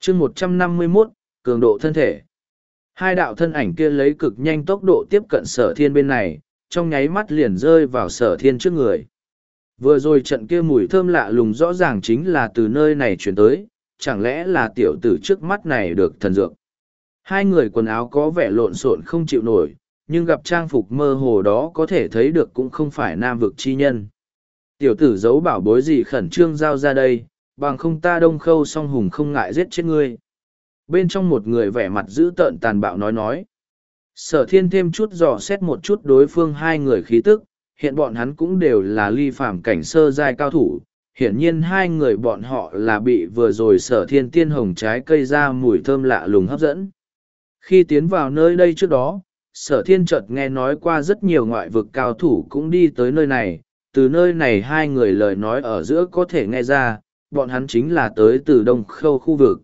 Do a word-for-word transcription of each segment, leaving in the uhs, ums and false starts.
chương một trăm năm mươi mốt, cường độ thân thể. Hai đạo thân ảnh kia lấy cực nhanh tốc độ tiếp cận sở thiên bên này, trong nháy mắt liền rơi vào sở thiên trước người. Vừa rồi trận kia mùi thơm lạ lùng rõ ràng chính là từ nơi này chuyển tới, chẳng lẽ là tiểu tử trước mắt này được thần dược. Hai người quần áo có vẻ lộn xộn không chịu nổi, nhưng gặp trang phục mơ hồ đó có thể thấy được cũng không phải nam vực chi nhân. Tiểu tử giấu bảo bối gì khẩn trương giao ra đây, bằng không ta đông khâu song hùng không ngại giết chết ngươi. Bên trong một người vẻ mặt dữ tợn tàn bạo nói nói. Sở thiên thêm chút dò xét một chút đối phương hai người khí tức, hiện bọn hắn cũng đều là ly phàm cảnh sơ giai cao thủ. Hiển nhiên hai người bọn họ là bị vừa rồi sở thiên tiên hồng trái cây ra mùi thơm lạ lùng hấp dẫn. Khi tiến vào nơi đây trước đó, sở thiên chợt nghe nói qua rất nhiều ngoại vực cao thủ cũng đi tới nơi này. Từ nơi này hai người lời nói ở giữa có thể nghe ra, bọn hắn chính là tới từ đông khâu khu vực.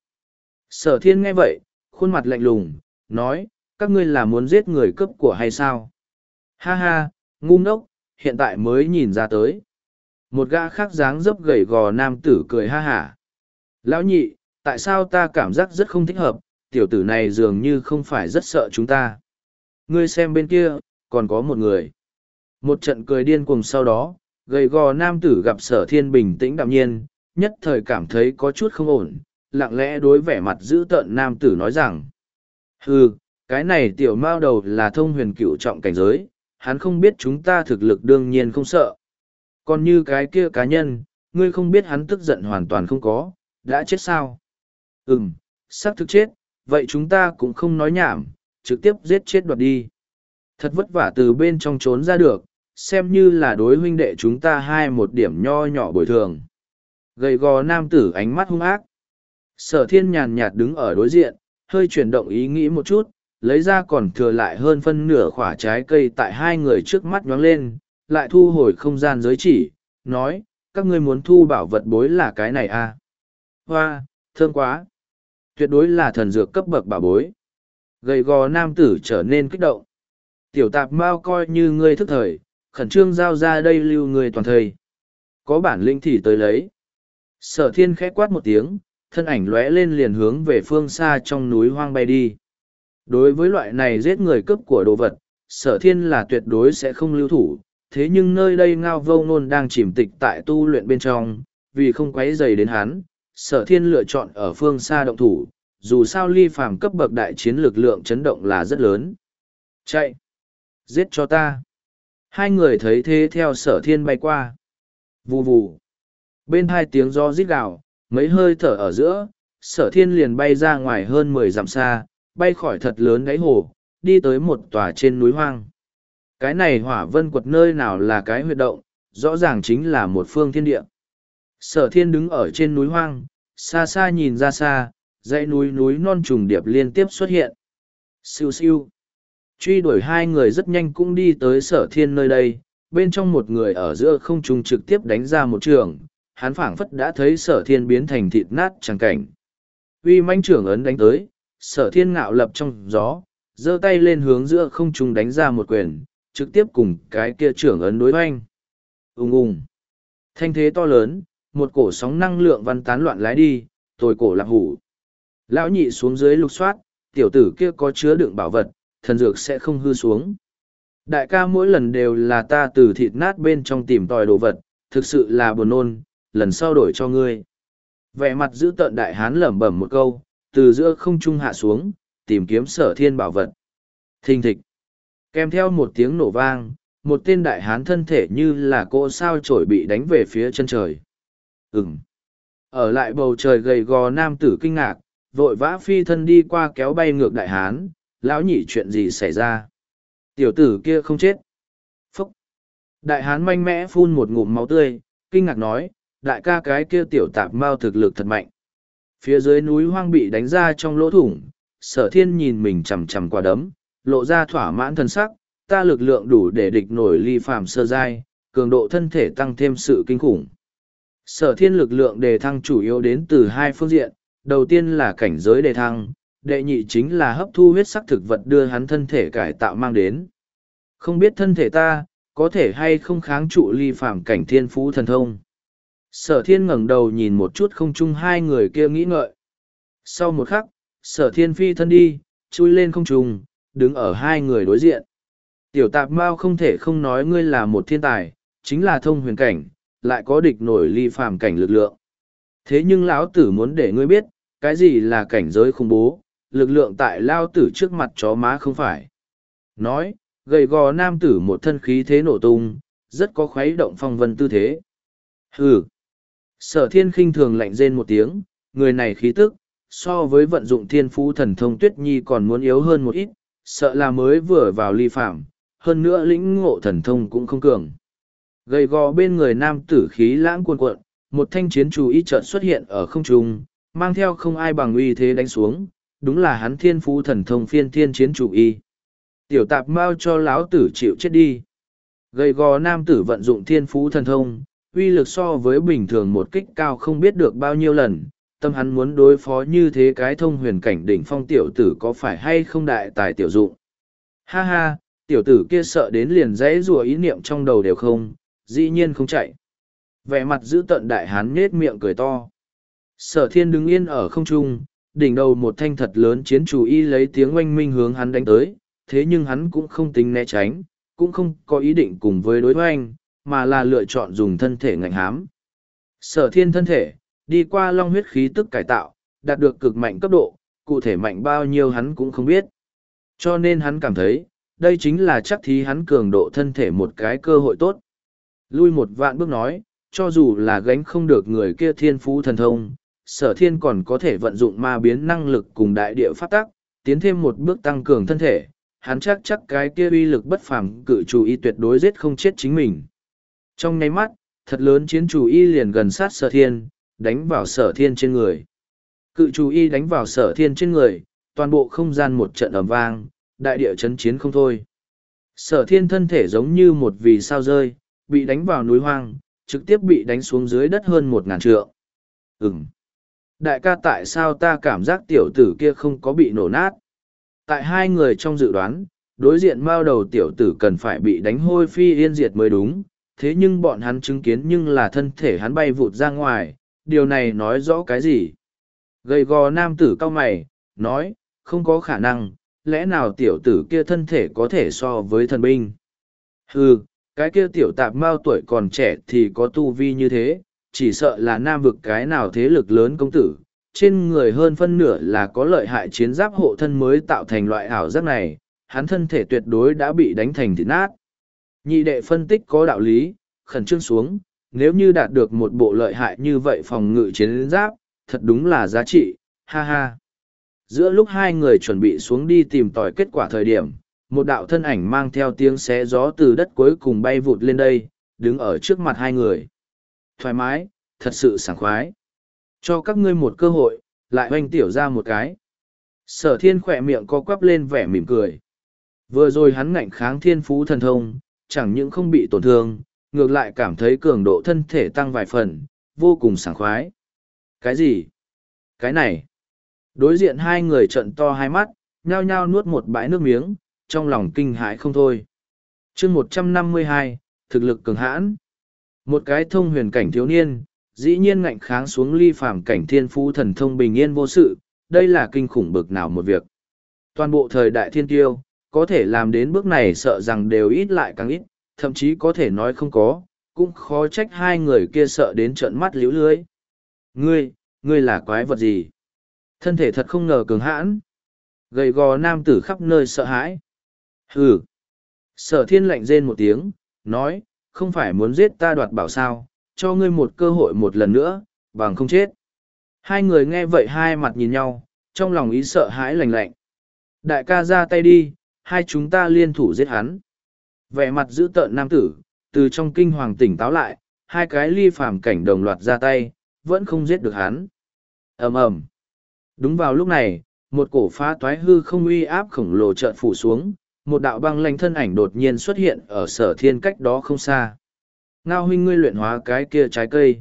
Sở thiên nghe vậy, khuôn mặt lạnh lùng, nói, các ngươi là muốn giết người cướp của hay sao? Ha ha, ngu ngốc, hiện tại mới nhìn ra tới. Một gã khác dáng dấp gầy gò nam tử cười ha hả. Lão nhị, tại sao ta cảm giác rất không thích hợp, tiểu tử này dường như không phải rất sợ chúng ta. Ngươi xem bên kia, còn có một người. Một trận cười điên cuồng sau đó, gầy gò nam tử gặp sở thiên bình tĩnh đạm nhiên, nhất thời cảm thấy có chút không ổn, lặng lẽ đối vẻ mặt dữ tợn nam tử nói rằng. Hừ, cái này tiểu mao đầu là thông huyền cựu trọng cảnh giới, hắn không biết chúng ta thực lực đương nhiên không sợ. Còn như cái kia cá nhân, ngươi không biết hắn tức giận hoàn toàn không có, đã chết sao? Ừm, xác thực chết, vậy chúng ta cũng không nói nhảm, trực tiếp giết chết đoạt đi. Thật vất vả từ bên trong trốn ra được, xem như là đối huynh đệ chúng ta hai một điểm nho nhỏ bồi thường. Gầy gò nam tử ánh mắt hung ác. Sở thiên nhàn nhạt đứng ở đối diện, hơi chuyển động ý nghĩ một chút, lấy ra còn thừa lại hơn phân nửa khỏa trái cây tại hai người trước mắt nhoáng lên, lại thu hồi không gian giới chỉ, nói, các ngươi muốn thu bảo vật bối là cái này à? Hoa, thương quá! Tuyệt đối là thần dược cấp bậc bảo bối. Gầy gò nam tử trở nên kích động. Tiểu tạp mao coi như ngươi thức thời, khẩn trương giao ra đây lưu người toàn thời. Có bản lĩnh thì tới lấy. Sở thiên khẽ quát một tiếng, thân ảnh lóe lên liền hướng về phương xa trong núi hoang bay đi. Đối với loại này giết người cướp của đồ vật, sở thiên là tuyệt đối sẽ không lưu thủ, thế nhưng nơi đây ngao vô ngôn đang chìm tịch tại tu luyện bên trong, vì không quấy dày đến hắn, sở thiên lựa chọn ở phương xa động thủ, dù sao ly phàm cấp bậc đại chiến lực lượng chấn động là rất lớn. Chạy! Giết cho ta! Hai người thấy thế theo sở thiên bay qua. Vù vù! Bên hai tiếng gió rít gào, mấy hơi thở ở giữa, sở thiên liền bay ra ngoài hơn mười dặm xa, bay khỏi thật lớn đáy hồ, đi tới một tòa trên núi hoang. Cái này hỏa vân quật nơi nào là cái huyệt động, rõ ràng chính là một phương thiên địa. Sở thiên đứng ở trên núi hoang, xa xa nhìn ra xa, dãy núi núi non trùng điệp liên tiếp xuất hiện. Siêu siêu. Truy đuổi hai người rất nhanh cũng đi tới sở thiên nơi đây, bên trong một người ở giữa không trung trực tiếp đánh ra một trường, hắn phảng phất đã thấy sở thiên biến thành thịt nát chẳng cảnh. Uy manh trưởng ấn đánh tới, sở thiên ngạo lập trong gió, giơ tay lên hướng giữa không trung đánh ra một quyền, trực tiếp cùng cái kia trưởng ấn đối hoanh. Ung ung. Thanh thế to lớn, một cổ sóng năng lượng văn tán loạn lái đi, tồi cổ lạc hủ. Lão nhị xuống dưới lục soát, tiểu tử kia có chứa đựng bảo vật, thần dược sẽ không hư xuống. Đại ca mỗi lần đều là ta từ thịt nát bên trong tìm tòi đồ vật, thực sự là buồn nôn, lần sau đổi cho ngươi. Vẻ mặt giữ tợn đại hán lẩm bẩm một câu, từ giữa không trung hạ xuống, tìm kiếm sở thiên bảo vật. Thình thịch. Kèm theo một tiếng nổ vang, một tên đại hán thân thể như là cỗ sao chổi bị đánh về phía chân trời. Ừm. Ở lại bầu trời gầy gò nam tử kinh ngạc, vội vã phi thân đi qua kéo bay ngược đại hán, lão nhị chuyện gì xảy ra. Tiểu tử kia không chết. Phúc. Đại hán mạnh mẽ phun một ngụm máu tươi, kinh ngạc nói, đại ca cái kia tiểu tạp mao thực lực thật mạnh. Phía dưới núi hoang bị đánh ra trong lỗ thủng, sở thiên nhìn mình chằm chằm qua đấm, lộ ra thỏa mãn thân sắc, ta lực lượng đủ để địch nổi ly phàm sơ giai, cường độ thân thể tăng thêm sự kinh khủng. Sở thiên lực lượng đề thăng chủ yếu đến từ hai phương diện, đầu tiên là cảnh giới đề thăng, đệ nhị chính là hấp thu huyết sắc thực vật đưa hắn thân thể cải tạo mang đến. Không biết thân thể ta, có thể hay không kháng trụ ly phàm cảnh thiên phú thần thông. Sở thiên ngẩng đầu nhìn một chút không chung hai người kia nghĩ ngợi. Sau một khắc, sở thiên phi thân đi, chui lên không trung, đứng ở hai người đối diện. Tiểu tạp mao không thể không nói ngươi là một thiên tài, chính là thông huyền cảnh, lại có địch nổi ly phàm cảnh lực lượng. Thế nhưng lão tử muốn để ngươi biết, cái gì là cảnh giới khủng bố, lực lượng tại lao tử trước mặt chó má không phải. Nói, gầy gò nam tử một thân khí thế nổ tung, rất có khuấy động phong vân tư thế. Hừ. Sở thiên khinh thường lạnh rên một tiếng, người này khí tức, so với vận dụng thiên phú thần thông tuyết nhi còn muốn yếu hơn một ít, sợ là mới vừa vào ly phạm, hơn nữa lĩnh ngộ thần thông cũng không cường. Gầy gò bên người nam tử khí lãng cuồn cuộn, một thanh chiến chú ý chợt xuất hiện ở không trung, mang theo không ai bằng uy thế đánh xuống, đúng là hắn thiên phú thần thông phiên thiên chiến chủ y. Tiểu tạp mau cho lão tử chịu chết đi. Gầy gò nam tử vận dụng thiên phú thần thông, uy lực so với bình thường một kích cao không biết được bao nhiêu lần, tâm hắn muốn đối phó như thế cái thông huyền cảnh đỉnh phong tiểu tử có phải hay không đại tài tiểu dụng. Ha ha, tiểu tử kia sợ đến liền dãy rùa ý niệm trong đầu đều không, dĩ nhiên không chạy. Vẻ mặt giữ tận đại hán nết miệng cười to. Sở thiên đứng yên ở không trung, đỉnh đầu một thanh thật lớn chiến chủ y lấy tiếng oanh minh hướng hắn đánh tới, thế nhưng hắn cũng không tính né tránh, cũng không có ý định cùng với đối oanh, mà là lựa chọn dùng thân thể ngạnh hám. Sở thiên thân thể, đi qua long huyết khí tức cải tạo, đạt được cực mạnh cấp độ, cụ thể mạnh bao nhiêu hắn cũng không biết. Cho nên hắn cảm thấy, đây chính là chắc thí hắn cường độ thân thể một cái cơ hội tốt. Lui một vạn bước nói, cho dù là gánh không được người kia thiên phú thần thông, sở thiên còn có thể vận dụng ma biến năng lực cùng đại địa pháp tắc, tiến thêm một bước tăng cường thân thể, hắn chắc chắc cái kia uy lực bất phàm cự chủ y tuyệt đối giết không chết chính mình. Trong nháy mắt, thật lớn chiến chủ y liền gần sát sở thiên, đánh vào sở thiên trên người. Cự chủ y đánh vào sở thiên trên người, toàn bộ không gian một trận ầm vang, đại địa chấn chiến không thôi. Sở thiên thân thể giống như một vì sao rơi, bị đánh vào núi hoang, trực tiếp bị đánh xuống dưới đất hơn một ngàn trượng. Ừm. Đại ca tại sao ta cảm giác tiểu tử kia không có bị nổ nát? Tại hai người trong dự đoán, đối diện mao đầu tiểu tử cần phải bị đánh hôi phi yên diệt mới đúng, thế nhưng bọn hắn chứng kiến nhưng là thân thể hắn bay vụt ra ngoài, điều này nói rõ cái gì? Gầy gò nam tử cao mày, nói, không có khả năng, lẽ nào tiểu tử kia thân thể có thể so với thần binh? Hừ, cái kia tiểu tạp mao tuổi còn trẻ thì có tu vi như thế, chỉ sợ là nam vực cái nào thế lực lớn công tử, trên người hơn phân nửa là có lợi hại chiến giáp hộ thân mới tạo thành loại ảo giác này, hắn thân thể tuyệt đối đã bị đánh thành thịt nát. Nhị đệ phân tích có đạo lý, khẩn trương xuống, nếu như đạt được một bộ lợi hại như vậy phòng ngự chiến giáp, thật đúng là giá trị, ha ha. Giữa lúc hai người chuẩn bị xuống đi tìm tòi kết quả thời điểm, một đạo thân ảnh mang theo tiếng xé gió từ đất cuối cùng bay vụt lên đây, đứng ở trước mặt hai người. Thoải mái, thật sự sảng khoái. Cho các ngươi một cơ hội, lại hoanh tiểu ra một cái. Sở thiên khỏe miệng co quắp lên vẻ mỉm cười. Vừa rồi hắn ngạnh kháng thiên phú thần thông, chẳng những không bị tổn thương, ngược lại cảm thấy cường độ thân thể tăng vài phần, vô cùng sảng khoái. Cái gì? Cái này? Đối diện hai người trận to hai mắt, nhao nhao nuốt một bãi nước miếng, trong lòng kinh hãi không thôi. chương một trăm năm mươi hai, thực lực cường hãn. Một cái thông huyền cảnh thiếu niên, dĩ nhiên ngạnh kháng xuống ly phàm cảnh thiên phú thần thông bình yên vô sự, đây là kinh khủng bực nào một việc. Toàn bộ thời đại thiên tiêu, có thể làm đến bước này sợ rằng đều ít lại càng ít, thậm chí có thể nói không có, cũng khó trách hai người kia sợ đến trợn mắt liễu lưới. Ngươi, ngươi là quái vật gì? Thân thể thật không ngờ cường hãn. Gầy gò nam tử khắp nơi sợ hãi. Hừ. Sở thiên lạnh rên một tiếng, nói, không phải muốn giết ta đoạt bảo sao, cho ngươi một cơ hội một lần nữa, bằng không chết. Hai người nghe vậy hai mặt nhìn nhau, trong lòng ý sợ hãi lạnh lạnh. Đại ca ra tay đi, hai chúng ta liên thủ giết hắn. Vẻ mặt dữ tợn nam tử, từ trong kinh hoàng tỉnh táo lại, hai cái ly phàm cảnh đồng loạt ra tay, vẫn không giết được hắn. Ầm ầm. Đúng vào lúc này, một cổ phá toái hư không uy áp khổng lồ chợt phủ xuống, một đạo băng lanh thân ảnh đột nhiên xuất hiện ở sở thiên cách đó không xa. Ngao huynh ngươi luyện hóa cái kia trái cây.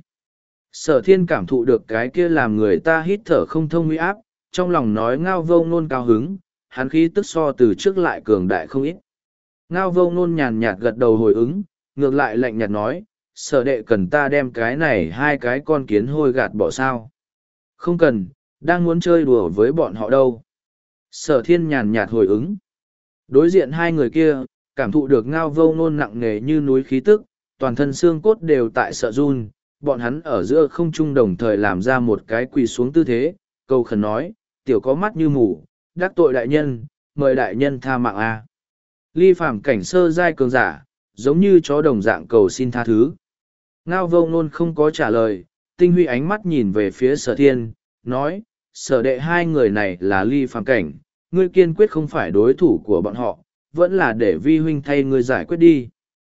Sở thiên cảm thụ được cái kia làm người ta hít thở không thông uy áp, trong lòng nói ngao vô ngôn cao hứng, hắn khí tức so từ trước lại cường đại không ít. Ngao vô ngôn nhàn nhạt gật đầu hồi ứng, ngược lại lạnh nhạt nói, sở đệ cần ta đem cái này hai cái con kiến hôi gạt bỏ sao. Không cần, Đang muốn chơi đùa với bọn họ đâu. Sở thiên nhàn nhạt hồi ứng. Đối diện hai người kia, cảm thụ được Ngao Vô Ngôn nặng nề như núi khí tức, toàn thân xương cốt đều tại sợ run, bọn hắn ở giữa không trung đồng thời làm ra một cái quỳ xuống tư thế, cầu khẩn nói, tiểu có mắt như mù, đắc tội đại nhân, mời đại nhân tha mạng a. Ly phàm cảnh sơ giai cường giả, giống như chó đồng dạng cầu xin tha thứ. Ngao Vô Ngôn không có trả lời, tinh huy ánh mắt nhìn về phía sở thiên, nói, sở đệ hai người này là ly phàm cảnh, ngươi kiên quyết không phải đối thủ của bọn họ, vẫn là để vi huynh thay ngươi giải quyết đi.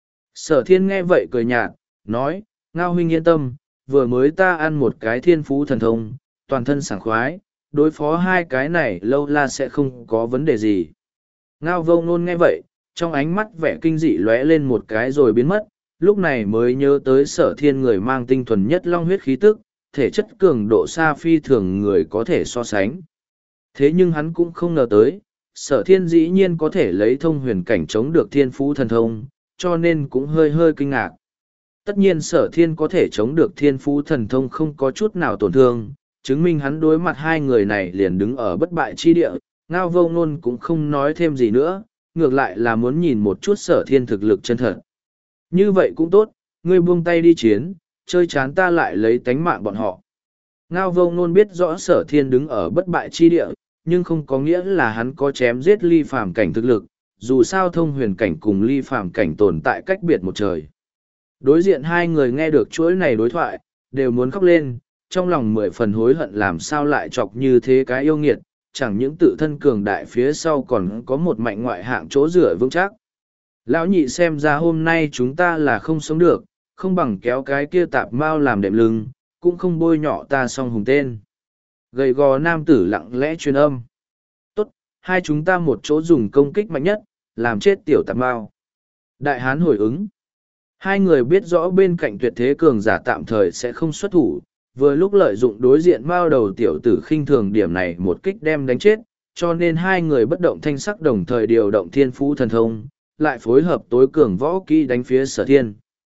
Sở thiên nghe vậy cười nhạt, nói, Ngao huynh yên tâm, vừa mới ta ăn một cái thiên phú thần thông, toàn thân sảng khoái, đối phó hai cái này lâu la sẽ không có vấn đề gì. Ngao Vô Ngôn nghe vậy, trong ánh mắt vẻ kinh dị lóe lên một cái rồi biến mất, lúc này mới nhớ tới sở thiên người mang tinh thuần nhất long huyết khí tức, thể chất cường độ xa phi thường người có thể so sánh. Thế nhưng hắn cũng không ngờ tới, sở thiên dĩ nhiên có thể lấy thông huyền cảnh chống được thiên phú thần thông, cho nên cũng hơi hơi kinh ngạc. Tất nhiên sở thiên có thể chống được thiên phú thần thông không có chút nào tổn thương, chứng minh hắn đối mặt hai người này liền đứng ở bất bại chi địa, Ngao Vô Ngôn cũng không nói thêm gì nữa, ngược lại là muốn nhìn một chút sở thiên thực lực chân thật. Như vậy cũng tốt, ngươi buông tay đi chiến, chơi chán ta lại lấy tánh mạng bọn họ. Ngao Vô Ngôn biết rõ sở thiên đứng ở bất bại chi địa, nhưng không có nghĩa là hắn có chém giết ly phàm cảnh thực lực, dù sao thông huyền cảnh cùng ly phàm cảnh tồn tại cách biệt một trời. Đối diện hai người nghe được chuỗi này đối thoại, đều muốn khóc lên, trong lòng mười phần hối hận làm sao lại chọc như thế cái yêu nghiệt, chẳng những tự thân cường đại phía sau còn có một mạnh ngoại hạng chỗ dựa vững chắc. Lão nhị xem ra hôm nay chúng ta là không sống được, không bằng kéo cái kia tạp mao làm đệm lưng, cũng không bôi nhọ ta song hùng tên. Gầy gò nam tử lặng lẽ truyền âm. Tốt, hai chúng ta một chỗ dùng công kích mạnh nhất, làm chết tiểu tạp mao. Đại hán hồi ứng. Hai người biết rõ bên cạnh tuyệt thế cường giả tạm thời sẽ không xuất thủ, vừa lúc lợi dụng đối diện mao đầu tiểu tử khinh thường điểm này một kích đem đánh chết, cho nên hai người bất động thanh sắc đồng thời điều động thiên phú thần thông, lại phối hợp tối cường võ kỹ đánh phía sở thiên.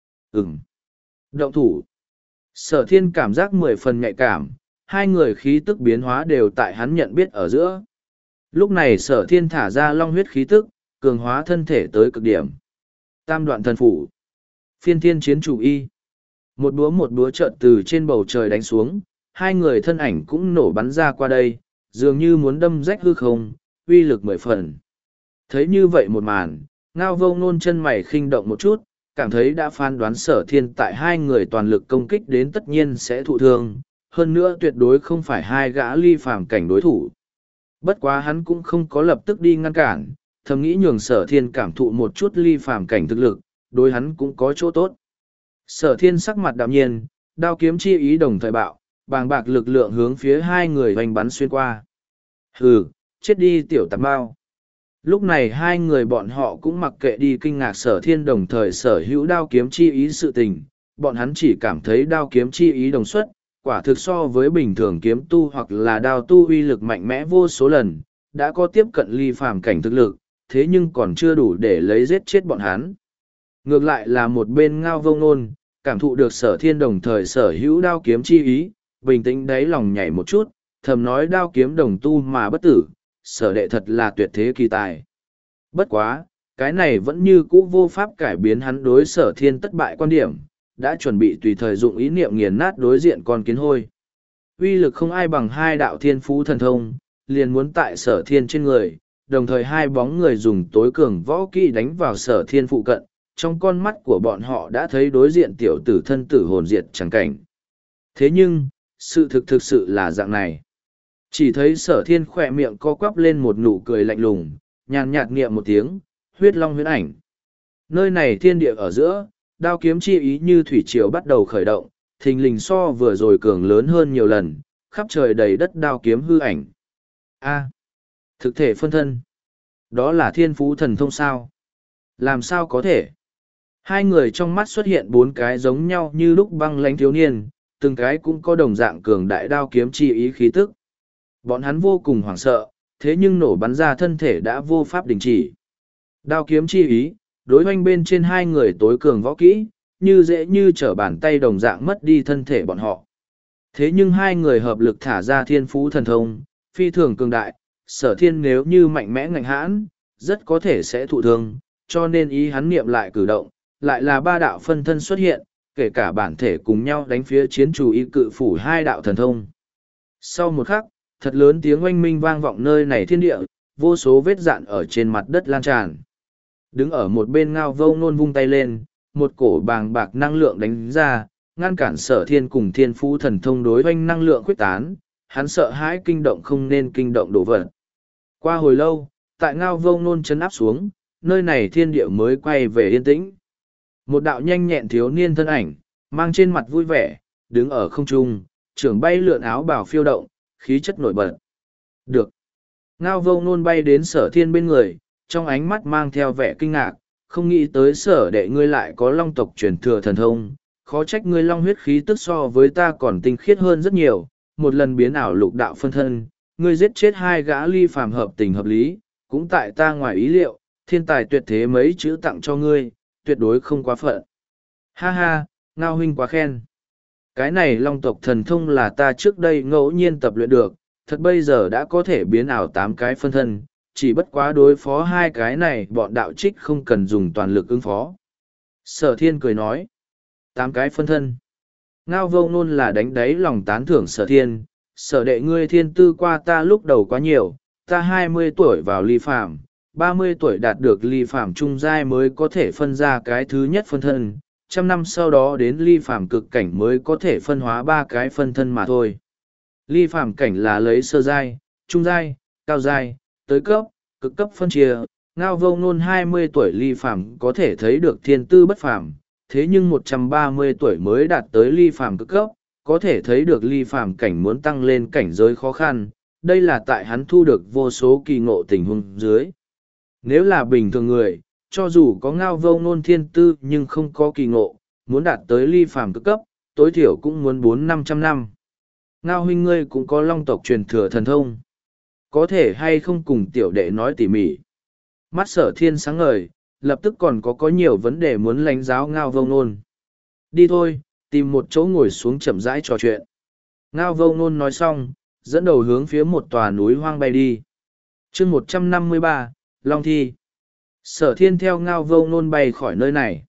Ừm. Động thủ. Sở thiên cảm giác mười phần nhạy cảm, hai người khí tức biến hóa đều tại hắn nhận biết ở giữa. Lúc này sở thiên thả ra long huyết khí tức, cường hóa thân thể tới cực điểm. Tam đoạn thần phủ. Phiên thiên chiến chủ y. Một búa một búa trợn từ trên bầu trời đánh xuống, hai người thân ảnh cũng nổ bắn ra qua đây, dường như muốn đâm rách hư không, uy lực mười phần. Thấy như vậy một màn, Ngao Vô Ngôn chân mày khinh động một chút, cảm thấy đã phán đoán sở thiên tại hai người toàn lực công kích đến tất nhiên sẽ thụ thương, hơn nữa tuyệt đối không phải hai gã ly phàm cảnh đối thủ. Bất quá hắn cũng không có lập tức đi ngăn cản, thầm nghĩ nhường sở thiên cảm thụ một chút ly phàm cảnh thực lực, đối hắn cũng có chỗ tốt. Sở thiên sắc mặt đạm nhiên, đao kiếm chi ý đồng thời bạo, bàng bạc lực lượng hướng phía hai người hoành bắn xuyên qua. Hừ, chết đi tiểu tạp bao. Lúc này hai người bọn họ cũng mặc kệ đi kinh ngạc sở thiên đồng thời sở hữu đao kiếm chi ý sự tình, bọn hắn chỉ cảm thấy đao kiếm chi ý đồng xuất, quả thực so với bình thường kiếm tu hoặc là đao tu uy lực mạnh mẽ vô số lần, đã có tiếp cận ly phàm cảnh thực lực, thế nhưng còn chưa đủ để lấy giết chết bọn hắn. Ngược lại là một bên Ngao Vô Ngôn, cảm thụ được sở thiên đồng thời sở hữu đao kiếm chi ý, bình tĩnh đáy lòng nhảy một chút, thầm nói đao kiếm đồng tu mà bất tử, sở đệ thật là tuyệt thế kỳ tài. Bất quá, cái này vẫn như cũ vô pháp cải biến hắn đối sở thiên tất bại quan điểm, đã chuẩn bị tùy thời dụng ý niệm nghiền nát đối diện con kiến hôi. Uy lực không ai bằng hai đạo thiên phú thần thông, liền muốn tại sở thiên trên người, đồng thời hai bóng người dùng tối cường võ kỹ đánh vào sở thiên phụ cận, trong con mắt của bọn họ đã thấy đối diện tiểu tử thân tử hồn diệt chẳng cảnh. Thế nhưng, sự thực thực sự là dạng này. Chỉ thấy sở thiên khỏe miệng co quắp lên một nụ cười lạnh lùng, nhàn nhạt niệm một tiếng, huyết long huyết ảnh. Nơi này thiên địa ở giữa, đao kiếm chi ý như thủy triều bắt đầu khởi động, thình lình so vừa rồi cường lớn hơn nhiều lần, khắp trời đầy đất đao kiếm hư ảnh. A, thực thể phân thân. Đó là thiên phú thần thông sao? Làm sao có thể? Hai người trong mắt xuất hiện bốn cái giống nhau như lúc băng lãnh thiếu niên, từng cái cũng có đồng dạng cường đại đao kiếm chi ý khí tức. Bọn hắn vô cùng hoảng sợ, thế nhưng nổ bắn ra thân thể đã vô pháp đình chỉ. Đao kiếm chi ý, đối hoanh bên trên hai người tối cường võ kỹ, như dễ như trở bàn tay đồng dạng mất đi thân thể bọn họ. Thế nhưng hai người hợp lực thả ra thiên phú thần thông, phi thường cường đại, sở thiên nếu như mạnh mẽ ngạnh hãn, rất có thể sẽ thụ thương, cho nên ý hắn niệm lại cử động, lại là ba đạo phân thân xuất hiện, kể cả bản thể cùng nhau đánh phía chiến chủ y cự phủ hai đạo thần thông. Sau một khắc, thật lớn tiếng oanh minh vang vọng nơi này thiên địa, vô số vết dạn ở trên mặt đất lan tràn. Đứng ở một bên Ngao Vô Ngôn vung tay lên, một cổ bàng bạc năng lượng đánh ra, ngăn cản sở thiên cùng thiên phú thần thông đối oanh năng lượng quyết tán, hắn sợ hãi kinh động không nên kinh động đổ vật. Qua hồi lâu, tại Ngao Vô Ngôn chấn áp xuống, nơi này thiên địa mới quay về yên tĩnh. Một đạo nhanh nhẹn thiếu niên thân ảnh, mang trên mặt vui vẻ, đứng ở không trung, trưởng bay lượn áo bào phiêu động, khí chất nổi bật. Được. Ngao Vô Ngôn bay đến sở thiên bên người, trong ánh mắt mang theo vẻ kinh ngạc, không nghĩ tới sở đệ ngươi lại có long tộc truyền thừa thần thông, khó trách ngươi long huyết khí tức so với ta còn tinh khiết hơn rất nhiều, một lần biến ảo lục đạo phân thân, ngươi giết chết hai gã ly phàm hợp tình hợp lý, cũng tại ta ngoài ý liệu, thiên tài tuyệt thế mấy chữ tặng cho ngươi, tuyệt đối không quá phận. Ha ha, Ngao huynh quá khen. Cái này long tộc thần thông là ta trước đây ngẫu nhiên tập luyện được, thật bây giờ đã có thể biến ảo tám cái phân thân, chỉ bất quá đối phó hai cái này bọn đạo trích không cần dùng toàn lực ứng phó. Sở thiên cười nói, tám cái phân thân. Ngao Vô Ngôn là đánh đáy lòng tán thưởng sở thiên, sở đệ ngươi thiên tư qua ta lúc đầu quá nhiều, ta hai mươi tuổi vào ly phàm, ba mươi tuổi đạt được ly phàm trung giai mới có thể phân ra cái thứ nhất phân thân, trăm năm sau đó đến ly phàm cực cảnh mới có thể phân hóa ba cái phân thân mà thôi. Ly phàm cảnh là lấy sơ giai, trung giai, cao giai, tới cấp, cực cấp phân chia, Ngao Vô Ngôn hai mươi tuổi ly phàm có thể thấy được thiên tư bất phàm, thế nhưng một trăm ba mươi tuổi mới đạt tới ly phàm cực cấp, có thể thấy được ly phàm cảnh muốn tăng lên cảnh giới khó khăn, đây là tại hắn thu được vô số kỳ ngộ tình huống dưới. Nếu là bình thường người, cho dù có Ngao Vô Ngôn thiên tư nhưng không có kỳ ngộ, muốn đạt tới ly phàm cực cấp, tối thiểu cũng muốn bốn năm trăm năm. Ngao huynh ngươi cũng có long tộc truyền thừa thần thông. Có thể hay không cùng tiểu đệ nói tỉ mỉ. Mắt sở thiên sáng ngời, lập tức còn có có nhiều vấn đề muốn lãnh giáo Ngao Vô Ngôn. Đi thôi, tìm một chỗ ngồi xuống chậm rãi trò chuyện. Ngao Vô Ngôn nói xong, dẫn đầu hướng phía một tòa núi hoang bay đi. chương một trăm năm mươi ba, Long Thi. Sở thiên theo Ngao Vô Ngôn bay khỏi nơi này.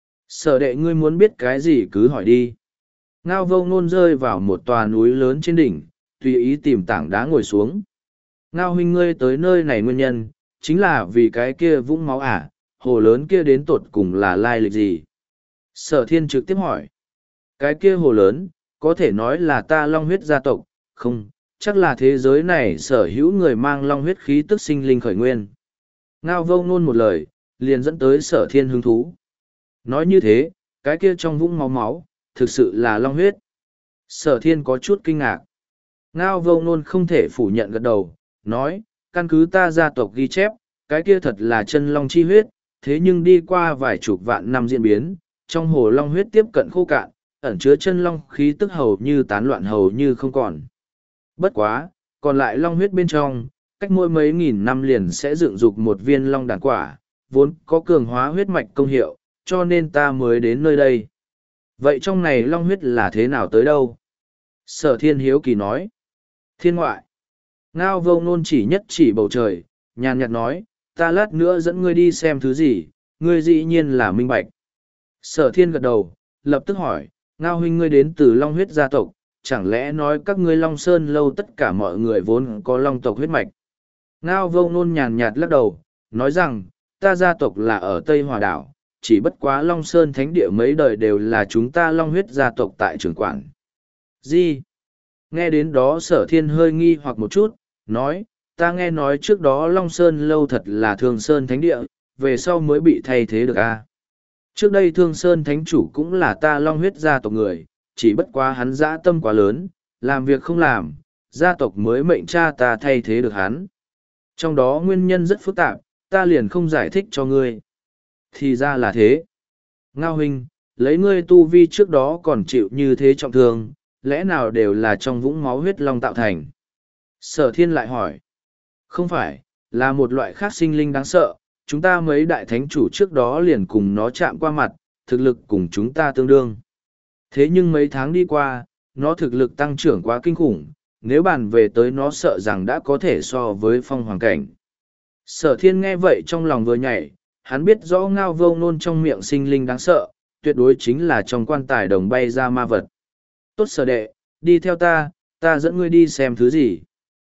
Sở đệ ngươi muốn biết cái gì cứ hỏi đi. Ngao Vô Ngôn rơi vào một tòa núi lớn trên đỉnh, tùy ý tìm tảng đá ngồi xuống. Ngao huynh ngươi tới nơi này nguyên nhân, chính là vì cái kia vũng máu ả, hồ lớn kia đến tột cùng là lai lịch gì? Sở thiên trực tiếp hỏi. Cái kia hồ lớn, có thể nói là ta long huyết gia tộc, không, chắc là thế giới này sở hữu người mang long huyết khí tức sinh linh khởi nguyên. Ngao Vô Ngôn một lời, liền dẫn tới sở thiên hứng thú. Nói như thế, cái kia trong vũng máu máu, thực sự là long huyết. Sở thiên có chút kinh ngạc. Ngao Vô Ngôn không thể phủ nhận gật đầu, nói, căn cứ ta gia tộc ghi chép, cái kia thật là chân long chi huyết, thế nhưng đi qua vài chục vạn năm diễn biến, trong hồ long huyết tiếp cận khô cạn, ẩn chứa chân long khí tức hầu như tán loạn hầu như không còn. Bất quá, còn lại long huyết bên trong, cách mỗi mấy nghìn năm liền sẽ dựng dục một viên long đàn quả, vốn có cường hóa huyết mạch công hiệu, cho nên ta mới đến nơi đây. Vậy trong này long huyết là thế nào tới đâu? Sở thiên hiếu kỳ nói. Thiên ngoại. Ngao Vô Ngôn chỉ nhất chỉ bầu trời, nhàn nhạt nói, ta lát nữa dẫn ngươi đi xem thứ gì, ngươi dĩ nhiên là minh bạch. Sở thiên gật đầu, lập tức hỏi, Ngao huynh ngươi đến từ long huyết gia tộc, chẳng lẽ nói các ngươi long sơn lâu tất cả mọi người vốn có long tộc huyết mạch? Ngao Vô Ngôn nhàn nhạt lắc đầu, nói rằng, ta gia tộc là ở Tây Hòa Đảo, chỉ bất quá long sơn thánh địa mấy đời đều là chúng ta long huyết gia tộc tại trường quản. Gì? Nghe đến đó sở thiên hơi nghi hoặc một chút, nói, ta nghe nói trước đó long sơn lâu thật là thường sơn thánh địa, về sau mới bị thay thế được a. Trước đây thương sơn thánh chủ cũng là ta long huyết gia tộc người, chỉ bất quá hắn dã tâm quá lớn, làm việc không làm, gia tộc mới mệnh cha ta thay thế được hắn. Trong đó nguyên nhân rất phức tạp, ta liền không giải thích cho ngươi. Thì ra là thế. Ngao huynh, lấy ngươi tu vi trước đó còn chịu như thế trọng thương, lẽ nào đều là trong vũng máu huyết long tạo thành? Sở thiên lại hỏi. Không phải, là một loại khác sinh linh đáng sợ, chúng ta mấy đại thánh chủ trước đó liền cùng nó chạm qua mặt, thực lực cùng chúng ta tương đương. Thế nhưng mấy tháng đi qua, nó thực lực tăng trưởng quá kinh khủng, nếu bàn về tới nó sợ rằng đã có thể so với phong hoàng cảnh. Sở thiên nghe vậy trong lòng vừa nhảy, hắn biết rõ ngao vô nôn trong miệng sinh linh đáng sợ, tuyệt đối chính là trong quan tài đồng bay ra ma vật. Tốt sở đệ, đi theo ta, ta dẫn ngươi đi xem thứ gì.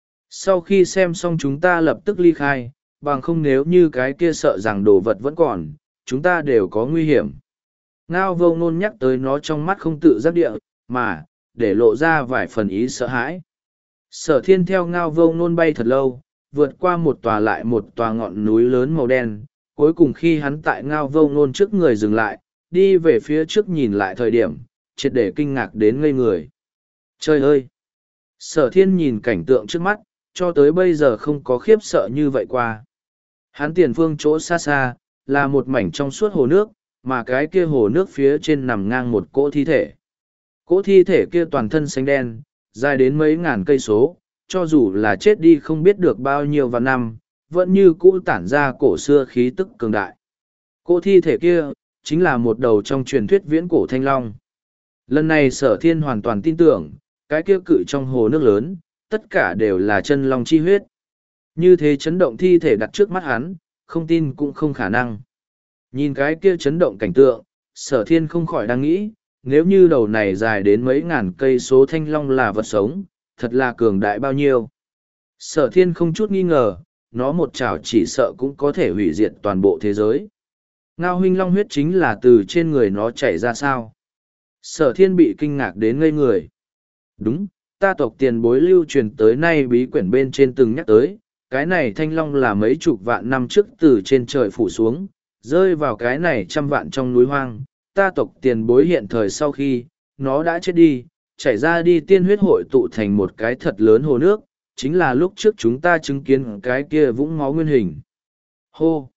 Sau khi xem xong chúng ta lập tức ly khai, bằng không nếu như cái kia sợ rằng đồ vật vẫn còn, chúng ta đều có nguy hiểm. Ngao vô nôn nhắc tới nó trong mắt không tự giác địa, mà, để lộ ra vài phần ý sợ hãi. Sở thiên theo ngao vô nôn bay thật lâu, vượt qua một tòa lại một tòa ngọn núi lớn màu đen, cuối cùng khi hắn tại ngao vô nôn trước người dừng lại, đi về phía trước nhìn lại thời điểm, triệt để kinh ngạc đến ngây người. Trời ơi! Sở thiên nhìn cảnh tượng trước mắt, cho tới bây giờ không có khiếp sợ như vậy qua. Hắn tiền phương chỗ xa xa, là một mảnh trong suốt hồ nước, mà cái kia hồ nước phía trên nằm ngang một cỗ thi thể. Cỗ thi thể kia toàn thân xanh đen, dài đến mấy ngàn cây số, cho dù là chết đi không biết được bao nhiêu vạn năm, vẫn như cũ tản ra cổ xưa khí tức cường đại. Cỗ thi thể kia, chính là một đầu trong truyền thuyết viễn cổ thanh long. Lần này sở thiên hoàn toàn tin tưởng, cái kia cự trong hồ nước lớn, tất cả đều là chân long chi huyết. Như thế chấn động thi thể đặt trước mắt hắn, không tin cũng không khả năng. Nhìn cái kia chấn động cảnh tượng, sở thiên không khỏi đang nghĩ, nếu như đầu này dài đến mấy ngàn cây số thanh long là vật sống, thật là cường đại bao nhiêu. Sở thiên không chút nghi ngờ, nó một chảo chỉ sợ cũng có thể hủy diệt toàn bộ thế giới. Ngao huynh long huyết chính là từ trên người nó chảy ra sao? Sở thiên bị kinh ngạc đến ngây người. Đúng, ta tộc tiền bối lưu truyền tới nay bí quyển bên trên từng nhắc tới, cái này thanh long là mấy chục vạn năm trước từ trên trời phủ xuống, rơi vào cái này trăm vạn trong núi hoang. Ta tộc tiền bối hiện thời sau khi, nó đã chết đi, chảy ra đi tiên huyết hội tụ thành một cái thật lớn hồ nước, chính là lúc trước chúng ta chứng kiến cái kia vũng máu nguyên hình. Hô!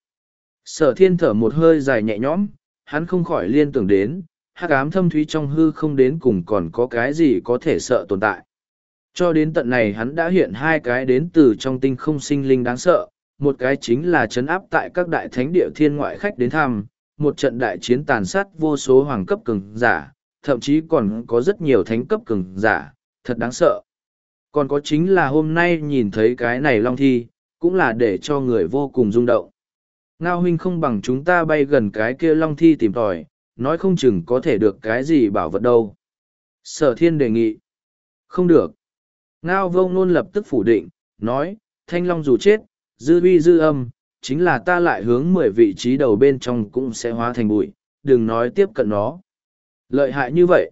Sở thiên thở một hơi dài nhẹ nhõm, hắn không khỏi liên tưởng đến, hắc ám thâm thúy trong hư không đến cùng còn có cái gì có thể sợ tồn tại. Cho đến tận này hắn đã hiện hai cái đến từ trong tinh không sinh linh đáng sợ, một cái chính là trấn áp tại các đại thánh địa thiên ngoại khách đến thăm, một trận đại chiến tàn sát vô số hoàng cấp cường giả, thậm chí còn có rất nhiều thánh cấp cường giả, thật đáng sợ. Còn có chính là hôm nay nhìn thấy cái này long thi, cũng là để cho người vô cùng rung động. Ngao huynh không bằng chúng ta bay gần cái kia long thi tìm tòi, nói không chừng có thể được cái gì bảo vật đâu. Sở thiên đề nghị. Không được. Ngao vô ngôn lập tức phủ định, nói, thanh long dù chết, dư uy dư âm, chính là ta lại hướng mười vị trí đầu bên trong cũng sẽ hóa thành bụi, đừng nói tiếp cận nó. Lợi hại như vậy.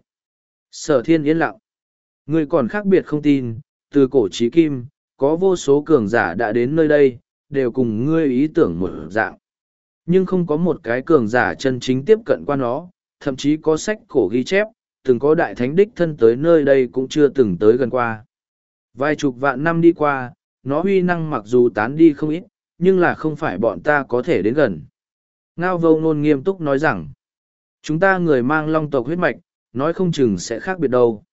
Sở thiên yên lặng. Ngươi còn khác biệt không tin, từ cổ chí kim, có vô số cường giả đã đến nơi đây, đều cùng ngươi ý tưởng một dạng. Nhưng không có một cái cường giả chân chính tiếp cận qua nó, thậm chí có sách cổ ghi chép, từng có đại thánh đích thân tới nơi đây cũng chưa từng tới gần qua. Vài chục vạn năm đi qua, nó huy năng mặc dù tán đi không ít, nhưng là không phải bọn ta có thể đến gần. Ngao vô ngôn nghiêm túc nói rằng, chúng ta người mang long tộc huyết mạch, nói không chừng sẽ khác biệt đâu.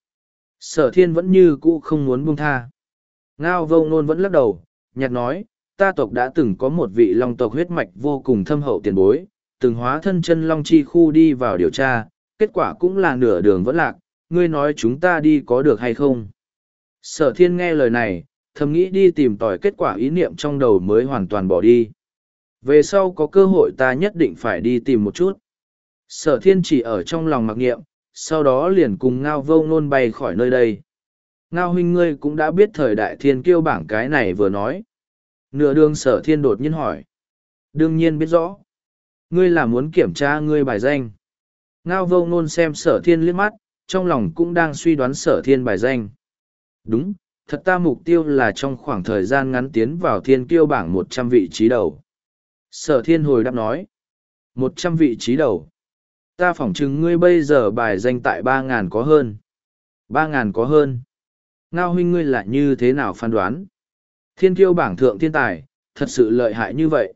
Sở thiên vẫn như cũ không muốn buông tha. Ngao vô ngôn vẫn lắc đầu, nhạt nói, ta tộc đã từng có một vị long tộc huyết mạch vô cùng thâm hậu tiền bối, từng hóa thân chân long chi khu đi vào điều tra, kết quả cũng là nửa đường vẫn lạc, ngươi nói chúng ta đi có được hay không? Sở thiên nghe lời này, thầm nghĩ đi tìm tòi kết quả ý niệm trong đầu mới hoàn toàn bỏ đi. Về sau có cơ hội ta nhất định phải đi tìm một chút. Sở thiên chỉ ở trong lòng mặc niệm, sau đó liền cùng Ngao vô ngôn bay khỏi nơi đây. Ngao huynh ngươi cũng đã biết thời đại thiên kiêu bảng cái này vừa nói. Nửa đường sở thiên đột nhiên hỏi. Đương nhiên biết rõ. Ngươi là muốn kiểm tra ngươi bài danh. Ngao vô ngôn xem sở thiên liếc mắt, trong lòng cũng đang suy đoán sở thiên bài danh. Đúng, thật ta mục tiêu là trong khoảng thời gian ngắn tiến vào thiên kiêu bảng một trăm vị trí đầu. Sở thiên hồi đáp nói. một trăm vị trí đầu. Ta phỏng chừng ngươi bây giờ bài danh tại ba ngàn có hơn. ba ngàn có hơn. Ngao huynh ngươi là như thế nào phán đoán? Thiên kiêu bảng thượng thiên tài, thật sự lợi hại như vậy.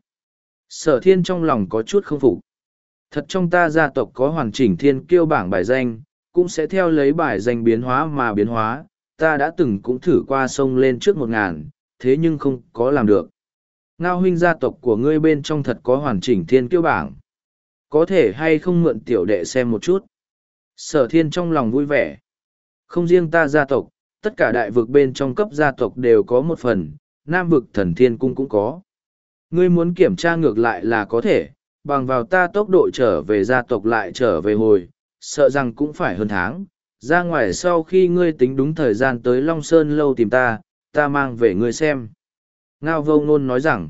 Sở thiên trong lòng có chút không phục. Thật trong ta gia tộc có hoàn chỉnh thiên kiêu bảng bài danh, cũng sẽ theo lấy bài danh biến hóa mà biến hóa. Ta đã từng cũng thử qua sông lên trước một ngàn, thế nhưng không có làm được. Ngao huynh gia tộc của ngươi bên trong thật có hoàn chỉnh thiên kiêu bảng. Có thể hay không mượn tiểu đệ xem một chút. Sở thiên trong lòng vui vẻ. Không riêng ta gia tộc, tất cả đại vực bên trong cấp gia tộc đều có một phần, nam vực thần thiên cung cũng có. Ngươi muốn kiểm tra ngược lại là có thể, bằng vào ta tốc độ trở về gia tộc lại trở về hồi, sợ rằng cũng phải hơn tháng. Ra ngoài sau khi ngươi tính đúng thời gian tới Long Sơn lâu tìm ta, ta mang về ngươi xem. Ngao Vô Ngôn nói rằng,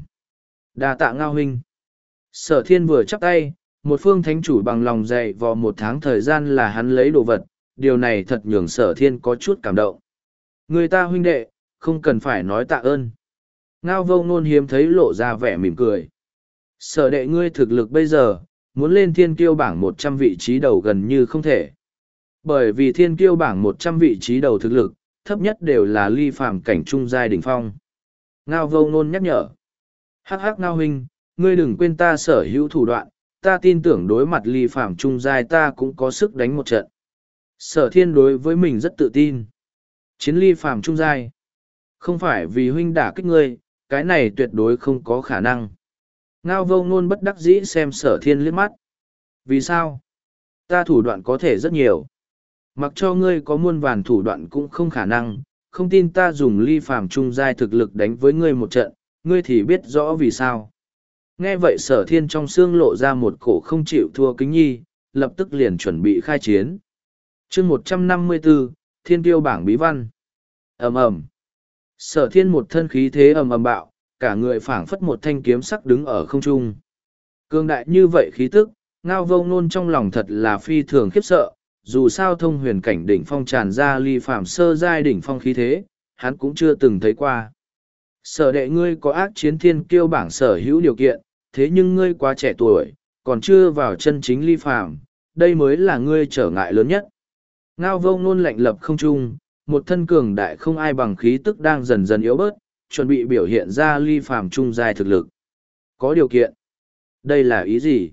đa tạ Ngao huynh. Sở thiên vừa chắp tay, một phương thánh chủ bằng lòng dạy vò một tháng thời gian là hắn lấy đồ vật, điều này thật nhường sở thiên có chút cảm động. Người ta huynh đệ, không cần phải nói tạ ơn. Ngao Vô Ngôn hiếm thấy lộ ra vẻ mỉm cười. Sở đệ ngươi thực lực bây giờ, muốn lên thiên kiêu bảng một trăm vị trí đầu gần như không thể. Bởi vì thiên kiêu bảng một trăm vị trí đầu thực lực, thấp nhất đều là ly phàm cảnh trung giai đỉnh phong. Ngao Vô Ngôn nhắc nhở. Hắc hắc Ngao huynh, ngươi đừng quên ta sở hữu thủ đoạn, ta tin tưởng đối mặt ly phàm trung giai ta cũng có sức đánh một trận. Sở thiên đối với mình rất tự tin. Chiến ly phàm trung giai. Không phải vì huynh đả kích ngươi, cái này tuyệt đối không có khả năng. Ngao Vô Ngôn bất đắc dĩ xem sở thiên liếc mắt. Vì sao? Ta thủ đoạn có thể rất nhiều. Mặc cho ngươi có muôn vàn thủ đoạn cũng không khả năng, không tin ta dùng ly phàm trung giai thực lực đánh với ngươi một trận, ngươi thì biết rõ vì sao. Nghe vậy sở thiên trong xương lộ ra một cổ không chịu thua kính nhi, lập tức liền chuẩn bị khai chiến. chương một trăm năm mươi bốn, Thiên Kiêu bảng bí văn. Ầm ầm. Sở thiên một thân khí thế ầm ầm bạo, cả người phảng phất một thanh kiếm sắc đứng ở không trung. Cương đại như vậy khí tức, Ngao Vô Ngôn trong lòng thật là phi thường khiếp sợ, dù sao thông huyền cảnh đỉnh phong tràn ra ly phàm sơ giai đỉnh phong khí thế, hắn cũng chưa từng thấy qua. Sở đệ ngươi có ác chiến thiên kiêu bảng sở hữu điều kiện, thế nhưng ngươi quá trẻ tuổi, còn chưa vào chân chính ly phàm, đây mới là ngươi trở ngại lớn nhất. Ngao Vô Ngôn lạnh lập không trung, một thân cường đại không ai bằng khí tức đang dần dần yếu bớt, chuẩn bị biểu hiện ra ly phàm trung giai thực lực. Có điều kiện. Đây là ý gì?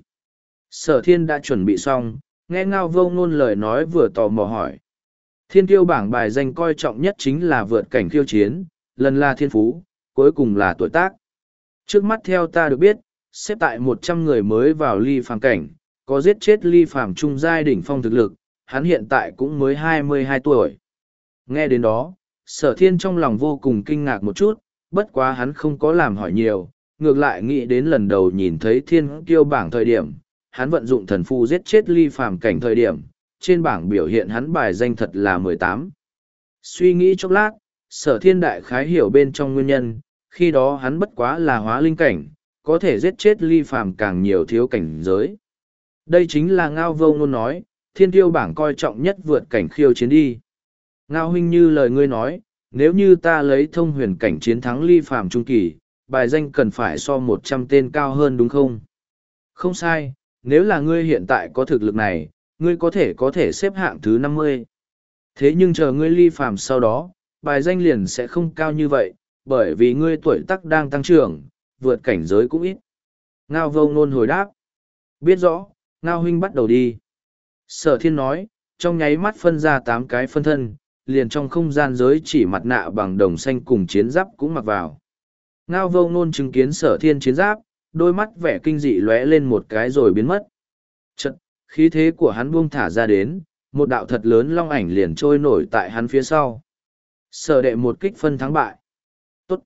Sở thiên đã chuẩn bị xong, nghe Ngao Vô Ngôn lời nói vừa tò mò hỏi. Thiên kiêu bảng bài danh coi trọng nhất chính là vượt cảnh khiêu chiến, lần là thiên phú, cuối cùng là tuổi tác. Trước mắt theo ta được biết, xếp tại một trăm người mới vào ly phàm cảnh, có giết chết ly phàm trung giai đỉnh phong thực lực, hắn hiện tại cũng mới hai mươi hai tuổi. Nghe đến đó, sở thiên trong lòng vô cùng kinh ngạc một chút, bất quá hắn không có làm hỏi nhiều, ngược lại nghĩ đến lần đầu nhìn thấy thiên kiêu bảng thời điểm, hắn vận dụng thần phu giết chết ly phàm cảnh thời điểm, trên bảng biểu hiện hắn bài danh thật là mười tám. Suy nghĩ chốc lát, sở thiên đại khái hiểu bên trong nguyên nhân, khi đó hắn bất quá là hóa linh cảnh, có thể giết chết ly phàm càng nhiều thiếu cảnh giới. Đây chính là Ngao Vô Ngôn nói, thiên kiêu bảng coi trọng nhất vượt cảnh khiêu chiến đi. Ngao huynh như lời ngươi nói, nếu như ta lấy thông huyền cảnh chiến thắng ly phàm trung kỳ, bài danh cần phải so một trăm tên cao hơn đúng không? Không sai, nếu là ngươi hiện tại có thực lực này, ngươi có thể có thể xếp hạng thứ năm mươi. Thế nhưng chờ ngươi ly phàm sau đó, bài danh liền sẽ không cao như vậy, bởi vì ngươi tuổi tác đang tăng trưởng, vượt cảnh giới cũng ít. Ngao Vô Ngôn hồi đáp. Biết rõ, Ngao huynh bắt đầu đi. Sở thiên nói, trong nháy mắt phân ra tám cái phân thân, liền trong không gian giới chỉ mặt nạ bằng đồng xanh cùng chiến giáp cũng mặc vào. Ngao Vô Ngôn chứng kiến sở thiên chiến giáp, đôi mắt vẻ kinh dị lóe lên một cái rồi biến mất. Chật, khí thế của hắn buông thả ra đến, một đạo thật lớn long ảnh liền trôi nổi tại hắn phía sau. Sở đệ một kích phân thắng bại. Tốt.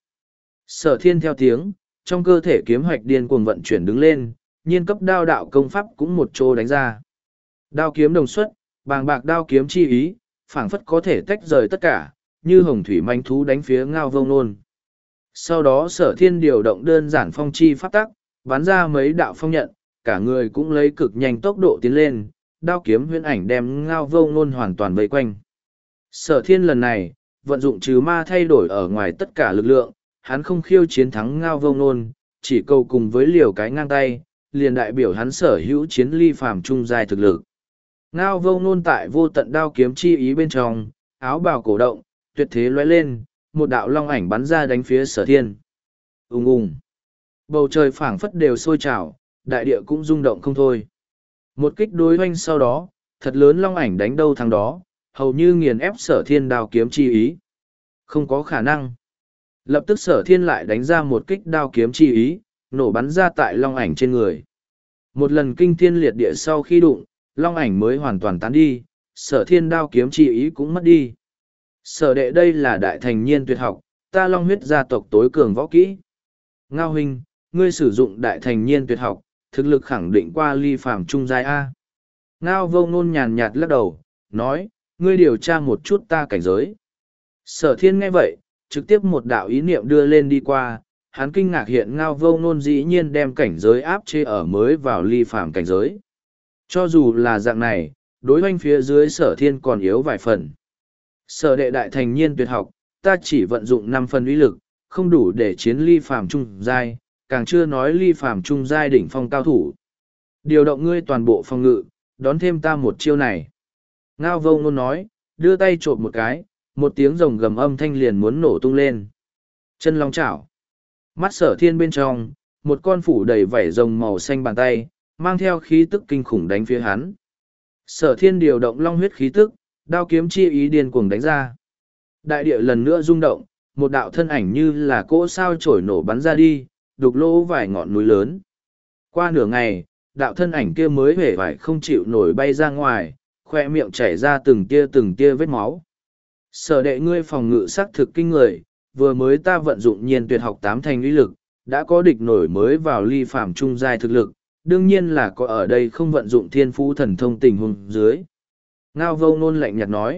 Sở thiên theo tiếng, trong cơ thể kiếm hoạch điên cuồng vận chuyển đứng lên, nhiên cấp đao đạo công pháp cũng một chỗ đánh ra. Đao kiếm đồng xuất, bàng bạc đao kiếm chi ý, phảng phất có thể tách rời tất cả, như hồng thủy manh thú đánh phía Ngao Vô Ngôn. Sau đó sở thiên điều động đơn giản phong chi pháp tắc, bắn ra mấy đạo phong nhận, cả người cũng lấy cực nhanh tốc độ tiến lên, đao kiếm huyễn ảnh đem Ngao Vô Ngôn hoàn toàn vây quanh. Sở thiên lần này, vận dụng trừ ma thay đổi ở ngoài tất cả lực lượng, hắn không khiêu chiến thắng Ngao Vô Ngôn, chỉ cầu cùng với liều cái ngang tay, liền đại biểu hắn sở hữu chiến ly phàm trung giai thực lực. Ngao Vô Ngôn tại vô tận đao kiếm chi ý bên trong, áo bào cổ động, tuyệt thế lóe lên, một đạo long ảnh bắn ra đánh phía sở thiên. Ùng ùng. Bầu trời phảng phất đều sôi trào, đại địa cũng rung động không thôi. Một kích đối hoanh sau đó, thật lớn long ảnh đánh đâu thằng đó, hầu như nghiền ép sở thiên đao kiếm chi ý. Không có khả năng. Lập tức sở thiên lại đánh ra một kích đao kiếm chi ý, nổ bắn ra tại long ảnh trên người. Một lần kinh thiên liệt địa sau khi đụng, long ảnh mới hoàn toàn tán đi, sở thiên đao kiếm chi ý cũng mất đi. Sở đệ đây là đại thành nhiên tuyệt học, ta long huyết gia tộc tối cường võ kỹ. Ngao huynh, ngươi sử dụng đại thành nhiên tuyệt học, thực lực khẳng định qua ly phàm trung giai A. Ngao vô ngôn nhàn nhạt lắc đầu, nói, ngươi điều tra một chút ta cảnh giới. Sở thiên nghe vậy, trực tiếp một đạo ý niệm đưa lên đi qua, hắn kinh ngạc hiện ngao vô ngôn dĩ nhiên đem cảnh giới áp chế ở mới vào ly phàm cảnh giới. Cho dù là dạng này, đối oanh phía dưới sở thiên còn yếu vài phần. Sở đệ đại thành nhiên tuyệt học, ta chỉ vận dụng năm phần uy lực, không đủ để chiến ly phàm trung giai, càng chưa nói ly phàm trung giai đỉnh phong cao thủ. Điều động ngươi toàn bộ phòng ngự, đón thêm ta một chiêu này. Ngao vô ngôn nói, đưa tay trộm một cái, một tiếng rồng gầm âm thanh liền muốn nổ tung lên. Chân long chảo. Mắt sở thiên bên trong, một con phủ đầy vảy rồng màu xanh bàn tay, mang theo khí tức kinh khủng đánh phía hắn. Sở thiên điều động long huyết khí tức, đao kiếm chi ý điên cuồng đánh ra. Đại địa lần nữa rung động, một đạo thân ảnh như là cỗ sao chổi nổ bắn ra đi, đục lỗ vài ngọn núi lớn. Qua nửa ngày, đạo thân ảnh kia mới hề vải không chịu nổi bay ra ngoài, khoe miệng chảy ra từng tia từng tia vết máu. Sở đệ ngươi phòng ngự sắc thực kinh người, vừa mới ta vận dụng nhiên tuyệt học tám thành uy lực, đã có địch nổi mới vào ly phàm trung giai thực lực, đương nhiên là có ở đây không vận dụng thiên phú thần thông tình huống dưới. Ngao vô ngôn lạnh nhạt nói.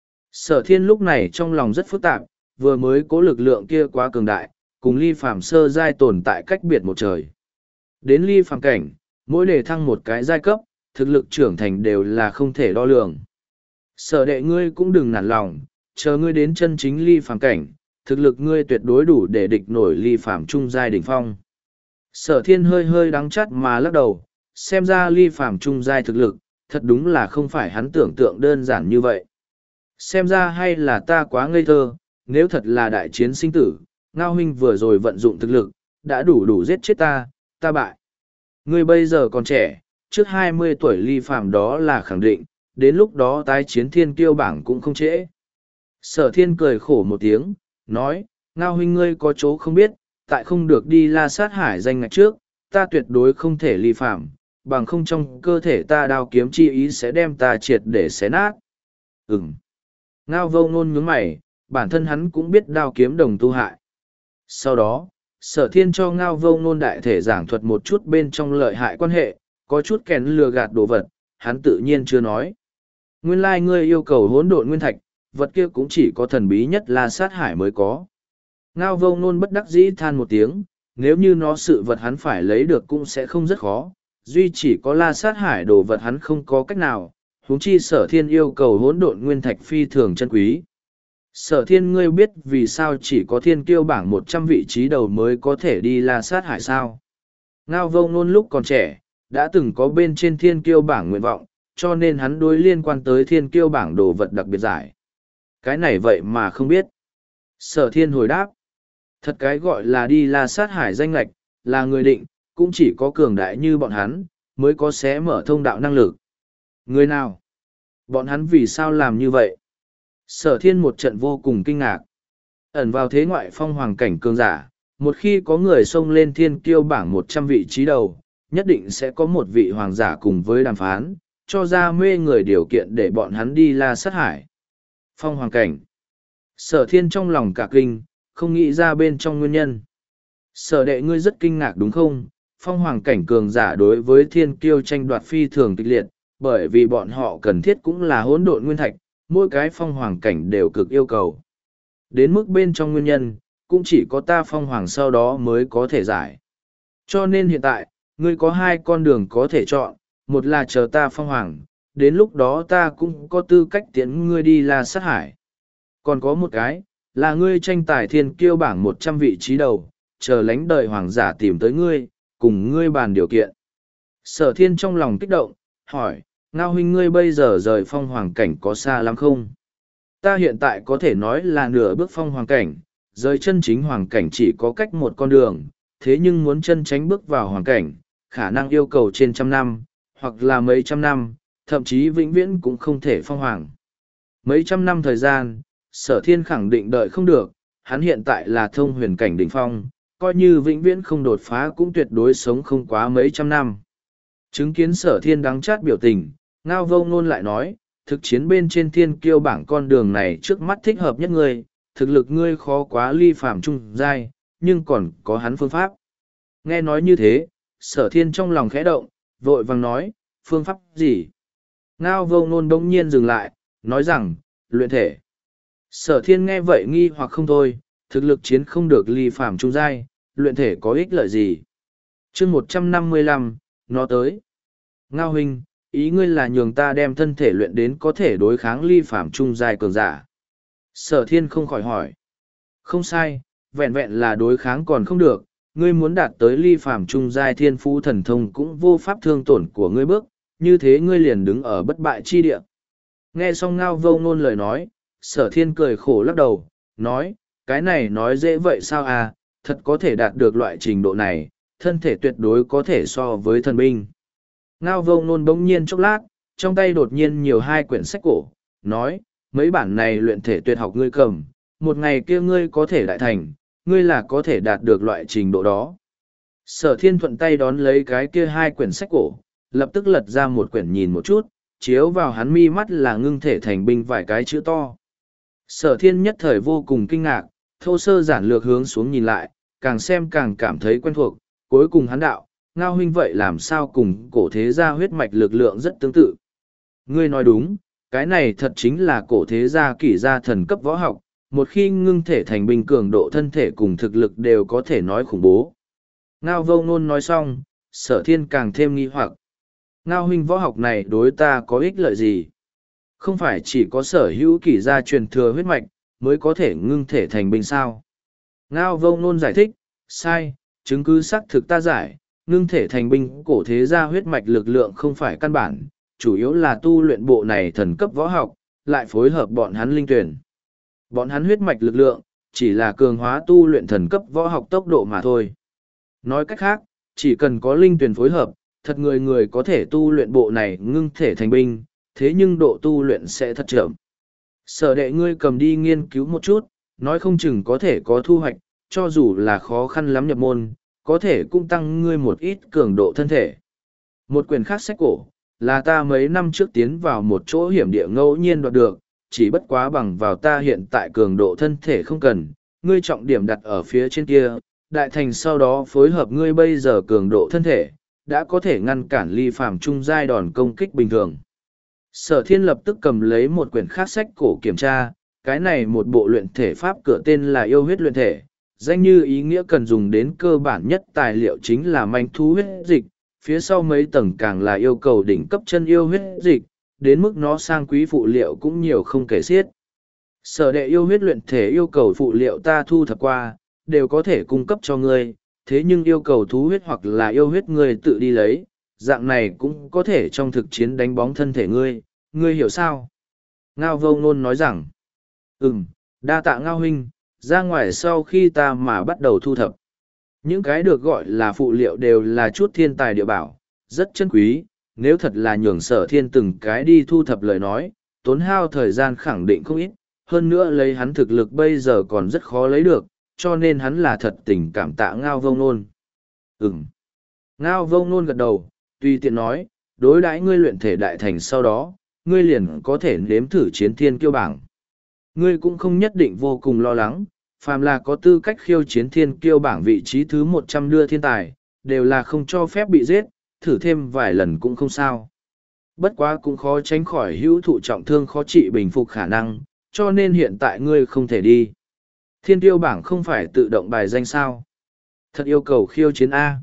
Sở thiên lúc này trong lòng rất phức tạp, vừa mới cố lực lượng kia quá cường đại, cùng ly phàm sơ giai tồn tại cách biệt một trời. Đến ly phàm cảnh, mỗi đề thăng một cái giai cấp, thực lực trưởng thành đều là không thể đo lường. Sở đệ ngươi cũng đừng nản lòng, chờ ngươi đến chân chính ly phàm cảnh, thực lực ngươi tuyệt đối đủ để địch nổi ly phàm trung giai đỉnh phong. Sở thiên hơi hơi đắng chát mà lắc đầu, xem ra ly phàm trung giai thực lực, thật đúng là không phải hắn tưởng tượng đơn giản như vậy. Xem ra hay là ta quá ngây thơ, nếu thật là đại chiến sinh tử, Ngao huynh vừa rồi vận dụng thực lực, đã đủ đủ giết chết ta, ta bại. Ngươi bây giờ còn trẻ, trước hai mươi tuổi ly phàm đó là khẳng định, đến lúc đó tái chiến thiên kiêu bảng cũng không trễ. Sở thiên cười khổ một tiếng, nói, Ngao huynh ngươi có chỗ không biết, tại không được đi la sát hải danh ngạch trước, ta tuyệt đối không thể ly phàm, bằng không trong cơ thể ta đao kiếm chi ý sẽ đem ta triệt để xé nát. Ừm. Ngao vô ngôn nhướng mày, bản thân hắn cũng biết đao kiếm đồng tu hại. Sau đó, sở thiên cho ngao vô ngôn đại thể giảng thuật một chút bên trong lợi hại quan hệ, có chút kén lừa gạt đồ vật, hắn tự nhiên chưa nói. Nguyên lai ngươi yêu cầu hỗn độn nguyên thạch, vật kia cũng chỉ có thần bí nhất là sát hải mới có. Ngao vô ngôn bất đắc dĩ than một tiếng, nếu như nó sự vật hắn phải lấy được cũng sẽ không rất khó, duy chỉ có la sát hải đồ vật hắn không có cách nào, huống chi sở thiên yêu cầu hỗn độn nguyên thạch phi thường chân quý. Sở thiên ngươi biết vì sao chỉ có thiên kiêu bảng một trăm vị trí đầu mới có thể đi la sát hải sao? Ngao vô ngôn lúc còn trẻ, đã từng có bên trên thiên kiêu bảng nguyện vọng, cho nên hắn đối liên quan tới thiên kiêu bảng đồ vật đặc biệt giải. Cái này vậy mà không biết. Sở thiên hồi đáp. Thật cái gọi là đi la sát hải danh lạch, là người định, cũng chỉ có cường đại như bọn hắn, mới có xé mở thông đạo năng lực. Người nào? Bọn hắn vì sao làm như vậy? Sở thiên một trận vô cùng kinh ngạc. Ẩn vào thế ngoại phong hoàng cảnh cường giả, một khi có người xông lên thiên kiêu bảng một trăm vị trí đầu, nhất định sẽ có một vị hoàng giả cùng với đàm phán, cho ra mê người điều kiện để bọn hắn đi la sát hải. Phong hoàng cảnh. Sở thiên trong lòng cả kinh, không nghĩ ra bên trong nguyên nhân. Sở đệ ngươi rất kinh ngạc đúng không? Phong hoàng cảnh cường giả đối với thiên kiêu tranh đoạt phi thường kịch liệt, bởi vì bọn họ cần thiết cũng là hỗn độn nguyên thạch, mỗi cái phong hoàng cảnh đều cực yêu cầu. Đến mức bên trong nguyên nhân, cũng chỉ có ta phong hoàng sau đó mới có thể giải. Cho nên hiện tại, ngươi có hai con đường có thể chọn, một là chờ ta phong hoàng, đến lúc đó ta cũng có tư cách tiễn ngươi đi la sát hải. Còn có một cái, là ngươi tranh tài thiên kiêu bảng một trăm vị trí đầu, chờ lánh đời hoàng giả tìm tới ngươi, cùng ngươi bàn điều kiện. Sở thiên trong lòng kích động, hỏi, Ngao huynh ngươi bây giờ rời phong hoàng cảnh có xa lắm không? Ta hiện tại có thể nói là nửa bước phong hoàng cảnh, rời chân chính hoàng cảnh chỉ có cách một con đường, thế nhưng muốn chân tránh bước vào hoàng cảnh, khả năng yêu cầu trên trăm năm, hoặc là mấy trăm năm, thậm chí vĩnh viễn cũng không thể phong hoàng. Mấy trăm năm thời gian, sở thiên khẳng định đợi không được, hắn hiện tại là thông huyền cảnh đỉnh phong, coi như vĩnh viễn không đột phá cũng tuyệt đối sống không quá mấy trăm năm. Chứng kiến sở thiên đắng chát biểu tình, Ngao vô ngôn lại nói, thực chiến bên trên thiên kiêu bảng con đường này trước mắt thích hợp nhất ngươi, thực lực ngươi khó quá ly phàm trung giai, nhưng còn có hắn phương pháp. Nghe nói như thế, sở thiên trong lòng khẽ động, vội vàng nói, phương pháp gì? Ngao vô ngôn bỗng nhiên dừng lại, nói rằng, luyện thể. Sở thiên nghe vậy nghi hoặc không thôi, thực lực chiến không được ly phàm trung giai, luyện thể có ích lợi gì? chương một trăm năm mươi lăm, nó tới. Ngao huynh, ý ngươi là nhường ta đem thân thể luyện đến có thể đối kháng ly phàm trung giai cường giả. Sở thiên không khỏi hỏi. Không sai, vẹn vẹn là đối kháng còn không được, ngươi muốn đạt tới ly phàm trung giai thiên phú thần thông cũng vô pháp thương tổn của ngươi bước, như thế ngươi liền đứng ở bất bại chi địa. Nghe xong Ngao vô ngôn lời nói, sở thiên cười khổ lắc đầu, nói, cái này nói dễ vậy sao à, thật có thể đạt được loại trình độ này, thân thể tuyệt đối có thể so với thần binh. Ngao vô ngôn bỗng nhiên chốc lát, trong tay đột nhiên nhiều hai quyển sách cổ, nói, mấy bản này luyện thể tuyệt học ngươi cầm, một ngày kia ngươi có thể đại thành, ngươi là có thể đạt được loại trình độ đó. Sở thiên thuận tay đón lấy cái kia hai quyển sách cổ, lập tức lật ra một quyển nhìn một chút, chiếu vào hắn mi mắt là ngưng thể thành binh vài cái chữ to. Sở thiên nhất thời vô cùng kinh ngạc, thô sơ giản lược hướng xuống nhìn lại, càng xem càng cảm thấy quen thuộc, cuối cùng hắn đạo, Ngao huynh vậy làm sao cùng cổ thế gia huyết mạch lực lượng rất tương tự. Ngươi nói đúng, cái này thật chính là cổ thế gia kỷ gia thần cấp võ học, một khi ngưng thể thành binh cường độ thân thể cùng thực lực đều có thể nói khủng bố. Ngao vô ngôn nói xong, sở thiên càng thêm nghi hoặc. Ngao huynh võ học này đối ta có ích lợi gì? Không phải chỉ có sở hữu kỷ gia truyền thừa huyết mạch, mới có thể ngưng thể thành binh sao? Ngao vô ngôn giải thích, sai, chứng cứ xác thực ta giải, ngưng thể thành binh cổ thế gia huyết mạch lực lượng không phải căn bản, chủ yếu là tu luyện bộ này thần cấp võ học, lại phối hợp bọn hắn linh tuyển. Bọn hắn huyết mạch lực lượng, chỉ là cường hóa tu luyện thần cấp võ học tốc độ mà thôi. Nói cách khác, chỉ cần có linh tuyển phối hợp, thật người người có thể tu luyện bộ này ngưng thể thành binh, thế nhưng độ tu luyện sẽ thật chậm. Sở đệ ngươi cầm đi nghiên cứu một chút, nói không chừng có thể có thu hoạch, cho dù là khó khăn lắm nhập môn, có thể cũng tăng ngươi một ít cường độ thân thể. Một quyển khác sách cổ, là ta mấy năm trước tiến vào một chỗ hiểm địa ngẫu nhiên đoạt được, chỉ bất quá bằng vào ta hiện tại cường độ thân thể không cần, ngươi trọng điểm đặt ở phía trên kia, đại thành sau đó phối hợp ngươi bây giờ cường độ thân thể, đã có thể ngăn cản ly phàm trung giai đòn công kích bình thường. Sở thiên lập tức cầm lấy một quyển khác sách cổ kiểm tra, cái này một bộ luyện thể pháp cửa tên là yêu huyết luyện thể, danh như ý nghĩa cần dùng đến cơ bản nhất tài liệu chính là manh thú huyết dịch, phía sau mấy tầng càng là yêu cầu đỉnh cấp chân yêu huyết dịch, đến mức nó sang quý phụ liệu cũng nhiều không kể xiết. Sở đệ yêu huyết luyện thể yêu cầu phụ liệu ta thu thập qua, đều có thể cung cấp cho ngươi, thế nhưng yêu cầu thú huyết hoặc là yêu huyết ngươi tự đi lấy, dạng này cũng có thể trong thực chiến đánh bóng thân thể ngươi, ngươi hiểu sao? Ngao vô ngôn nói rằng, ừm, đa tạ Ngao huynh, ra ngoài sau khi ta mà bắt đầu thu thập. Những cái được gọi là phụ liệu đều là chút thiên tài địa bảo, rất chân quý, nếu thật là nhường sở thiên từng cái đi thu thập lời nói, tốn hao thời gian khẳng định không ít, hơn nữa lấy hắn thực lực bây giờ còn rất khó lấy được, cho nên hắn là thật tình cảm tạ Ngao vô ngôn. Ừm. Ngao vô ngôn gật đầu, tùy tiện nói, đối đãi ngươi luyện thể đại thành sau đó, ngươi liền có thể nếm thử chiến thiên kiêu bảng. Ngươi cũng không nhất định vô cùng lo lắng, phàm là có tư cách khiêu chiến thiên kiêu bảng vị trí thứ một trăm đưa thiên tài, đều là không cho phép bị giết, thử thêm vài lần cũng không sao. Bất quá cũng khó tránh khỏi hữu thụ trọng thương khó trị bình phục khả năng, cho nên hiện tại ngươi không thể đi. Thiên kiêu bảng không phải tự động bài danh sao? Thật yêu cầu khiêu chiến A.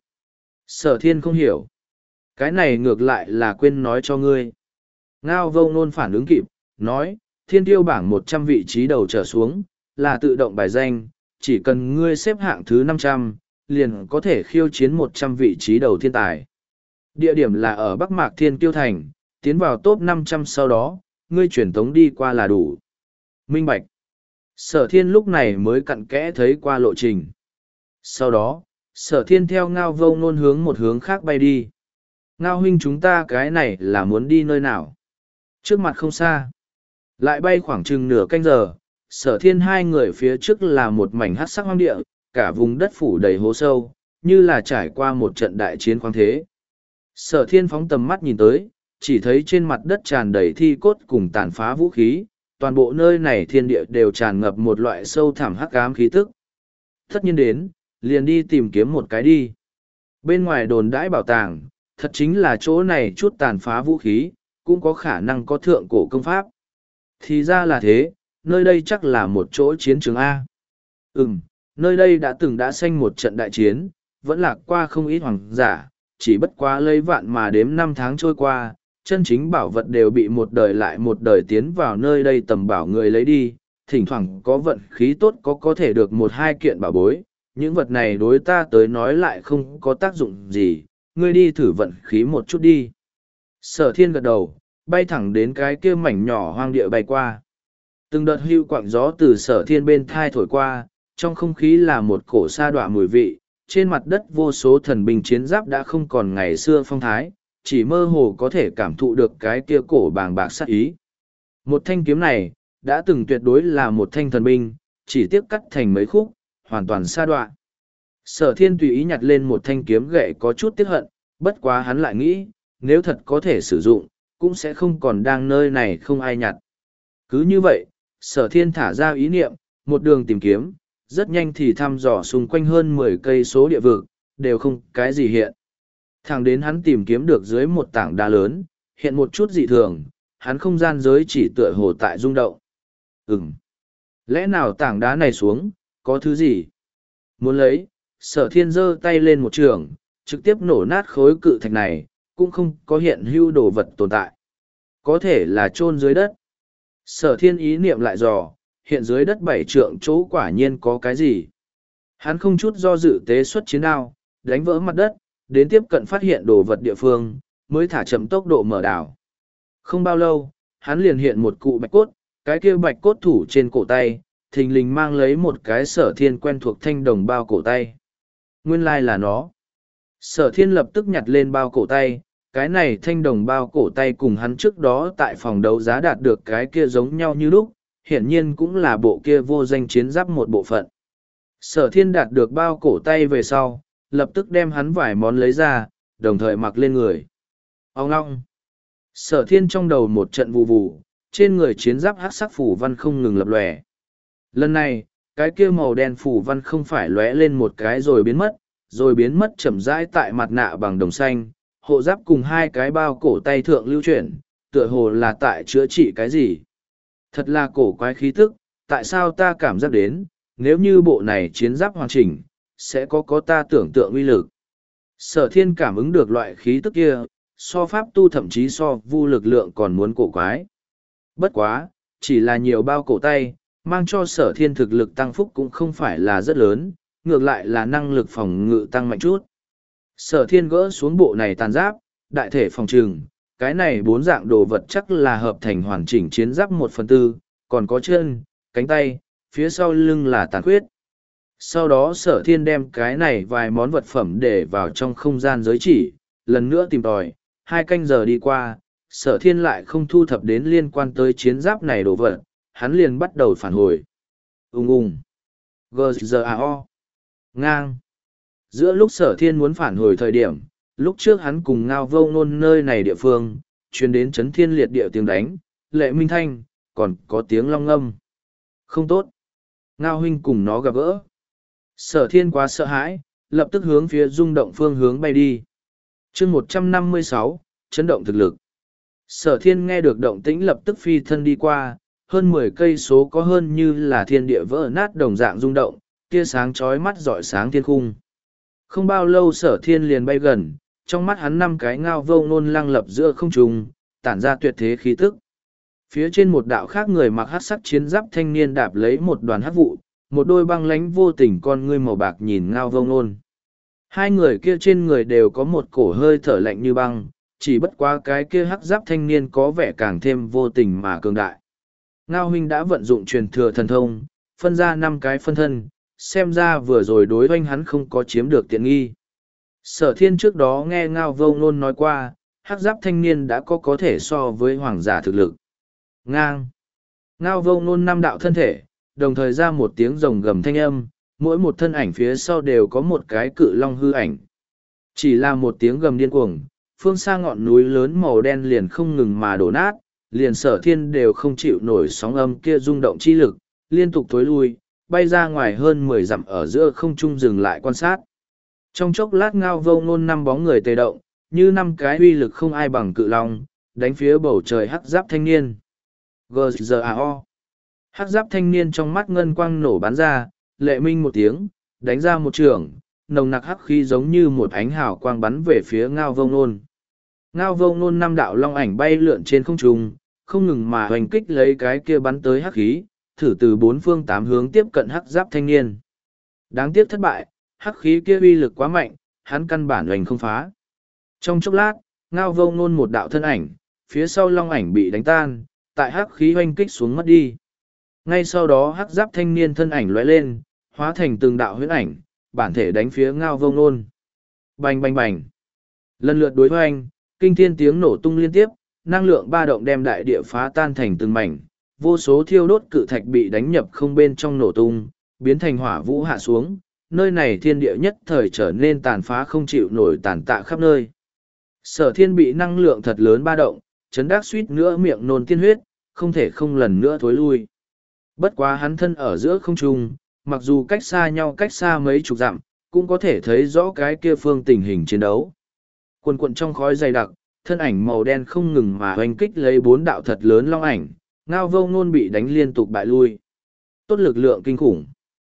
Sở thiên không hiểu. Cái này ngược lại là quên nói cho ngươi. Ngao vô ngôn phản ứng kịp, nói, thiên tiêu bảng một trăm vị trí đầu trở xuống, là tự động bài danh, chỉ cần ngươi xếp hạng thứ năm trăm, liền có thể khiêu chiến một trăm vị trí đầu thiên tài. Địa điểm là ở Bắc Mạc Thiên Kiêu Thành, tiến vào top năm trăm sau đó, ngươi chuyển tống đi qua là đủ. Minh Bạch. Sở thiên lúc này mới cặn kẽ thấy qua lộ trình. Sau đó, sở thiên theo Ngao vô ngôn hướng một hướng khác bay đi. Ngao huynh chúng ta cái này là muốn đi nơi nào? Trước mặt không xa. Lại bay khoảng chừng nửa canh giờ, sở thiên hai người phía trước là một mảnh hắc sắc hoang địa, cả vùng đất phủ đầy hố sâu, như là trải qua một trận đại chiến khoáng thế. Sở thiên phóng tầm mắt nhìn tới, chỉ thấy trên mặt đất tràn đầy thi cốt cùng tàn phá vũ khí, toàn bộ nơi này thiên địa đều tràn ngập một loại sâu thẳm hắc ám khí tức. Tất nhiên đến, liền đi tìm kiếm một cái đi. Bên ngoài đồn đãi bảo tàng, thật chính là chỗ này chút tàn phá vũ khí, cũng có khả năng có thượng cổ công pháp. Thì ra là thế, nơi đây chắc là một chỗ chiến trường A. Ừm, nơi đây đã từng đã sanh một trận đại chiến, vẫn lạc qua không ít hoàng giả, chỉ bất quá lấy vạn mà đếm năm tháng trôi qua, chân chính bảo vật đều bị một đời lại một đời tiến vào nơi đây tầm bảo người lấy đi, thỉnh thoảng có vận khí tốt có có thể được một hai kiện bảo bối, những vật này đối ta tới nói lại không có tác dụng gì, ngươi đi thử vận khí một chút đi. Sở thiên gật đầu, bay thẳng đến cái kia mảnh nhỏ hoang địa bay qua. Từng đợt hưu quạng gió từ sở thiên bên thai thổi qua, trong không khí là một cổ sa đọa mùi vị, trên mặt đất vô số thần binh chiến giáp đã không còn ngày xưa phong thái, chỉ mơ hồ có thể cảm thụ được cái kia cổ bàng bạc sát ý. Một thanh kiếm này, đã từng tuyệt đối là một thanh thần binh, chỉ tiếc cắt thành mấy khúc, hoàn toàn sa đọa. Sở thiên tùy ý nhặt lên một thanh kiếm gậy có chút tiếc hận, bất quá hắn lại nghĩ, nếu thật có thể sử dụng, cũng sẽ không còn đang nơi này không ai nhặt. Cứ như vậy, sở thiên thả ra ý niệm, một đường tìm kiếm, rất nhanh thì thăm dò xung quanh hơn mười cây số địa vực, đều không cái gì hiện. Thẳng đến hắn tìm kiếm được dưới một tảng đá lớn, hiện một chút dị thường, hắn không gian giới chỉ tựa hồ tại rung động. Ừm. Lẽ nào tảng đá này xuống, có thứ gì? Muốn lấy, sở thiên giơ tay lên một trường, trực tiếp nổ nát khối cự thạch này, cũng không có hiện hữu đồ vật tồn tại. Có thể là chôn dưới đất. Sở thiên ý niệm lại dò, hiện dưới đất bảy trượng chỗ quả nhiên có cái gì. Hắn không chút do dự tế xuất chiến đao, đánh vỡ mặt đất, đến tiếp cận phát hiện đồ vật địa phương, mới thả chậm tốc độ mở đảo. Không bao lâu, hắn liền hiện một cụ bạch cốt, cái kia bạch cốt thủ trên cổ tay, thình lình mang lấy một cái sở thiên quen thuộc thanh đồng bao cổ tay. Nguyên lai là nó. Sở thiên lập tức nhặt lên bao cổ tay, cái này thanh đồng bao cổ tay cùng hắn trước đó tại phòng đấu giá đạt được cái kia giống nhau như lúc, hiển nhiên cũng là bộ kia vô danh chiến giáp một bộ phận. Sở thiên đạt được bao cổ tay về sau, lập tức đem hắn vài món lấy ra, đồng thời mặc lên người. Ông ngong. Sở thiên trong đầu một trận vù vù, trên người chiến giáp hắc sắc phủ văn không ngừng lập lòe. Lần này, cái kia màu đen phủ văn không phải lóe lên một cái rồi biến mất, rồi biến mất chậm rãi tại mặt nạ bằng đồng xanh, hộ giáp cùng hai cái bao cổ tay thượng lưu chuyển, tựa hồ là tại chữa trị cái gì. Thật là cổ quái khí tức, tại sao ta cảm giác đến, nếu như bộ này chiến giáp hoàn chỉnh, sẽ có có ta tưởng tượng uy lực. Sở thiên cảm ứng được loại khí tức kia, so pháp tu thậm chí so vu lực lượng còn muốn cổ quái. Bất quá, chỉ là nhiều bao cổ tay, mang cho sở thiên thực lực tăng phúc cũng không phải là rất lớn, ngược lại là năng lực phòng ngự tăng mạnh chút. Sở thiên gỡ xuống bộ này tàn giáp, đại thể phòng trừng, cái này bốn dạng đồ vật chắc là hợp thành hoàn chỉnh chiến giáp một phần tư, còn có chân, cánh tay, phía sau lưng là tàn khuyết. Sau đó sở thiên đem cái này vài món vật phẩm để vào trong không gian giới chỉ, lần nữa tìm tòi, hai canh giờ đi qua, sở thiên lại không thu thập đến liên quan tới chiến giáp này đồ vật, hắn liền bắt đầu phản hồi. Ung ung. G-Z-A-O. Ngang. Giữa lúc sở thiên muốn phản hồi thời điểm, lúc trước hắn cùng ngao vô ngôn nơi này địa phương, chuyên đến chấn thiên liệt địa tiếng đánh, lệ minh thanh, còn có tiếng long ngâm. Không tốt. Ngao huynh cùng nó gặp gỡ. Sở thiên quá sợ hãi, lập tức hướng phía rung động phương hướng bay đi. chương một trăm năm mươi sáu, chấn động thực lực. Sở thiên nghe được động tĩnh lập tức phi thân đi qua, hơn mười cây số có hơn như là thiên địa vỡ nát đồng dạng rung động, tia sáng chói mắt rọi sáng thiên khung. Không bao lâu sở thiên liền bay gần, trong mắt hắn năm cái ngao vô ngôn lăng lập giữa không trung, tản ra tuyệt thế khí tức. Phía trên một đạo khác người mặc hắc sắc chiến giáp thanh niên đạp lấy một đoàn hắc vụ, một đôi băng lánh vô tình con ngươi màu bạc nhìn ngao vô ngôn. Hai người kia trên người đều có một cổ hơi thở lạnh như băng, chỉ bất quá cái kia hắc giáp thanh niên có vẻ càng thêm vô tình mà cường đại. Ngao huynh đã vận dụng truyền thừa thần thông, phân ra năm cái phân thân, xem ra vừa rồi đối oanh hắn không có chiếm được tiện nghi. Sở thiên trước đó nghe ngao vô ngôn nói qua, hắc giáp thanh niên đã có có thể so với hoàng giả thực lực. Ngang. Ngao vô ngôn năm đạo thân thể, đồng thời ra một tiếng rồng gầm thanh âm, mỗi một thân ảnh phía sau đều có một cái cự long hư ảnh. Chỉ là một tiếng gầm điên cuồng, phương xa ngọn núi lớn màu đen liền không ngừng mà đổ nát, liền sở thiên đều không chịu nổi sóng âm kia rung động chi lực, liên tục thối lui, bay ra ngoài hơn mười dặm ở giữa không trung dừng lại quan sát. Trong chốc lát Ngao Vô Ngôn năm bóng người tề động, như năm cái uy lực không ai bằng cự long, đánh phía bầu trời hắc giáp thanh niên. giê giê a o. Hắc giáp thanh niên trong mắt ngân quang nổ bắn ra, lệ minh một tiếng, đánh ra một trường, nồng nặc hắc khí giống như một ánh hào quang bắn về phía Ngao Vô Ngôn. Ngao Vô Ngôn năm đạo long ảnh bay lượn trên không trung, không ngừng mà hoành kích lấy cái kia bắn tới hắc khí, thử từ bốn phương tám hướng tiếp cận hắc giáp thanh niên. Đáng tiếc thất bại, hắc khí kia uy lực quá mạnh, hắn căn bản hoành không phá. Trong chốc lát, Ngao Vô Ngôn một đạo thân ảnh, phía sau long ảnh bị đánh tan, tại hắc khí hoành kích xuống mất đi. Ngay sau đó hắc giáp thanh niên thân ảnh lóe lên, hóa thành từng đạo huyễn ảnh, bản thể đánh phía Ngao Vô Ngôn. Bành bành bành. Lần lượt đối hoành, kinh thiên tiếng nổ tung liên tiếp, năng lượng ba động đem đại địa phá tan thành từng mảnh, vô số thiêu đốt cự thạch bị đánh nhập không bên trong nổ tung, biến thành hỏa vũ hạ xuống, nơi này thiên địa nhất thời trở nên tàn phá không chịu nổi tàn tạ khắp nơi. Sở thiên bị năng lượng thật lớn ba động, chấn đắc suýt nữa miệng nôn tiên huyết, không thể không lần nữa thối lui. Bất quá hắn thân ở giữa không trung, mặc dù cách xa nhau cách xa mấy chục dặm, cũng có thể thấy rõ cái kia phương tình hình chiến đấu. Quần quận trong khói dày đặc, thân ảnh màu đen không ngừng mà hoành kích lấy bốn đạo thật lớn long ảnh, Ngao Vô Ngôn bị đánh liên tục bại lui. Tốt lực lượng kinh khủng.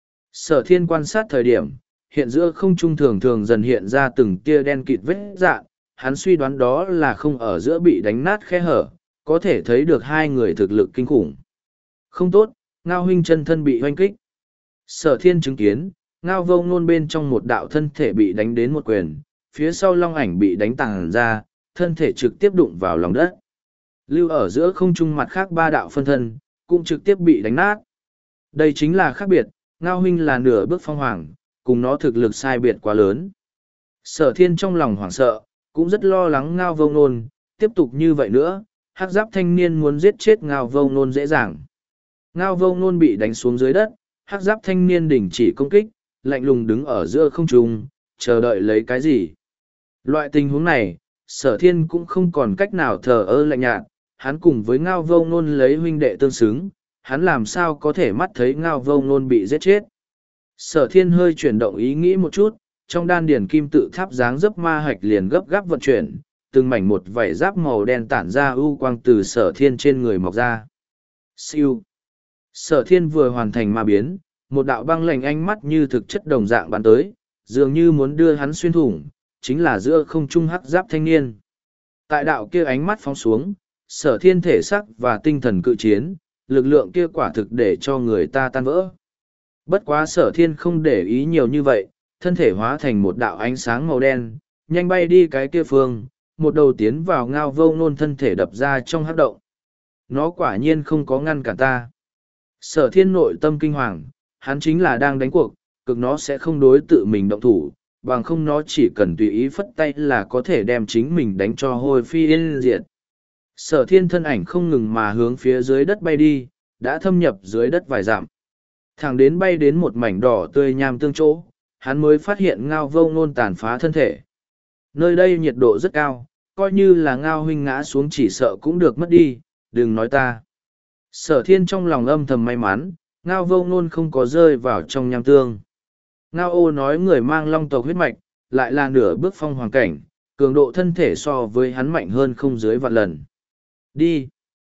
Sở thiên quan sát thời điểm, hiện giữa không trung thường thường dần hiện ra từng tia đen kịt vết dạn, hắn suy đoán đó là không ở giữa bị đánh nát khe hở, có thể thấy được hai người thực lực kinh khủng. Không tốt, Ngao huynh chân thân bị hoành kích. Sở thiên chứng kiến, Ngao Vô Ngôn bên trong một đạo thân thể bị đánh đến một quyền, phía sau long ảnh bị đánh tàng ra, thân thể trực tiếp đụng vào lòng đất. Lưu ở giữa không trung mặt khác ba đạo phân thân, cũng trực tiếp bị đánh nát. Đây chính là khác biệt, Ngao huynh là nửa bước phong hoàng, cùng nó thực lực sai biệt quá lớn. Sở thiên trong lòng hoảng sợ, cũng rất lo lắng Ngao Vô Ngôn, tiếp tục như vậy nữa, hắc giáp thanh niên muốn giết chết Ngao Vô Ngôn dễ dàng. Ngao Vô Ngôn bị đánh xuống dưới đất, hắc giáp thanh niên đình chỉ công kích, lạnh lùng đứng ở giữa không trung, chờ đợi lấy cái gì. Loại tình huống này, sở thiên cũng không còn cách nào thờ ơ lạnh nhạt, hắn cùng với Ngao Vô Ngôn lấy huynh đệ tương xứng, hắn làm sao có thể mắt thấy Ngao Vô Ngôn bị giết chết. Sở thiên hơi chuyển động ý nghĩ một chút, trong đan điển kim tự tháp dáng dấp ma hạch liền gấp gáp vận chuyển, từng mảnh một vảy giáp màu đen tản ra ưu quang từ sở thiên trên người mọc ra. Siêu. Sở thiên vừa hoàn thành ma biến, một đạo băng lạnh ánh mắt như thực chất đồng dạng bắn tới, dường như muốn đưa hắn xuyên thủng, chính là giữa không trung hắc giáp thanh niên. Tại đạo kia ánh mắt phóng xuống, sở thiên thể sắc và tinh thần cự chiến, lực lượng kia quả thực để cho người ta tan vỡ. Bất quá sở thiên không để ý nhiều như vậy, thân thể hóa thành một đạo ánh sáng màu đen, nhanh bay đi cái kia phương, một đầu tiến vào Ngao Vô Ngôn thân thể đập ra trong hắc động. Nó quả nhiên không có ngăn cản ta. Sở thiên nội tâm kinh hoàng, hắn chính là đang đánh cuộc, cực nó sẽ không đối tự mình động thủ, bằng không nó chỉ cần tùy ý phất tay là có thể đem chính mình đánh cho hôi phi yên diệt. Sở thiên thân ảnh không ngừng mà hướng phía dưới đất bay đi, đã thâm nhập dưới đất vài dặm. Thẳng đến bay đến một mảnh đỏ tươi nham tương chỗ, hắn mới phát hiện Ngao Vô Ngôn tàn phá thân thể. Nơi đây nhiệt độ rất cao, coi như là Ngao huynh ngã xuống chỉ sợ cũng được mất đi, đừng nói ta. Sở thiên trong lòng âm thầm may mắn, Ngao Vô Ngôn không có rơi vào trong nham tương. Ngao ô nói người mang long tộc huyết mạch, lại là nửa bước phong hoàng cảnh, cường độ thân thể so với hắn mạnh hơn không dưới vạn lần. Đi!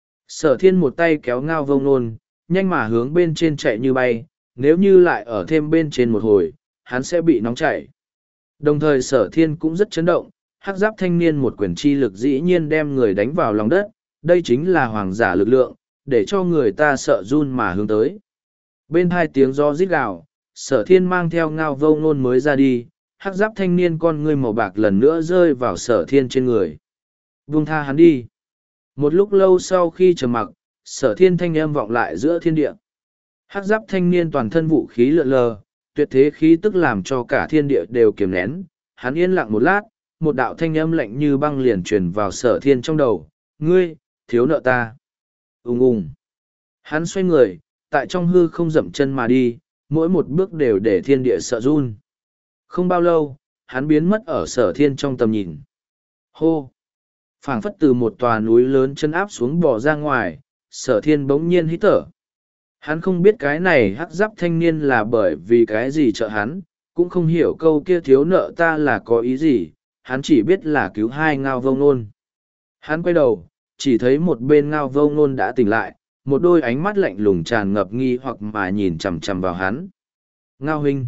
Sở thiên một tay kéo Ngao Vô Ngôn, nhanh mà hướng bên trên chạy như bay, nếu như lại ở thêm bên trên một hồi, hắn sẽ bị nóng chảy. Đồng thời sở thiên cũng rất chấn động, hắc giáp thanh niên một quyền chi lực dĩ nhiên đem người đánh vào lòng đất, đây chính là hoàng giả lực lượng, để cho người ta sợ run mà hướng tới. Bên hai tiếng gió rít gào, sở thiên mang theo Ngao Vô Ngôn mới ra đi, hắc giáp thanh niên con ngươi màu bạc lần nữa rơi vào sở thiên trên người. Buông tha hắn đi. Một lúc lâu sau khi trầm mặc, sở thiên thanh âm vọng lại giữa thiên địa. Hắc giáp thanh niên toàn thân vũ khí lượn lờ, tuyệt thế khí tức làm cho cả thiên địa đều kiềm nén. Hắn yên lặng một lát, một đạo thanh âm lạnh như băng liền truyền vào sở thiên trong đầu. Ngươi, thiếu nợ ta. Ùng ùng. Hắn xoay người, tại trong hư không dậm chân mà đi, mỗi một bước đều để thiên địa sợ run. Không bao lâu, hắn biến mất ở sở thiên trong tầm nhìn. Hô! Phảng phất từ một tòa núi lớn chân áp xuống bỏ ra ngoài, sở thiên bỗng nhiên hít thở. Hắn không biết cái này hắc giáp thanh niên là bởi vì cái gì trợ hắn, cũng không hiểu câu kia thiếu nợ ta là có ý gì, hắn chỉ biết là cứu hai ngao vông nôn. Hắn quay đầu, chỉ thấy một bên ngao vông nôn đã tỉnh lại, một đôi ánh mắt lạnh lùng tràn ngập nghi hoặc mà nhìn chằm chằm vào hắn. Ngao huynh!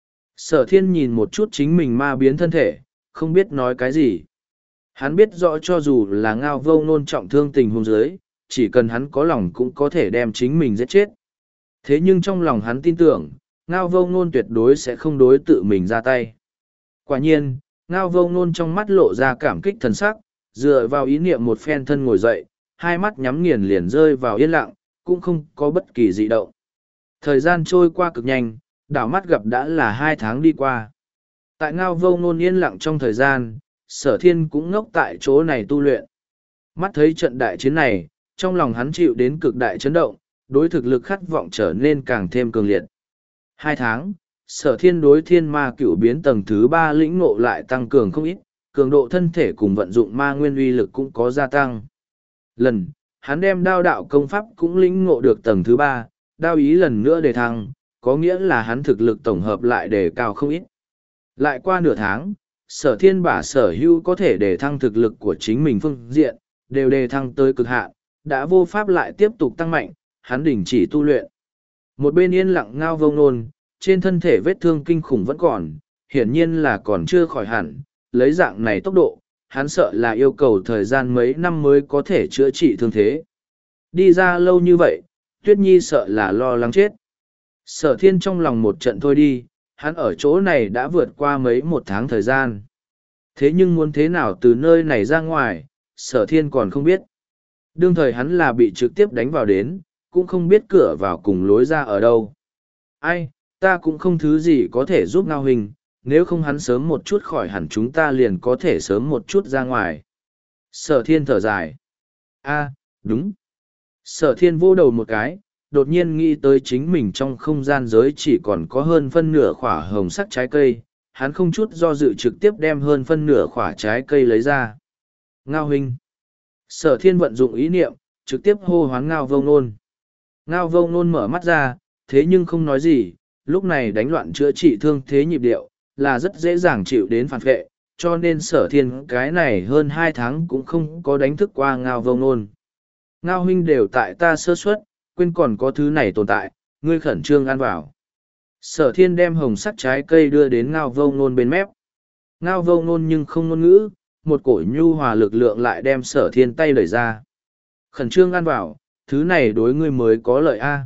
Sở thiên nhìn một chút chính mình ma biến thân thể, không biết nói cái gì. Hắn biết rõ cho dù là ngao vông nôn trọng thương tình huống dưới, chỉ cần hắn có lòng cũng có thể đem chính mình giết chết. Thế nhưng trong lòng hắn tin tưởng, ngao vông nôn tuyệt đối sẽ không đối tự mình ra tay. Quả nhiên, ngao vông nôn trong mắt lộ ra cảm kích thần sắc, dựa vào ý niệm một phen thân ngồi dậy, hai mắt nhắm nghiền liền rơi vào yên lặng, cũng không có bất kỳ dị động. Thời gian trôi qua cực nhanh, đảo mắt gặp đã là hai tháng đi qua. Tại ngao vông nôn yên lặng trong thời gian, sở thiên cũng ngốc tại chỗ này tu luyện. Mắt thấy trận đại chiến này, trong lòng hắn chịu đến cực đại chấn động, đối thực lực khát vọng trở nên càng thêm cường liệt. Hai tháng, sở thiên đối thiên ma cửu biến tầng thứ ba lĩnh ngộ lại tăng cường không ít, cường độ thân thể cùng vận dụng ma nguyên uy lực cũng có gia tăng. Lần, hắn đem đao đạo công pháp cũng lĩnh ngộ được tầng thứ ba, đao ý lần nữa đề thăng, có nghĩa là hắn thực lực tổng hợp lại đề cao không ít. Lại qua nửa tháng, sở thiên bả sở hữu có thể đề thăng thực lực của chính mình phương diện, đều đề thăng tới cực hạn, đã vô pháp lại tiếp tục tăng mạnh, hắn đình chỉ tu luyện. Một bên yên lặng ngao vông nôn, trên thân thể vết thương kinh khủng vẫn còn, hiển nhiên là còn chưa khỏi hẳn, lấy dạng này tốc độ, hắn sợ là yêu cầu thời gian mấy năm mới có thể chữa trị thương thế. Đi ra lâu như vậy, Tuyết Nhi sợ là lo lắng chết. Sở thiên trong lòng một trận thôi đi, hắn ở chỗ này đã vượt qua mấy một tháng thời gian. Thế nhưng muốn thế nào từ nơi này ra ngoài, sở thiên còn không biết. Đương thời hắn là bị trực tiếp đánh vào đến, cũng không biết cửa vào cùng lối ra ở đâu. Ai, ta cũng không thứ gì có thể giúp Ngao huynh, nếu không hắn sớm một chút khỏi hẳn chúng ta liền có thể sớm một chút ra ngoài. Sở thiên thở dài. A, đúng. Sở thiên vô đầu một cái, đột nhiên nghĩ tới chính mình trong không gian giới chỉ còn có hơn phân nửa khỏa hồng sắc trái cây, hắn không chút do dự trực tiếp đem hơn phân nửa khỏa trái cây lấy ra. Ngao huynh. Sở thiên vận dụng ý niệm, trực tiếp hô hoán ngao vông nôn. Ngao vông nôn mở mắt ra, thế nhưng không nói gì, lúc này đánh loạn chữa trị thương thế nhịp điệu, là rất dễ dàng chịu đến phản vệ, cho nên sở thiên cái này hơn hai tháng cũng không có đánh thức qua ngao vông nôn. Ngao huynh đều tại ta sơ suất, quên còn có thứ này tồn tại, ngươi khẩn trương ăn vào. Sở thiên đem hồng sắt trái cây đưa đến ngao vông nôn bên mép. Ngao vông nôn nhưng không ngôn ngữ, một cổ nhu hòa lực lượng lại đem sở thiên tay đẩy ra. Khẩn trương ăn vào, thứ này đối ngươi mới có lợi a.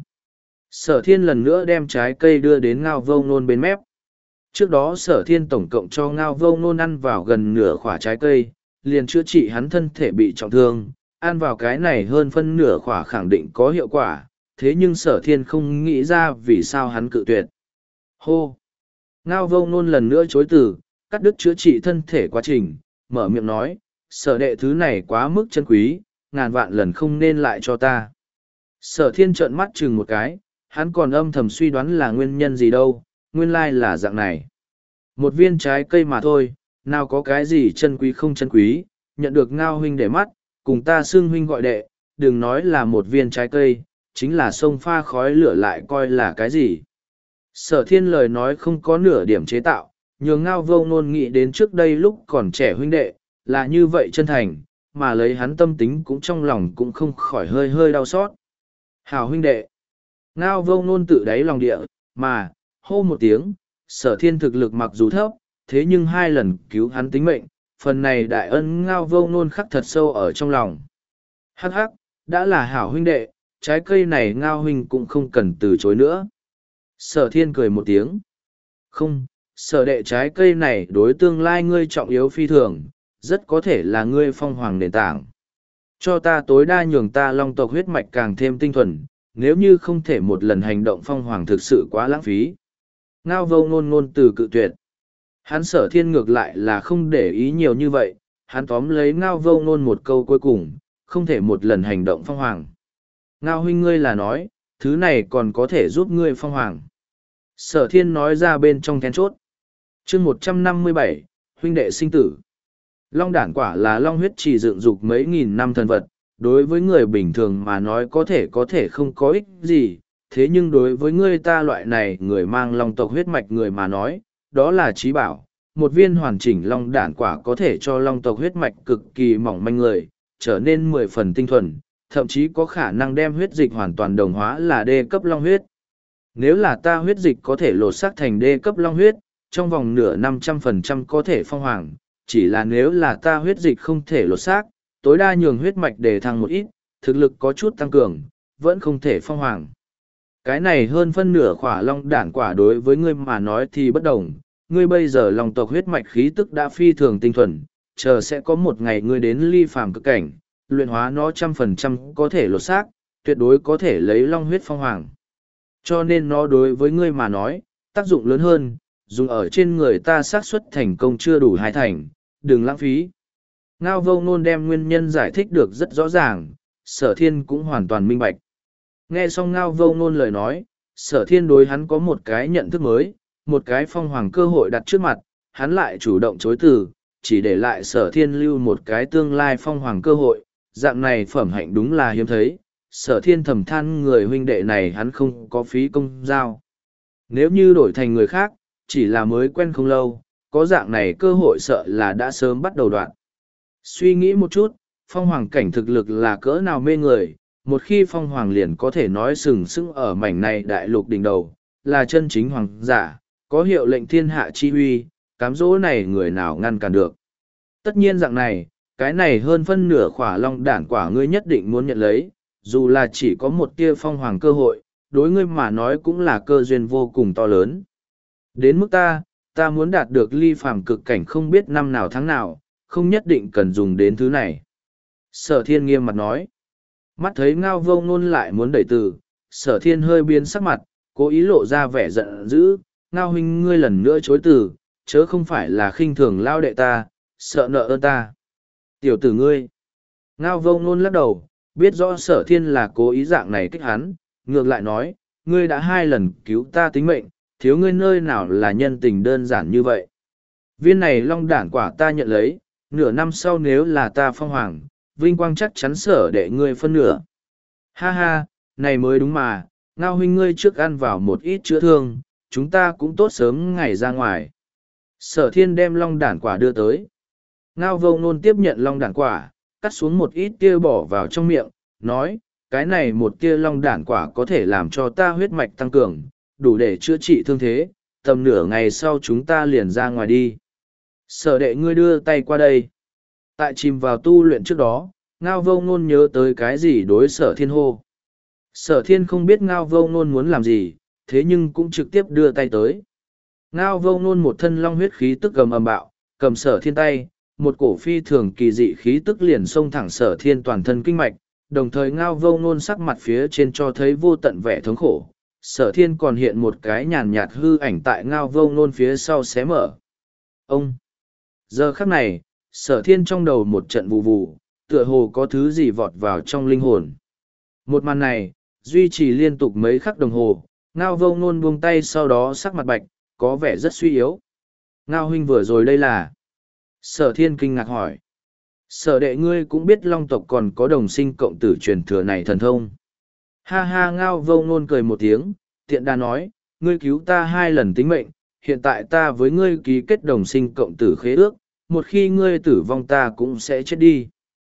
Sở thiên lần nữa đem trái cây đưa đến ngao vông nôn bên mép. Trước đó sở thiên tổng cộng cho ngao vông nôn ăn vào gần nửa khỏa trái cây, liền chữa trị hắn thân thể bị trọng thương, ăn vào cái này hơn phân nửa khỏa khẳng định có hiệu quả, thế nhưng sở thiên không nghĩ ra vì sao hắn cự tuyệt. Hô! Ngao vông nôn lần nữa chối từ, cắt đứt chữa trị thân thể quá trình, mở miệng nói, sở đệ thứ này quá mức chân quý, ngàn vạn lần không nên lại cho ta. Sở thiên trợn mắt chừng một cái, hắn còn âm thầm suy đoán là nguyên nhân gì đâu, nguyên lai là dạng này. Một viên trái cây mà thôi, nào có cái gì chân quý không chân quý, nhận được ngao huynh để mắt, cùng ta xưng huynh gọi đệ, đừng nói là một viên trái cây, chính là sông pha khói lửa lại coi là cái gì. Sở thiên lời nói không có nửa điểm chế tạo, nhường ngao vô ngôn nghĩ đến trước đây lúc còn trẻ huynh đệ, là như vậy chân thành, mà lấy hắn tâm tính cũng trong lòng cũng không khỏi hơi hơi đau xót. Hảo huynh đệ, ngao vô ngôn tự đáy lòng địa, mà, hô một tiếng, sở thiên thực lực mặc dù thấp, thế nhưng hai lần cứu hắn tính mệnh, phần này đại ân ngao vô ngôn khắc thật sâu ở trong lòng. Hắc hắc, đã là hảo huynh đệ, trái cây này ngao huynh cũng không cần từ chối nữa. Sở thiên cười một tiếng. Không, sở đệ trái cây này đối tương lai ngươi trọng yếu phi thường, rất có thể là ngươi phong hoàng nền tảng. Cho ta tối đa nhường ta long tộc huyết mạch càng thêm tinh thuần, nếu như không thể một lần hành động phong hoàng thực sự quá lãng phí. Ngao vô ngôn ngôn từ cự tuyệt. Hắn sở thiên ngược lại là không để ý nhiều như vậy, hắn tóm lấy ngao vô ngôn một câu cuối cùng, không thể một lần hành động phong hoàng. Ngao huynh ngươi là nói, thứ này còn có thể giúp ngươi phong hoàng. Sở thiên nói ra bên trong then chốt. chương một trăm năm mươi bảy, huynh đệ sinh tử. Long đản quả là long huyết chỉ dựng dục mấy nghìn năm thần vật, đối với người bình thường mà nói có thể có thể không có ích gì, thế nhưng đối với ngươi ta loại này người mang long tộc huyết mạch người mà nói, đó là trí bảo. Một viên hoàn chỉnh long đản quả có thể cho long tộc huyết mạch cực kỳ mỏng manh người, trở nên mười phần tinh thuần, thậm chí có khả năng đem huyết dịch hoàn toàn đồng hóa là đê cấp long huyết. Nếu là ta huyết dịch có thể lột xác thành đê cấp long huyết, trong vòng nửa năm trăm phần trăm có thể phong hoàng, chỉ là nếu là ta huyết dịch không thể lột xác, tối đa nhường huyết mạch để thăng một ít, thực lực có chút tăng cường, vẫn không thể phong hoàng. Cái này hơn phân nửa khỏa long đản quả đối với ngươi mà nói thì bất đồng, ngươi bây giờ long tộc huyết mạch khí tức đã phi thường tinh thuần, chờ sẽ có một ngày ngươi đến ly phàm cực cảnh, luyện hóa nó trăm phần trăm có thể lột xác, tuyệt đối có thể lấy long huyết phong hoàng. Cho nên nó đối với ngươi mà nói, tác dụng lớn hơn, dùng ở trên người ta xác suất thành công chưa đủ hai thành, đừng lãng phí. Ngao Vô Ngôn đem nguyên nhân giải thích được rất rõ ràng, Sở Thiên cũng hoàn toàn minh bạch. Nghe xong Ngao Vô Ngôn lời nói, Sở Thiên đối hắn có một cái nhận thức mới, một cái phong hoàng cơ hội đặt trước mặt, hắn lại chủ động chối từ, chỉ để lại Sở Thiên lưu một cái tương lai phong hoàng cơ hội, dạng này phẩm hạnh đúng là hiếm thấy. Sở Thiên thầm than người huynh đệ này hắn không có phí công giao. Nếu như đổi thành người khác, chỉ là mới quen không lâu, có dạng này cơ hội sợ là đã sớm bắt đầu đoạn. Suy nghĩ một chút, phong hoàng cảnh thực lực là cỡ nào mê người, một khi phong hoàng liền có thể nói sừng sững ở mảnh này đại lục đỉnh đầu, là chân chính hoàng giả, có hiệu lệnh thiên hạ chi huy, cám dỗ này người nào ngăn cản được. Tất nhiên dạng này, cái này hơn phân nửa khỏa long đản quả ngươi nhất định muốn nhận lấy, dù là chỉ có một tia phong hoàng cơ hội, đối ngươi mà nói cũng là cơ duyên vô cùng to lớn. Đến mức ta, ta muốn đạt được ly phàm cực cảnh không biết năm nào tháng nào, không nhất định cần dùng đến thứ này. Sở Thiên nghiêm mặt nói. Mắt thấy Ngao Vô Ngôn lại muốn đẩy từ, Sở Thiên hơi biến sắc mặt, cố ý lộ ra vẻ giận dữ, Ngao huynh ngươi lần nữa chối từ, chớ không phải là khinh thường lao đệ ta, sợ nợ ơn ta. Tiểu tử ngươi. Ngao Vô Ngôn lắc đầu, biết rõ Sở Thiên là cố ý dạng này kích hắn, ngược lại nói, ngươi đã hai lần cứu ta tính mệnh, thiếu ngươi nơi nào là nhân tình đơn giản như vậy. Viên này long đản quả ta nhận lấy, nửa năm sau nếu là ta phong hoàng, vinh quang chắc chắn Sở đệ ngươi phân nửa. Ha ha, này mới đúng mà, Ngao huynh ngươi trước ăn vào một ít chữa thương, chúng ta cũng tốt sớm ngày ra ngoài. Sở Thiên đem long đản quả đưa tới. Ngao Vô Ngôn tiếp nhận long đản quả, cắt xuống một ít tia bỏ vào trong miệng, nói, cái này một tia long đản quả có thể làm cho ta huyết mạch tăng cường, đủ để chữa trị thương thế, tầm nửa ngày sau chúng ta liền ra ngoài đi. Sở đệ ngươi đưa tay qua đây. Tại chìm vào tu luyện trước đó, Ngao Vô Ngôn nhớ tới cái gì đối Sở Thiên hô. Sở Thiên không biết Ngao Vô Ngôn muốn làm gì, thế nhưng cũng trực tiếp đưa tay tới. Ngao Vô Ngôn một thân long huyết khí tức gầm ầm bạo, cầm Sở Thiên tay, một cổ phi thường kỳ dị khí tức liền xông thẳng Sở Thiên toàn thân kinh mạch, đồng thời Ngao Vô Ngôn sắc mặt phía trên cho thấy vô tận vẻ thống khổ. Sở Thiên còn hiện một cái nhàn nhạt hư ảnh tại Ngao Vô Ngôn phía sau xé mở. Ông! Giờ khắc này, Sở Thiên trong đầu một trận vù vù, tựa hồ có thứ gì vọt vào trong linh hồn. Một màn này, duy trì liên tục mấy khắc đồng hồ, Ngao Vô Ngôn buông tay sau đó sắc mặt bạch, có vẻ rất suy yếu. Ngao huynh vừa rồi đây là... Sở Thiên kinh ngạc hỏi. Sở đệ ngươi cũng biết long tộc còn có đồng sinh cộng tử truyền thừa này thần thông. Ha ha Ngao Vô Ngôn cười một tiếng, tiện đà nói, ngươi cứu ta hai lần tính mệnh, hiện tại ta với ngươi ký kết đồng sinh cộng tử khế ước, một khi ngươi tử vong ta cũng sẽ chết đi.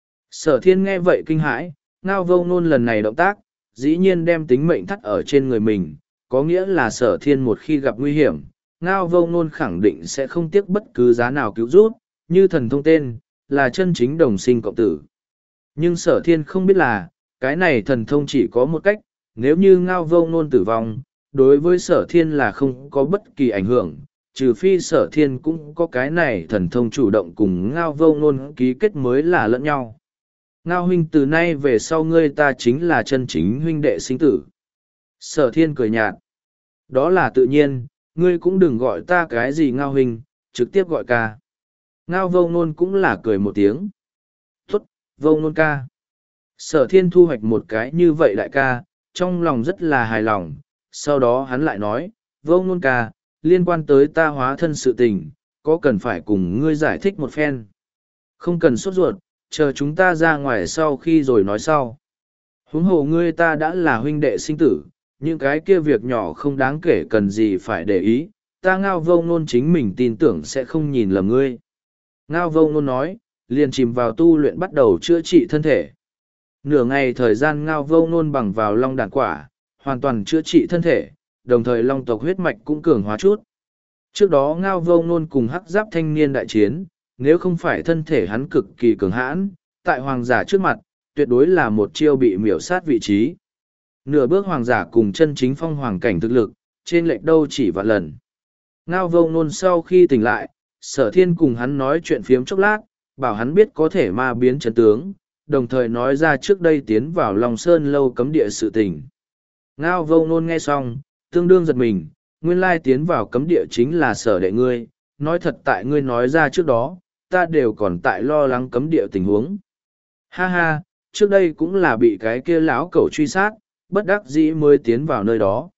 Sở Thiên nghe vậy kinh hãi, Ngao Vô Ngôn lần này động tác, dĩ nhiên đem tính mệnh thắt ở trên người mình, có nghĩa là Sở Thiên một khi gặp nguy hiểm, Ngao Vô Ngôn khẳng định sẽ không tiếc bất cứ giá nào cứu giúp, như thần thông tên, là chân chính đồng sinh cộng tử. Nhưng Sở Thiên không biết là, cái này thần thông chỉ có một cách, nếu như Ngao Vô Ngôn tử vong, đối với Sở Thiên là không có bất kỳ ảnh hưởng, trừ phi Sở Thiên cũng có cái này thần thông chủ động cùng Ngao Vô Ngôn ký kết mới là lẫn nhau. Ngao huynh từ nay về sau ngươi ta chính là chân chính huynh đệ sinh tử. Sở Thiên cười nhạt. Đó là tự nhiên, ngươi cũng đừng gọi ta cái gì Ngao huynh, trực tiếp gọi ca. Ngao Vô Ngôn cũng là cười một tiếng. Tốt, Vô Ngôn ca. Sở Thiên thu hoạch một cái như vậy đại ca, trong lòng rất là hài lòng, sau đó hắn lại nói, Vô Ngôn ca, liên quan tới ta hóa thân sự tình, có cần phải cùng ngươi giải thích một phen. Không cần sốt ruột, chờ chúng ta ra ngoài sau khi rồi nói sau. Huống hồ ngươi ta đã là huynh đệ sinh tử, những cái kia việc nhỏ không đáng kể cần gì phải để ý, ta Ngao Vô Ngôn chính mình tin tưởng sẽ không nhìn lầm ngươi. Ngao Vô Ngôn nói, liền chìm vào tu luyện bắt đầu chữa trị thân thể. Nửa ngày thời gian Ngao Vô Ngôn bằng vào long đàn quả, hoàn toàn chữa trị thân thể, đồng thời long tộc huyết mạch cũng cường hóa chút. Trước đó Ngao Vô Ngôn cùng hắc giáp thanh niên đại chiến, nếu không phải thân thể hắn cực kỳ cường hãn, tại hoàng giả trước mặt, tuyệt đối là một chiêu bị miểu sát vị trí. Nửa bước hoàng giả cùng chân chính phong hoàng cảnh thực lực, trên lệch đâu chỉ vạn lần. Ngao Vô Ngôn sau khi tỉnh lại, Sở Thiên cùng hắn nói chuyện phiếm chốc lát, bảo hắn biết có thể ma biến chân tướng, đồng thời nói ra trước đây tiến vào Long Sơn lâu cấm địa sự tình. Ngao Vô Ngôn nghe xong, tương đương giật mình, nguyên lai tiến vào cấm địa chính là sở đệ ngươi, nói thật tại ngươi nói ra trước đó, ta đều còn tại lo lắng cấm địa tình huống. Ha ha, trước đây cũng là bị cái kia lão cẩu truy sát, bất đắc dĩ mới tiến vào nơi đó.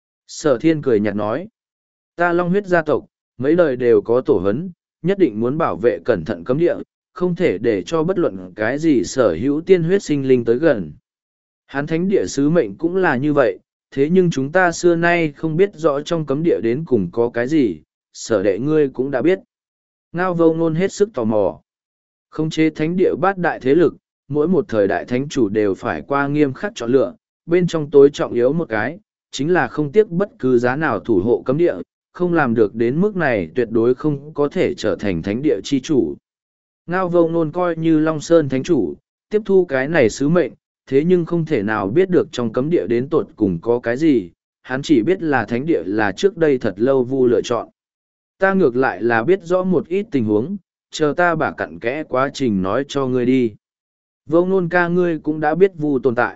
Sở Thiên cười nhạt nói, ta Long huyết gia tộc, mấy đời đều có tổ hấn, nhất định muốn bảo vệ cẩn thận cấm địa, không thể để cho bất luận cái gì sở hữu tiên huyết sinh linh tới gần. Hán thánh địa sứ mệnh cũng là như vậy, thế nhưng chúng ta xưa nay không biết rõ trong cấm địa đến cùng có cái gì, sở đệ ngươi cũng đã biết. Ngao Vô Ngôn hết sức tò mò. Khống chế thánh địa bát đại thế lực, mỗi một thời đại thánh chủ đều phải qua nghiêm khắc chọn lựa, bên trong tối trọng yếu một cái, chính là không tiếc bất cứ giá nào thủ hộ cấm địa, không làm được đến mức này tuyệt đối không có thể trở thành thánh địa chi chủ. Ngao Vô Ngôn coi như Long Sơn thánh chủ, tiếp thu cái này sứ mệnh, thế nhưng không thể nào biết được trong cấm địa đến tột cùng có cái gì, hắn chỉ biết là thánh địa là trước đây thật lâu Vu lựa chọn. Ta ngược lại là biết rõ một ít tình huống, chờ ta bả cặn kẽ quá trình nói cho ngươi đi. Vô Ngôn ca ngươi cũng đã biết Vu tồn tại.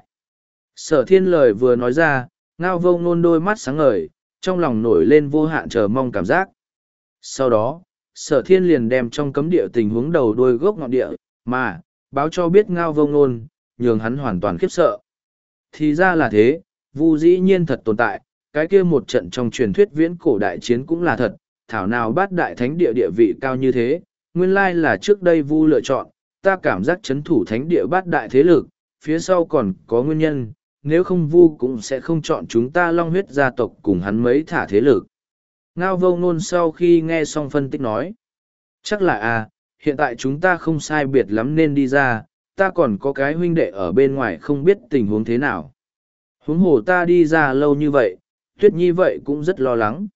Sở Thiên lời vừa nói ra, Ngao Vô Ngôn đôi mắt sáng ngời, trong lòng nổi lên vô hạn chờ mong cảm giác. Sau đó, Sở Thiên liền đem trong cấm địa tình huống đầu đuôi gốc ngọn địa, mà, báo cho biết Ngao Vô Ngôn, nhường hắn hoàn toàn khiếp sợ. Thì ra là thế, Vu dĩ nhiên thật tồn tại, cái kia một trận trong truyền thuyết viễn cổ đại chiến cũng là thật, thảo nào bát đại thánh địa địa vị cao như thế, nguyên lai là trước đây Vu lựa chọn, ta cảm giác chấn thủ thánh địa bát đại thế lực, phía sau còn có nguyên nhân, nếu không Vu cũng sẽ không chọn chúng ta Long huyết gia tộc cùng hắn mấy thả thế lực. Ngao Vô Ngôn sau khi nghe xong phân tích nói, chắc là à, hiện tại chúng ta không sai biệt lắm nên đi ra, ta còn có cái huynh đệ ở bên ngoài không biết tình huống thế nào. Huống hồ ta đi ra lâu như vậy, Tuyết Nhi vậy cũng rất lo lắng.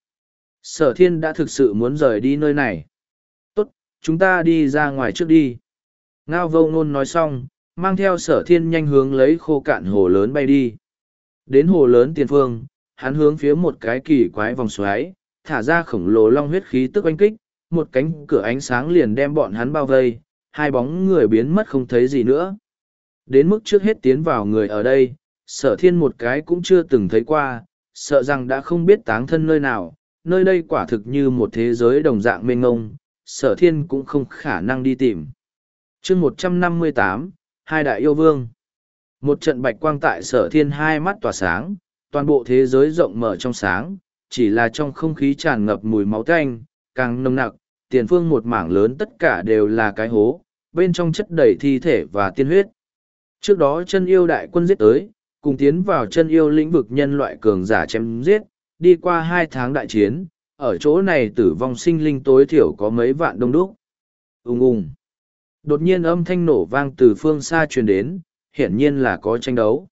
Sở Thiên đã thực sự muốn rời đi nơi này. Tốt, chúng ta đi ra ngoài trước đi. Ngao Vô Ngôn nói xong, mang theo Sở Thiên nhanh hướng lấy khô cạn hồ lớn bay đi. Đến hồ lớn tiền phương, hắn hướng phía một cái kỳ quái vòng xoáy, thả ra khổng lồ long huyết khí tức oanh kích, một cánh cửa ánh sáng liền đem bọn hắn bao vây, hai bóng người biến mất không thấy gì nữa. Đến mức trước hết tiến vào người ở đây, Sở Thiên một cái cũng chưa từng thấy qua, sợ rằng đã không biết táng thân nơi nào, nơi đây quả thực như một thế giới đồng dạng mênh mông, Sở Thiên cũng không khả năng đi tìm. Chương một trăm năm mươi tám, Hai Đại Yêu Vương. Một trận bạch quang tại Sở Thiên hai mắt tỏa sáng, toàn bộ thế giới rộng mở trong sáng, chỉ là trong không khí tràn ngập mùi máu tanh, càng nồng nặc, tiền phương một mảng lớn tất cả đều là cái hố, bên trong chất đầy thi thể và tiên huyết. Trước đó chân yêu đại quân giết tới, cùng tiến vào chân yêu lĩnh vực nhân loại cường giả chém giết, đi qua hai tháng đại chiến, ở chỗ này tử vong sinh linh tối thiểu có mấy vạn đông đúc. Ung ung. Đột nhiên âm thanh nổ vang từ phương xa truyền đến, hiển nhiên là có tranh đấu.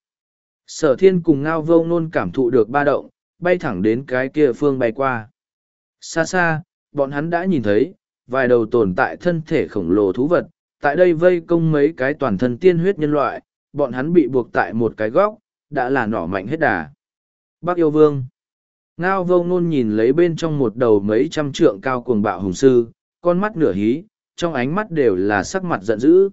Sở Thiên cùng Ngao Vô Ngôn cảm thụ được ba động, bay thẳng đến cái kia phương bay qua. Xa xa, bọn hắn đã nhìn thấy, vài đầu tồn tại thân thể khổng lồ thú vật, tại đây vây công mấy cái toàn thân tiên huyết nhân loại, bọn hắn bị buộc tại một cái góc, đã là nỏ mạnh hết đà. Bắc Yêu Vương. Ngao Vô Ngôn nhìn lấy bên trong một đầu mấy trăm trượng cao cuồng bạo hùng sư, con mắt nửa hí, trong ánh mắt đều là sắc mặt giận dữ.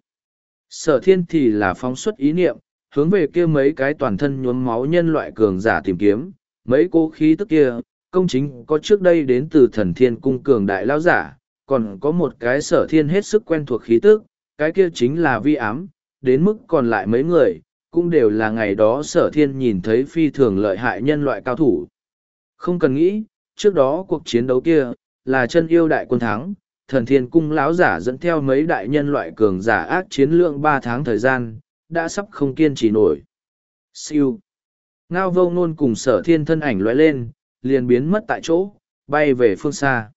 Sở Thiên thì là phóng xuất ý niệm, hướng về kia mấy cái toàn thân nhuốm máu nhân loại cường giả tìm kiếm, mấy cô khí tức kia, công chính có trước đây đến từ thần thiên cung cường đại lao giả, còn có một cái Sở Thiên hết sức quen thuộc khí tức, cái kia chính là vi ám, đến mức còn lại mấy người, cũng đều là ngày đó Sở Thiên nhìn thấy phi thường lợi hại nhân loại cao thủ. Không cần nghĩ, trước đó cuộc chiến đấu kia, là chân yêu đại quân thắng, thần thiên cung lão giả dẫn theo mấy đại nhân loại cường giả ác chiến lượng ba tháng thời gian, đã sắp không kiên trì nổi. Siêu. Ngao vô ngôn cùng sở thiên thân ảnh lóe lên, liền biến mất tại chỗ, bay về phương xa.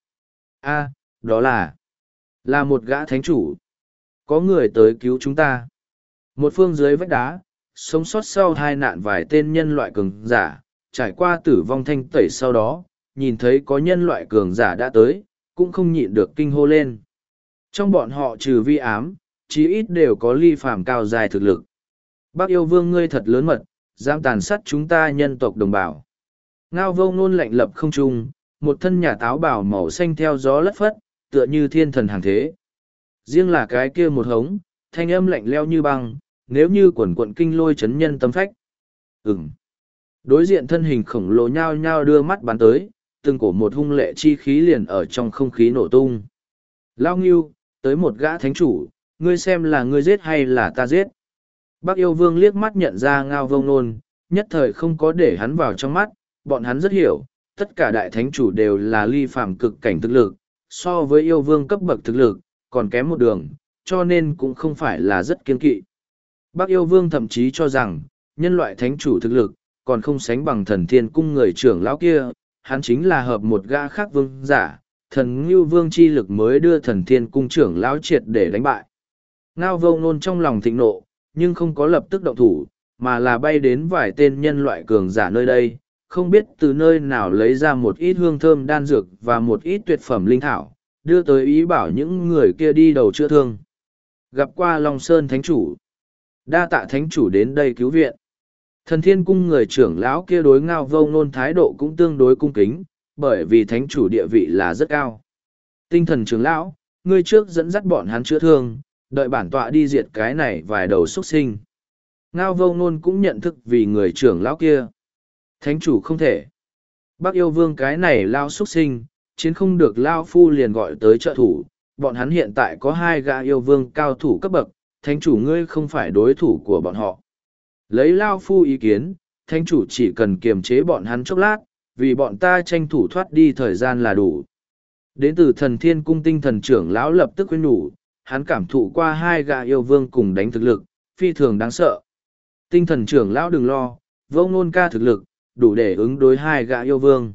A, đó là, là một gã thánh chủ. Có người tới cứu chúng ta. Một phương dưới vách đá, sống sót sau hai nạn vài tên nhân loại cường giả, trải qua tử vong thanh tẩy sau đó, nhìn thấy có nhân loại cường giả đã tới, cũng không nhịn được kinh hô lên. Trong bọn họ trừ vi ám, chí ít đều có ly phàm cao dài thực lực. Bác yêu vương ngươi thật lớn mật, dám tàn sát chúng ta nhân tộc đồng bào. Ngao vô ngôn lạnh lập không trung, một thân nhà táo bảo màu xanh theo gió lất phất, tựa như thiên thần hàng thế. Riêng là cái kia một hống, thanh âm lạnh leo như băng, nếu như quần quận kinh lôi chấn nhân tâm phách. Ừm. Đối diện thân hình khổng lồ nhao nhao đưa mắt bắn tới, từng cổ một hung lệ chi khí liền ở trong không khí nổ tung. Lao Ngưu, tới một gã thánh chủ, ngươi xem là ngươi giết hay là ta giết. Bác yêu vương liếc mắt nhận ra Ngao Vông Nôn, nhất thời không có để hắn vào trong mắt, bọn hắn rất hiểu, tất cả đại thánh chủ đều là ly phàm cực cảnh thực lực, so với yêu vương cấp bậc thực lực, còn kém một đường, cho nên cũng không phải là rất kiên kỵ. Bác yêu vương thậm chí cho rằng, nhân loại thánh chủ thực lực, còn không sánh bằng thần thiên cung người trưởng lão kia, hắn chính là hợp một gã khác vương giả, thần ngưu vương chi lực mới đưa thần thiên cung trưởng lão triệt để đánh bại. Ngao vô ngôn trong lòng thịnh nộ, nhưng không có lập tức động thủ, mà là bay đến vài tên nhân loại cường giả nơi đây, không biết từ nơi nào lấy ra một ít hương thơm đan dược và một ít tuyệt phẩm linh thảo, đưa tới ý bảo những người kia đi đầu chữa thương. Gặp qua Long Sơn Thánh Chủ. Đa tạ Thánh Chủ đến đây cứu viện. Thần thiên cung người trưởng lão kia đối Ngao vô ngôn thái độ cũng tương đối cung kính, bởi vì Thánh Chủ địa vị là rất cao. Tinh thần trưởng lão, ngươi trước dẫn dắt bọn hắn chữa thương, đợi bản tọa đi diệt cái này vài đầu xuất sinh. Ngao vô ngôn cũng nhận thức vì người trưởng lão kia. Thánh chủ không thể. Bác yêu vương cái này lao xuất sinh, chiến không được lao phu liền gọi tới trợ thủ. Bọn hắn hiện tại có hai gã yêu vương cao thủ cấp bậc, thánh chủ ngươi không phải đối thủ của bọn họ. Lấy lao phu ý kiến, thánh chủ chỉ cần kiềm chế bọn hắn chốc lát, vì bọn ta tranh thủ thoát đi thời gian là đủ. Đến từ thần thiên cung tinh thần trưởng lão lập tức khuyên nhủ, hắn cảm thụ qua hai gã yêu vương cùng đánh thực lực, phi thường đáng sợ. Tinh thần trưởng lão đừng lo, vô ngôn ca thực lực, đủ để ứng đối hai gã yêu vương.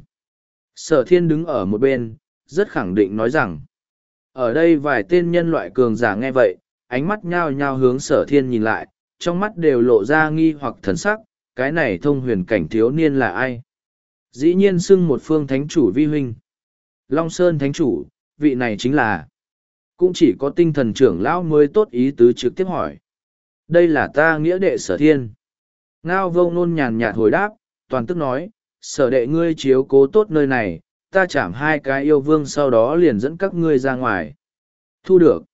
Sở thiên đứng ở một bên, rất khẳng định nói rằng, ở đây vài tên nhân loại cường giả nghe vậy, ánh mắt nhao nhao hướng sở thiên nhìn lại, trong mắt đều lộ ra nghi hoặc thần sắc, cái này thông huyền cảnh thiếu niên là ai? Dĩ nhiên xưng một phương thánh chủ vi huynh. Long Sơn thánh chủ, vị này chính là... Cũng chỉ có tinh thần trưởng lão mới tốt ý tứ trực tiếp hỏi. Đây là ta nghĩa đệ sở thiên. Ngao vô ngôn nhàn nhạt hồi đáp, toàn tức nói, sở đệ ngươi chiếu cố tốt nơi này, ta chảm hai cái yêu vương sau đó liền dẫn các ngươi ra ngoài. Thu được.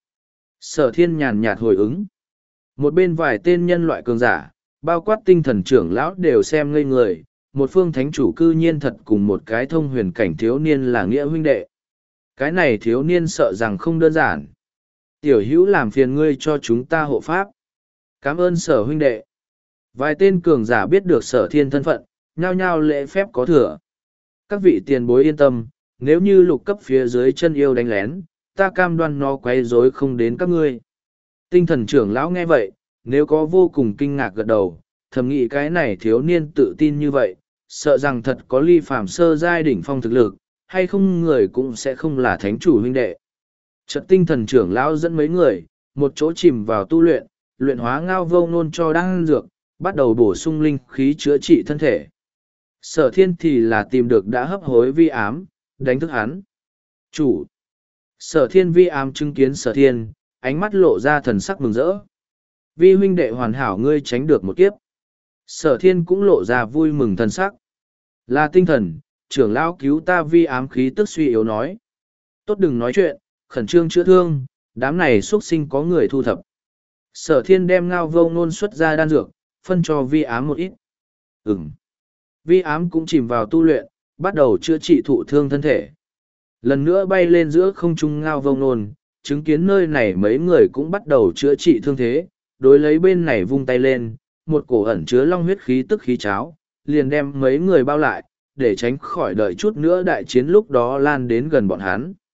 Sở thiên nhàn nhạt hồi ứng. Một bên vài tên nhân loại cường giả, bao quát tinh thần trưởng lão đều xem ngây người, một phương thánh chủ cư nhiên thật cùng một cái thông huyền cảnh thiếu niên là nghĩa huynh đệ. Cái này thiếu niên sợ rằng không đơn giản. Tiểu hữu làm phiền ngươi cho chúng ta hộ pháp. Cảm ơn sở huynh đệ. Vài tên cường giả biết được sở thiên thân phận, nhao nhao lễ phép có thừa. Các vị tiền bối yên tâm, nếu như lục cấp phía dưới chân yêu đánh lén, ta cam đoan nó quấy rối không đến các ngươi. Tinh thần trưởng lão nghe vậy, nếu có vô cùng kinh ngạc gật đầu, thầm nghĩ cái này thiếu niên tự tin như vậy, sợ rằng thật có ly phàm sơ giai đỉnh phong thực lực, hay không người cũng sẽ không là thánh chủ huynh đệ. Chợt tinh thần trưởng lão dẫn mấy người, một chỗ chìm vào tu luyện, luyện hóa Ngao vô ngôn cho đan dược, bắt đầu bổ sung linh khí chữa trị thân thể. Sở thiên thì là tìm được đã hấp hối vi ám, đánh thức hắn. Chủ. Sở thiên vi ám chứng kiến sở thiên, ánh mắt lộ ra thần sắc mừng rỡ. Vi huynh đệ hoàn hảo ngươi tránh được một kiếp. Sở thiên cũng lộ ra vui mừng thần sắc. Là tinh thần, trưởng lão cứu ta vi ám khí tức suy yếu nói. Tốt đừng nói chuyện, khẩn trương chữa thương, đám này xuất sinh có người thu thập. Sở thiên đem Ngao vô ngôn xuất ra đan dược, phân cho vi ám một ít. Ừm. Vi ám cũng chìm vào tu luyện, bắt đầu chữa trị thụ thương thân thể. Lần nữa bay lên giữa không trung Ngao vô ngôn, chứng kiến nơi này mấy người cũng bắt đầu chữa trị thương thế, đối lấy bên này vung tay lên, một cổ ẩn chứa long huyết khí tức khí cháo, liền đem mấy người bao lại, để tránh khỏi đợi chút nữa đại chiến lúc đó lan đến gần bọn hắn.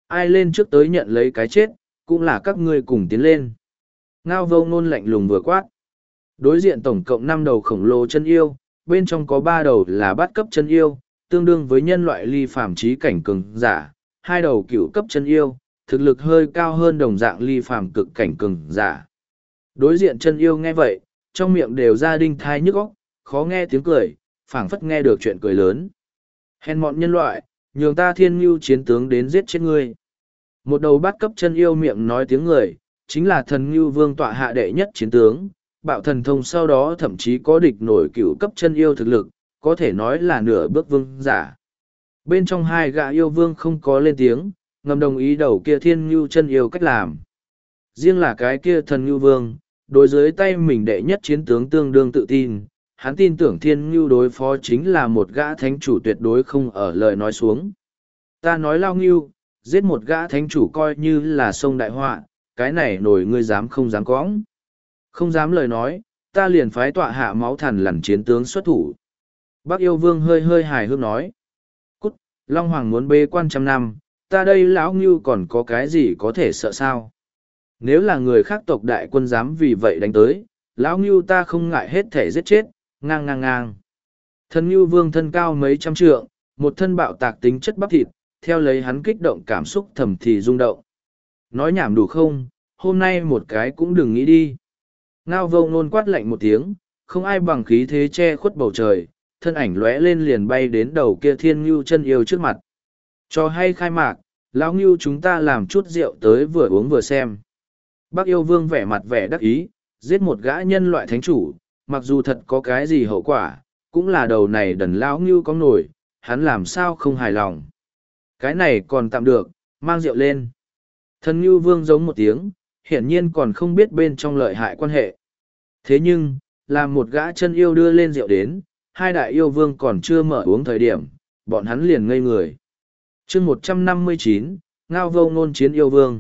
Ai lên trước tới nhận lấy cái chết, cũng là các ngươi cùng tiến lên. Ngao Vô Ngôn lạnh lùng vừa quát. Đối diện tổng cộng năm đầu khổng lồ chân yêu, bên trong có ba đầu là bát cấp chân yêu, tương đương với nhân loại ly phàm trí cảnh cường giả, hai đầu cửu cấp chân yêu, thực lực hơi cao hơn đồng dạng ly phàm cực cảnh cường giả. Đối diện chân yêu nghe vậy, trong miệng đều ra đinh thai nhức óc, khó nghe tiếng cười, phảng phất nghe được chuyện cười lớn. Hèn mọn nhân loại, nhường ta thiên ngưu chiến tướng đến giết chết ngươi. Một đầu bát cấp chân yêu miệng nói tiếng người, chính là thần ngưu vương tọa hạ đệ nhất chiến tướng, bạo thần thông sau đó thậm chí có địch nổi cửu cấp chân yêu thực lực, có thể nói là nửa bước vương giả. Bên trong hai gã yêu vương không có lên tiếng, ngầm đồng ý đầu kia thiên ngưu chân yêu cách làm. Riêng là cái kia thần ngưu vương, đối dưới tay mình đệ nhất chiến tướng tương đương tự tin, hắn tin tưởng thiên ngưu đối phó chính là một gã thánh chủ tuyệt đối không ở lời nói xuống. Ta nói lao ngưu, giết một gã thánh chủ coi như là sông đại họa, cái này nổi ngươi dám không dám cõng. Không dám lời nói, ta liền phái tọa hạ máu thần lằn chiến tướng xuất thủ. Bắc yêu vương hơi hơi hài hước nói. Cút, Long Hoàng muốn bê quan trăm năm, ta đây lão ngưu còn có cái gì có thể sợ sao? Nếu là người khác tộc đại quân dám vì vậy đánh tới, lão ngưu ta không ngại hết thể giết chết, ngang ngang ngang. Thần ngưu vương thân cao mấy trăm trượng, một thân bạo tạc tính chất bắp thịt, theo lấy hắn kích động cảm xúc thầm thì rung động. Nói nhảm đủ không, hôm nay một cái cũng đừng nghĩ đi. Ngao Vô Ngôn quát lạnh một tiếng, không ai bằng khí thế che khuất bầu trời, thân ảnh lóe lên liền bay đến đầu kia thiên ngưu chân yêu trước mặt. Cho hay khai mạc, lão ngưu chúng ta làm chút rượu tới vừa uống vừa xem. Bắc yêu vương vẻ mặt vẻ đắc ý, giết một gã nhân loại thánh chủ, mặc dù thật có cái gì hậu quả, cũng là đầu này đần lão ngưu có nổi, hắn làm sao không hài lòng. Cái này còn tạm được, mang rượu lên. Thần ngưu vương giống một tiếng, hiển nhiên còn không biết bên trong lợi hại quan hệ. Thế nhưng, làm một gã chân yêu đưa lên rượu đến, hai đại yêu vương còn chưa mở uống thời điểm, bọn hắn liền ngây người. chương một trăm năm mươi chín, Ngao Vô Ngôn chiến yêu vương.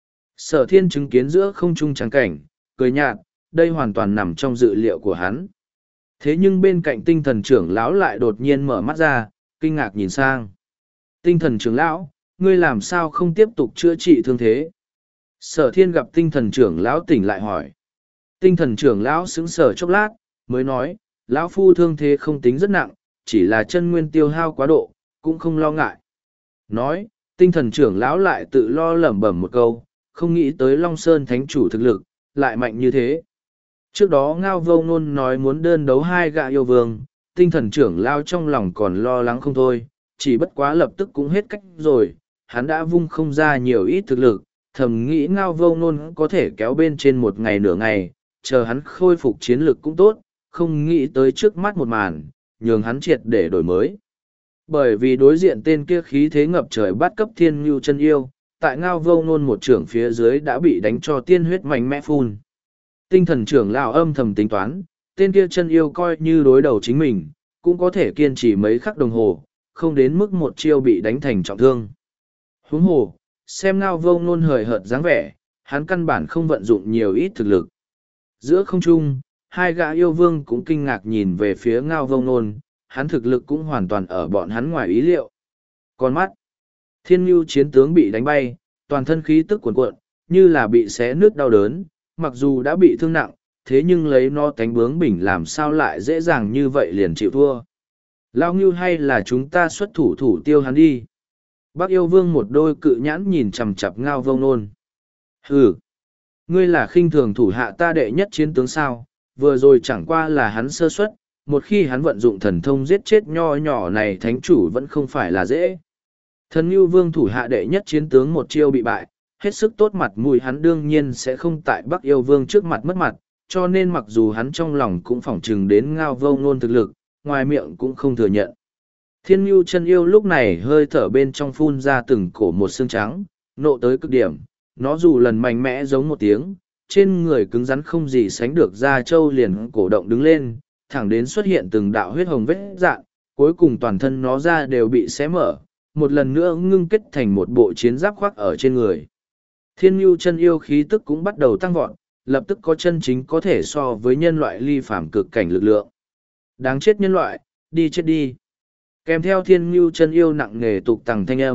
Sở thiên chứng kiến giữa không trung trắng cảnh, cười nhạt, đây hoàn toàn nằm trong dự liệu của hắn. Thế nhưng bên cạnh tinh thần trưởng lão lại đột nhiên mở mắt ra, kinh ngạc nhìn sang. Tinh thần trưởng lão, ngươi làm sao không tiếp tục chữa trị thương thế? Sở thiên gặp tinh thần trưởng lão tỉnh lại hỏi. Tinh thần trưởng lão sững sờ chốc lát, mới nói, lão phu thương thế không tính rất nặng, chỉ là chân nguyên tiêu hao quá độ, cũng không lo ngại. Nói, tinh thần trưởng lão lại tự lo lẩm bẩm một câu, không nghĩ tới Long Sơn Thánh chủ thực lực, lại mạnh như thế. Trước đó Ngao Vô Ngôn nói muốn đơn đấu hai gã yêu vương, tinh thần trưởng lão trong lòng còn lo lắng không thôi, chỉ bất quá lập tức cũng hết cách rồi, hắn đã vung không ra nhiều ít thực lực, thầm nghĩ Ngao Vô Ngôn có thể kéo bên trên một ngày nửa ngày, chờ hắn khôi phục chiến lực cũng tốt, không nghĩ tới trước mắt một màn, nhường hắn triệt để đổi mới. Bởi vì đối diện tên kia khí thế ngập trời bắt cấp thiên ngưu chân yêu, tại Ngao Vô Ngôn một trưởng phía dưới đã bị đánh cho tiên huyết mạnh mẽ phun. Tinh thần trưởng lão âm thầm tính toán, tên kia chân yêu coi như đối đầu chính mình, cũng có thể kiên trì mấy khắc đồng hồ, không đến mức một chiêu bị đánh thành trọng thương. Huống hồ, xem Ngao Vô Ngôn hời hợt dáng vẻ, hắn căn bản không vận dụng nhiều ít thực lực. Giữa không trung, hai gã yêu vương cũng kinh ngạc nhìn về phía Ngao Vô Ngôn, hắn thực lực cũng hoàn toàn ở bọn hắn ngoài ý liệu. Con mắt, thiên ngưu chiến tướng bị đánh bay, toàn thân khí tức cuồn cuộn, như là bị xé nứt đau đớn, mặc dù đã bị thương nặng, thế nhưng lấy nó tánh bướng bỉnh làm sao lại dễ dàng như vậy liền chịu thua. Lao ngưu hay là chúng ta xuất thủ thủ tiêu hắn đi. Bắc yêu vương một đôi cự nhãn nhìn chằm chằm Ngao Vô Ngôn. Hừ, ngươi là khinh thường thủ hạ ta đệ nhất chiến tướng sao, vừa rồi chẳng qua là hắn sơ suất, một khi hắn vận dụng thần thông giết chết nho nhỏ này thánh chủ vẫn không phải là dễ. Thần Ngưu Vương thủ hạ đệ nhất chiến tướng một chiêu bị bại, hết sức tốt mặt mũi hắn đương nhiên sẽ không tại Bắc yêu vương trước mặt mất mặt, cho nên mặc dù hắn trong lòng cũng phỏng chừng đến Ngao Vô Ngôn thực lực, ngoài miệng cũng không thừa nhận. Thiên Ngưu chân yêu lúc này hơi thở bên trong phun ra từng cổ một xương trắng, nộ tới cực điểm, nó dù lần mạnh mẽ giống một tiếng, trên người cứng rắn không gì sánh được da trâu liền cổ động đứng lên, thẳng đến xuất hiện từng đạo huyết hồng vết dạn, cuối cùng toàn thân nó ra đều bị xé mở, một lần nữa ngưng kết thành một bộ chiến giáp khoác ở trên người. Thiên Ngưu chân yêu khí tức cũng bắt đầu tăng vọt, lập tức có chân chính có thể so với nhân loại ly phàm cực cảnh lực lượng. Đáng chết nhân loại, đi chết đi. Kèm theo Thiên Ngưu chân yêu nặng nề tục tằng thanh âm,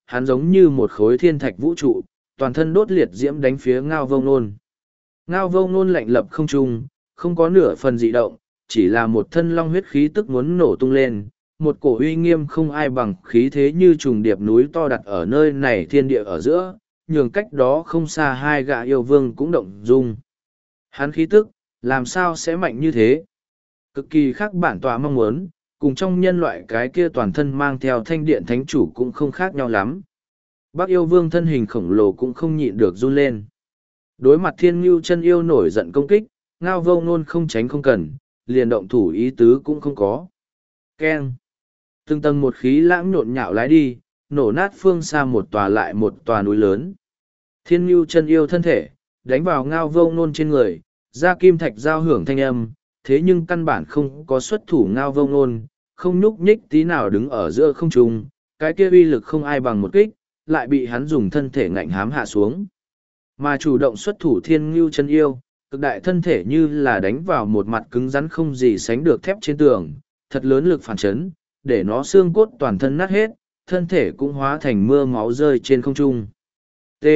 hắn giống như một khối thiên thạch vũ trụ, toàn thân đốt liệt diễm đánh phía Ngao Vông Nôn. Ngao Vông Nôn lạnh lập không trung, không có nửa phần dị động, chỉ là một thân long huyết khí tức muốn nổ tung lên, một cổ uy nghiêm không ai bằng khí thế như trùng điệp núi to đặt ở nơi này thiên địa ở giữa, nhường cách đó không xa hai gã yêu vương cũng động dung. Hắn khí tức, làm sao sẽ mạnh như thế? Cực kỳ khác bản tọa mong muốn, cùng trong nhân loại cái kia toàn thân mang theo thanh điện thánh chủ cũng không khác nhau lắm. Bác yêu vương thân hình khổng lồ cũng không nhịn được run lên. Đối mặt thiên ngưu chân yêu nổi giận công kích, Ngao Vông Nôn không tránh không cần, liền động thủ ý tứ cũng không có. Keng! Từng tầng một khí lãng nhộn nhạo lái đi, nổ nát phương xa một tòa lại một tòa núi lớn. Thiên ngưu chân yêu thân thể, đánh vào Ngao Vông Nôn trên người, ra kim thạch giao hưởng thanh âm, thế nhưng căn bản không có xuất thủ Ngao Vông Nôn, không nhúc nhích tí nào đứng ở giữa không trung, cái kia uy lực không ai bằng một kích, lại bị hắn dùng thân thể ngạnh hám hạ xuống. Mà chủ động xuất thủ thiên ngưu chân yêu, cực đại thân thể như là đánh vào một mặt cứng rắn không gì sánh được thép trên tường, thật lớn lực phản chấn, để nó xương cốt toàn thân nát hết, thân thể cũng hóa thành mưa máu rơi trên không trung. T.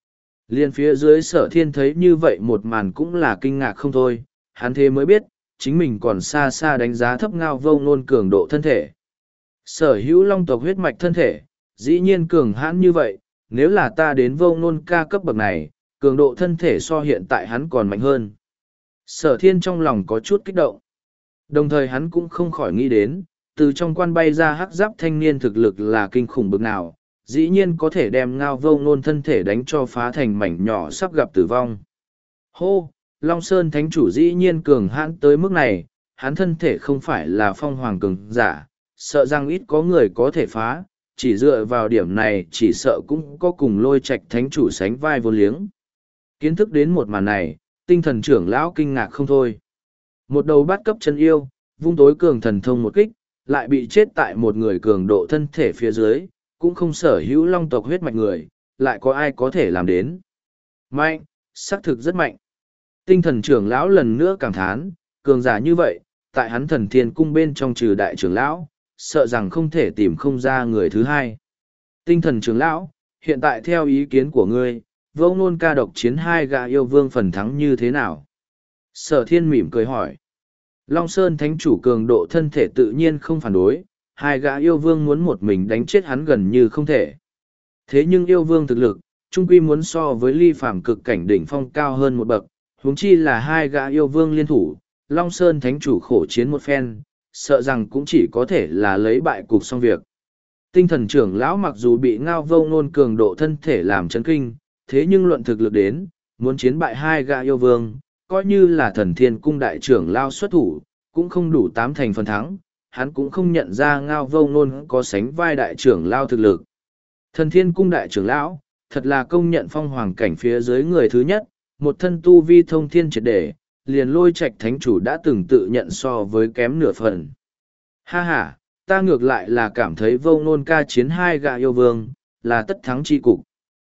Liên phía dưới Sở Thiên thấy như vậy một màn cũng là kinh ngạc không thôi, hắn thế mới biết, chính mình còn xa xa đánh giá thấp Ngao Vông Nôn cường độ thân thể. Sở hữu long tộc huyết mạch thân thể, dĩ nhiên cường hãn như vậy, nếu là ta đến Vông Nôn ca cấp bậc này, cường độ thân thể so hiện tại hắn còn mạnh hơn. Sở Thiên trong lòng có chút kích động. Đồng thời hắn cũng không khỏi nghĩ đến, từ trong quan bay ra hắc giáp thanh niên thực lực là kinh khủng bực nào, dĩ nhiên có thể đem Ngao Vông Nôn thân thể đánh cho phá thành mảnh nhỏ sắp gặp tử vong. Hô! Long Sơn Thánh Chủ dĩ nhiên cường hãn tới mức này, hắn thân thể không phải là phong hoàng cường giả, sợ rằng ít có người có thể phá, chỉ dựa vào điểm này chỉ sợ cũng có cùng Lôi Trạch Thánh Chủ sánh vai vô liếng. Kiến thức đến một màn này, tinh thần trưởng lão kinh ngạc không thôi. Một đầu bát cấp chân yêu, vung tối cường thần thông một kích, lại bị chết tại một người cường độ thân thể phía dưới, cũng không sở hữu long tộc huyết mạch người, lại có ai có thể làm đến. Mạnh, xác thực rất mạnh. Tinh thần trưởng lão lần nữa cảm thán, cường giả như vậy, tại hắn thần thiên cung bên trong trừ đại trưởng lão, sợ rằng không thể tìm không ra người thứ hai. Tinh thần trưởng lão, hiện tại theo ý kiến của ngươi, Vông Nôn ca độc chiến hai gã yêu vương phần thắng như thế nào? Sở Thiên mỉm cười hỏi. Long Sơn Thánh Chủ cường độ thân thể tự nhiên không phản đối, hai gã yêu vương muốn một mình đánh chết hắn gần như không thể. Thế nhưng yêu vương thực lực, trung quy muốn so với ly phàm cực cảnh đỉnh phong cao hơn một bậc, huống chi là hai gã yêu vương liên thủ, Long Sơn Thánh Chủ khổ chiến một phen, sợ rằng cũng chỉ có thể là lấy bại cục xong việc. Tinh thần trưởng lão mặc dù bị Ngao Vông Nôn cường độ thân thể làm chấn kinh, thế nhưng luận thực lực đến, muốn chiến bại hai gã yêu vương, coi như là thần thiên cung đại trưởng lao xuất thủ, cũng không đủ tám thành phần thắng, hắn cũng không nhận ra Ngao Vông Nôn có sánh vai đại trưởng lao thực lực. Thần thiên cung đại trưởng lão, thật là công nhận phong hoàng cảnh phía dưới người thứ nhất, một thân tu vi thông thiên triệt để, liền Lôi Trạch Thánh Chủ đã từng tự nhận so với kém nửa phần. Ha ha, ta ngược lại là cảm thấy Vông Nôn ca chiến hai gã yêu vương, là tất thắng chi cục.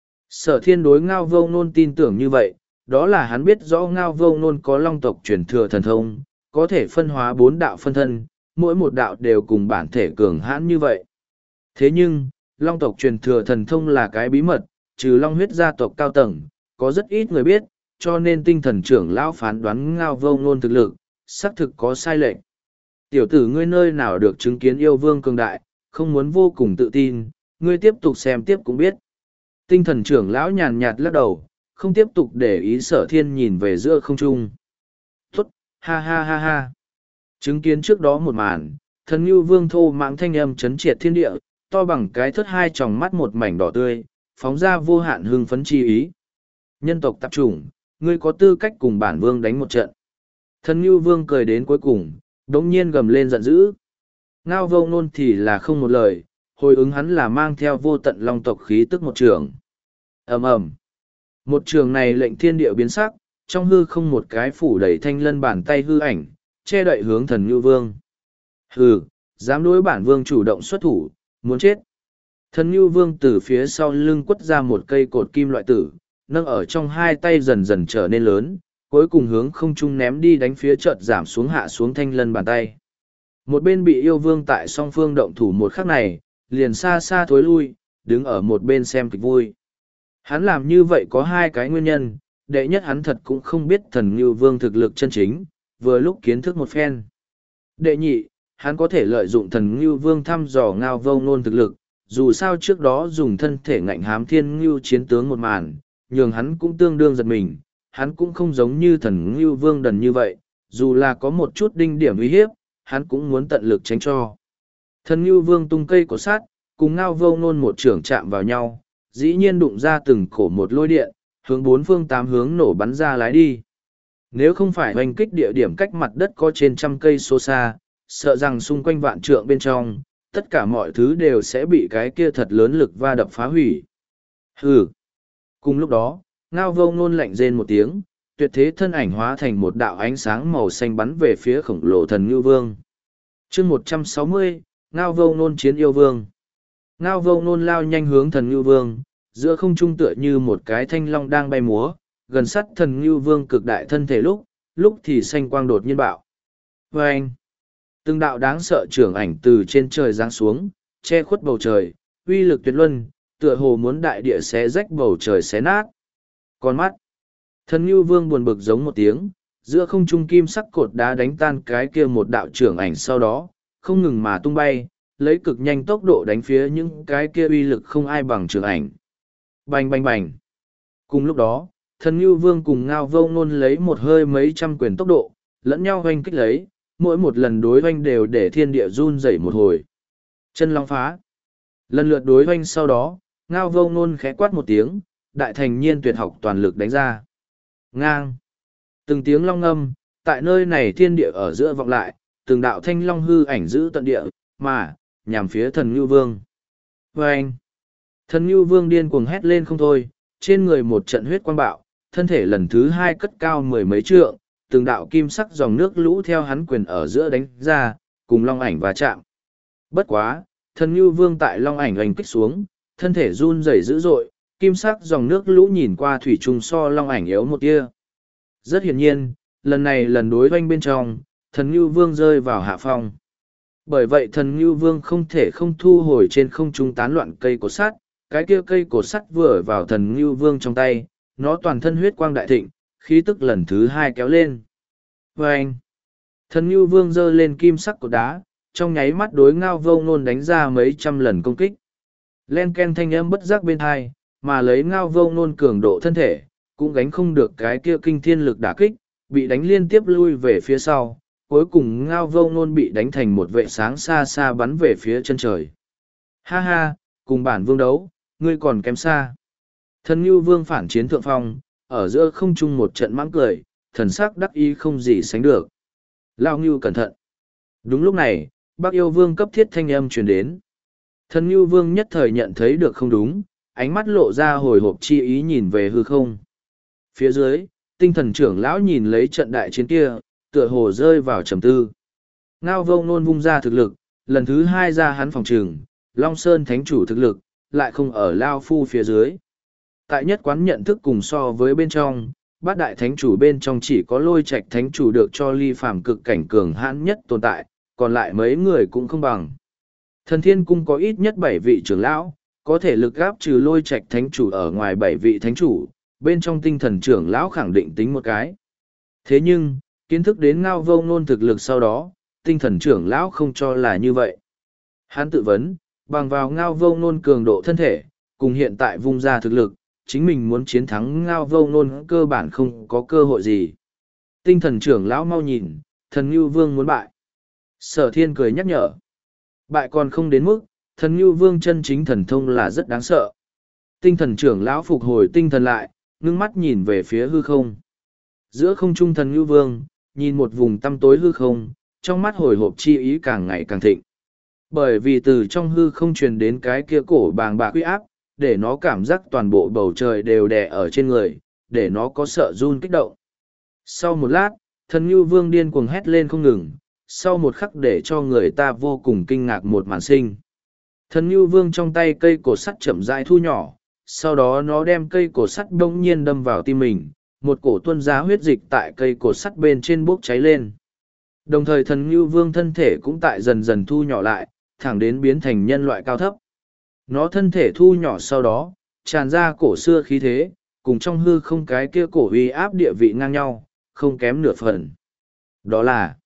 Sở Thiên đối Ngao Vông Nôn tin tưởng như vậy, đó là hắn biết rõ Ngao Vông Nôn có long tộc truyền thừa thần thông, có thể phân hóa bốn đạo phân thân, mỗi một đạo đều cùng bản thể cường hãn như vậy. Thế nhưng, long tộc truyền thừa thần thông là cái bí mật, trừ long huyết gia tộc cao tầng, có rất ít người biết, cho nên tinh thần trưởng lão phán đoán Ngao Vông Nôn thực lực, xác thực có sai lệch. Tiểu tử ngươi nơi nào được chứng kiến yêu vương cường đại, không muốn vô cùng tự tin, ngươi tiếp tục xem tiếp cũng biết. Tinh thần trưởng lão nhàn nhạt lắc đầu, không tiếp tục để ý Sở Thiên nhìn về giữa không trung. Tốt, ha ha ha ha. Chứng kiến trước đó một màn, thần như vương thô mạng thanh âm chấn triệt thiên địa, to bằng cái thất hai tròng mắt một mảnh đỏ tươi, phóng ra vô hạn hưng phấn chi ý. Nhân tộc tạp chủng, ngươi có tư cách cùng bản vương đánh một trận. Thần như vương cười đến cuối cùng, đống nhiên gầm lên giận dữ. Ngao Vông Nôn thì là không một lời, hồi ứng hắn là mang theo vô tận long tộc khí tức một trường. ầm ầm, một trường này lệnh thiên địa biến sắc, trong hư không một cái phủ đầy thanh lân bàn tay hư ảnh, che đậy hướng thần Ngưu Vương. Hừ, dám đối bản vương chủ động xuất thủ, muốn chết. Thần Ngưu Vương từ phía sau lưng quất ra một cây cột kim loại tử, nâng ở trong hai tay dần dần trở nên lớn, cuối cùng hướng không trung ném đi đánh phía chợt giảm xuống hạ xuống thanh lân bàn tay. Một bên bị yêu vương tại song phương động thủ một khắc này, liền xa xa thối lui, đứng ở một bên xem kịch vui. Hắn làm như vậy có hai cái nguyên nhân, đệ nhất hắn thật cũng không biết thần Ngưu Vương thực lực chân chính, vừa lúc kiến thức một phen. Đệ nhị, hắn có thể lợi dụng thần Ngưu Vương thăm dò Ngao Vô Ngôn thực lực, dù sao trước đó dùng thân thể ngạnh hám thiên ngưu chiến tướng một màn, nhường hắn cũng tương đương giật mình, hắn cũng không giống như thần Ngưu Vương đần như vậy, dù là có một chút đinh điểm uy hiếp, hắn cũng muốn tận lực tránh cho. Thần Ngưu Vương tung cây của sát, cùng Ngao Vô Ngôn một trưởng chạm vào nhau, dĩ nhiên đụng ra từng cổ một lôi điện, hướng bốn phương tám hướng nổ bắn ra lái đi. Nếu không phải hoành kích địa điểm cách mặt đất có trên trăm cây số xa, sợ rằng xung quanh vạn trượng bên trong, tất cả mọi thứ đều sẽ bị cái kia thật lớn lực va đập phá hủy. Hừ. Cùng lúc đó, Ngao Vô Ngôn lạnh rên một tiếng, tuyệt thế thân ảnh hóa thành một đạo ánh sáng màu xanh bắn về phía khổng lồ thần Ngưu Vương. Chương một trăm sáu mươi, Ngao Vô Ngôn chiến yêu vương. Ngao Vô Ngôn lao nhanh hướng thần Ngưu Vương, giữa không trung tựa như một cái thanh long đang bay múa, gần sát thần Ngưu Vương cực đại thân thể lúc, lúc thì xanh quang đột nhiên bạo. Vâng! Từng đạo đáng sợ trưởng ảnh từ trên trời giáng xuống, che khuất bầu trời, uy lực tuyệt luân, tựa hồ muốn đại địa xé rách bầu trời xé nát. Con mắt! Thần Ngưu Vương buồn bực giống một tiếng, giữa không trung kim sắc cột đá đánh tan cái kia một đạo trưởng ảnh sau đó, không ngừng mà tung bay, lấy cực nhanh tốc độ đánh phía những cái kia uy lực không ai bằng trưởng ảnh. Bành bành bành! Cùng lúc đó, thần Ngưu Vương cùng Ngao Vô Ngôn lấy một hơi mấy trăm quyền tốc độ, lẫn nhau hoanh kích lấy, mỗi một lần đối hoanh đều để thiên địa run rẩy một hồi. Chân long phá! Lần lượt đối hoanh sau đó, Ngao Vô Ngôn khẽ quát một tiếng, đại thành nhiên tuyệt học toàn lực đánh ra. Ngang! Từng tiếng long ngâm, tại nơi này thiên địa ở giữa vọng lại, từng đạo thanh long hư ảnh giữ tận địa, mà, nhằm phía thần Ngưu Vương. Vâng! Thần Ngưu Vương điên cuồng hét lên không thôi, trên người một trận huyết quang bạo, thân thể lần thứ hai cất cao mười mấy trượng, từng đạo kim sắc dòng nước lũ theo hắn quyền ở giữa đánh ra, cùng long ảnh va chạm. Bất quá, thần Ngưu Vương tại long ảnh oanh kích xuống, thân thể run rẩy dữ dội, kim sắc dòng nước lũ nhìn qua thủy trùng so long ảnh yếu một tia. Rất hiển nhiên, lần này lần đối oanh bên trong, thần Ngưu Vương rơi vào hạ phong. Bởi vậy thần Ngưu Vương không thể không thu hồi trên không trung tán loạn cây cột sắt, cái kia cây cột sắt vừa vào thần Ngưu Vương trong tay, nó toàn thân huyết quang đại thịnh, khí tức lần thứ hai kéo lên. Và anh, thần Ngưu Vương giơ lên kim sắc cột đá, trong nháy mắt đối Ngao Vô Ngôn đánh ra mấy trăm lần công kích. Len ken thanh âm bất giác bên hai, mà lấy Ngao Vô Ngôn cường độ thân thể, cũng gánh không được cái kia kinh thiên lực đả kích, bị đánh liên tiếp lui về phía sau, cuối cùng Ngao Vô Ngôn bị đánh thành một vệ sáng xa xa bắn về phía chân trời. Ha ha, cùng bản vương đấu, ngươi còn kém xa. Thần Ngưu Vương phản chiến thượng phong, ở giữa không trung một trận mãng cười, thần sắc đắc ý không gì sánh được. Lao Ngưu cẩn thận. Đúng lúc này, Bắc Yêu Vương cấp thiết thanh âm truyền đến. Thần Ngưu Vương nhất thời nhận thấy được không đúng, ánh mắt lộ ra hồi hộp chi ý nhìn về hư không. Phía dưới, tinh thần trưởng lão nhìn lấy trận đại chiến kia, tựa hồ rơi vào trầm tư. Ngao Vô Ngôn vung ra thực lực, lần thứ hai ra hắn phòng trường, Long Sơn Thánh Chủ thực lực, lại không ở Lao Phu phía dưới. Tại nhất quán nhận thức cùng so với bên trong, bát đại thánh chủ bên trong chỉ có Lôi Trạch Thánh Chủ được cho ly phàm cực cảnh cường hãn nhất tồn tại, còn lại mấy người cũng không bằng. Thần Thiên Cung có ít nhất bảy vị trưởng lão, có thể lực gáp trừ Lôi Trạch Thánh Chủ ở ngoài bảy vị thánh chủ, bên trong tinh thần trưởng lão khẳng định tính một cái. Thế nhưng, kiến thức đến Ngao Vô Ngôn thực lực sau đó, tinh thần trưởng lão không cho là như vậy. Hắn tự vấn, bằng vào Ngao Vô Ngôn cường độ thân thể, cùng hiện tại vung ra thực lực, chính mình muốn chiến thắng Ngao Vô Ngôn cơ bản không có cơ hội gì. Tinh thần trưởng lão mau nhìn, thần Ngưu Vương muốn bại. Sở Thiên cười nhắc nhở. Bại còn không đến mức, thần Ngưu Vương chân chính thần thông là rất đáng sợ. Tinh thần trưởng lão phục hồi tinh thần lại, ngưng mắt nhìn về phía hư không. Giữa không trung thần Ngưu Vương, nhìn một vùng tăm tối hư không, trong mắt hồi hộp chi ý càng ngày càng thịnh. Bởi vì từ trong hư không truyền đến cái kia cổ bàng bạc uy áp, để nó cảm giác toàn bộ bầu trời đều đè ở trên người, để nó có sợ run kích động. Sau một lát, thần Ngưu Vương điên cuồng hét lên không ngừng, sau một khắc để cho người ta vô cùng kinh ngạc một màn sinh. Thần Ngưu Vương trong tay cây cột sắt chậm rãi thu nhỏ, sau đó nó đem cây cột sắt bỗng nhiên đâm vào tim mình, một cổ tuôn ra huyết dịch tại cây cột sắt bên trên bốc cháy lên. Đồng thời thần Ngưu Vương thân thể cũng tại dần dần thu nhỏ lại, thẳng đến biến thành nhân loại cao thấp. Nó thân thể thu nhỏ sau đó, tràn ra cổ xưa khí thế, cùng trong hư không cái kia cổ uy áp địa vị ngang nhau, không kém nửa phần. Đó là,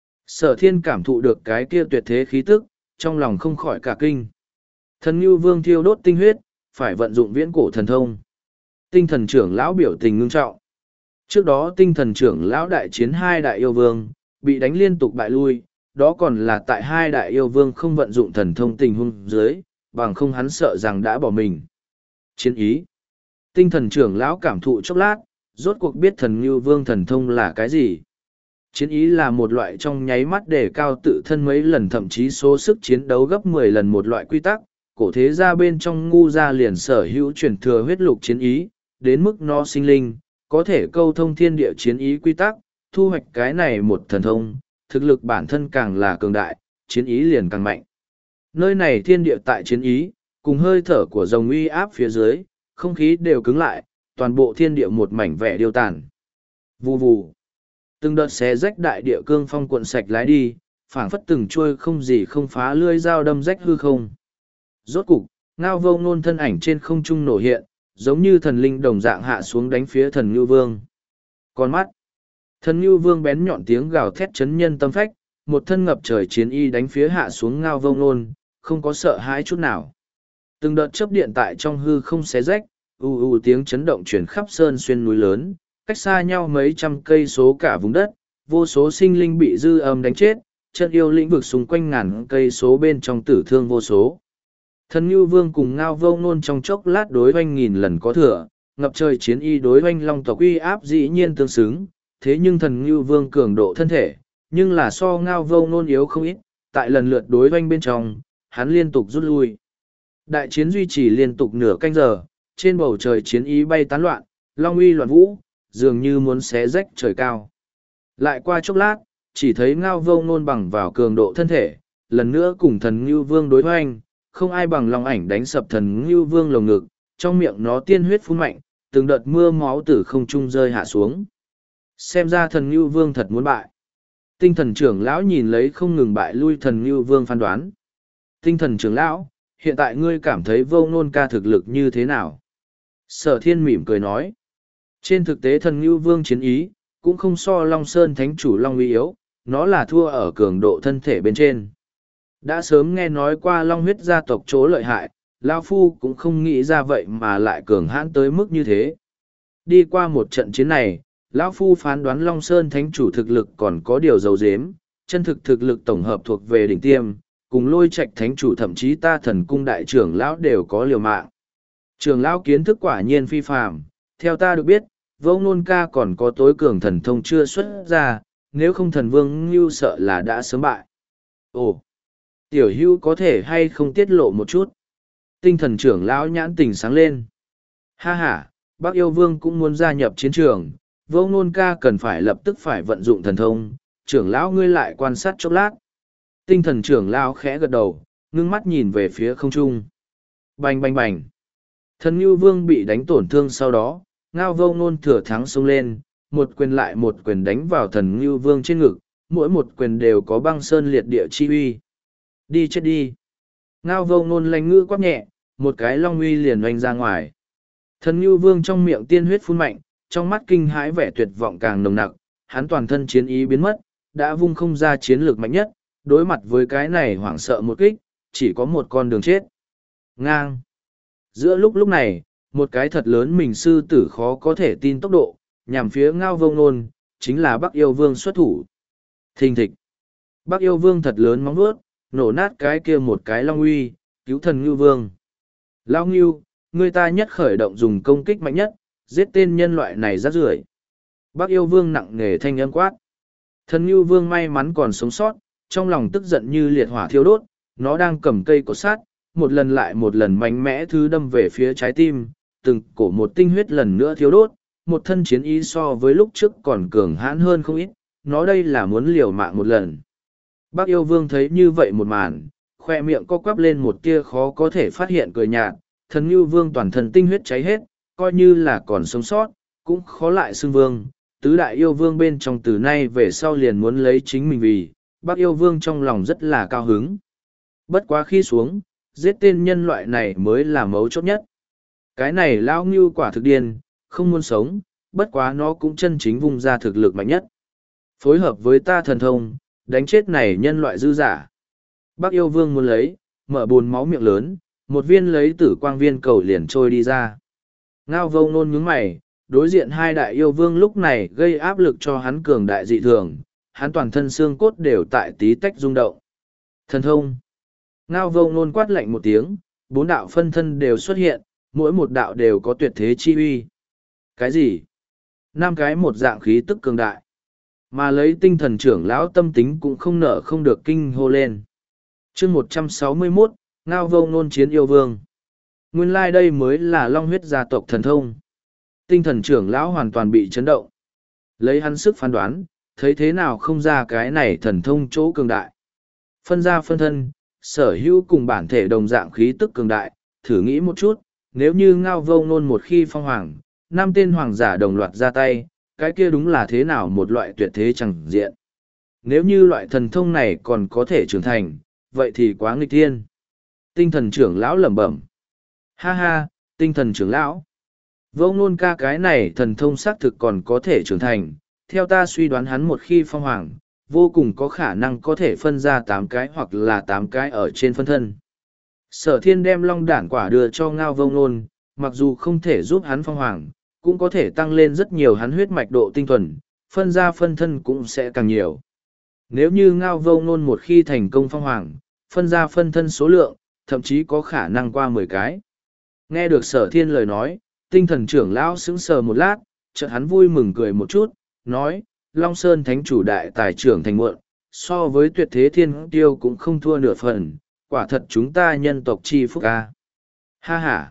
Sở Thiên cảm thụ được cái kia tuyệt thế khí tức, trong lòng không khỏi cả kinh. Thần Nhu Vương thiêu đốt tinh huyết, phải vận dụng viễn cổ thần thông. Tinh thần trưởng lão biểu tình ngưng trọng. Trước đó tinh thần trưởng lão đại chiến hai đại yêu vương, bị đánh liên tục bại lui, đó còn là tại hai đại yêu vương không vận dụng thần thông tình huống dưới, bằng không hắn sợ rằng đã bỏ mình. Chiến ý. Tinh thần trưởng lão cảm thụ chốc lát, rốt cuộc biết thần Nhu Vương thần thông là cái gì. Chiến ý là một loại trong nháy mắt đề cao tự thân mấy lần thậm chí số sức chiến đấu gấp mười lần một loại quy tắc, cổ thế gia bên trong ngu gia liền sở hữu truyền thừa huyết lục chiến ý, đến mức nó sinh linh, có thể câu thông thiên địa chiến ý quy tắc, thu hoạch cái này một thần thông, thực lực bản thân càng là cường đại, chiến ý liền càng mạnh. Nơi này thiên địa tại chiến ý, cùng hơi thở của dòng uy áp phía dưới, không khí đều cứng lại, toàn bộ thiên địa một mảnh vẻ điêu tàn. Vù vù. Từng đợt xé rách đại địa cương phong cuộn sạch lái đi, phảng phất từng trôi không gì không phá lưỡi dao đâm rách hư không. Rốt cục, Ngao Vô Ngôn thân ảnh trên không trung nổ hiện, giống như thần linh đồng dạng hạ xuống đánh phía thần Nhu Vương. Con mắt. Thần Nhu Vương bén nhọn tiếng gào thét chấn nhân tâm phách, một thân ngập trời chiến y đánh phía hạ xuống Ngao Vô Ngôn, không có sợ hãi chút nào. Từng đợt chớp điện tại trong hư không xé rách, u u tiếng chấn động chuyển khắp sơn xuyên núi lớn, cách xa nhau mấy trăm cây số cả vùng đất, vô số sinh linh bị dư âm đánh chết, chân yêu lĩnh vực xung quanh ngàn cây số bên trong tử thương vô số. Thần Nhu Vương cùng Ngao Vô Ngôn trong chốc lát đối oanh nghìn lần có thừa, ngập trời chiến y đối oanh long tộc uy áp dĩ nhiên tương xứng, thế nhưng thần Nhu Vương cường độ thân thể, nhưng là so Ngao Vô Ngôn yếu không ít, tại lần lượt đối oanh bên trong, hắn liên tục rút lui. Đại chiến duy trì liên tục nửa canh giờ, trên bầu trời chiến ý bay tán loạn, long uy loạn vũ, dường như muốn xé rách trời cao. Lại qua chốc lát, chỉ thấy Ngao Vô Ngôn bằng vào cường độ thân thể, lần nữa cùng thần Ngưu Vương đối hoành, không ai bằng long ảnh đánh sập thần Ngưu Vương lồng ngực, trong miệng nó tiên huyết phun mạnh, từng đợt mưa máu từ không trung rơi hạ xuống. Xem ra thần Ngưu Vương thật muốn bại. Tinh thần trưởng lão nhìn lấy không ngừng bại lui thần Ngưu Vương phán đoán. Tinh thần trưởng lão, hiện tại ngươi cảm thấy Vô Ngôn ca thực lực như thế nào? Sở Thiên mỉm cười nói. Trên thực tế thần Ngưu Vương chiến ý, cũng không so Long Sơn Thánh Chủ Long uy yếu, nó là thua ở cường độ thân thể bên trên. Đã sớm nghe nói qua Long huyết gia tộc chỗ lợi hại, Lao Phu cũng không nghĩ ra vậy mà lại cường hãn tới mức như thế. Đi qua một trận chiến này, Lão Phu phán đoán Long Sơn Thánh Chủ thực lực còn có điều dấu dếm, chân thực thực lực tổng hợp thuộc về đỉnh tiêm, cùng Lôi Trạch Thánh Chủ thậm chí ta thần cung đại trưởng lão đều có liều mạng. Trưởng lão kiến thức quả nhiên phi phàm, theo ta được biết, Vô Ngôn ca còn có tối cường thần thông chưa xuất ra, nếu không thần Vương Ngưu sợ là đã sớm bại. Ồ, tiểu hưu có thể hay không tiết lộ một chút? Tinh thần trưởng lão nhãn tình sáng lên. Ha ha, Bắc Yêu Vương cũng muốn gia nhập chiến trường, Vô Ngôn ca cần phải lập tức phải vận dụng thần thông, trưởng lão ngươi lại quan sát chốc lát. Tinh thần trưởng lão khẽ gật đầu, ngưng mắt nhìn về phía không trung. Bành bành bành. Thần Nhu Vương bị đánh tổn thương sau đó, Ngao Vô Ngôn thừa thắng xông lên, một quyền lại một quyền đánh vào thần Nhu Vương trên ngực, mỗi một quyền đều có băng sơn liệt địa chi uy. Đi chết đi. Ngao Vô Ngôn lanh ngữ quát nhẹ, một cái long uy liền oanh ra ngoài. Thần Nhu Vương trong miệng tiên huyết phun mạnh, trong mắt kinh hãi vẻ tuyệt vọng càng nồng nặc, hắn toàn thân chiến ý biến mất, đã vung không ra chiến lược mạnh nhất, đối mặt với cái này hoảng sợ một kích, chỉ có một con đường chết. Ngang. Giữa lúc lúc này, một cái thật lớn mình sư tử khó có thể tin tốc độ, nhằm phía Ngao Vô Ngôn, chính là Bắc Yêu Vương xuất thủ. Thình thịch. Bắc Yêu Vương thật lớn móng vuốt, nổ nát cái kia một cái long uy, cứu thần Ngưu Vương. Lao Ngưu, người ta nhất khởi động dùng công kích mạnh nhất, giết tên nhân loại này rát rưởi. Bắc Yêu Vương nặng nề thanh âm quát. Thần Ngưu Vương may mắn còn sống sót, trong lòng tức giận như liệt hỏa thiêu đốt, nó đang cầm cây cột sát, một lần lại một lần mạnh mẽ thứ đâm về phía trái tim, từng cổ một tinh huyết lần nữa thiêu đốt, một thân chiến ý so với lúc trước còn cường hãn hơn không ít, nó đây là muốn liều mạng một lần. Bắc Yêu Vương thấy như vậy một màn, khoe miệng co quắp lên một tia khó có thể phát hiện cười nhạt, thần Ngưu Vương toàn thân tinh huyết cháy hết, coi như là còn sống sót, cũng khó lại xưng vương, tứ đại yêu vương bên trong từ nay về sau liền muốn lấy chính mình vì, Bắc Yêu Vương trong lòng rất là cao hứng. Bất quá khi xuống, giết tên nhân loại này mới là mấu chốt nhất. Cái này lão ngưu quả thực điên, không muốn sống, bất quá nó cũng chân chính vung ra thực lực mạnh nhất. Phối hợp với ta thần thông, đánh chết này nhân loại dư giả. Bác yêu vương muốn lấy, mở bồn máu miệng lớn, một viên lấy tử quang viên cầu liền trôi đi ra. Ngao Vô Ngôn nhướng mày, đối diện hai đại yêu vương lúc này gây áp lực cho hắn cường đại dị thường, hắn toàn thân xương cốt đều tại tí tách rung động. Thần thông. Ngao Vô Ngôn quát lạnh một tiếng, bốn đạo phân thân đều xuất hiện, mỗi một đạo đều có tuyệt thế chi uy. Cái gì? Năm cái một dạng khí tức cường đại. Mà lấy tinh thần trưởng lão tâm tính cũng không nở không được kinh hô lên. Chương một trăm sáu mươi mốt, Ngao Vô Ngôn chiến yêu vương. Nguyên lai like đây mới là long huyết gia tộc thần thông. Tinh thần trưởng lão hoàn toàn bị chấn động. Lấy hắn sức phán đoán, thấy thế nào không ra cái này thần thông chỗ cường đại. Phân ra phân thân, sở hữu cùng bản thể đồng dạng khí tức cường đại, thử nghĩ một chút, nếu như Ngao Vô Ngôn một khi phong hoàng, năm tên hoàng giả đồng loạt ra tay, cái kia đúng là thế nào một loại tuyệt thế chẳng diện. Nếu như loại thần thông này còn có thể trưởng thành, vậy thì quá nghịch thiên. Tinh thần trưởng lão lẩm bẩm. Ha ha, tinh thần trưởng lão. Vô Ngôn ca cái này thần thông xác thực còn có thể trưởng thành, theo ta suy đoán hắn một khi phong hoàng, vô cùng có khả năng có thể phân ra tám cái hoặc là tám cái ở trên phân thân. Sở thiên đem long đản quả đưa cho Ngao Vô Ngôn, mặc dù không thể giúp hắn phong hoàng, cũng có thể tăng lên rất nhiều hắn huyết mạch độ tinh thuần, phân ra phân thân cũng sẽ càng nhiều. Nếu như Ngao Vô Ngôn một khi thành công phong hoàng, phân ra phân thân số lượng, thậm chí có khả năng qua mười cái. Nghe được sở thiên lời nói, tinh thần trưởng lão sững sờ một lát, chợt hắn vui mừng cười một chút, nói, Long Sơn Thánh chủ đại tài trưởng thành muộn, so với tuyệt thế thiên tiêu cũng không thua nửa phần, quả thật chúng ta nhân tộc chi phúc ca. Ha ha!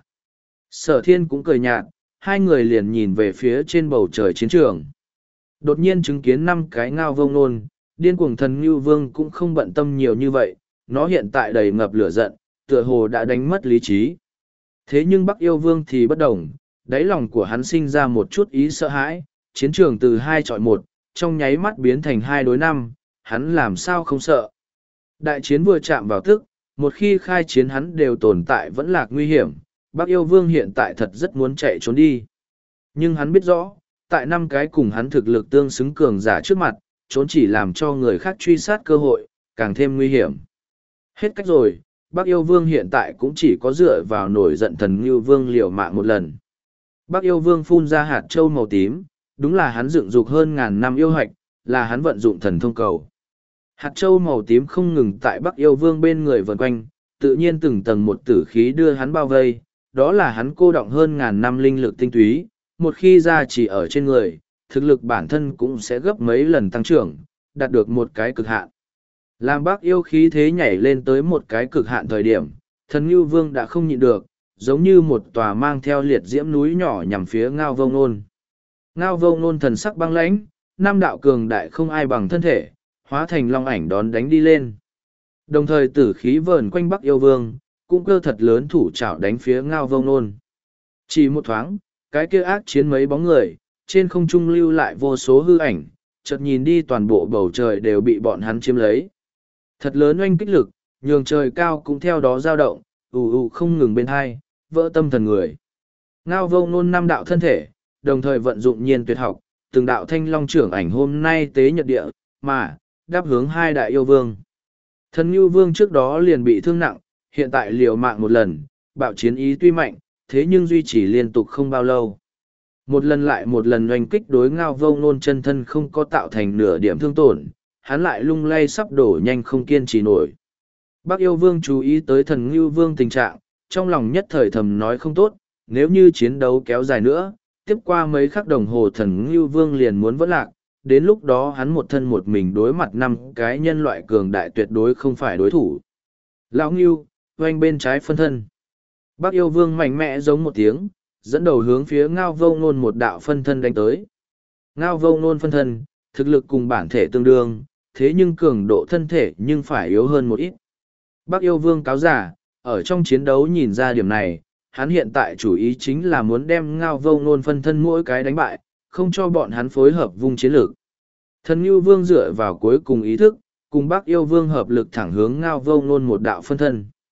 Sở thiên cũng cười nhạt, hai người liền nhìn về phía trên bầu trời chiến trường. Đột nhiên chứng kiến năm cái Ngao Vô Ngôn, điên cuồng thần Ngưu Vương cũng không bận tâm nhiều như vậy, nó hiện tại đầy ngập lửa giận, tựa hồ đã đánh mất lý trí. Thế nhưng Bắc Yêu Vương thì bất đồng, đáy lòng của hắn sinh ra một chút ý sợ hãi, chiến trường từ hai chọi một, trong nháy mắt biến thành hai đối năm, hắn làm sao không sợ. Đại chiến vừa chạm vào tức, một khi khai chiến hắn đều tồn tại vẫn lạc nguy hiểm, Bắc Yêu Vương hiện tại thật rất muốn chạy trốn đi. Nhưng hắn biết rõ, tại năm cái cùng hắn thực lực tương xứng cường giả trước mặt, trốn chỉ làm cho người khác truy sát cơ hội, càng thêm nguy hiểm. Hết cách rồi, Bắc Yêu Vương hiện tại cũng chỉ có dựa vào nổi giận thần Ngưu Vương liều mạng một lần. Bắc Yêu Vương phun ra hạt châu màu tím, đúng là hắn dựng dục hơn ngàn năm yêu hạch, là hắn vận dụng thần thông cầu. Hạt châu màu tím không ngừng tại Bắc Yêu Vương bên người vần quanh, tự nhiên từng tầng một tử khí đưa hắn bao vây, đó là hắn cô đọng hơn ngàn năm linh lực tinh túy, một khi ra chỉ ở trên người, thực lực bản thân cũng sẽ gấp mấy lần tăng trưởng, đạt được một cái cực hạn. Làm Bắc Yêu khí thế nhảy lên tới một cái cực hạn thời điểm, thần Ngưu Vương đã không nhịn được, giống như một tòa mang theo liệt diễm núi nhỏ nhằm phía Ngao Vô Ngôn. Ngao Vô Ngôn thần sắc băng lãnh, năm đạo cường đại không ai bằng thân thể, hóa thành long ảnh đón đánh đi lên. Đồng thời tử khí vờn quanh Bắc Yêu Vương, cũng cơ thật lớn thủ chảo đánh phía Ngao Vô Ngôn. Chỉ một thoáng, cái kia ác chiến mấy bóng người, trên không trung lưu lại vô số hư ảnh, chợt nhìn đi toàn bộ bầu trời đều bị bọn hắn chiếm lấy. Thật lớn oanh kích lực, nhường trời cao cũng theo đó dao động, ù ù không ngừng bên hai, vỡ tâm thần người. Ngao Vô Ngôn năm đạo thân thể, đồng thời vận dụng nhiên tuyệt học, từng đạo thanh long trưởng ảnh hôm nay tế nhật địa, mà, đáp hướng hai đại yêu vương. Thần Ngưu Vương trước đó liền bị thương nặng, hiện tại liều mạng một lần, bạo chiến ý tuy mạnh, thế nhưng duy trì liên tục không bao lâu. Một lần lại một lần oanh kích đối Ngao Vô Ngôn chân thân không có tạo thành nửa điểm thương tổn, hắn lại lung lay sắp đổ nhanh không kiên trì nổi. Bắc Yêu Vương chú ý tới thần Ngưu Vương tình trạng, trong lòng nhất thời thầm nói không tốt, nếu như chiến đấu kéo dài nữa, tiếp qua mấy khắc đồng hồ thần Ngưu Vương liền muốn vỡ lạc, đến lúc đó hắn một thân một mình đối mặt năm cái nhân loại cường đại tuyệt đối không phải đối thủ. Lão Ngưu, oanh bên trái phân thân. Bắc Yêu Vương mạnh mẽ giống một tiếng, dẫn đầu hướng phía Ngao Vô Ngôn một đạo phân thân đánh tới. Ngao Vô Ngôn phân thân, thực lực cùng bản thể tương đương, thế nhưng cường độ thân thể nhưng phải yếu hơn một ít. Bắc Yêu Vương cáo giả, ở trong chiến đấu nhìn ra điểm này, hắn hiện tại chủ ý chính là muốn đem Ngao Vô Ngôn phân thân mỗi cái đánh bại, không cho bọn hắn phối hợp vung chiến lược. Thần Ngưu Vương dựa vào cuối cùng ý thức, cùng Bắc Yêu Vương hợp lực thẳng hướng Ngao Vô Ngôn một đạo phân thân.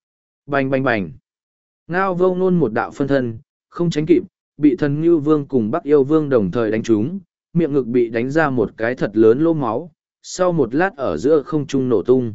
Bành bành bành. Ngao vô ngôn một đạo phân thân, không tránh kịp, bị thần Ngưu Vương cùng Bắc Yêu Vương đồng thời đánh trúng, miệng ngực bị đánh ra một cái thật lớn lỗ máu, sau một lát ở giữa không trung nổ tung.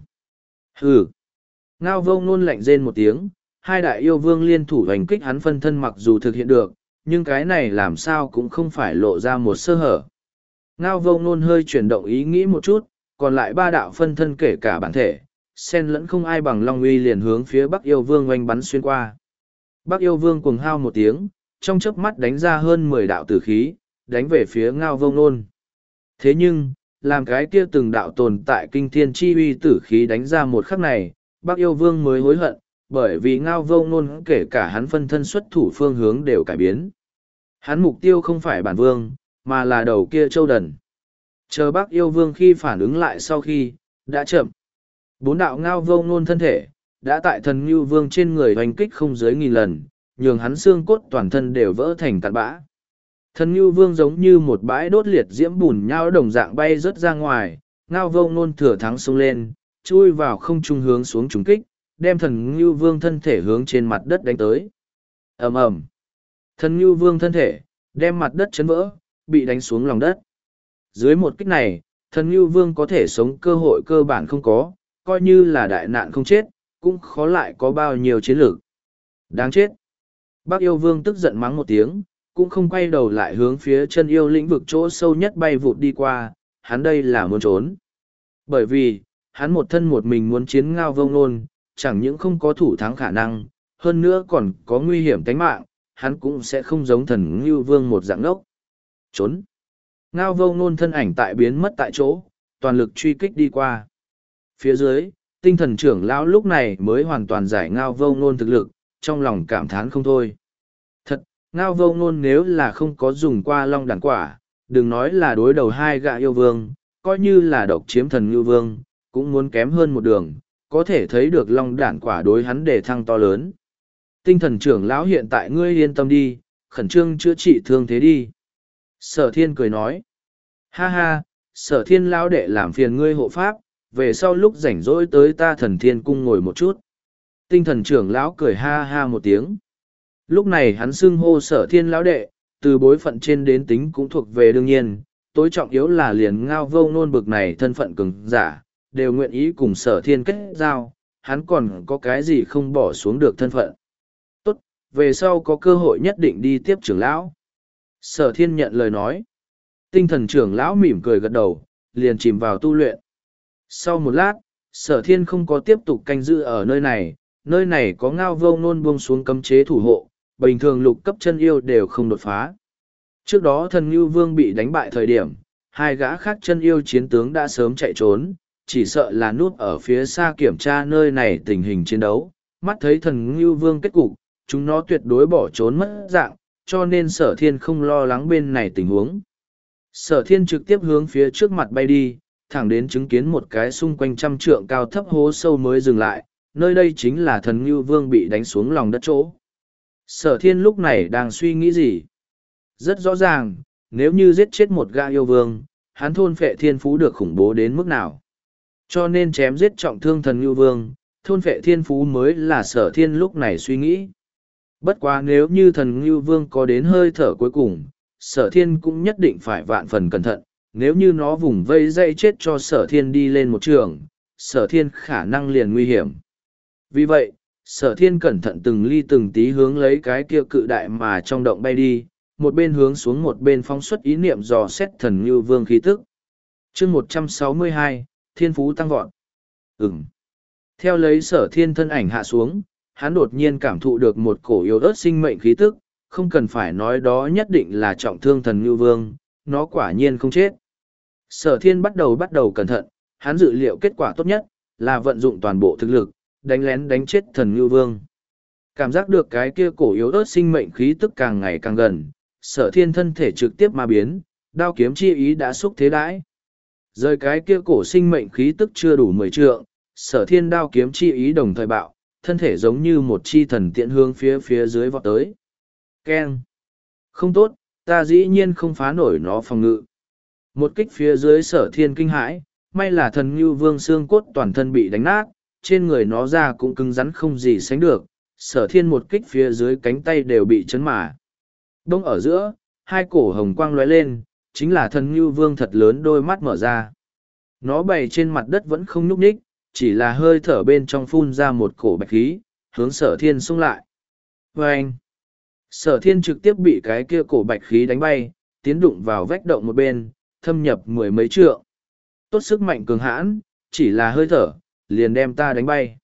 Hừ! Ngao vô ngôn lạnh rên một tiếng, hai đại yêu vương liên thủ hành kích hắn phân thân mặc dù thực hiện được, nhưng cái này làm sao cũng không phải lộ ra một sơ hở. Ngao vô ngôn hơi chuyển động ý nghĩ một chút, còn lại ba đạo phân thân kể cả bản thể, xen lẫn không ai bằng Long Uy liền hướng phía Bắc Yêu Vương oanh bắn xuyên qua. Bắc Yêu Vương cuồng hao một tiếng, trong chớp mắt đánh ra hơn mười đạo tử khí, đánh về phía Ngao vô ngôn. Thế nhưng, làm cái kia từng đạo tồn tại kinh thiên chi uy tử khí đánh ra một khắc này, Bắc Yêu Vương mới hối hận, bởi vì Ngao vô ngôn kể cả hắn phân thân xuất thủ phương hướng đều cải biến. Hắn mục tiêu không phải bản vương, mà là đầu kia châu đần. Chờ Bắc Yêu Vương khi phản ứng lại sau khi, đã chậm. Bốn đạo Ngao vô ngôn thân thể, đã tại thần Ngưu Vương trên người hoành kích không dưới nghìn lần, nhường hắn xương cốt toàn thân đều vỡ thành cặn bã. Thần Ngưu Vương giống như một bãi đốt liệt diễm bùn nhau đồng dạng bay rớt ra ngoài, Ngao vô ngôn thừa thắng xông lên, chui vào không trung hướng xuống trúng kích, đem thần Ngưu Vương thân thể hướng trên mặt đất đánh tới. Ầm ầm. Thần Ngưu Vương thân thể, đem mặt đất chấn vỡ, bị đánh xuống lòng đất. Dưới một kích này, thần Ngưu Vương có thể sống cơ hội cơ bản không có, coi như là đại nạn không chết, cũng khó lại có bao nhiêu chiến lược. Đáng chết. Bắc Yêu Vương tức giận mắng một tiếng, cũng không quay đầu lại hướng phía chân yêu lĩnh vực chỗ sâu nhất bay vụt đi qua, hắn đây là muốn trốn. Bởi vì, hắn một thân một mình muốn chiến Ngao vô ngôn, chẳng những không có thủ thắng khả năng, hơn nữa còn có nguy hiểm tính mạng, hắn cũng sẽ không giống thần Ngưu Vương một dạng ngốc. Trốn. Ngao vô ngôn thân ảnh tại biến mất tại chỗ, toàn lực truy kích đi qua. Phía dưới, tinh thần trưởng lão lúc này mới hoàn toàn giải Ngao vô ngôn thực lực, trong lòng cảm thán không thôi. Thật, Ngao vô ngôn nếu là không có dùng qua long đàn quả, đừng nói là đối đầu hai gã yêu vương, coi như là độc chiếm thần Ngưu Vương, cũng muốn kém hơn một đường, có thể thấy được long đản quả đối hắn để thăng to lớn. Tinh thần trưởng lão hiện tại ngươi yên tâm đi, khẩn trương chữa trị thương thế đi. Sở thiên cười nói. Ha ha, sở thiên lão đệ làm phiền ngươi hộ pháp, về sau lúc rảnh rỗi tới ta thần thiên cung ngồi một chút. Tinh thần trưởng lão cười ha ha một tiếng. Lúc này hắn xưng hô sở thiên lão đệ, từ bối phận trên đến tính cũng thuộc về đương nhiên, tối trọng yếu là liền Ngao vô ngôn bực này thân phận cường giả, đều nguyện ý cùng sở thiên kết giao, hắn còn có cái gì không bỏ xuống được thân phận. Tốt, về sau có cơ hội nhất định đi tiếp trưởng lão. Sở thiên nhận lời nói. Tinh thần trưởng lão mỉm cười gật đầu, liền chìm vào tu luyện. Sau một lát, sở thiên không có tiếp tục canh giữ ở nơi này, nơi này có Ngao vô ngôn buông xuống cấm chế thủ hộ, bình thường lục cấp chân yêu đều không đột phá. Trước đó thần Ngưu Vương bị đánh bại thời điểm, hai gã khác chân yêu chiến tướng đã sớm chạy trốn, chỉ sợ là núp ở phía xa kiểm tra nơi này tình hình chiến đấu, mắt thấy thần Ngưu Vương kết cục, chúng nó tuyệt đối bỏ trốn mất dạng, cho nên sở thiên không lo lắng bên này tình huống. Sở thiên trực tiếp hướng phía trước mặt bay đi, thẳng đến chứng kiến một cái xung quanh trăm trượng cao thấp hố sâu mới dừng lại, nơi đây chính là thần Ngưu Vương bị đánh xuống lòng đất chỗ. Sở thiên lúc này đang suy nghĩ gì? Rất rõ ràng, nếu như giết chết một gã yêu vương, hắn thôn phệ thiên phú được khủng bố đến mức nào. Cho nên chém giết trọng thương thần Ngưu Vương, thôn phệ thiên phú mới là sở thiên lúc này suy nghĩ. Bất quá nếu như thần Ngưu Vương có đến hơi thở cuối cùng, sở thiên cũng nhất định phải vạn phần cẩn thận, nếu như nó vùng vây dây chết cho sở thiên đi lên một trường, sở thiên khả năng liền nguy hiểm. Vì vậy, sở thiên cẩn thận từng ly từng tí hướng lấy cái kia cự đại mà trong động bay đi, một bên hướng xuống một bên phóng xuất ý niệm dò xét thần Ngưu Vương khí tức. Chương một trăm sáu mươi hai, Thiên Phú tăng vọt. Ừm. Theo lấy sở thiên thân ảnh hạ xuống, hắn đột nhiên cảm thụ được một cổ yếu ớt sinh mệnh khí tức, không cần phải nói đó nhất định là trọng thương thần Ngưu Vương, nó quả nhiên không chết. Sở thiên bắt đầu bắt đầu cẩn thận, hắn dự liệu kết quả tốt nhất, là vận dụng toàn bộ thực lực, đánh lén đánh chết thần Ngưu Vương. Cảm giác được cái kia cổ yếu ớt sinh mệnh khí tức càng ngày càng gần, sở thiên thân thể trực tiếp ma biến, đao kiếm chi ý đã xúc thế đãi. Rời cái kia cổ sinh mệnh khí tức chưa đủ mười trượng, sở thiên đao kiếm chi ý đồng thời bạo, thân thể giống như một chi thần tiện hướng phía phía dưới vọt tới. Keng! Không tốt, ta dĩ nhiên không phá nổi nó phòng ngự. Một kích phía dưới sở thiên kinh hãi, may là thần Ngưu Vương xương cốt toàn thân bị đánh nát, trên người nó ra cũng cứng rắn không gì sánh được, sở thiên một kích phía dưới cánh tay đều bị chấn mà. Đông ở giữa, hai cổ hồng quang lóe lên, chính là thần ngưu vương thật lớn đôi mắt mở ra. Nó bày trên mặt đất vẫn không nhúc nhích, chỉ là hơi thở bên trong phun ra một cổ bạch khí, hướng sở thiên xung lại. Và anh, sở thiên trực tiếp bị cái kia cổ bạch khí đánh bay, tiến đụng vào vách động một bên, thâm nhập mười mấy trượng. Tốt sức mạnh cường hãn, chỉ là hơi thở, liền đem ta đánh bay.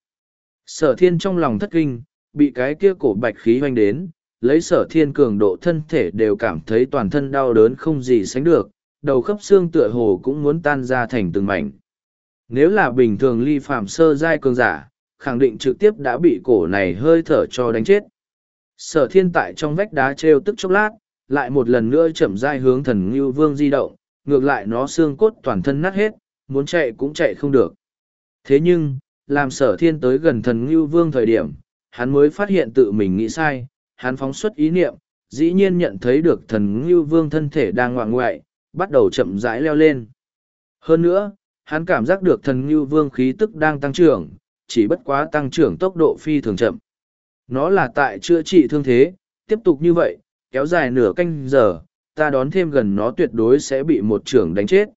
Sở thiên trong lòng thất kinh, bị cái kia cổ bạch khí hoành đến, lấy sở thiên cường độ thân thể đều cảm thấy toàn thân đau đớn không gì sánh được, đầu khớp xương tựa hồ cũng muốn tan ra thành từng mảnh. Nếu là bình thường ly phạm sơ giai cường giả, khẳng định trực tiếp đã bị cổ này hơi thở cho đánh chết. Sở thiên tại trong vách đá treo tức chốc lát, lại một lần nữa chậm rãi hướng thần Ngưu Vương di động, ngược lại nó xương cốt toàn thân nát hết, muốn chạy cũng chạy không được. Thế nhưng, làm sở thiên tới gần thần Ngưu Vương thời điểm, hắn mới phát hiện tự mình nghĩ sai, hắn phóng xuất ý niệm, dĩ nhiên nhận thấy được thần Ngưu Vương thân thể đang ngoạng ngoại, bắt đầu chậm rãi leo lên. Hơn nữa, hắn cảm giác được thần Ngưu Vương khí tức đang tăng trưởng, chỉ bất quá tăng trưởng tốc độ phi thường chậm. Nó là tại chữa trị thương thế, tiếp tục như vậy, kéo dài nửa canh giờ, ta đón thêm gần nó tuyệt đối sẽ bị một trưởng đánh chết.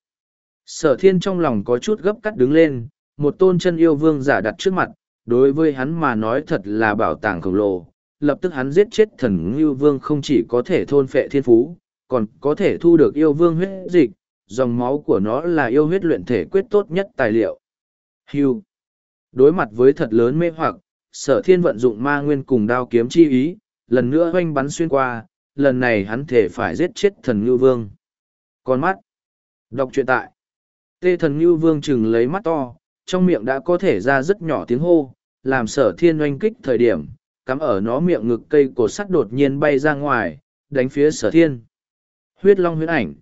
Sở thiên trong lòng có chút gấp cắt đứng lên, một tôn chân yêu vương giả đặt trước mặt, đối với hắn mà nói thật là bảo tàng khổng lồ. Lập tức hắn giết chết thần Ngưu Vương không chỉ có thể thôn phệ thiên phú, còn có thể thu được yêu vương huyết dịch, dòng máu của nó là yêu huyết luyện thể quyết tốt nhất tài liệu. Hưu. Đối mặt với thật lớn mê hoặc, sở thiên vận dụng ma nguyên cùng đao kiếm chi ý, lần nữa hoanh bắn xuyên qua, lần này hắn thể phải giết chết thần Ngưu Vương. Con mắt. Đọc truyện tại. Tê thần Ngưu Vương chừng lấy mắt to, trong miệng đã có thể ra rất nhỏ tiếng hô, làm sở thiên oanh kích thời điểm, cắm ở nó miệng ngực cây cột sắt đột nhiên bay ra ngoài, đánh phía sở thiên. Huyết long huyết ảnh.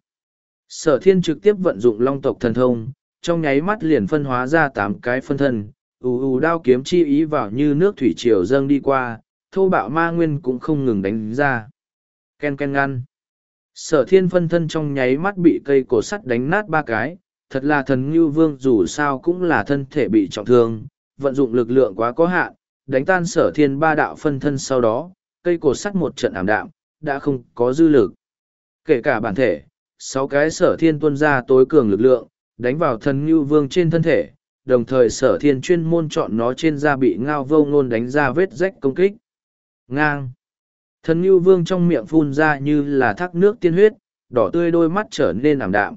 Sở thiên trực tiếp vận dụng long tộc thần thông, trong nháy mắt liền phân hóa ra tám cái phân thân, ù ù đao kiếm chi ý vào như nước thủy triều dâng đi qua, thô bạo ma nguyên cũng không ngừng đánh ra. Ken ken ngăn. Sở thiên phân thân trong nháy mắt bị cây cột sắt đánh nát ba cái, thật là thần Ngưu Vương dù sao cũng là thân thể bị trọng thương, vận dụng lực lượng quá có hạn, đánh tan sở thiên ba đạo phân thân sau đó, cây cột sắt một trận ảm đạm, đã không có dư lực. Kể cả bản thể, sáu cái sở thiên tuôn ra tối cường lực lượng, đánh vào thần Ngưu Vương trên thân thể, đồng thời sở thiên chuyên môn chọn nó trên da bị ngao vô ngôn đánh ra vết rách công kích. Ngang. Thần Ngưu Vương trong miệng phun ra như là thác nước tiên huyết, đỏ tươi đôi mắt trở nên ảm đạm.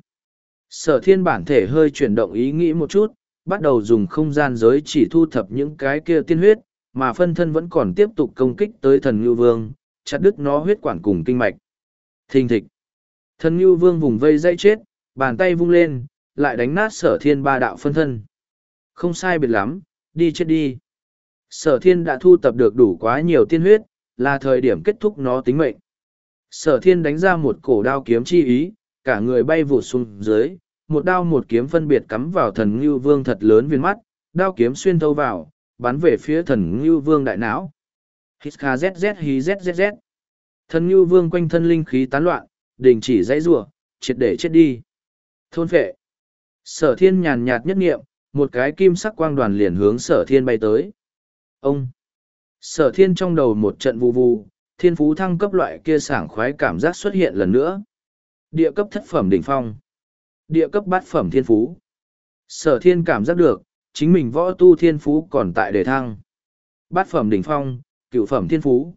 Sở thiên bản thể hơi chuyển động ý nghĩ một chút, bắt đầu dùng không gian giới chỉ thu thập những cái kia tiên huyết, mà phân thân vẫn còn tiếp tục công kích tới thần Ngưu Vương, chặt đứt nó huyết quản cùng kinh mạch. Thình thịch. Thần Ngưu Vương vùng vây dây chết, bàn tay vung lên, lại đánh nát sở thiên ba đạo phân thân. Không sai biệt lắm, đi chết đi. Sở thiên đã thu tập được đủ quá nhiều tiên huyết, là thời điểm kết thúc nó tính mệnh. Sở thiên đánh ra một cổ đao kiếm chi ý, cả người bay vụt xuống dưới, một đao một kiếm phân biệt cắm vào thần Ngưu Vương thật lớn viên mắt, đao kiếm xuyên thấu vào, bắn về phía thần Ngưu Vương đại não. Hít kha zz hí zzz. Thần Ngưu Vương quanh thân linh khí tán loạn, đình chỉ dãy rủa, triệt để chết đi. Thôn phệ. Sở thiên nhàn nhạt nhất nghiệm, một cái kim sắc quang đoàn liền hướng sở thiên bay tới. Ông. Sở thiên trong đầu một trận vù vù, thiên phú thăng cấp loại kia sảng khoái cảm giác xuất hiện lần nữa. Địa cấp thất phẩm đỉnh phong. Địa cấp bát phẩm thiên phú. Sở thiên cảm giác được, chính mình võ tu thiên phú còn tại đề thăng. Bát phẩm đỉnh phong, cửu phẩm thiên phú.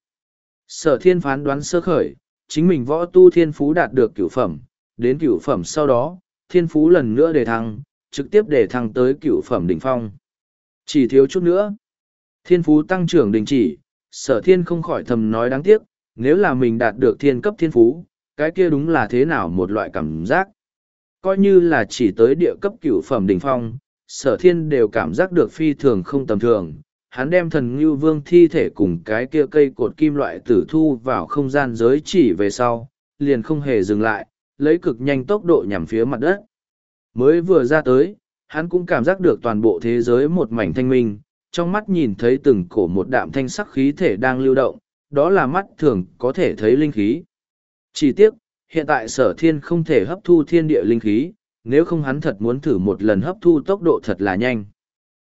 Sở thiên phán đoán sơ khởi, chính mình võ tu thiên phú đạt được cửu phẩm, đến cửu phẩm sau đó, thiên phú lần nữa đề thăng, trực tiếp đề thăng tới cửu phẩm đỉnh phong. Chỉ thiếu chút nữa. Thiên phú tăng trưởng đình chỉ, sở thiên không khỏi thầm nói đáng tiếc, nếu là mình đạt được thiên cấp thiên phú, cái kia đúng là thế nào một loại cảm giác. Coi như là chỉ tới địa cấp cửu phẩm đỉnh phong, sở thiên đều cảm giác được phi thường không tầm thường. Hắn đem thần Ngưu Vương thi thể cùng cái kia cây cột kim loại tử thu vào không gian giới chỉ về sau, liền không hề dừng lại, lấy cực nhanh tốc độ nhằm phía mặt đất. Mới vừa ra tới, hắn cũng cảm giác được toàn bộ thế giới một mảnh thanh minh, trong mắt nhìn thấy từng cổ một đạm thanh sắc khí thể đang lưu động, đó là mắt thường có thể thấy linh khí. Chỉ tiếc, hiện tại sở thiên không thể hấp thu thiên địa linh khí, nếu không hắn thật muốn thử một lần hấp thu tốc độ thật là nhanh.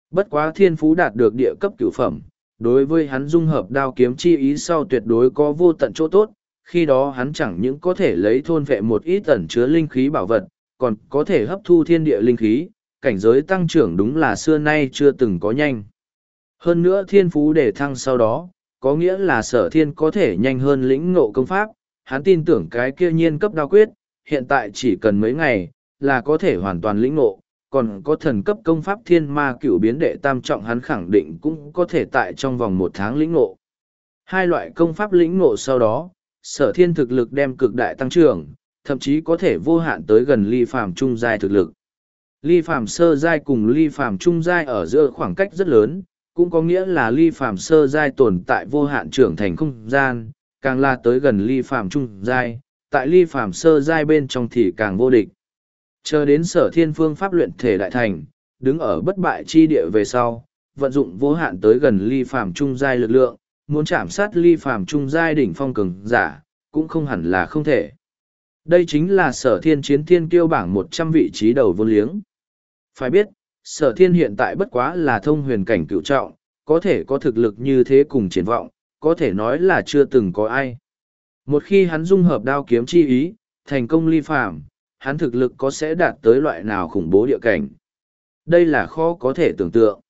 Bất quá thiên phú đạt được địa cấp cửu phẩm, đối với hắn dung hợp đao kiếm chi ý sau tuyệt đối có vô tận chỗ tốt, khi đó hắn chẳng những có thể lấy thôn vệ một ít ẩn chứa linh khí bảo vật, còn có thể hấp thu thiên địa linh khí, cảnh giới tăng trưởng đúng là xưa nay chưa từng có nhanh. Hơn nữa thiên phú để thăng sau đó, có nghĩa là sở thiên có thể nhanh hơn lĩnh ngộ công pháp, hắn tin tưởng cái kia nhiên cấp đao quyết, hiện tại chỉ cần mấy ngày, là có thể hoàn toàn lĩnh ngộ, còn có thần cấp công pháp thiên ma cửu biến đệ tam trọng hắn khẳng định cũng có thể tại trong vòng một tháng lĩnh ngộ. Hai loại công pháp lĩnh ngộ sau đó, sở thiên thực lực đem cực đại tăng trưởng, thậm chí có thể vô hạn tới gần ly phàm trung giai thực lực. Ly phàm sơ giai cùng ly phàm trung giai ở giữa khoảng cách rất lớn, cũng có nghĩa là ly phàm sơ giai tồn tại vô hạn trưởng thành không gian, càng là tới gần ly phàm trung giai, tại ly phàm sơ giai bên trong thì càng vô địch. Chờ đến sở thiên phương pháp luyện thể đại thành, đứng ở bất bại chi địa về sau, vận dụng vô hạn tới gần ly phàm trung giai lực lượng, muốn chạm sát ly phàm trung giai đỉnh phong cường giả, cũng không hẳn là không thể. Đây chính là sở thiên chiến thiên kiêu bảng một trăm vị trí đầu vô liếng. Phải biết, sở thiên hiện tại bất quá là thông huyền cảnh cựu trọng, có thể có thực lực như thế cùng triển vọng, có thể nói là chưa từng có ai. Một khi hắn dung hợp đao kiếm chi ý, thành công ly phàm, hắn thực lực có sẽ đạt tới loại nào khủng bố địa cảnh. Đây là khó có thể tưởng tượng.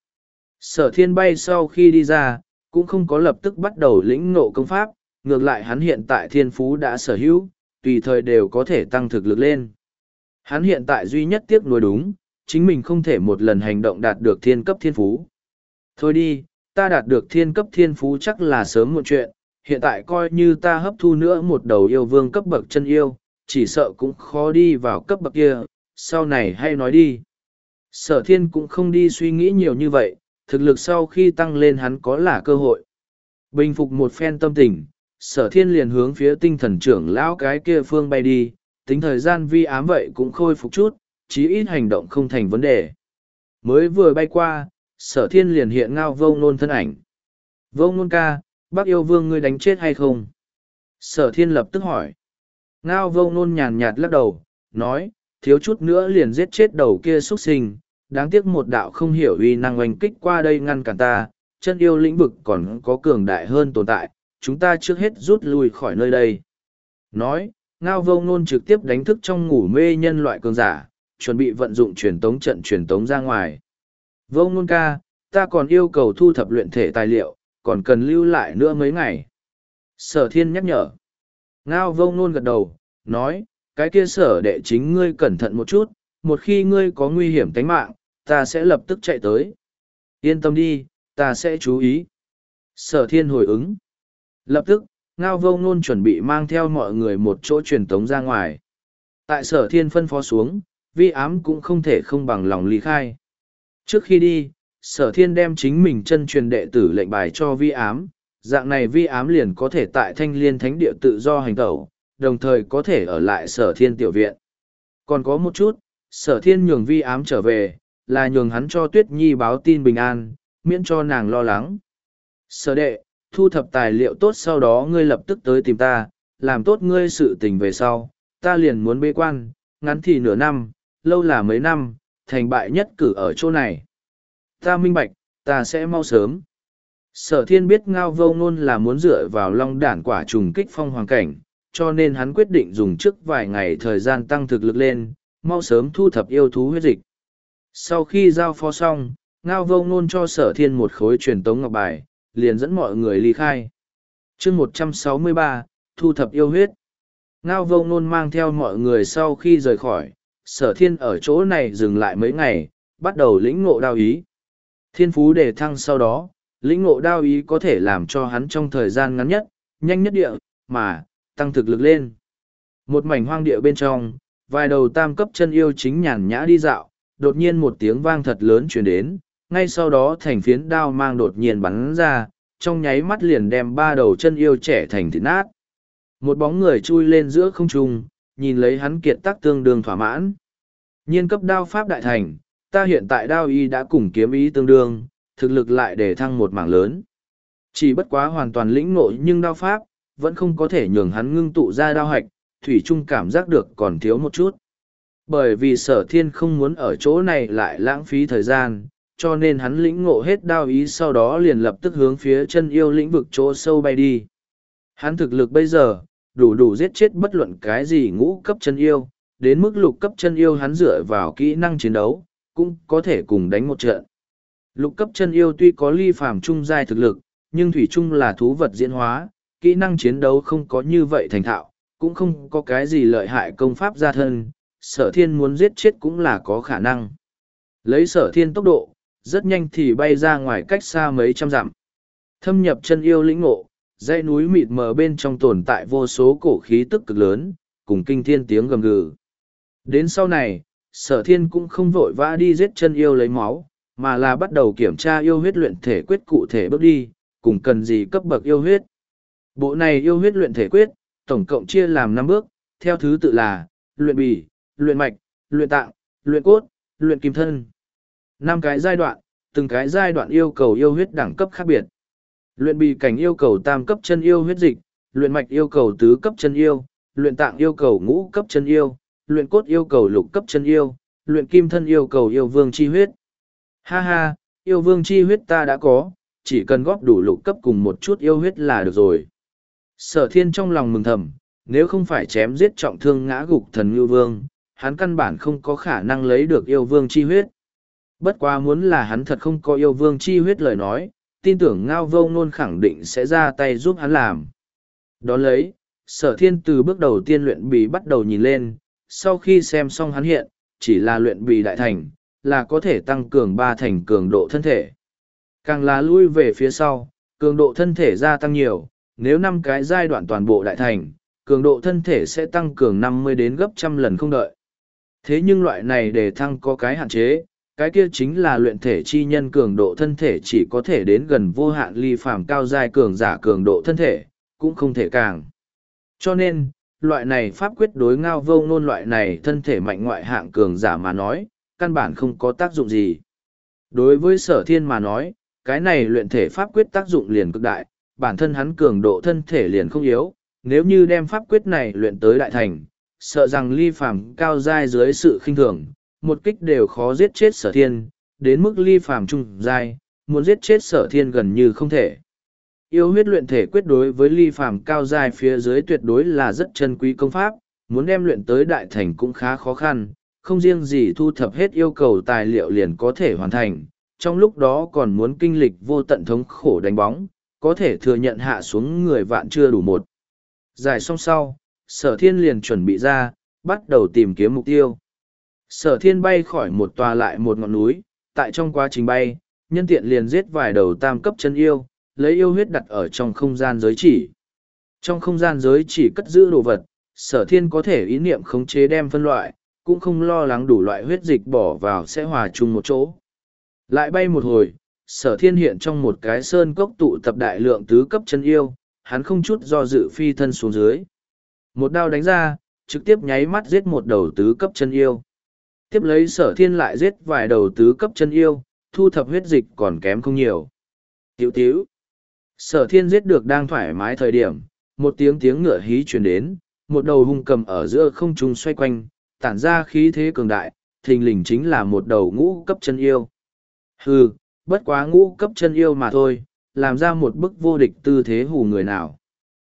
Sở thiên bay sau khi đi ra, cũng không có lập tức bắt đầu lĩnh ngộ công pháp, ngược lại hắn hiện tại thiên phú đã sở hữu, tùy thời đều có thể tăng thực lực lên. Hắn hiện tại duy nhất tiếc nuối đúng, chính mình không thể một lần hành động đạt được thiên cấp thiên phú. Thôi đi, ta đạt được thiên cấp thiên phú chắc là sớm một chuyện, hiện tại coi như ta hấp thu nữa một đầu yêu vương cấp bậc chân yêu, chỉ sợ cũng khó đi vào cấp bậc kia, sau này hay nói đi. Sở thiên cũng không đi suy nghĩ nhiều như vậy, thực lực sau khi tăng lên hắn có là cơ hội. Bình phục một phen tâm tình, sở thiên liền hướng phía tinh thần trưởng lão cái kia phương bay đi, tính thời gian vi ám vậy cũng khôi phục chút, chí ít hành động không thành vấn đề. Mới vừa bay qua, sở thiên liền hiện Ngao Vô Nôn thân ảnh. Vô Nôn ca, bác yêu vương ngươi đánh chết hay không? Sở thiên lập tức hỏi. Ngao Vô Nôn nhàn nhạt lắc đầu, nói, thiếu chút nữa liền giết chết đầu kia xuất sinh, đáng tiếc một đạo không hiểu uy năng oanh kích qua đây ngăn cản ta, chân yêu lĩnh vực còn có cường đại hơn tồn tại, chúng ta trước hết rút lui khỏi nơi đây. Nói, Ngao Vô Nôn trực tiếp đánh thức trong ngủ mê nhân loại cường giả, chuẩn bị vận dụng truyền tống trận truyền tống ra ngoài. Vô Nôn ca, ta còn yêu cầu thu thập luyện thể tài liệu, còn cần lưu lại nữa mấy ngày. Sở thiên nhắc nhở. Ngao Vô Nôn gật đầu, nói, cái kia sở đệ chính ngươi cẩn thận một chút, một khi ngươi có nguy hiểm tính mạng, ta sẽ lập tức chạy tới. Yên tâm đi, ta sẽ chú ý. Sở thiên hồi ứng. Lập tức, Ngao Vô Nôn chuẩn bị mang theo mọi người một chỗ truyền tống ra ngoài. Tại sở thiên phân phó xuống, vi ám cũng không thể không bằng lòng ly khai. Trước khi đi, sở thiên đem chính mình chân truyền đệ tử lệnh bài cho vi ám, dạng này vi ám liền có thể tại thanh liên thánh địa tự do hành tẩu, đồng thời có thể ở lại sở thiên tiểu viện. Còn có một chút, sở thiên nhường vi ám trở về, là nhường hắn cho Tuyết Nhi báo tin bình an, miễn cho nàng lo lắng. Sở đệ, thu thập tài liệu tốt sau đó ngươi lập tức tới tìm ta, làm tốt ngươi sự tình về sau, ta liền muốn bế quan, ngắn thì nửa năm, lâu là mấy năm, thành bại nhất cử ở chỗ này. Ta minh bạch, ta sẽ mau sớm. Sở thiên biết Ngao Vô Nôn là muốn dựa vào long đản quả trùng kích phong hoàng cảnh, cho nên hắn quyết định dùng trước vài ngày thời gian tăng thực lực lên, mau sớm thu thập yêu thú huyết dịch. Sau khi giao phó xong, Ngao Vô Nôn cho sở thiên một khối truyền tống ngọc bài, liền dẫn mọi người ly khai. chương một trăm sáu mươi ba, thu thập yêu huyết. Ngao Vô Nôn mang theo mọi người sau khi rời khỏi, sở thiên ở chỗ này dừng lại mấy ngày, bắt đầu lĩnh ngộ đao ý. Thiên phú đề thăng sau đó, lĩnh ngộ đao ý có thể làm cho hắn trong thời gian ngắn nhất, nhanh nhất địa, mà, tăng thực lực lên. Một mảnh hoang địa bên trong, vài đầu tam cấp chân yêu chính nhàn nhã đi dạo, đột nhiên một tiếng vang thật lớn truyền đến, ngay sau đó thành phiến đao mang đột nhiên bắn ra, trong nháy mắt liền đem ba đầu chân yêu trẻ thành thịt nát. Một bóng người chui lên giữa không trung, nhìn lấy hắn kiệt tác tương đương thỏa mãn. Nhiên cấp đao pháp đại thành, ta hiện tại đao y đã cùng kiếm ý tương đương, thực lực lại để thăng một mảng lớn. Chỉ bất quá hoàn toàn lĩnh ngộ nhưng đao pháp, vẫn không có thể nhường hắn ngưng tụ ra đao hạch, thủy chung cảm giác được còn thiếu một chút. Bởi vì sở thiên không muốn ở chỗ này lại lãng phí thời gian, cho nên hắn lĩnh ngộ hết đao ý sau đó liền lập tức hướng phía chân yêu lĩnh vực chỗ sâu bay đi. Hắn thực lực bây giờ, đủ đủ giết chết bất luận cái gì ngũ cấp chân yêu, đến mức lục cấp chân yêu hắn dựa vào kỹ năng chiến đấu, cũng có thể cùng đánh một trận. Lục cấp chân yêu tuy có ly phàm trung giai thực lực, nhưng thủy chung là thú vật diễn hóa, kỹ năng chiến đấu không có như vậy thành thạo, cũng không có cái gì lợi hại công pháp gia thân, sở thiên muốn giết chết cũng là có khả năng. Lấy sở thiên tốc độ, rất nhanh thì bay ra ngoài cách xa mấy trăm dặm. Thâm nhập chân yêu lĩnh ngộ, dãy núi mịt mờ bên trong tồn tại vô số cổ khí tức cực lớn, cùng kinh thiên tiếng gầm gừ. Đến sau này, sở thiên cũng không vội vã đi giết chân yêu lấy máu, mà là bắt đầu kiểm tra yêu huyết luyện thể quyết cụ thể bước đi, cùng cần gì cấp bậc yêu huyết. Bộ này yêu huyết luyện thể quyết, tổng cộng chia làm năm bước, theo thứ tự là, luyện bì, luyện mạch, luyện tạng, luyện cốt, luyện kim thân. Năm cái giai đoạn, từng cái giai đoạn yêu cầu yêu huyết đẳng cấp khác biệt. Luyện bì cảnh yêu cầu tam cấp chân yêu huyết dịch, luyện mạch yêu cầu tứ cấp chân yêu, luyện tạng yêu cầu ngũ cấp chân yêu, luyện cốt yêu cầu lục cấp chân yêu, luyện kim thân yêu cầu yêu vương chi huyết. Ha ha, yêu vương chi huyết ta đã có, chỉ cần góp đủ lục cấp cùng một chút yêu huyết là được rồi. Sở thiên trong lòng mừng thầm, nếu không phải chém giết trọng thương ngã gục thần yêu vương, hắn căn bản không có khả năng lấy được yêu vương chi huyết. Bất quá muốn là hắn thật không có yêu vương chi huyết lời nói, tin tưởng Ngao Vô Ngôn khẳng định sẽ ra tay giúp hắn làm. Đón lấy, sở thiên từ bước đầu tiên luyện bì bắt đầu nhìn lên, sau khi xem xong hắn hiện, chỉ là luyện bì đại thành, là có thể tăng cường ba thành cường độ thân thể. Càng là lui về phía sau, cường độ thân thể gia tăng nhiều, nếu năm cái giai đoạn toàn bộ đại thành, cường độ thân thể sẽ tăng cường năm mươi đến gấp trăm lần không đợi. Thế nhưng loại này để thăng có cái hạn chế, cái kia chính là luyện thể chi nhân cường độ thân thể chỉ có thể đến gần vô hạn ly phàm cao giai cường giả cường độ thân thể, cũng không thể càng. Cho nên, loại này pháp quyết đối Ngao Vô Ngôn loại này thân thể mạnh ngoại hạng cường giả mà nói, căn bản không có tác dụng gì. Đối với sở thiên mà nói, cái này luyện thể pháp quyết tác dụng liền cực đại, bản thân hắn cường độ thân thể liền không yếu, nếu như đem pháp quyết này luyện tới đại thành, sợ rằng ly phàm cao giai dưới sự khinh thường, một kích đều khó giết chết sở thiên, đến mức ly phàm trung giai, muốn giết chết sở thiên gần như không thể. Yêu huyết luyện thể quyết đối với ly phàm cao giai phía dưới tuyệt đối là rất chân quý công pháp, muốn đem luyện tới đại thành cũng khá khó khăn, không riêng gì thu thập hết yêu cầu tài liệu liền có thể hoàn thành, trong lúc đó còn muốn kinh lịch vô tận thống khổ đánh bóng, có thể thừa nhận hạ xuống người vạn chưa đủ một. Giải xong sau, sở thiên liền chuẩn bị ra, bắt đầu tìm kiếm mục tiêu. Sở thiên bay khỏi một tòa lại một ngọn núi, tại trong quá trình bay, nhân tiện liền giết vài đầu tam cấp chân yêu, lấy yêu huyết đặt ở trong không gian giới chỉ. Trong không gian giới chỉ cất giữ đồ vật, sở thiên có thể ý niệm khống chế đem phân loại, cũng không lo lắng đủ loại huyết dịch bỏ vào sẽ hòa chung một chỗ. Lại bay một hồi, sở thiên hiện trong một cái sơn cốc tụ tập đại lượng tứ cấp chân yêu, hắn không chút do dự phi thân xuống dưới. Một đao đánh ra, trực tiếp nháy mắt giết một đầu tứ cấp chân yêu. Tiếp lấy sở thiên lại giết vài đầu tứ cấp chân yêu, thu thập huyết dịch còn kém không nhiều. Tiểu tiểu. Sở thiên giết được đang thoải mái thời điểm, một tiếng tiếng ngựa hí truyền đến, một đầu hung cầm ở giữa không trung xoay quanh, tản ra khí thế cường đại, thình lình chính là một đầu ngũ cấp chân yêu. Hừ, bất quá ngũ cấp chân yêu mà thôi, làm ra một bức vô địch tư thế hù người nào.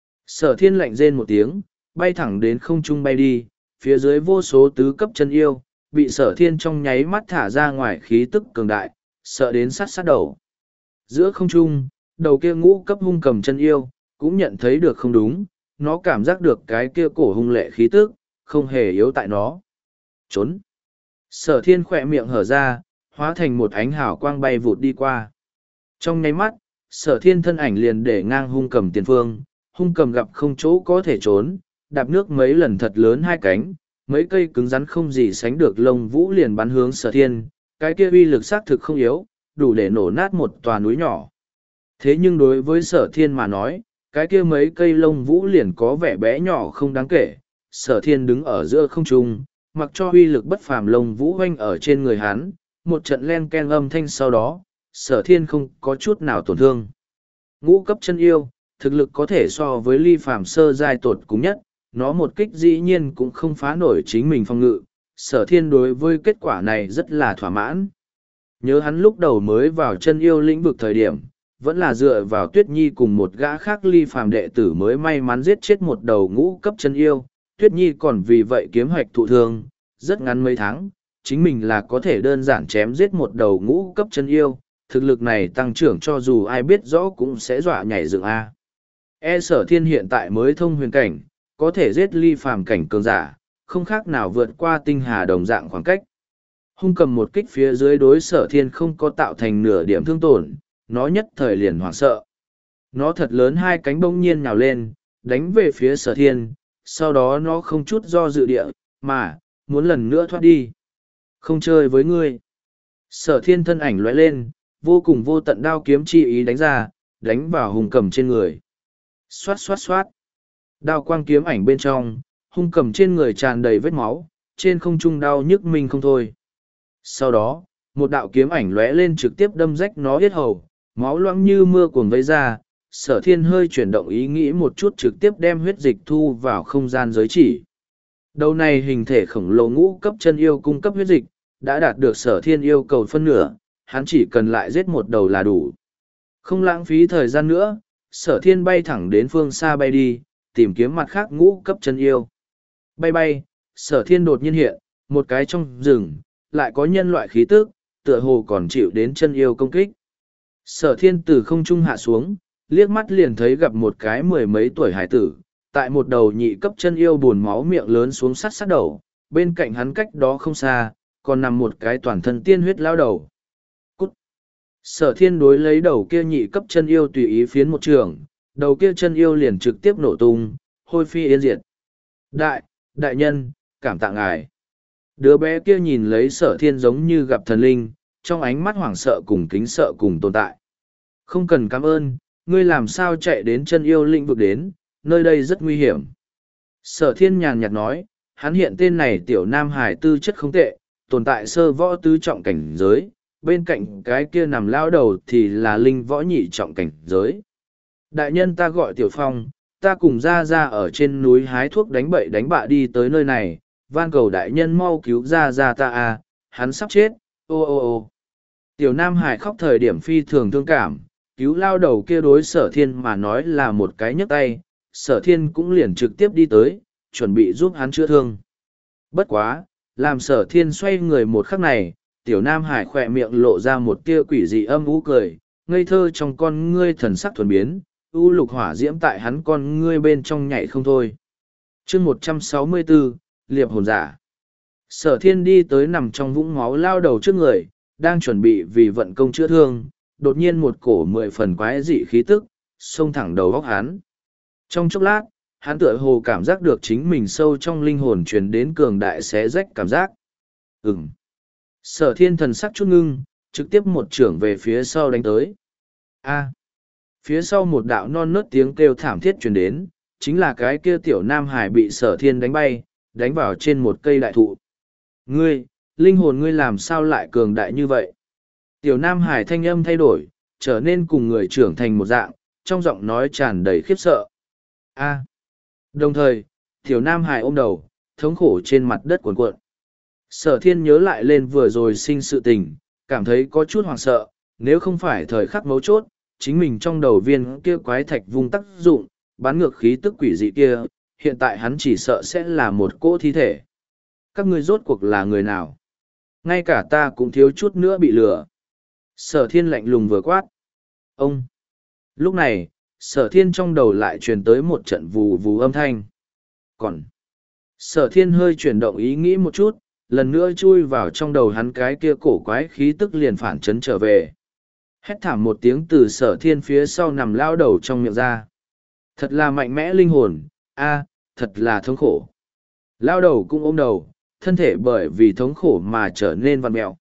Sở thiên lạnh rên một tiếng, bay thẳng đến không trung bay đi, phía dưới vô số tứ cấp chân yêu, bị sở thiên trong nháy mắt thả ra ngoài khí tức cường đại, sợ đến sát sát đầu. Giữa không trung, đầu kia ngũ cấp hung cầm chân yêu, cũng nhận thấy được không đúng, nó cảm giác được cái kia cổ hung lệ khí tức, không hề yếu tại nó. Trốn! Sở thiên khỏe miệng hở ra, hóa thành một ánh hào quang bay vụt đi qua. Trong nháy mắt, sở thiên thân ảnh liền để ngang hung cầm tiền phương, hung cầm gặp không chỗ có thể trốn, đạp nước mấy lần thật lớn hai cánh, mấy cây cứng rắn không gì sánh được lông vũ liền bắn hướng sở thiên, cái kia uy lực xác thực không yếu, đủ để nổ nát một tòa núi nhỏ. Thế nhưng đối với sở thiên mà nói, cái kia mấy cây lông vũ liền có vẻ bé nhỏ không đáng kể, sở thiên đứng ở giữa không trung, mặc cho uy lực bất phàm lông vũ hoanh ở trên người hắn, một trận len ken âm thanh sau đó, sở thiên không có chút nào tổn thương. Ngũ cấp chân yêu, thực lực có thể so với ly phàm sơ giai tột cùng nhất, nó một kích dĩ nhiên cũng không phá nổi chính mình phòng ngự, sở thiên đối với kết quả này rất là thỏa mãn. Nhớ hắn lúc đầu mới vào chân yêu lĩnh vực thời điểm, vẫn là dựa vào Tuyết Nhi cùng một gã khác ly phàm đệ tử mới may mắn giết chết một đầu ngũ cấp chân yêu. Tuyết Nhi còn vì vậy kiếm hoạch thụ thương, rất ngắn mấy tháng, chính mình là có thể đơn giản chém giết một đầu ngũ cấp chân yêu, thực lực này tăng trưởng cho dù ai biết rõ cũng sẽ dọa nhảy dựng A. E Sở Thiên hiện tại mới thông huyền cảnh, có thể giết ly phàm cảnh cường giả, không khác nào vượt qua tinh hà đồng dạng khoảng cách. Hung cầm một kích phía dưới đối Sở Thiên không có tạo thành nửa điểm thương tổn, nó nhất thời liền hoảng sợ. Nó thật lớn hai cánh bỗng nhiên nhào lên, đánh về phía Sở Thiên, sau đó nó không chút do dự địa, mà, muốn lần nữa thoát đi. Không chơi với ngươi. Sở Thiên thân ảnh lóe lên, vô cùng vô tận đao kiếm chi ý đánh ra, đánh vào hung cầm trên người. Xoát xoát xoát. Đao quang kiếm ảnh bên trong, hung cầm trên người tràn đầy vết máu, trên không trung đau nhức mình không thôi. Sau đó, một đạo kiếm ảnh lóe lên trực tiếp đâm rách nó yết hầu, máu loãng như mưa cuồng vây ra. Sở Thiên hơi chuyển động ý nghĩ một chút trực tiếp đem huyết dịch thu vào không gian giới chỉ. Đầu này hình thể khổng lồ ngũ cấp chân yêu cung cấp huyết dịch, đã đạt được Sở Thiên yêu cầu phân nửa, hắn chỉ cần lại giết một đầu là đủ. Không lãng phí thời gian nữa, Sở Thiên bay thẳng đến phương xa bay đi, tìm kiếm mặt khác ngũ cấp chân yêu. Bay bay, Sở Thiên đột nhiên hiện, một cái trong rừng, lại có nhân loại khí tức, tựa hồ còn chịu đến chân yêu công kích. Sở Thiên từ không trung hạ xuống, liếc mắt liền thấy gặp một cái mười mấy tuổi hải tử, tại một đầu nhị cấp chân yêu buồn máu miệng lớn xuống sắt sát đầu, bên cạnh hắn cách đó không xa, còn nằm một cái toàn thân tiên huyết lao đầu. Cút! Sở Thiên đối lấy đầu kia nhị cấp chân yêu tùy ý phiến một trường, đầu kia chân yêu liền trực tiếp nổ tung, hôi phi yên diệt. Đại, đại nhân, cảm tạ ngài. Đứa bé kia nhìn lấy Sở Thiên giống như gặp thần linh, trong ánh mắt hoảng sợ cùng kính sợ cùng tồn tại. Không cần cảm ơn, ngươi làm sao chạy đến chân yêu lĩnh vực đến, nơi đây rất nguy hiểm. Sở Thiên nhàn nhạt nói, hắn hiện tên này tiểu nam hải tư chất không tệ, tồn tại sơ võ tứ trọng cảnh giới, bên cạnh cái kia nằm lao đầu thì là linh võ nhị trọng cảnh giới. Đại nhân ta gọi Tiểu Phong, ta cùng ra ra ở trên núi hái thuốc đánh bậy đánh bạ đi tới nơi này, van cầu đại nhân mau cứu ra ra ta à, hắn sắp chết, ô ô ô. Tiểu Nam Hải khóc thời điểm phi thường thương cảm, cứu lao đầu kia đối Sở Thiên mà nói là một cái nhấc tay, Sở Thiên cũng liền trực tiếp đi tới, chuẩn bị giúp hắn chữa thương. Bất quá, làm Sở Thiên xoay người một khắc này, Tiểu Nam Hải khỏe miệng lộ ra một tia quỷ dị âm u cười, ngây thơ trong con ngươi thần sắc thuần biến, u lục hỏa diễm tại hắn con ngươi bên trong nhảy không thôi. Chương một trăm sáu mươi bốn, Liệp hồn giả. Sở Thiên đi tới nằm trong vũng máu lao đầu trước người, đang chuẩn bị vì vận công chữa thương, đột nhiên một cổ mười phần quái dị khí tức, xông thẳng đầu góc hắn. Trong chốc lát, hắn tựa hồ cảm giác được chính mình sâu trong linh hồn truyền đến cường đại xé rách cảm giác. Ừm. Sở Thiên thần sắc chút ngưng, trực tiếp một trưởng về phía sau đánh tới. A. Phía sau một đạo non nớt tiếng kêu thảm thiết truyền đến, chính là cái kia tiểu Nam Hải bị Sở Thiên đánh bay, đánh vào trên một cây đại thụ. Ngươi, linh hồn ngươi làm sao lại cường đại như vậy? Tiểu Nam Hải thanh âm thay đổi, trở nên cùng người trưởng thành một dạng, trong giọng nói tràn đầy khiếp sợ. A. Đồng thời, Tiểu Nam Hải ôm đầu, thống khổ trên mặt đất cuộn cuộn. Sở Thiên nhớ lại lên vừa rồi sinh sự tình, cảm thấy có chút hoảng sợ, nếu không phải thời khắc mấu chốt, chính mình trong đầu viên kia quái thạch vung tác dụng, bán ngược khí tức quỷ dị kia, hiện tại hắn chỉ sợ sẽ là một cỗ thi thể. Các ngươi rốt cuộc là người nào? Ngay cả ta cũng thiếu chút nữa bị lừa. Sở Thiên lạnh lùng vừa quát. Ông! Lúc này, Sở Thiên trong đầu lại truyền tới một trận vù vù âm thanh. Còn! Sở Thiên hơi chuyển động ý nghĩ một chút, lần nữa chui vào trong đầu hắn cái kia cổ quái khí tức liền phản chấn trở về. Hét thảm một tiếng từ Sở Thiên phía sau nằm lao đầu trong miệng ra. Thật là mạnh mẽ linh hồn, a, thật là thống khổ. Lao đầu cũng ôm đầu, thân thể bởi vì thống khổ mà trở nên vặn mẹo.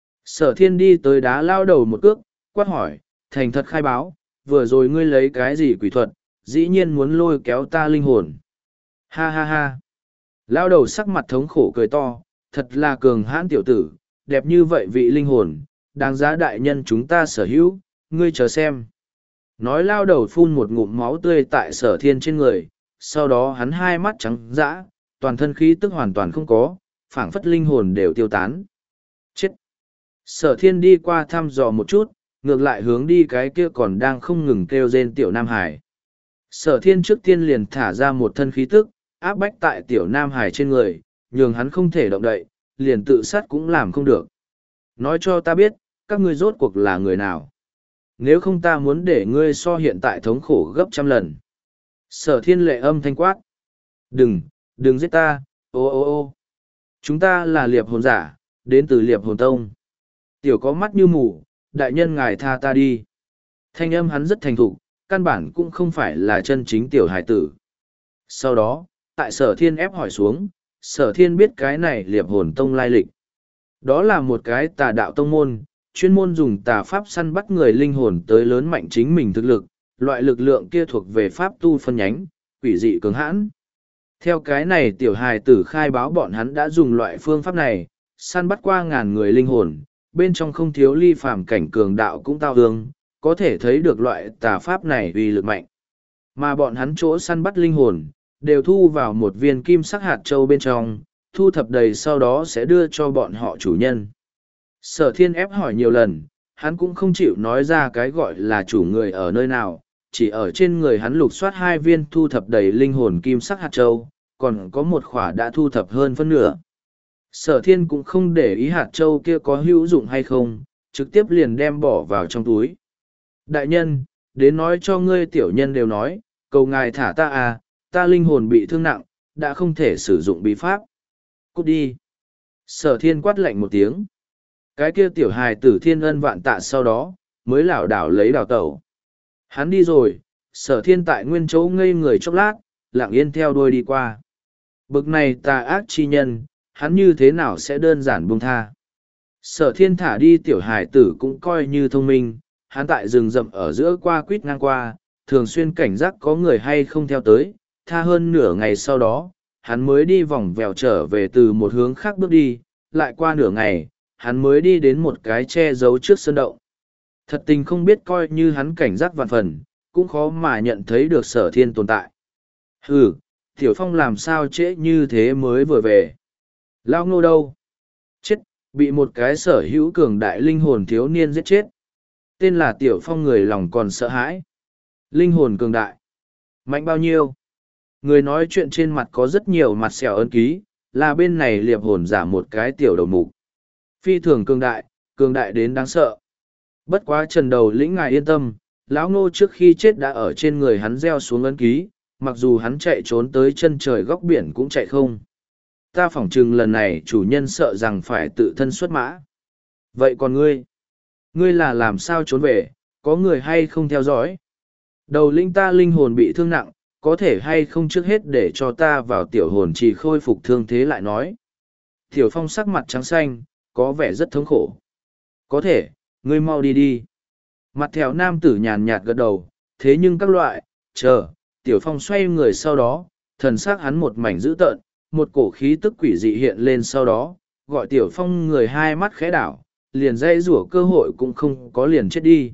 Sở Thiên đi tới đá lao đầu một cước, quát hỏi, thành thật khai báo, vừa rồi ngươi lấy cái gì quỷ thuật, dĩ nhiên muốn lôi kéo ta linh hồn. Ha ha ha. Lao đầu sắc mặt thống khổ cười to, thật là cường hãn tiểu tử, đẹp như vậy vị linh hồn, đáng giá đại nhân chúng ta sở hữu, ngươi chờ xem. Nói lao đầu phun một ngụm máu tươi tại Sở Thiên trên người, sau đó hắn hai mắt trắng dã, toàn thân khí tức hoàn toàn không có, phảng phất linh hồn đều tiêu tán. Chết! Sở thiên đi qua thăm dò một chút, ngược lại hướng đi cái kia còn đang không ngừng kêu rên tiểu Nam Hải. Sở thiên trước tiên liền thả ra một thân khí tức, áp bách tại tiểu Nam Hải trên người, nhường hắn không thể động đậy, liền tự sát cũng làm không được. Nói cho ta biết, các ngươi rốt cuộc là người nào. Nếu không ta muốn để ngươi so hiện tại thống khổ gấp trăm lần. Sở thiên lệ âm thanh quát. Đừng, đừng giết ta, ô ô ô. Chúng ta là liệp hồn giả, đến từ liệp hồn tông. Tiểu có mắt như mù, đại nhân ngài tha ta đi. Thanh âm hắn rất thành thục, căn bản cũng không phải là chân chính tiểu hải tử. Sau đó, tại sở thiên ép hỏi xuống, sở thiên biết cái này liệp hồn tông lai lịch. Đó là một cái tà đạo tông môn, chuyên môn dùng tà pháp săn bắt người linh hồn tới lớn mạnh chính mình thực lực, loại lực lượng kia thuộc về pháp tu phân nhánh, quỷ dị cường hãn. Theo cái này tiểu hài tử khai báo bọn hắn đã dùng loại phương pháp này, săn bắt qua ngàn người linh hồn, bên trong không thiếu ly phàm cảnh cường đạo cũng tao hương, có thể thấy được loại tà pháp này uy lực mạnh. Mà bọn hắn chỗ săn bắt linh hồn, đều thu vào một viên kim sắc hạt châu bên trong, thu thập đầy sau đó sẽ đưa cho bọn họ chủ nhân. Sở thiên ép hỏi nhiều lần, hắn cũng không chịu nói ra cái gọi là chủ người ở nơi nào, chỉ ở trên người hắn lục soát hai viên thu thập đầy linh hồn kim sắc hạt châu, còn có một khỏa đã thu thập hơn phân nửa. Sở thiên cũng không để ý hạt châu kia có hữu dụng hay không, trực tiếp liền đem bỏ vào trong túi. Đại nhân, đến nói cho ngươi tiểu nhân đều nói, cầu ngài thả ta à, ta linh hồn bị thương nặng, đã không thể sử dụng bí pháp. Cút đi. Sở thiên quát lạnh một tiếng. Cái kia tiểu hài tử thiên ân vạn tạ sau đó, mới lảo đảo lấy đào tẩu. Hắn đi rồi, sở thiên tại nguyên chỗ ngây người chốc lát, lặng yên theo đuôi đi qua. Bực này tà ác chi nhân, hắn như thế nào sẽ đơn giản buông tha. Sở thiên thả đi tiểu hài tử cũng coi như thông minh, hắn tại rừng rậm ở giữa qua quýt ngang qua, thường xuyên cảnh giác có người hay không theo tới, tha hơn nửa ngày sau đó, hắn mới đi vòng vèo trở về từ một hướng khác bước đi, lại qua nửa ngày, hắn mới đi đến một cái che giấu trước sân động. Thật tình không biết coi như hắn cảnh giác vạn phần, cũng khó mà nhận thấy được sở thiên tồn tại. Hừ, Tiểu Phong làm sao trễ như thế mới vừa về. Lao Ngô đâu? Chết, bị một cái sở hữu cường đại linh hồn thiếu niên giết chết. Tên là Tiểu Phong người lòng còn sợ hãi. Linh hồn cường đại. Mạnh bao nhiêu? Người nói chuyện trên mặt có rất nhiều mặt sẹo ấn ký, là bên này liệp hồn giả một cái tiểu đầu mục. Phi thường cường đại, cường đại đến đáng sợ. Bất quá trần đầu lĩnh ngài yên tâm, lão Ngô trước khi chết đã ở trên người hắn gieo xuống ấn ký, mặc dù hắn chạy trốn tới chân trời góc biển cũng chạy không. Ta phỏng chừng lần này chủ nhân sợ rằng phải tự thân xuất mã. Vậy còn ngươi? Ngươi là làm sao trốn về, có người hay không theo dõi? Đầu linh ta linh hồn bị thương nặng, có thể hay không trước hết để cho ta vào tiểu hồn chỉ khôi phục thương thế lại nói. Tiểu Phong sắc mặt trắng xanh, có vẻ rất thống khổ. Có thể, ngươi mau đi đi. Mặt theo nam tử nhàn nhạt gật đầu, thế nhưng các loại, chờ, Tiểu Phong xoay người sau đó, thần sắc hắn một mảnh dữ tợn, một cổ khí tức quỷ dị hiện lên sau đó, gọi Tiểu Phong người hai mắt khẽ đảo, liền dây rủa cơ hội cũng không có liền chết đi.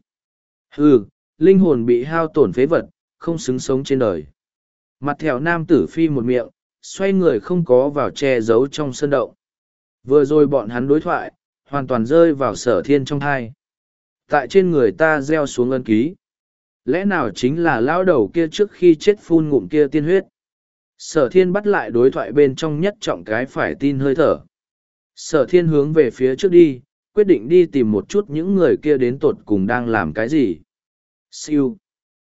Hừ, linh hồn bị hao tổn phế vật, không xứng sống trên đời. Mặt theo nam tử phi một miệng, xoay người không có vào che giấu trong sân động. Vừa rồi bọn hắn đối thoại, hoàn toàn rơi vào sở thiên trong thai. Tại trên người ta gieo xuống ân ký. Lẽ nào chính là lão đầu kia trước khi chết phun ngụm kia tiên huyết? Sở thiên bắt lại đối thoại bên trong nhất trọng cái phải tin hơi thở. Sở thiên hướng về phía trước đi, quyết định đi tìm một chút những người kia đến tột cùng đang làm cái gì. Siêu.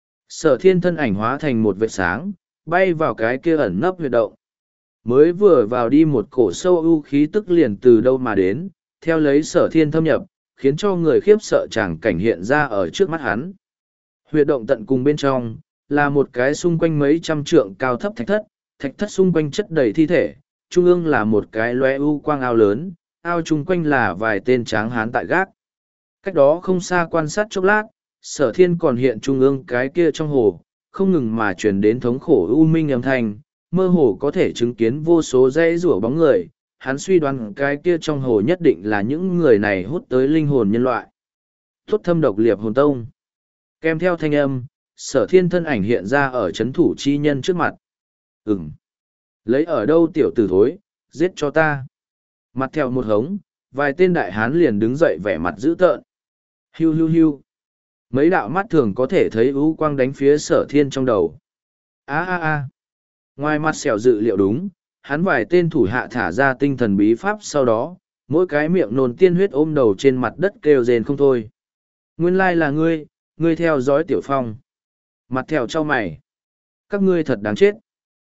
Sở thiên thân ảnh hóa thành một vệt sáng, bay vào cái kia ẩn nấp huyệt động. Mới vừa vào đi một cổ sâu ưu khí tức liền từ đâu mà đến, theo lấy sở thiên thâm nhập, khiến cho người khiếp sợ chẳng cảnh hiện ra ở trước mắt hắn. Huyệt động tận cùng bên trong, là một cái xung quanh mấy trăm trượng cao thấp thạch thất, thạch thất xung quanh chất đầy thi thể, trung ương là một cái loe ưu quang ao lớn, ao chung quanh là vài tên tráng hán tại gác. Cách đó không xa quan sát chốc lát, sở thiên còn hiện trung ương cái kia trong hồ, không ngừng mà truyền đến thống khổ u minh âm thanh, mơ hồ có thể chứng kiến vô số dãy rủa bóng người, hắn suy đoán cái kia trong hồ nhất định là những người này hút tới linh hồn nhân loại. Tốt thâm độc liệp hồn tông. Kèm theo thanh âm, sở thiên thân ảnh hiện ra ở chấn thủ chi nhân trước mặt. Ừm. Lấy ở đâu tiểu tử thối, giết cho ta. Mặt theo một hống, vài tên đại hán liền đứng dậy vẻ mặt dữ tợn. Hiu hiu hiu. Mấy đạo mắt thường có thể thấy ưu quang đánh phía sở thiên trong đầu. a a a Ngoài mặt xẻo dự liệu đúng, hắn vài tên thủ hạ thả ra tinh thần bí pháp sau đó, mỗi cái miệng nôn tiên huyết ôm đầu trên mặt đất kêu rền không thôi. Nguyên lai là ngươi, ngươi theo dõi Tiểu Phong. Mặt thèo cho mày. Các ngươi thật đáng chết.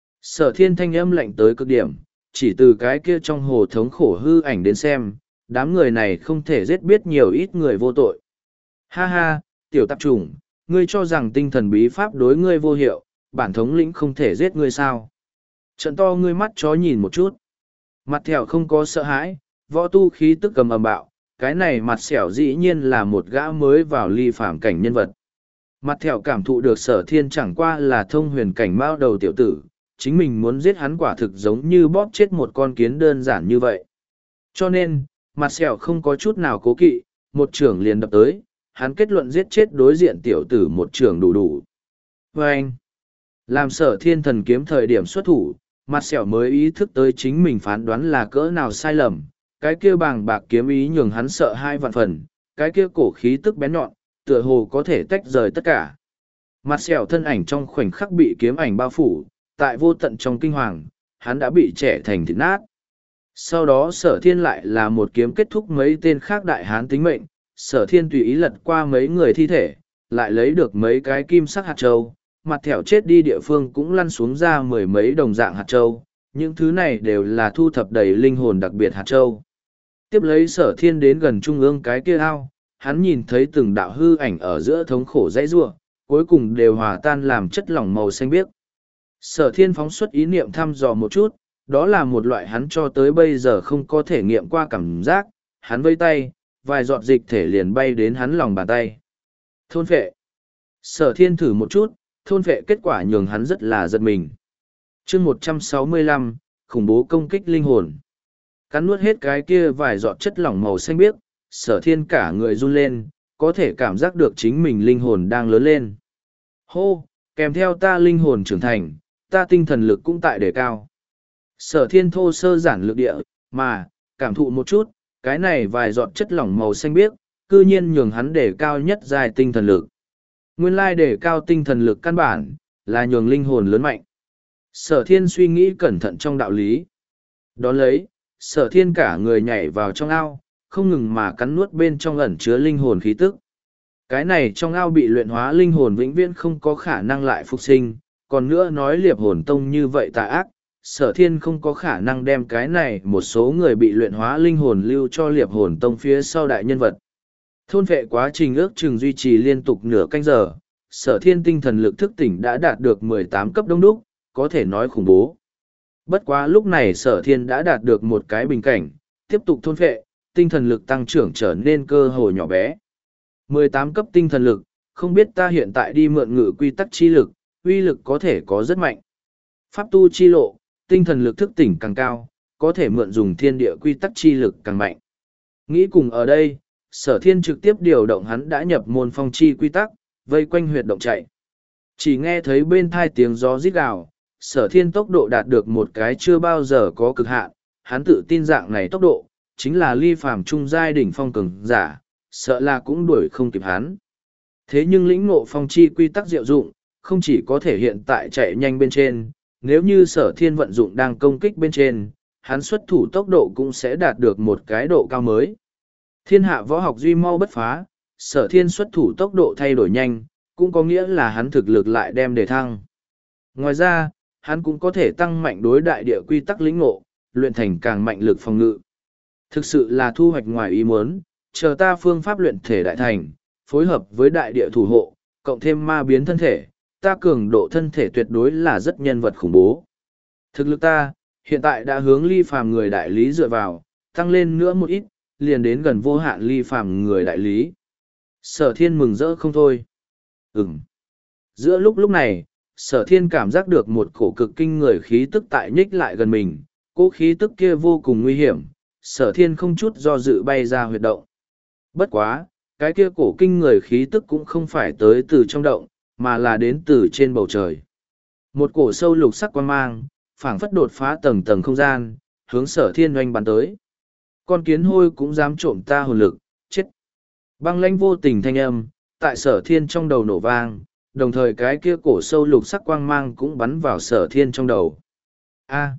Sở thiên thanh âm lạnh tới cực điểm, chỉ từ cái kia trong hồ thống khổ hư ảnh đến xem, đám người này không thể giết biết nhiều ít người vô tội. Ha ha, tiểu tạp chủng, ngươi cho rằng tinh thần bí pháp đối ngươi vô hiệu, bản thống lĩnh không thể giết ngươi sao. Trận to ngươi mắt chó nhìn một chút. Mặt thèo không có sợ hãi, võ tu khí tức cầm ầm bạo, cái này mặt xẻo dĩ nhiên là một gã mới vào ly phàm cảnh nhân vật. Mặt thèo cảm thụ được sở thiên chẳng qua là thông huyền cảnh mao đầu tiểu tử, chính mình muốn giết hắn quả thực giống như bóp chết một con kiến đơn giản như vậy. Cho nên, mặt xẻo không có chút nào cố kỵ, một trưởng liền đập tới, hắn kết luận giết chết đối diện tiểu tử một trưởng đủ đủ. Và anh, làm sở thiên thần kiếm thời điểm xuất thủ, mặt xẻo mới ý thức tới chính mình phán đoán là cỡ nào sai lầm, cái kia bàng bạc kiếm ý nhường hắn sợ hai vạn phần, cái kia cổ khí tức bén nhọn, tựa hồ có thể tách rời tất cả. Mặt xẻo thân ảnh trong khoảnh khắc bị kiếm ảnh bao phủ, tại vô tận trong kinh hoàng, hắn đã bị trẻ thành thịt nát. Sau đó sở thiên lại là một kiếm kết thúc mấy tên khác đại hán tính mệnh, sở thiên tùy ý lật qua mấy người thi thể, lại lấy được mấy cái kim sắc hạt châu, mặt thẻo chết đi địa phương cũng lăn xuống ra mười mấy đồng dạng hạt châu, những thứ này đều là thu thập đầy linh hồn đặc biệt hạt châu. Tiếp lấy sở thiên đến gần trung ương cái kia ao, hắn nhìn thấy từng đạo hư ảnh ở giữa thống khổ dãy giụa, cuối cùng đều hòa tan làm chất lỏng màu xanh biếc. Sở thiên phóng xuất ý niệm thăm dò một chút, đó là một loại hắn cho tới bây giờ không có thể nghiệm qua cảm giác, hắn vây tay, vài giọt dịch thể liền bay đến hắn lòng bàn tay. Thôn phệ. Sở thiên thử một chút, thôn phệ kết quả nhường hắn rất là giật mình. chương một trăm sáu mươi lăm, khủng bố công kích linh hồn. Cắn nuốt hết cái kia vài giọt chất lỏng màu xanh biếc, sở thiên cả người run lên, có thể cảm giác được chính mình linh hồn đang lớn lên. Hô, kèm theo ta linh hồn trưởng thành, ta tinh thần lực cũng tại đề cao. Sở thiên thô sơ giản lược địa, mà, cảm thụ một chút, cái này vài giọt chất lỏng màu xanh biếc, cư nhiên nhường hắn đề cao nhất dài tinh thần lực. Nguyên lai đề cao tinh thần lực căn bản, là nhường linh hồn lớn mạnh. Sở thiên suy nghĩ cẩn thận trong đạo lý. Đón lấy, sở thiên cả người nhảy vào trong ao, không ngừng mà cắn nuốt bên trong ẩn chứa linh hồn khí tức. Cái này trong ao bị luyện hóa linh hồn vĩnh viễn không có khả năng lại phục sinh, còn nữa nói liệp hồn tông như vậy tà ác, sở thiên không có khả năng đem cái này một số người bị luyện hóa linh hồn lưu cho liệp hồn tông phía sau đại nhân vật. Thôn vệ quá trình ước chừng duy trì liên tục nửa canh giờ, sở thiên tinh thần lực thức tỉnh đã đạt được mười tám cấp đông đúc, có thể nói khủng bố. Bất quá lúc này sở thiên đã đạt được một cái bình cảnh, tiếp tục thôn vệ, tinh thần lực tăng trưởng trở nên cơ hồ nhỏ bé. mười tám cấp tinh thần lực, không biết ta hiện tại đi mượn ngự quy tắc chi lực, uy lực có thể có rất mạnh. Pháp tu chi lộ, tinh thần lực thức tỉnh càng cao, có thể mượn dùng thiên địa quy tắc chi lực càng mạnh. Nghĩ cùng ở đây, sở thiên trực tiếp điều động hắn đã nhập môn phong chi quy tắc, vây quanh huyệt động chạy. Chỉ nghe thấy bên thai tiếng gió rít gào, sở thiên tốc độ đạt được một cái chưa bao giờ có cực hạn, hắn tự tin dạng này tốc độ, chính là ly phàm trung giai đỉnh phong cường giả, sợ là cũng đuổi không kịp hắn. Thế nhưng lĩnh ngộ phong chi quy tắc diệu dụng, không chỉ có thể hiện tại chạy nhanh bên trên, nếu như sở thiên vận dụng đang công kích bên trên, hắn xuất thủ tốc độ cũng sẽ đạt được một cái độ cao mới. Thiên hạ võ học duy mau bất phá, sở thiên xuất thủ tốc độ thay đổi nhanh, cũng có nghĩa là hắn thực lực lại đem đề thăng. Ngoài ra, hắn cũng có thể tăng mạnh đối đại địa quy tắc lĩnh ngộ, luyện thành càng mạnh lực phòng ngự. Thực sự là thu hoạch ngoài ý muốn, chờ ta phương pháp luyện thể đại thành, phối hợp với đại địa thủ hộ, cộng thêm ma biến thân thể, ta cường độ thân thể tuyệt đối là rất nhân vật khủng bố. Thực lực ta, hiện tại đã hướng ly phàm người đại lý dựa vào, tăng lên nữa một ít, liền đến gần vô hạn ly phàm người đại lý. Sở thiên mừng rỡ không thôi. Ừm. Giữa lúc lúc này, sở thiên cảm giác được một cổ cực kinh người khí tức tại nhích lại gần mình, cỗ khí tức kia vô cùng nguy hiểm, sở thiên không chút do dự bay ra huyệt động. Bất quá, cái kia cổ kinh người khí tức cũng không phải tới từ trong động, mà là đến từ trên bầu trời. Một cổ sâu lục sắc quang mang, phảng phất đột phá tầng tầng không gian, hướng sở thiên oanh bắn tới. Con kiến hôi cũng dám trộm ta hồn lực, chết. Băng lãnh vô tình thanh âm, tại sở thiên trong đầu nổ vang, đồng thời cái kia cổ sâu lục sắc quang mang cũng bắn vào sở thiên trong đầu. A.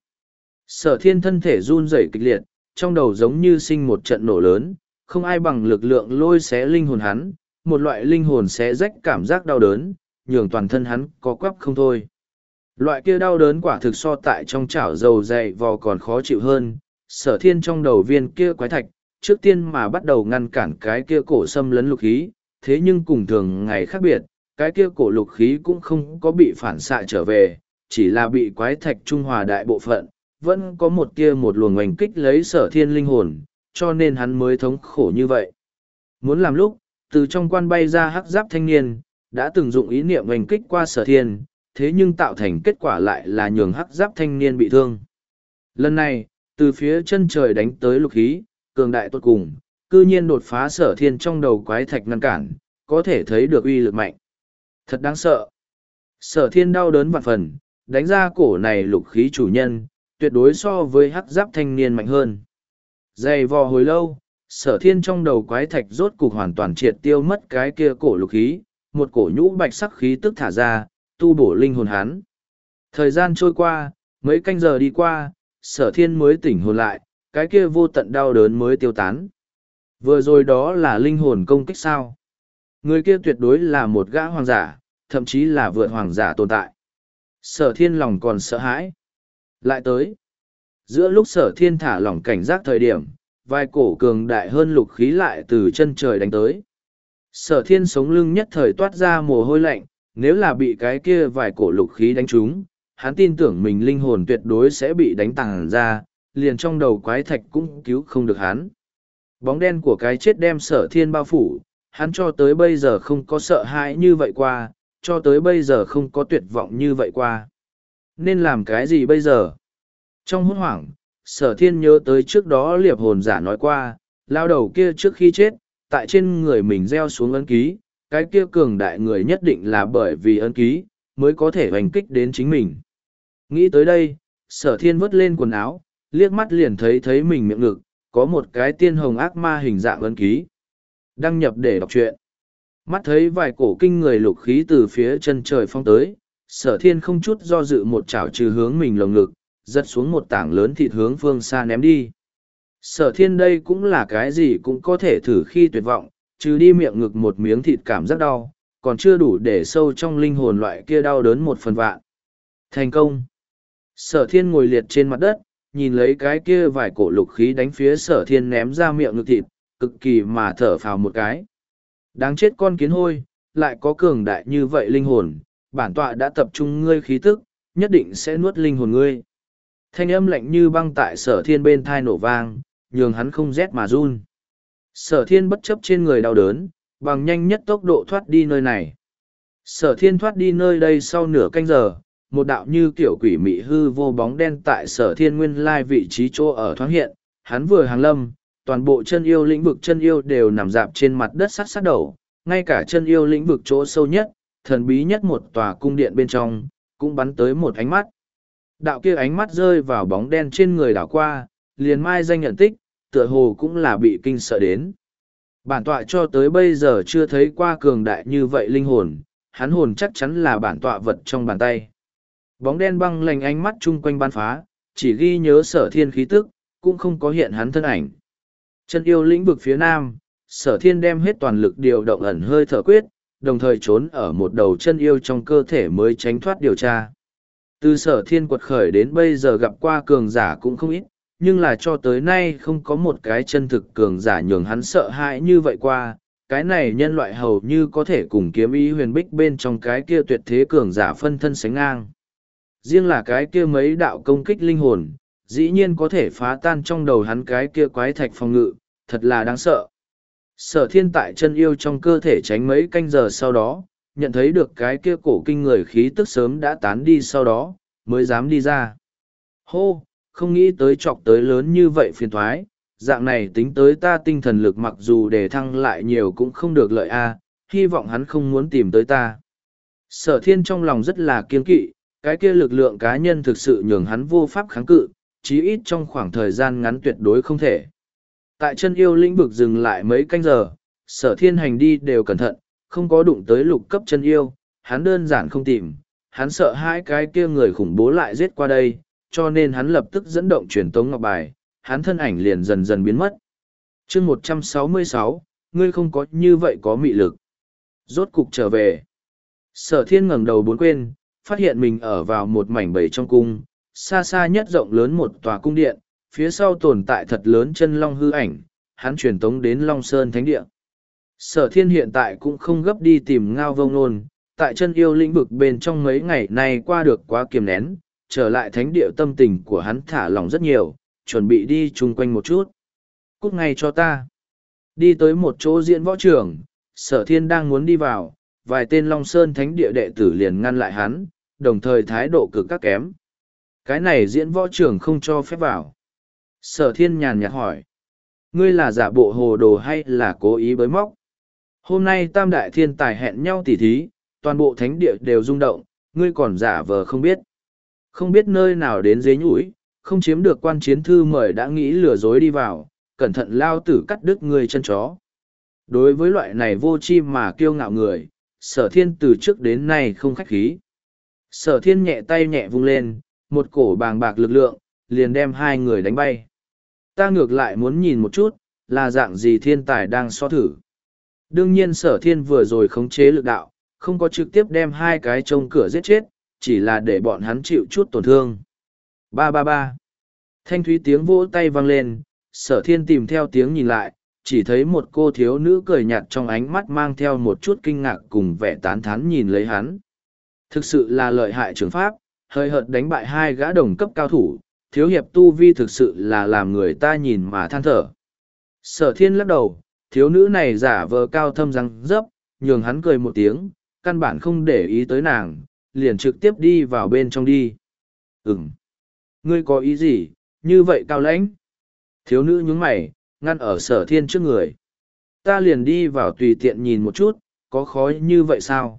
Sở thiên thân thể run rẩy kịch liệt, trong đầu giống như sinh một trận nổ lớn, không ai bằng lực lượng lôi xé linh hồn hắn, một loại linh hồn xé rách cảm giác đau đớn, nhường toàn thân hắn có quắp không thôi. Loại kia đau đớn quả thực so tại trong chảo dầu dày vò còn khó chịu hơn, sở thiên trong đầu viên kia quái thạch, trước tiên mà bắt đầu ngăn cản cái kia cổ xâm lấn lục khí, thế nhưng cùng thường ngày khác biệt, cái kia cổ lục khí cũng không có bị phản xạ trở về, chỉ là bị quái thạch trung hòa đại bộ phận, vẫn có một kia một luồng oanh kích lấy sở thiên linh hồn, cho nên hắn mới thống khổ như vậy. Muốn làm lúc, từ trong quan bay ra hắc giáp thanh niên, đã từng dụng ý niệm oanh kích qua sở thiên, thế nhưng tạo thành kết quả lại là nhường hắc giáp thanh niên bị thương. Lần này, từ phía chân trời đánh tới lục khí, cường đại tốt cùng, cư nhiên đột phá sở thiên trong đầu quái thạch ngăn cản, có thể thấy được uy lực mạnh. Thật đáng sợ. Sở thiên đau đớn vạn phần, đánh ra cổ này lục khí chủ nhân, tuyệt đối so với hắc giáp thanh niên mạnh hơn. Dày vò hồi lâu, sở thiên trong đầu quái thạch rốt cục hoàn toàn triệt tiêu mất cái kia cổ lục khí, một cổ nhũ bạch sắc khí tức thả ra, tu bổ linh hồn hắn. Thời gian trôi qua, mấy canh giờ đi qua, sở thiên mới tỉnh hồn lại, cái kia vô tận đau đớn mới tiêu tán. Vừa rồi đó là linh hồn công kích sao? Người kia tuyệt đối là một gã hoàng giả, thậm chí là vượt hoàng giả tồn tại. Sở thiên lòng còn sợ hãi. Lại tới. Giữa lúc sở thiên thả lỏng cảnh giác thời điểm, vai cổ cường đại hơn lục khí lại từ chân trời đánh tới. Sở thiên sống lưng nhất thời toát ra mồ hôi lạnh, nếu là bị cái kia vài cổ lục khí đánh trúng, hắn tin tưởng mình linh hồn tuyệt đối sẽ bị đánh tàng ra, liền trong đầu quái thạch cũng cứu không được hắn. Bóng đen của cái chết đem sở thiên bao phủ, hắn cho tới bây giờ không có sợ hãi như vậy qua, cho tới bây giờ không có tuyệt vọng như vậy qua. Nên làm cái gì bây giờ? Trong hốt hoảng, sở thiên nhớ tới trước đó liệp hồn giả nói qua, lao đầu kia trước khi chết, tại trên người mình gieo xuống ấn ký, cái kia cường đại người nhất định là bởi vì ấn ký, mới có thể hoành kích đến chính mình. Nghĩ tới đây, sở thiên vớt lên quần áo, liếc mắt liền thấy thấy mình miệng ngực, có một cái tiên hồng ác ma hình dạng ấn ký. Đăng nhập để đọc truyện. Mắt thấy vài cổ kinh người lục khí từ phía chân trời phong tới, sở thiên không chút do dự một chảo trừ hướng mình lồng ngực, giật xuống một tảng lớn thịt hướng phương xa ném đi. Sở thiên đây cũng là cái gì cũng có thể thử khi tuyệt vọng, trừ đi miệng ngực một miếng thịt cảm giác đau, còn chưa đủ để sâu trong linh hồn loại kia đau đớn một phần vạn. Thành công! Sở thiên ngồi liệt trên mặt đất, nhìn lấy cái kia vài cổ lục khí đánh phía sở thiên ném ra miệng ngực thịt, cực kỳ mà thở phào một cái. Đáng chết con kiến hôi, lại có cường đại như vậy linh hồn, bản tọa đã tập trung ngươi khí tức, nhất định sẽ nuốt linh hồn ngươi. Thanh âm lạnh như băng tại sở thiên bên thai nổ vang, nhường hắn không rét mà run. Sở thiên bất chấp trên người đau đớn, bằng nhanh nhất tốc độ thoát đi nơi này. Sở thiên thoát đi nơi đây sau nửa canh giờ, một đạo như kiểu quỷ mị hư vô bóng đen tại sở thiên nguyên lai vị trí chỗ ở thoáng hiện, hắn vừa hàng lâm, toàn bộ chân yêu lĩnh vực chân yêu đều nằm dạp trên mặt đất sát sát đầu, ngay cả chân yêu lĩnh vực chỗ sâu nhất, thần bí nhất một tòa cung điện bên trong, cũng bắn tới một ánh mắt. Đạo kia ánh mắt rơi vào bóng đen trên người đảo qua, liền mai danh nhận tích, tựa hồ cũng là bị kinh sợ đến. Bản tọa cho tới bây giờ chưa thấy qua cường đại như vậy linh hồn, hắn hồn chắc chắn là bản tọa vật trong bàn tay. Bóng đen băng lành ánh mắt chung quanh ban phá, chỉ ghi nhớ sở thiên khí tức, cũng không có hiện hắn thân ảnh. Chân yêu lĩnh vực phía nam, sở thiên đem hết toàn lực điều động ẩn hơi thở quyết, đồng thời trốn ở một đầu chân yêu trong cơ thể mới tránh thoát điều tra. Từ sở thiên quật khởi đến bây giờ gặp qua cường giả cũng không ít, nhưng là cho tới nay không có một cái chân thực cường giả nhường hắn sợ hãi như vậy qua. Cái này nhân loại hầu như có thể cùng kiếm ý huyền bích bên trong cái kia tuyệt thế cường giả phân thân sánh ngang. Riêng là cái kia mấy đạo công kích linh hồn, dĩ nhiên có thể phá tan trong đầu hắn cái kia quái thạch phòng ngự, thật là đáng sợ. Sở thiên tại chân yêu trong cơ thể tránh mấy canh giờ sau đó, nhận thấy được cái kia cổ kinh người khí tức sớm đã tán đi sau đó, mới dám đi ra. Hô, không nghĩ tới chọc tới lớn như vậy phiền thoái, dạng này tính tới ta tinh thần lực mặc dù để thăng lại nhiều cũng không được lợi a, hy vọng hắn không muốn tìm tới ta. Sở thiên trong lòng rất là kiên kỵ, cái kia lực lượng cá nhân thực sự nhường hắn vô pháp kháng cự, chí ít trong khoảng thời gian ngắn tuyệt đối không thể. Tại chân yêu lĩnh vực dừng lại mấy canh giờ, sở thiên hành đi đều cẩn thận, không có đụng tới lục cấp chân yêu, hắn đơn giản không tìm, hắn sợ hai cái kia người khủng bố lại giết qua đây, cho nên hắn lập tức dẫn động truyền tống ngọc bài, hắn thân ảnh liền dần dần biến mất. chương một trăm sáu mươi sáu, ngươi không có như vậy có mị lực. Rốt cục trở về. Sở thiên ngẩng đầu bốn quên, phát hiện mình ở vào một mảnh bầy trong cung, xa xa nhất rộng lớn một tòa cung điện, phía sau tồn tại thật lớn chân long hư ảnh, hắn truyền tống đến Long Sơn Thánh Địa. Sở thiên hiện tại cũng không gấp đi tìm Ngao Vông Nôn, tại chân yêu lĩnh vực bên trong mấy ngày nay qua được quá kiềm nén, trở lại Thánh Địa tâm tình của hắn thả lỏng rất nhiều, chuẩn bị đi chung quanh một chút. Cút ngay cho ta. Đi tới một chỗ diễn võ trường, sở thiên đang muốn đi vào, vài tên Long Sơn Thánh Địa đệ tử liền ngăn lại hắn, đồng thời thái độ cực các kém. Cái này diễn võ trường không cho phép vào. Sở thiên nhàn nhạt hỏi. Ngươi là giả bộ hồ đồ hay là cố ý bới móc? Hôm nay tam đại thiên tài hẹn nhau tỉ thí, toàn bộ thánh địa đều rung động, ngươi còn giả vờ không biết. Không biết nơi nào đến dế nhũi, không chiếm được quan chiến thư mời đã nghĩ lừa dối đi vào, cẩn thận lao tử cắt đứt ngươi chân chó. Đối với loại này vô chi mà kiêu ngạo người, sở thiên từ trước đến nay không khách khí. Sở thiên nhẹ tay nhẹ vung lên, một cổ bàng bạc lực lượng, liền đem hai người đánh bay. Ta ngược lại muốn nhìn một chút, là dạng gì thiên tài đang so thử. Đương nhiên sở thiên vừa rồi khống chế lực đạo, không có trực tiếp đem hai cái trông cửa giết chết, chỉ là để bọn hắn chịu chút tổn thương. Ba ba ba. Thanh thúy tiếng vỗ tay vang lên, sở thiên tìm theo tiếng nhìn lại, chỉ thấy một cô thiếu nữ cười nhạt trong ánh mắt mang theo một chút kinh ngạc cùng vẻ tán thán nhìn lấy hắn. Thực sự là lợi hại trường pháp, hơi hợt đánh bại hai gã đồng cấp cao thủ, thiếu hiệp tu vi thực sự là làm người ta nhìn mà than thở. Sở thiên lắc đầu, thiếu nữ này giả vờ cao thâm răng dấp, nhường hắn cười một tiếng, căn bản không để ý tới nàng, liền trực tiếp đi vào bên trong đi. Ừm, ngươi có ý gì, như vậy cao lãnh? Thiếu nữ nhướng mày, ngăn ở sở thiên trước người. Ta liền đi vào tùy tiện nhìn một chút, có khó như vậy sao?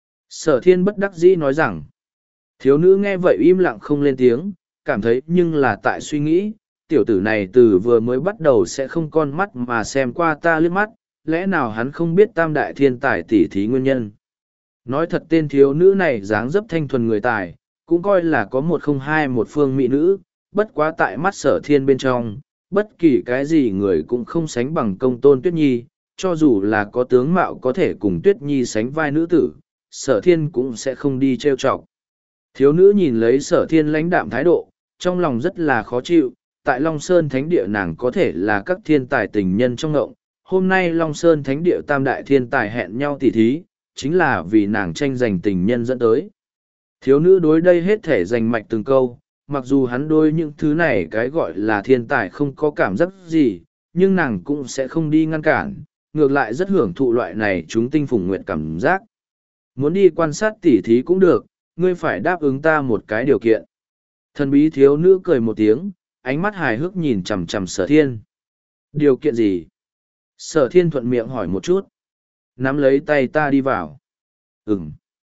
Sở thiên bất đắc dĩ nói rằng, thiếu nữ nghe vậy im lặng không lên tiếng, cảm thấy nhưng là tại suy nghĩ, tiểu tử này từ vừa mới bắt đầu sẽ không con mắt mà xem qua ta liếc mắt, lẽ nào hắn không biết tam đại thiên tài tỉ thí nguyên nhân. Nói thật tên thiếu nữ này dáng dấp thanh thuần người tài, cũng coi là có một không hai một phương mỹ nữ, bất quá tại mắt sở thiên bên trong, bất kỳ cái gì người cũng không sánh bằng công tôn Tuyết Nhi, cho dù là có tướng mạo có thể cùng Tuyết Nhi sánh vai nữ tử, sở thiên cũng sẽ không đi trêu chọc. Thiếu nữ nhìn lấy sở thiên lãnh đạm thái độ, trong lòng rất là khó chịu, tại Long Sơn Thánh Địa nàng có thể là các thiên tài tình nhân trong ngộng, hôm nay Long Sơn Thánh Địa tam đại thiên tài hẹn nhau tỉ thí, chính là vì nàng tranh giành tình nhân dẫn tới. Thiếu nữ đối đây hết thể giành mạch từng câu, mặc dù hắn đối những thứ này cái gọi là thiên tài không có cảm giác gì, nhưng nàng cũng sẽ không đi ngăn cản, ngược lại rất hưởng thụ loại này chúng tinh phùng nguyện cảm giác. Muốn đi quan sát tỉ thí cũng được, ngươi phải đáp ứng ta một cái điều kiện. Thần bí thiếu nữ cười một tiếng, ánh mắt hài hước nhìn chằm chằm sở thiên. Điều kiện gì? Sở thiên thuận miệng hỏi một chút. Nắm lấy tay ta đi vào. Ừm.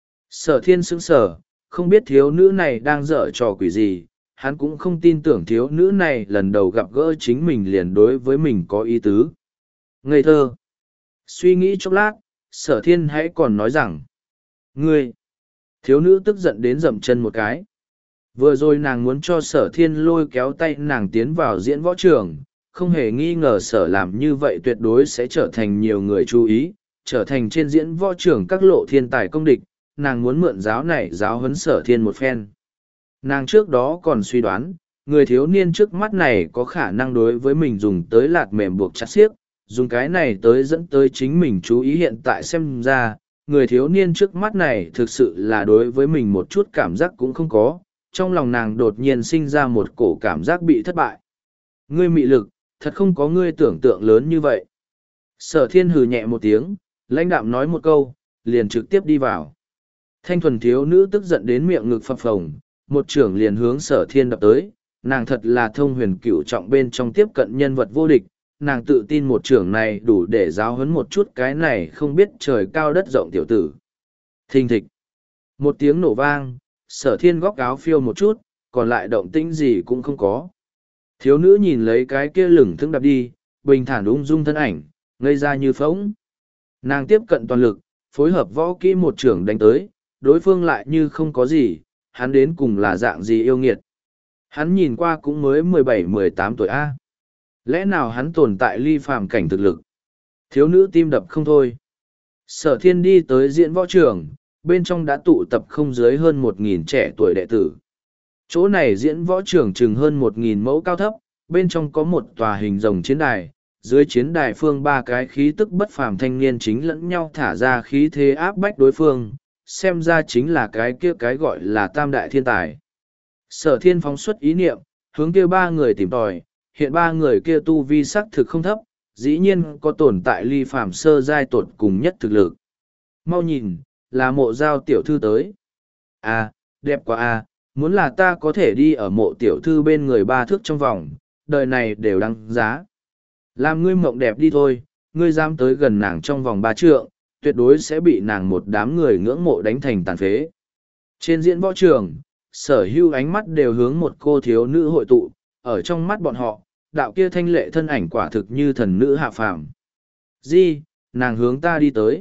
Sở thiên sững sờ, không biết thiếu nữ này đang dở trò quỷ gì, hắn cũng không tin tưởng thiếu nữ này lần đầu gặp gỡ chính mình liền đối với mình có ý tứ. Ngây thơ. Suy nghĩ chốc lát, sở thiên hãy còn nói rằng. Ngươi. Thiếu nữ tức giận đến dậm chân một cái. Vừa rồi nàng muốn cho sở thiên lôi kéo tay nàng tiến vào diễn võ trường, không hề nghi ngờ sở làm như vậy tuyệt đối sẽ trở thành nhiều người chú ý, trở thành trên diễn võ trường các lộ thiên tài công địch, nàng muốn mượn giáo này giáo huấn sở thiên một phen. Nàng trước đó còn suy đoán, người thiếu niên trước mắt này có khả năng đối với mình dùng tới lạt mềm buộc chặt xiếc, dùng cái này tới dẫn tới chính mình chú ý hiện tại xem ra, người thiếu niên trước mắt này thực sự là đối với mình một chút cảm giác cũng không có, trong lòng nàng đột nhiên sinh ra một cổ cảm giác bị thất bại. Ngươi mị lực, thật không có ngươi tưởng tượng lớn như vậy. Sở thiên hừ nhẹ một tiếng, lãnh đạm nói một câu, liền trực tiếp đi vào. Thanh thuần thiếu nữ tức giận đến miệng ngực phập phồng, một trưởng liền hướng sở thiên đập tới, nàng thật là thông huyền cửu trọng bên trong tiếp cận nhân vật vô địch, nàng tự tin một trưởng này đủ để giáo huấn một chút cái này không biết trời cao đất rộng tiểu tử. Thình thịch. Một tiếng nổ vang, sở thiên góc áo phiêu một chút, còn lại động tĩnh gì cũng không có. Thiếu nữ nhìn lấy cái kia lửng thững đập đi, bình thản ung dung thân ảnh, ngây ra như phóng. Nàng tiếp cận toàn lực, phối hợp võ kỹ một trưởng đánh tới, đối phương lại như không có gì, hắn đến cùng là dạng gì yêu nghiệt. Hắn nhìn qua cũng mới mười bảy mười tám tuổi A. Lẽ nào hắn tồn tại ly phàm cảnh thực lực? Thiếu nữ tim đập không thôi. Sở thiên đi tới diễn võ trường, bên trong đã tụ tập không dưới hơn một nghìn trẻ tuổi đệ tử. Chỗ này diễn võ trường chừng hơn một nghìn mẫu cao thấp, bên trong có một tòa hình rồng chiến đài, dưới chiến đài phương ba cái khí tức bất phàm thanh niên chính lẫn nhau thả ra khí thế áp bách đối phương, xem ra chính là cái kia cái gọi là tam đại thiên tài. Sở thiên phóng xuất ý niệm, hướng kia ba người tìm tòi, hiện ba người kia tu vi sắc thực không thấp, dĩ nhiên có tồn tại ly phàm sơ giai tột cùng nhất thực lực. Mau nhìn, là mộ giao tiểu thư tới. À, đẹp quá à, muốn là ta có thể đi ở mộ tiểu thư bên người ba thước trong vòng, đời này đều đăng giá. Làm ngươi mộng đẹp đi thôi, ngươi dám tới gần nàng trong vòng ba trượng, tuyệt đối sẽ bị nàng một đám người ngưỡng mộ đánh thành tàn phế. Trên diễn võ trường, sở hưu ánh mắt đều hướng một cô thiếu nữ hội tụ, ở trong mắt bọn họ, đạo kia thanh lệ thân ảnh quả thực như thần nữ hạ phàm. Di, nàng hướng ta đi tới.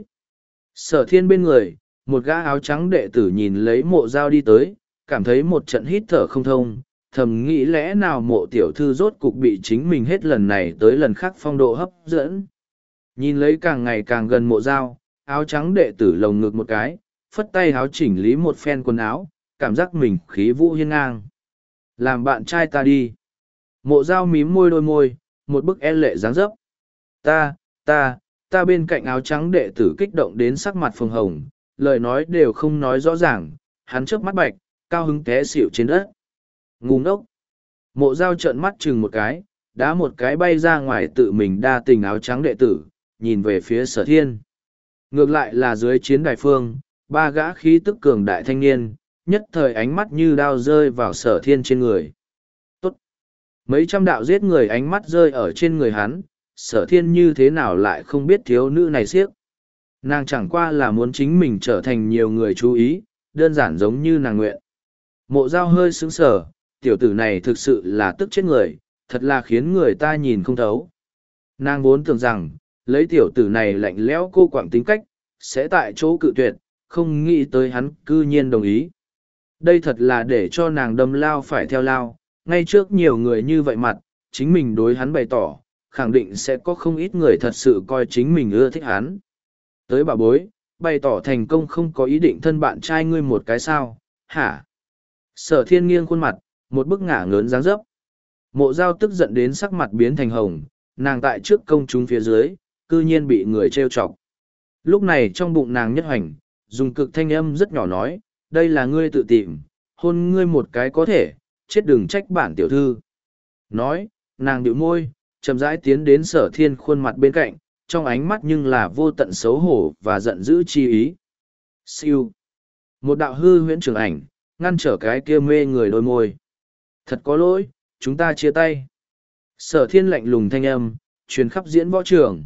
Sở thiên bên người, một gã áo trắng đệ tử nhìn lấy mộ dao đi tới, cảm thấy một trận hít thở không thông, thầm nghĩ lẽ nào mộ tiểu thư rốt cục bị chính mình hết lần này tới lần khác phong độ hấp dẫn. Nhìn lấy càng ngày càng gần mộ dao, áo trắng đệ tử lồng ngực một cái, phất tay áo chỉnh lý một phen quần áo, cảm giác mình khí vũ hiên ngang. Làm bạn trai ta đi. Mộ dao mím môi đôi môi, một bức e lệ dáng dấp. Ta, ta, ta bên cạnh áo trắng đệ tử kích động đến sắc mặt phồng hồng, lời nói đều không nói rõ ràng, hắn chớp mắt bạch, cao hứng té xỉu trên đất. Ngu ngốc. Mộ dao trợn mắt chừng một cái, đá một cái bay ra ngoài tự mình đa tình áo trắng đệ tử, nhìn về phía sở thiên. Ngược lại là dưới chiến đài phương, ba gã khí tức cường đại thanh niên, nhất thời ánh mắt như đao rơi vào sở thiên trên người. Tốt! Mấy trăm đạo giết người ánh mắt rơi ở trên người hắn, sở thiên như thế nào lại không biết thiếu nữ này siếc. Nàng chẳng qua là muốn chính mình trở thành nhiều người chú ý, đơn giản giống như nàng nguyện. Mộ dao hơi sững sờ, tiểu tử này thực sự là tức chết người, thật là khiến người ta nhìn không thấu. Nàng vốn tưởng rằng, lấy tiểu tử này lạnh lẽo cô quạng tính cách, sẽ tại chỗ cự tuyệt, không nghĩ tới hắn cư nhiên đồng ý. Đây thật là để cho nàng đâm lao phải theo lao, ngay trước nhiều người như vậy mặt, chính mình đối hắn bày tỏ, khẳng định sẽ có không ít người thật sự coi chính mình ưa thích hắn. Tới bà bối, bày tỏ thành công không có ý định thân bạn trai ngươi một cái sao, hả? Sở thiên nghiêng khuôn mặt, một bức ngả ngớn dáng dấp. Mộ dao tức giận đến sắc mặt biến thành hồng, nàng tại trước công chúng phía dưới, cư nhiên bị người trêu chọc. Lúc này trong bụng nàng nhất hoành, dùng cực thanh âm rất nhỏ nói, đây là ngươi tự tìm, hôn ngươi một cái có thể, chết đừng trách bản tiểu thư. Nói, nàng điệu môi, chậm rãi tiến đến sở thiên khuôn mặt bên cạnh, trong ánh mắt nhưng là vô tận xấu hổ và giận dữ chi ý. Siêu. Một đạo hư huyễn trường ảnh, ngăn trở cái kia mê người đôi môi. Thật có lỗi, chúng ta chia tay. Sở thiên lạnh lùng thanh âm, truyền khắp diễn võ trường.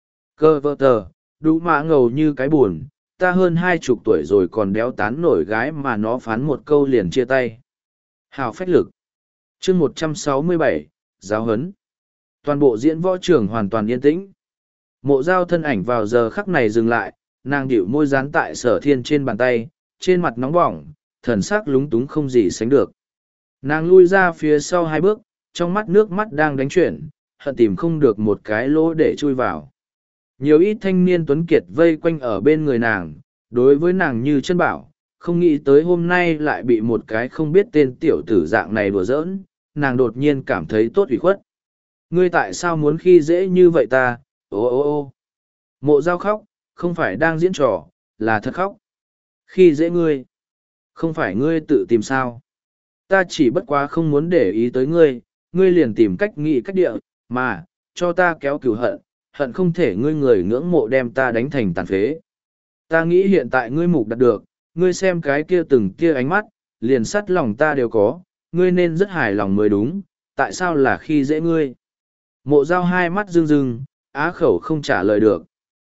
Cơ vợ tờ, đủ mã ngầu như cái buồn, ta hơn hai chục tuổi rồi còn đéo tán nổi gái mà nó phán một câu liền chia tay. Hào phách lực. chương một trăm sáu mươi bảy, giáo huấn. Toàn bộ diễn võ trường hoàn toàn yên tĩnh. Mộ dao thân ảnh vào giờ khắc này dừng lại, nàng điệu môi dán tại sở thiên trên bàn tay, trên mặt nóng bỏng, thần sắc lúng túng không gì sánh được. Nàng lui ra phía sau hai bước, trong mắt nước mắt đang đánh chuyển, hận tìm không được một cái lỗ để chui vào. Nhiều ít thanh niên tuấn kiệt vây quanh ở bên người nàng, đối với nàng như chân bảo, không nghĩ tới hôm nay lại bị một cái không biết tên tiểu tử dạng này đùa giỡn, nàng đột nhiên cảm thấy tốt ủy khuất. Ngươi tại sao muốn khi dễ như vậy ta, ô ô ô. Mộ dao khóc, không phải đang diễn trò, là thật khóc. Khi dễ ngươi, không phải ngươi tự tìm sao. Ta chỉ bất quá không muốn để ý tới ngươi, ngươi liền tìm cách nghĩ cách địa, mà, cho ta kéo cửu hận, hận không thể ngươi người ngưỡng mộ đem ta đánh thành tàn phế. Ta nghĩ hiện tại ngươi mục đạt được, ngươi xem cái kia từng kia ánh mắt, liền sắt lòng ta đều có, ngươi nên rất hài lòng mới đúng, tại sao là khi dễ ngươi. Mộ dao hai mắt rưng rưng, á khẩu không trả lời được.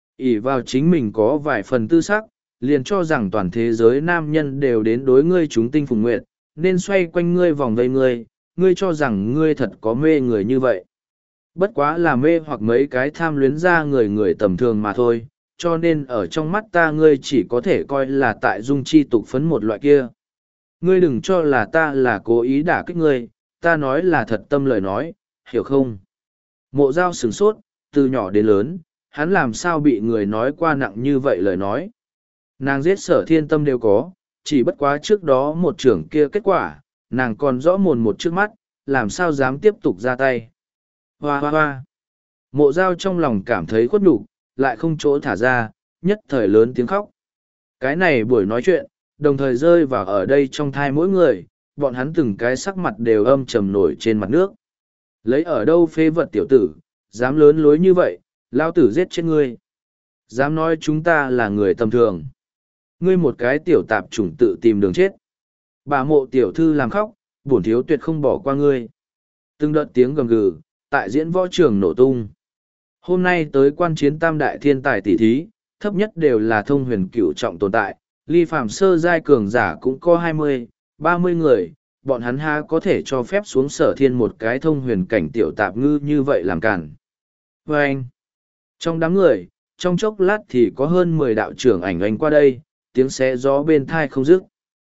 ỷ vào chính mình có vài phần tư sắc, liền cho rằng toàn thế giới nam nhân đều đến đối ngươi chúng tinh phùng nguyện, nên xoay quanh ngươi vòng vây ngươi, ngươi cho rằng ngươi thật có mê người như vậy. Bất quá là mê hoặc mấy cái tham luyến ra người người tầm thường mà thôi, cho nên ở trong mắt ta ngươi chỉ có thể coi là tại dung chi tục phấn một loại kia. Ngươi đừng cho là ta là cố ý đả kích ngươi, ta nói là thật tâm lời nói, hiểu không? Mộ Giao sửng sốt, từ nhỏ đến lớn, hắn làm sao bị người nói qua nặng như vậy lời nói. Nàng giết Sở Thiên tâm đều có, chỉ bất quá trước đó một trưởng kia kết quả, nàng còn rõ mồn một trước mắt, làm sao dám tiếp tục ra tay. Hoa hoa hoa. Mộ Giao trong lòng cảm thấy khuất nhục, lại không chỗ thả ra, nhất thời lớn tiếng khóc. Cái này buổi nói chuyện, đồng thời rơi vào ở đây trong thai mỗi người, bọn hắn từng cái sắc mặt đều âm trầm nổi trên mặt nước. Lấy ở đâu phê vật tiểu tử, dám lớn lối như vậy, lao tử giết chết ngươi. Dám nói chúng ta là người tầm thường. Ngươi một cái tiểu tạp chủng tự tìm đường chết. Bà mộ tiểu thư làm khóc, bổn thiếu tuyệt không bỏ qua ngươi. Từng đợt tiếng gầm gừ, tại diễn võ trường nổ tung. Hôm nay tới quan chiến tam đại thiên tài tỷ thí, thấp nhất đều là thông huyền cửu trọng tồn tại, ly phàm sơ giai cường giả cũng có hai mươi, ba mươi người, bọn hắn ha có thể cho phép xuống Sở Thiên một cái thông huyền cảnh tiểu tạp ngư như vậy làm cản. Và anh, trong đám người, trong chốc lát thì có hơn mười đạo trưởng ảnh ảnh qua đây, tiếng xé gió bên thai không dứt.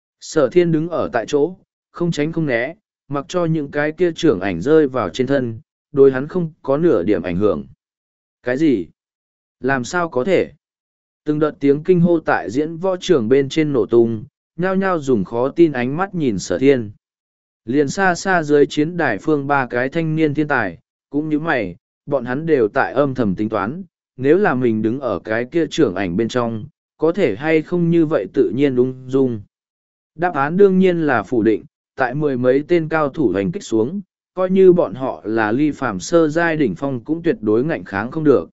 Sở Thiên đứng ở tại chỗ, không tránh không né, mặc cho những cái kia trưởng ảnh rơi vào trên thân, đối hắn không có nửa điểm ảnh hưởng. Cái gì? Làm sao có thể? Từng đợt tiếng kinh hô tại diễn võ trường bên trên nổ tung, nhao nhao dùng khó tin ánh mắt nhìn Sở Thiên. Liền xa xa dưới chiến đài phương ba cái thanh niên thiên tài, cũng như mày, bọn hắn đều tại âm thầm tính toán, nếu là mình đứng ở cái kia trưởng ảnh bên trong, có thể hay không như vậy tự nhiên ung dung. Đáp án đương nhiên là phủ định, tại mười mấy tên cao thủ hành kích xuống, coi như bọn họ là ly phàm sơ giai đỉnh phong cũng tuyệt đối ngạnh kháng không được.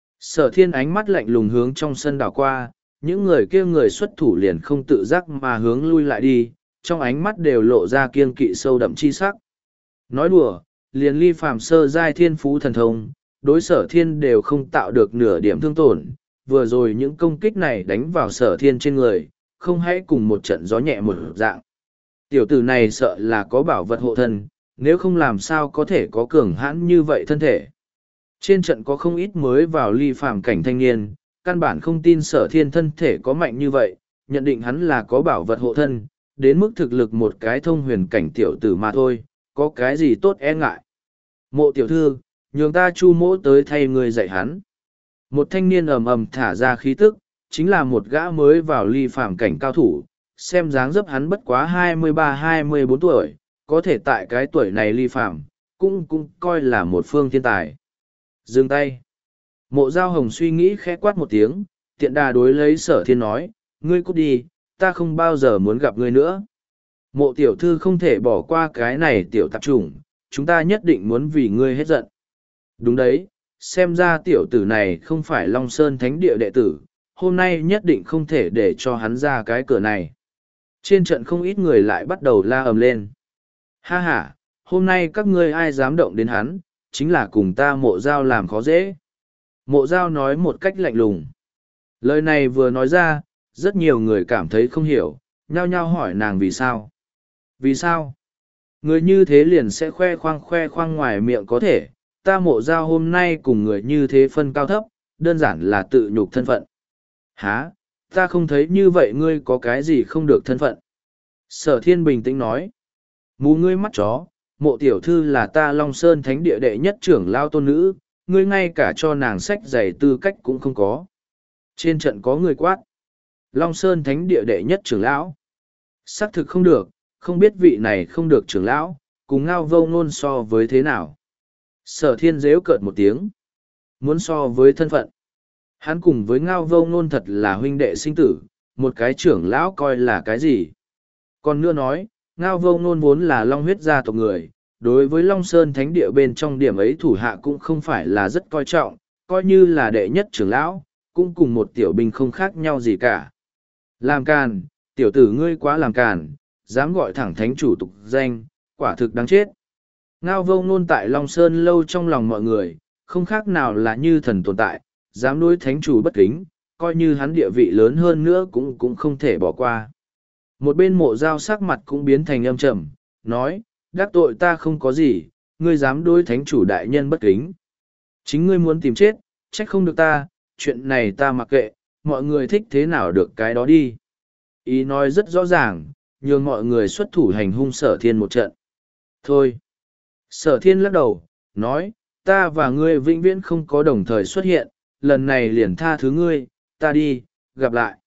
Sở Thiên ánh mắt lạnh lùng hướng trong sân đảo qua, những người kia người xuất thủ liền không tự giác mà hướng lui lại đi, trong ánh mắt đều lộ ra kiên kỵ sâu đậm chi sắc. Nói đùa, liền ly phàm sơ giai thiên phú thần thông, đối Sở Thiên đều không tạo được nửa điểm thương tổn, vừa rồi những công kích này đánh vào Sở Thiên trên người, không hãy cùng một trận gió nhẹ một dạng. Tiểu tử này sợ là có bảo vật hộ thân, nếu không làm sao có thể có cường hãn như vậy thân thể. Trên trận có không ít mới vào ly phàm cảnh thanh niên, căn bản không tin Sở Thiên thân thể có mạnh như vậy, nhận định hắn là có bảo vật hộ thân, đến mức thực lực một cái thông huyền cảnh tiểu tử mà thôi, có cái gì tốt e ngại. Mộ tiểu thư, nhường ta chu mỗ tới thay người dạy hắn. Một thanh niên ầm ầm thả ra khí tức, chính là một gã mới vào ly phàm cảnh cao thủ, xem dáng dấp hắn bất quá hai mươi ba hai mươi bốn tuổi, có thể tại cái tuổi này ly phàm, cũng cũng coi là một phương thiên tài. Dừng tay. Mộ Giao Hồng suy nghĩ khẽ quát một tiếng, tiện đà đối lấy Sở Thiên nói, ngươi cút đi, ta không bao giờ muốn gặp ngươi nữa. Mộ tiểu thư không thể bỏ qua cái này tiểu tạp chủng, chúng ta nhất định muốn vì ngươi hết giận. Đúng đấy, xem ra tiểu tử này không phải Long Sơn Thánh Địa đệ tử, hôm nay nhất định không thể để cho hắn ra cái cửa này. Trên trận không ít người lại bắt đầu la ầm lên. Ha ha, hôm nay các ngươi ai dám động đến hắn, chính là cùng ta Mộ Giao làm khó dễ. Mộ Giao nói một cách lạnh lùng. Lời này vừa nói ra, rất nhiều người cảm thấy không hiểu, nhao nhao hỏi nàng vì sao. Vì sao? Người như thế liền sẽ khoe khoang khoe khoang ngoài miệng có thể, ta Mộ Giao hôm nay cùng người như thế phân cao thấp, đơn giản là tự nhục thân phận. Hả? Ta không thấy như vậy ngươi có cái gì không được thân phận. Sở Thiên bình tĩnh nói. Mù ngươi mắt chó, Mộ tiểu thư là ta Long Sơn Thánh Địa đệ nhất trưởng lao tôn nữ, ngươi ngay cả cho nàng sách giày tư cách cũng không có. Trên trận có người quát. Long Sơn Thánh Địa đệ nhất trưởng lão. Xác thực không được, không biết vị này không được trưởng lão, cùng Ngao Vô Ngôn so với thế nào. Sở Thiên rếu cợt một tiếng. Muốn so với thân phận. Hắn cùng với Ngao Vô Ngôn thật là huynh đệ sinh tử, một cái trưởng lão coi là cái gì. Còn nữa nói, Ngao Vô Ngôn vốn là Long huyết gia tộc người, đối với Long Sơn Thánh Địa bên trong điểm ấy thủ hạ cũng không phải là rất coi trọng, coi như là đệ nhất trưởng lão, cũng cùng một tiểu binh không khác nhau gì cả. Làm càn, tiểu tử ngươi quá làm càn, dám gọi thẳng thánh chủ tục danh, quả thực đáng chết. Ngao Vô Ngôn tại Long Sơn lâu trong lòng mọi người, không khác nào là như thần tồn tại, dám đối thánh chủ bất kính, coi như hắn địa vị lớn hơn nữa cũng cũng không thể bỏ qua. Một bên Mộ Giao sắc mặt cũng biến thành âm trầm, nói, đắc tội ta không có gì, ngươi dám đối thánh chủ đại nhân bất kính. Chính ngươi muốn tìm chết, trách không được ta, chuyện này ta mặc kệ, mọi người thích thế nào được cái đó đi. Ý nói rất rõ ràng, nhường mọi người xuất thủ hành hung sở thiên một trận. Thôi. Sở thiên lắc đầu, nói, ta và ngươi vĩnh viễn không có đồng thời xuất hiện, lần này liền tha thứ ngươi, ta đi, gặp lại.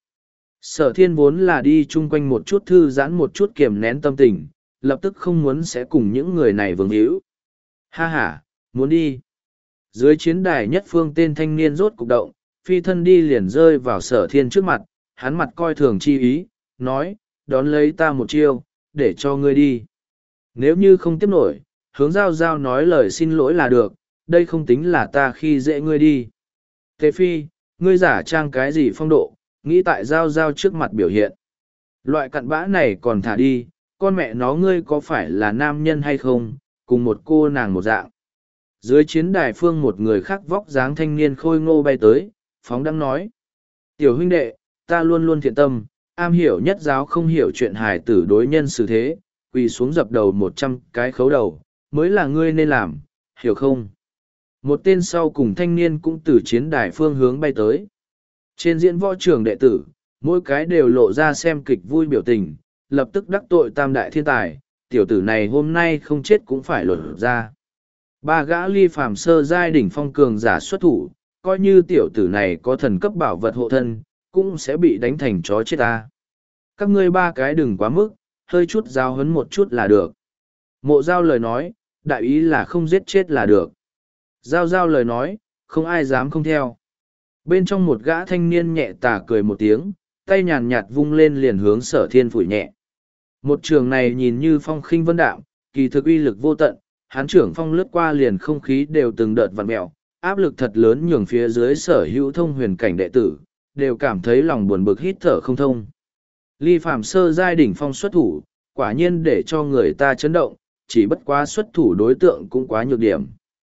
Sở thiên vốn là đi chung quanh một chút thư giãn một chút kiềm nén tâm tình, lập tức không muốn sẽ cùng những người này vương hữu. Ha ha, muốn đi. Dưới chiến đài nhất phương tên thanh niên rốt cục động, phi thân đi liền rơi vào sở thiên trước mặt, hắn mặt coi thường chi ý, nói, đón lấy ta một chiêu, để cho ngươi đi. Nếu như không tiếp nổi, hướng giao giao nói lời xin lỗi là được, đây không tính là ta khi dễ ngươi đi. Tề phi, ngươi giả trang cái gì phong độ, nghĩ tại giao giao trước mặt biểu hiện. Loại cặn bã này còn thả đi, con mẹ nó ngươi có phải là nam nhân hay không, cùng một cô nàng một dạng. Dưới chiến đài phương một người khác vóc dáng thanh niên khôi ngô bay tới, phóng đăng nói. Tiểu huynh đệ, ta luôn luôn thiện tâm, am hiểu nhất giáo không hiểu chuyện hài tử đối nhân xử thế, quỳ xuống dập đầu một trăm cái khấu đầu, mới là ngươi nên làm, hiểu không? Một tên sau cùng thanh niên cũng từ chiến đài phương hướng bay tới. Trên diễn võ trường đệ tử, mỗi cái đều lộ ra xem kịch vui biểu tình, lập tức đắc tội tam đại thiên tài, tiểu tử này hôm nay không chết cũng phải lột ra. Ba gã ly phàm sơ giai đỉnh phong cường giả xuất thủ, coi như tiểu tử này có thần cấp bảo vật hộ thân, cũng sẽ bị đánh thành chó chết ta. Các ngươi ba cái đừng quá mức, hơi chút giao hấn một chút là được. Mộ giao lời nói, đại ý là không giết chết là được. Giao giao lời nói, không ai dám không theo. Bên trong một gã thanh niên nhẹ tà cười một tiếng, tay nhàn nhạt vung lên liền hướng sở thiên phủi nhẹ. Một trường này nhìn như phong khinh vân đạm, kỳ thực uy lực vô tận, hán trưởng phong lướt qua liền không khí đều từng đợt vặn mẹo, áp lực thật lớn nhường phía dưới sở hữu thông huyền cảnh đệ tử, đều cảm thấy lòng buồn bực hít thở không thông. Ly phàm sơ giai đỉnh phong xuất thủ, quả nhiên để cho người ta chấn động, chỉ bất quá xuất thủ đối tượng cũng quá nhược điểm.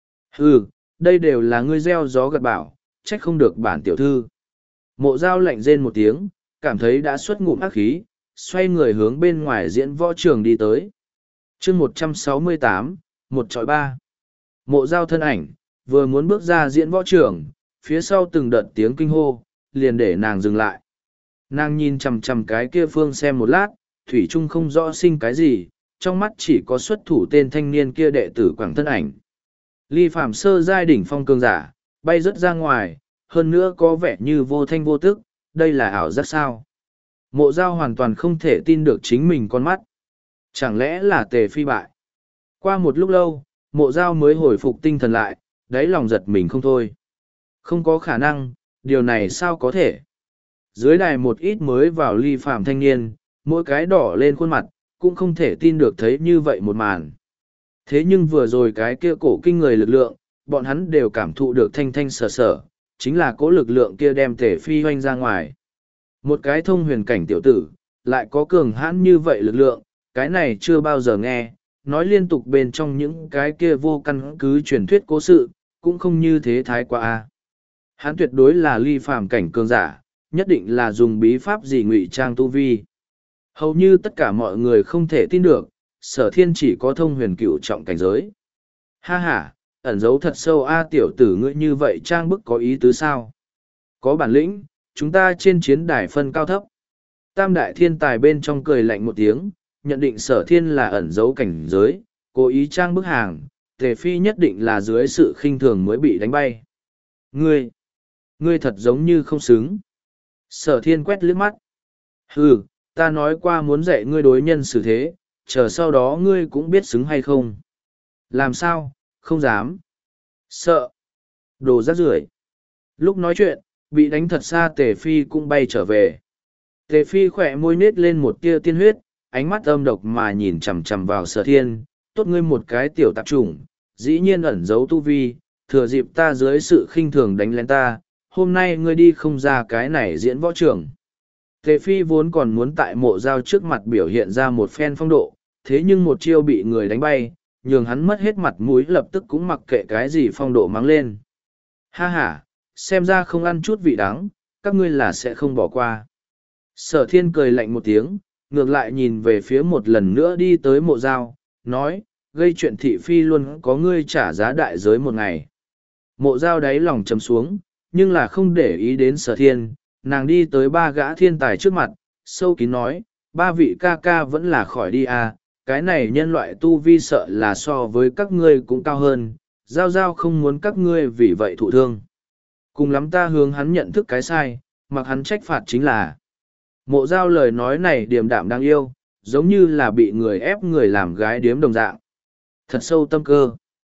Hừ, đây đều là ngươi gieo gió gặt bão, trách không được bản tiểu thư. Mộ Giao lạnh rên một tiếng, cảm thấy đã xuất ngụm ác khí, xoay người hướng bên ngoài diễn võ trường đi tới. chương một trăm sáu mươi tám, một trọi ba. Mộ Giao thân ảnh, vừa muốn bước ra diễn võ trường, phía sau từng đợt tiếng kinh hô, liền để nàng dừng lại. Nàng nhìn chằm chằm cái kia phương xem một lát, thủy chung không rõ sinh cái gì, trong mắt chỉ có xuất thủ tên thanh niên kia đệ tử quảng thân ảnh. Ly phàm sơ giai đỉnh phong cường giả, bay rất ra ngoài, hơn nữa có vẻ như vô thanh vô tức, đây là ảo giác sao. Mộ Giao hoàn toàn không thể tin được chính mình con mắt. Chẳng lẽ là Tề Phi bại? Qua một lúc lâu, Mộ Giao mới hồi phục tinh thần lại, đáy lòng giật mình không thôi. Không có khả năng, điều này sao có thể? Dưới đài một ít mới vào ly phàm thanh niên, mỗi cái đỏ lên khuôn mặt, cũng không thể tin được thấy như vậy một màn. Thế nhưng vừa rồi cái kia cổ kinh người lực lượng, bọn hắn đều cảm thụ được thanh thanh sở sở, chính là cố lực lượng kia đem Tề Phi hoanh ra ngoài. Một cái thông huyền cảnh tiểu tử, lại có cường hãn như vậy lực lượng, cái này chưa bao giờ nghe, nói liên tục bên trong những cái kia vô căn cứ truyền thuyết cố sự, cũng không như thế thái quá a. Hắn tuyệt đối là ly phàm cảnh cường giả, nhất định là dùng bí pháp gì ngụy trang tu vi. Hầu như tất cả mọi người không thể tin được, sở thiên chỉ có thông huyền cựu trọng cảnh giới. Ha ha, ẩn giấu thật sâu a tiểu tử ngươi như vậy trang bức có ý tứ sao? Có bản lĩnh, chúng ta trên chiến đài phân cao thấp. Tam đại thiên tài bên trong cười lạnh một tiếng, nhận định sở thiên là ẩn giấu cảnh giới, cố ý trang bức hàng, Tề Phi nhất định là dưới sự khinh thường mới bị đánh bay. Ngươi, ngươi thật giống như không xứng. Sở thiên quét liếc mắt. Hừ, ta nói qua muốn dạy ngươi đối nhân xử thế, chờ sau đó ngươi cũng biết xứng hay không. Làm sao, không dám. Sợ. Đồ rác rưởi. Lúc nói chuyện, bị đánh thật xa Tề Phi cũng bay trở về. Tề Phi khỏe môi nết lên một tia tiên huyết, ánh mắt âm độc mà nhìn chằm chằm vào sở thiên, tốt ngươi một cái tiểu tạp chủng, dĩ nhiên ẩn giấu tu vi, thừa dịp ta dưới sự khinh thường đánh lén ta, hôm nay ngươi đi không ra cái này diễn võ trường. Tề Phi vốn còn muốn tại Mộ Giao trước mặt biểu hiện ra một phen phong độ, thế nhưng một chiêu bị người đánh bay, nhường hắn mất hết mặt mũi lập tức cũng mặc kệ cái gì phong độ mắng lên. Ha ha, xem ra không ăn chút vị đắng, các ngươi là sẽ không bỏ qua. Sở thiên cười lạnh một tiếng, ngược lại nhìn về phía một lần nữa đi tới Mộ Giao, nói, gây chuyện thị phi luôn có ngươi trả giá đại giới một ngày. Mộ Giao đáy lòng chấm xuống, nhưng là không để ý đến Sở Thiên, nàng đi tới ba gã thiên tài trước mặt, sâu kín nói, ba vị ca ca vẫn là khỏi đi à, cái này nhân loại tu vi sợ là so với các ngươi cũng cao hơn, Giao Giao không muốn các ngươi vì vậy thụ thương. Cùng lắm ta hướng hắn nhận thức cái sai, mặc hắn trách phạt chính là. Mộ Giao lời nói này điềm đạm đáng yêu, giống như là bị người ép người làm gái điếm đồng dạng. Thật sâu tâm cơ.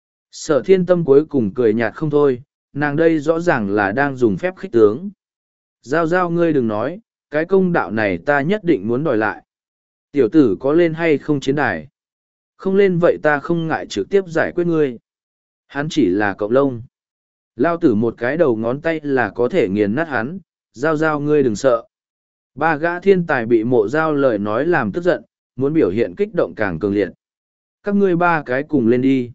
Sở Thiên Tâm cuối cùng cười nhạt không thôi, nàng đây rõ ràng là đang dùng phép khích tướng. Giao Giao ngươi đừng nói, cái công đạo này ta nhất định muốn đòi lại. Tiểu tử có lên hay không chiến đài? Không lên vậy ta không ngại trực tiếp giải quyết ngươi. Hắn chỉ là cộng lông. Lao tử một cái đầu ngón tay là có thể nghiền nát hắn, Giao Giao ngươi đừng sợ. Ba gã thiên tài bị Mộ Giao lời nói làm tức giận, muốn biểu hiện kích động càng cường liệt. Các ngươi ba cái cùng lên đi.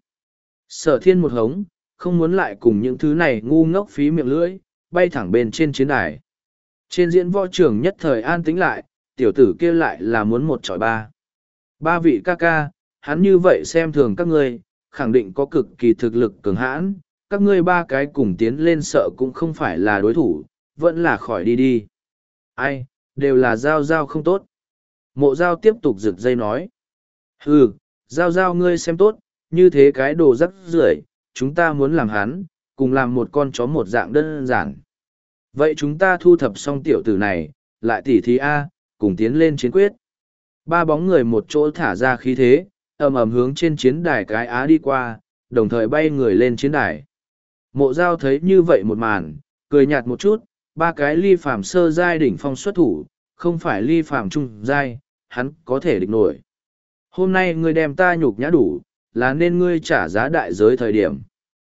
Sở Thiên một hống, không muốn lại cùng những thứ này ngu ngốc phí miệng lưỡi, bay thẳng bên trên chiến đài. Trên diễn võ trường nhất thời an tĩnh lại, tiểu tử kia lại là muốn một chọi ba. Ba vị ca ca, hắn như vậy xem thường các ngươi, khẳng định có cực kỳ thực lực cường hãn, các ngươi ba cái cùng tiến lên sợ cũng không phải là đối thủ, vẫn là khỏi đi đi. Ai, đều là Giao Giao không tốt. Mộ Giao tiếp tục rực dây nói. Hừ, Giao Giao ngươi xem tốt, như thế cái đồ rắc rưởi, chúng ta muốn làm hắn, cùng làm một con chó một dạng đơn giản. Vậy chúng ta thu thập xong tiểu tử này, lại tỉ thí A, cùng tiến lên chiến quyết. Ba bóng người một chỗ thả ra khí thế, ầm ầm hướng trên chiến đài cái Á đi qua, đồng thời bay người lên chiến đài. Mộ Giao thấy như vậy một màn, cười nhạt một chút, ba cái ly phàm sơ giai đỉnh phong xuất thủ, không phải ly phàm trung giai, hắn có thể địch nổi. Hôm nay ngươi đem ta nhục nhã đủ, là nên ngươi trả giá đại giới thời điểm.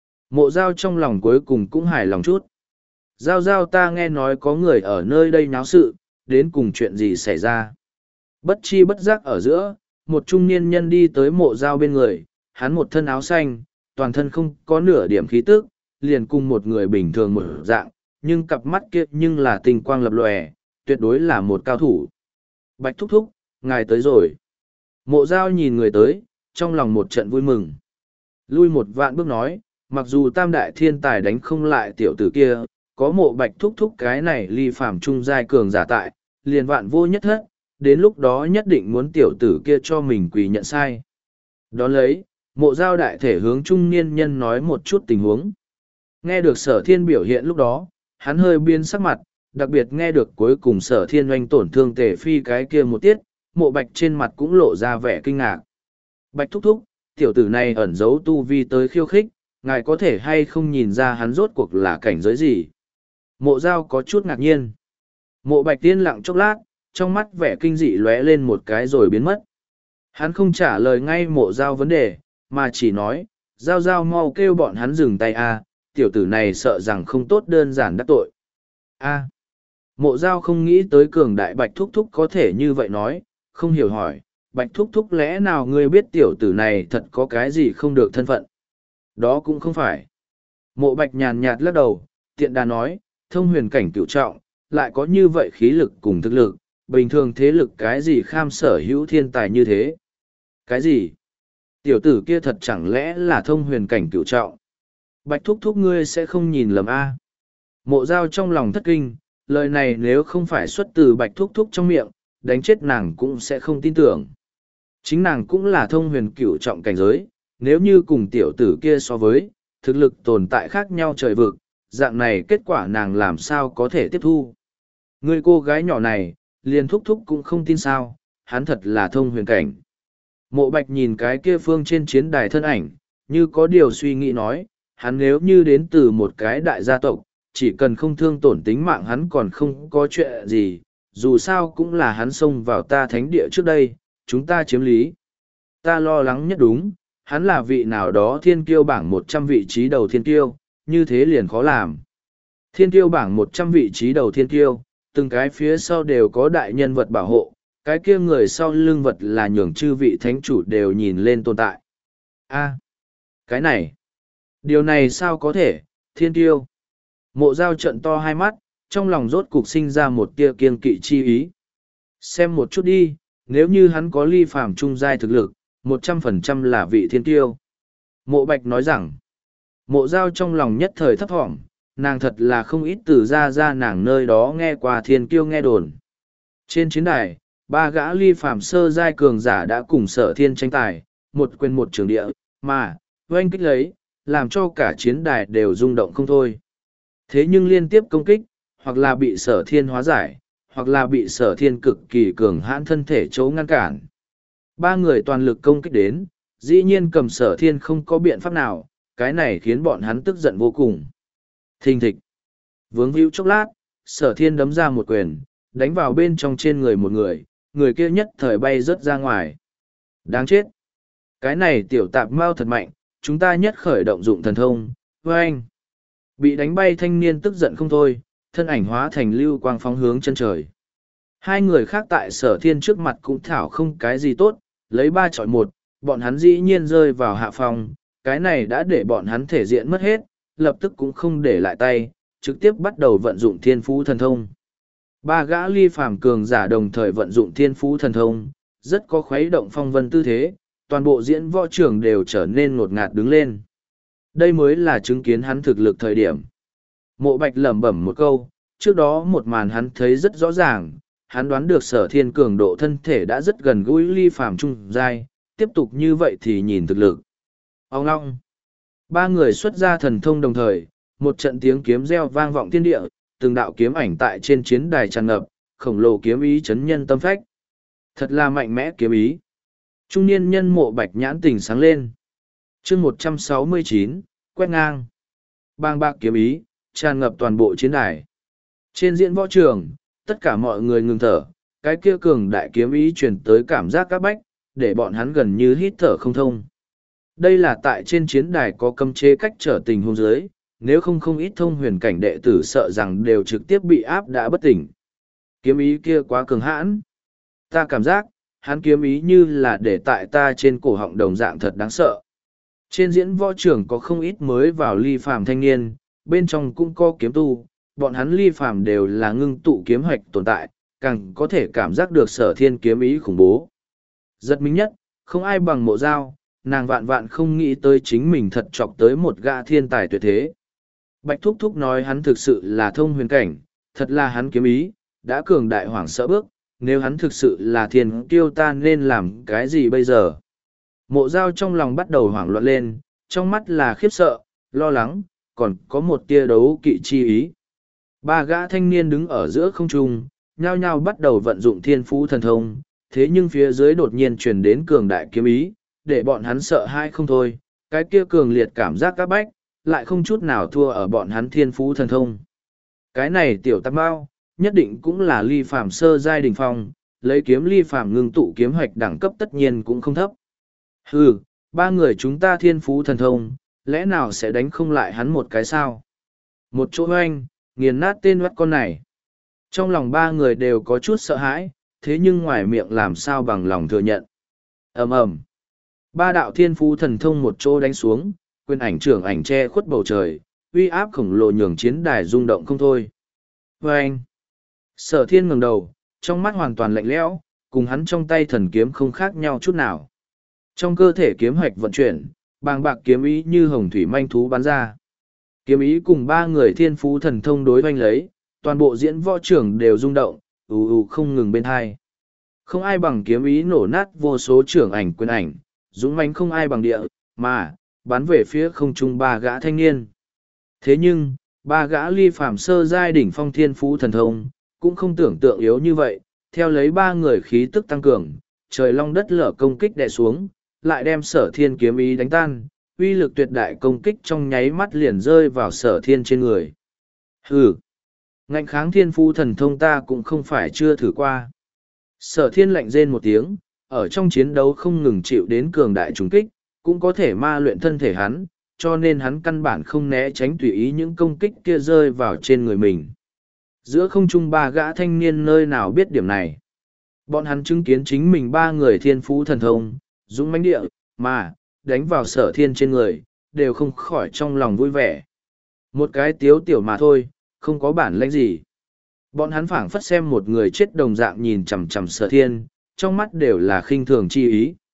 Mộ Giao trong lòng cuối cùng cũng hài lòng chút. Giao Giao ta nghe nói có người ở nơi đây náo sự, đến cùng chuyện gì xảy ra. Bất chi bất giác ở giữa, một trung niên nhân đi tới Mộ Giao bên người, hắn một thân áo xanh, toàn thân không có nửa điểm khí tức, liền cùng một người bình thường một dạng, nhưng cặp mắt kia nhưng là tinh quang lập lòe, tuyệt đối là một cao thủ. Bạch thúc thúc, ngài tới rồi. Mộ Giao nhìn người tới, trong lòng một trận vui mừng. Lui một vạn bước nói, mặc dù tam đại thiên tài đánh không lại tiểu tử kia, có mộ Bạch thúc thúc cái này ly phàm trung giai cường giả tại, liền vạn vô nhất thất, đến lúc đó nhất định muốn tiểu tử kia cho mình quỳ nhận sai. Đón lấy, Mộ Giao đại thể hướng trung niên nhân nói một chút tình huống. Nghe được Sở Thiên biểu hiện lúc đó, hắn hơi biến sắc mặt, đặc biệt nghe được cuối cùng Sở Thiên oanh tổn thương Tề Phi cái kia một tiết, Mộ Bạch trên mặt cũng lộ ra vẻ kinh ngạc. Bạch thúc thúc, tiểu tử này ẩn giấu tu vi tới khiêu khích, ngài có thể hay không nhìn ra hắn rốt cuộc là cảnh giới gì? Mộ Giao có chút ngạc nhiên. Mộ Bạch tiên lặng chốc lát, trong mắt vẻ kinh dị lóe lên một cái rồi biến mất. Hắn không trả lời ngay Mộ Giao vấn đề, mà chỉ nói, Giao Giao mau kêu bọn hắn dừng tay a, tiểu tử này sợ rằng không tốt đơn giản đắc tội. A. Mộ Giao không nghĩ tới cường đại Bạch thúc thúc có thể như vậy nói, không hiểu hỏi, Bạch thúc thúc lẽ nào ngươi biết tiểu tử này thật có cái gì không được thân phận? Đó cũng không phải. Mộ Bạch nhàn nhạt lắc đầu, tiện đà nói, thông huyền cảnh cửu trọng, lại có như vậy khí lực cùng thực lực, bình thường thế lực cái gì kham sở hữu thiên tài như thế. Cái gì? Tiểu tử kia thật chẳng lẽ là thông huyền cảnh cửu trọng? Bạch thúc thúc ngươi sẽ không nhìn lầm a. Mộ Giao trong lòng thất kinh, lời này nếu không phải xuất từ Bạch thúc thúc trong miệng, đánh chết nàng cũng sẽ không tin tưởng. Chính nàng cũng là thông huyền cửu trọng cảnh giới, nếu như cùng tiểu tử kia so với, thực lực tồn tại khác nhau trời vực, dạng này kết quả nàng làm sao có thể tiếp thu. Người cô gái nhỏ này, liền thúc thúc cũng không tin sao, hắn thật là thông huyền cảnh. Mộ Bạch nhìn cái kia phương trên chiến đài thân ảnh, như có điều suy nghĩ nói, hắn nếu như đến từ một cái đại gia tộc, chỉ cần không thương tổn tính mạng hắn còn không có chuyện gì, dù sao cũng là hắn xông vào ta thánh địa trước đây, chúng ta chiếm lý. Ta lo lắng nhất đúng, hắn là vị nào đó thiên kiêu bảng một trăm vị trí đầu thiên kiêu, như thế liền khó làm. Thiên kiêu bảng một trăm vị trí đầu thiên kiêu, từng cái phía sau đều có đại nhân vật bảo hộ, cái kia người sau lưng vật là nhường chư vị thánh chủ đều nhìn lên tồn tại. A, cái này, điều này sao có thể, thiên kiêu. Mộ Giao trận to hai mắt, trong lòng rốt cục sinh ra một tia kiêng kỵ chi ý. Xem một chút đi, nếu như hắn có ly phàm trung giai thực lực, một trăm phần trăm là vị thiên tiêu. Mộ Bạch nói rằng, Mộ Giao trong lòng nhất thời thấp thỏm, nàng thật là không ít từ ra ra nàng nơi đó nghe qua thiên kiêu nghe đồn. Trên chiến đài, ba gã ly phàm sơ giai cường giả đã cùng Sở Thiên tranh tài, một quyền một trường địa, mà, oanh kích lấy, làm cho cả chiến đài đều rung động không thôi. Thế nhưng liên tiếp công kích, hoặc là bị Sở Thiên hóa giải, hoặc là bị Sở Thiên cực kỳ cường hãn thân thể chấu ngăn cản. Ba người toàn lực công kích đến, dĩ nhiên cầm Sở Thiên không có biện pháp nào, cái này khiến bọn hắn tức giận vô cùng. Thình thịch. Vướng víu chốc lát, Sở Thiên đấm ra một quyền, đánh vào bên trong trên người một người, người kia nhất thời bay rớt ra ngoài. Đáng chết. Cái này tiểu tạp mau thật mạnh, chúng ta nhất khởi động dụng thần thông, với anh. Bị đánh bay thanh niên tức giận không thôi, thân ảnh hóa thành lưu quang phóng hướng chân trời. Hai người khác tại Sở Thiên trước mặt cũng thảo không cái gì tốt, lấy ba chọi một, bọn hắn dĩ nhiên rơi vào hạ phòng, cái này đã để bọn hắn thể diện mất hết, lập tức cũng không để lại tay, trực tiếp bắt đầu vận dụng thiên phú thần thông. Ba gã ly phàm cường giả đồng thời vận dụng thiên phú thần thông, rất có khuấy động phong vân tư thế, toàn bộ diễn võ trường đều trở nên ngột ngạt đứng lên. Đây mới là chứng kiến hắn thực lực thời điểm. Mộ Bạch lẩm bẩm một câu, trước đó một màn hắn thấy rất rõ ràng, hắn đoán được Sở Thiên cường độ thân thể đã rất gần gũi ly phàm trung giai, tiếp tục như vậy thì nhìn thực lực. Ông long. Ba người xuất ra thần thông đồng thời, một trận tiếng kiếm reo vang vọng thiên địa, từng đạo kiếm ảnh tại trên chiến đài tràn ngập, khổng lồ kiếm ý chấn nhân tâm phách. Thật là mạnh mẽ kiếm ý. Trung niên nhân Mộ Bạch nhãn tình sáng lên. Chương một trăm sáu mươi chín, quét ngang. Bang bạc kiếm ý, tràn ngập toàn bộ chiến đài. Trên diễn võ trường, tất cả mọi người ngừng thở, cái kia cường đại kiếm ý truyền tới cảm giác các bách, để bọn hắn gần như hít thở không thông. Đây là tại trên chiến đài có cấm chế cách trở tình huống dưới, nếu không không ít thông huyền cảnh đệ tử sợ rằng đều trực tiếp bị áp đã bất tỉnh. Kiếm ý kia quá cường hãn. Ta cảm giác, hắn kiếm ý như là để tại ta trên cổ họng đồng dạng thật đáng sợ. Trên diễn võ trường có không ít mới vào ly phàm thanh niên, bên trong cũng có kiếm tu, bọn hắn ly phàm đều là ngưng tụ kiếm hoạch tồn tại, càng có thể cảm giác được Sở Thiên kiếm ý khủng bố. Rất minh nhất, không ai bằng Mộ Giao, nàng vạn vạn không nghĩ tới chính mình thật chọc tới một gã thiên tài tuyệt thế. Bạch Thúc Thúc nói hắn thực sự là thông huyền cảnh, thật là hắn kiếm ý, đã cường đại hoảng sợ bước, nếu hắn thực sự là thiên kiêu ta nên làm cái gì bây giờ? Mộ Giao trong lòng bắt đầu hoảng loạn lên, trong mắt là khiếp sợ, lo lắng, còn có một tia đấu kỵ chi ý. Ba gã thanh niên đứng ở giữa không trung, nhao nhao bắt đầu vận dụng thiên phú thần thông, thế nhưng phía dưới đột nhiên truyền đến cường đại kiếm ý, để bọn hắn sợ hãi không thôi, cái kia cường liệt cảm giác các bách, lại không chút nào thua ở bọn hắn thiên phú thần thông. Cái này tiểu tạp bao, nhất định cũng là ly phàm sơ giai đỉnh phong, lấy kiếm ly phàm ngưng tụ kiếm hoạch đẳng cấp tất nhiên cũng không thấp. Hừ, ba người chúng ta thiên phú thần thông, lẽ nào sẽ đánh không lại hắn một cái sao? Một chỗ hoanh, nghiền nát tên hoắt con này. Trong lòng ba người đều có chút sợ hãi, thế nhưng ngoài miệng làm sao bằng lòng thừa nhận. Ầm ầm. Ba đạo thiên phú thần thông một chỗ đánh xuống, quyền ảnh trưởng ảnh che khuất bầu trời, uy áp khổng lồ nhường chiến đài rung động không thôi. Vâng! Sở Thiên ngẩng đầu, trong mắt hoàn toàn lạnh lẽo, cùng hắn trong tay thần kiếm không khác nhau chút nào. Trong cơ thể kiếm hoạch vận chuyển, bàng bạc kiếm ý như hồng thủy manh thú bắn ra. Kiếm ý cùng ba người thiên phú thần thông đối hoành lấy, toàn bộ diễn võ trưởng đều rung động, ù ù không ngừng bên hai. Không ai bằng kiếm ý nổ nát vô số trưởng ảnh quyền ảnh, dũng mãnh không ai bằng địa, mà, bắn về phía không trung ba gã thanh niên. Thế nhưng, ba gã ly phàm sơ giai đỉnh phong thiên phú thần thông, cũng không tưởng tượng yếu như vậy, theo lấy ba người khí tức tăng cường, trời long đất lở công kích đè xuống, lại đem Sở Thiên kiếm ý đánh tan, uy lực tuyệt đại công kích trong nháy mắt liền rơi vào Sở Thiên trên người. Hừ, ngạnh kháng thiên phú thần thông ta cũng không phải chưa thử qua. Sở Thiên lạnh rên một tiếng, ở trong chiến đấu không ngừng chịu đến cường đại trùng kích, cũng có thể ma luyện thân thể hắn, cho nên hắn căn bản không né tránh tùy ý những công kích kia rơi vào trên người mình. Giữa không trung ba gã thanh niên nơi nào biết điểm này. Bọn hắn chứng kiến chính mình ba người thiên phú thần thông, dũng mãnh địa, mà, đánh vào Sở Thiên trên người, đều không khỏi trong lòng vui vẻ. Một cái tiếu tiểu mà thôi, không có bản lĩnh gì. Bọn hắn phảng phất xem một người chết đồng dạng nhìn chằm chằm Sở Thiên, trong mắt đều là khinh thường chi ý.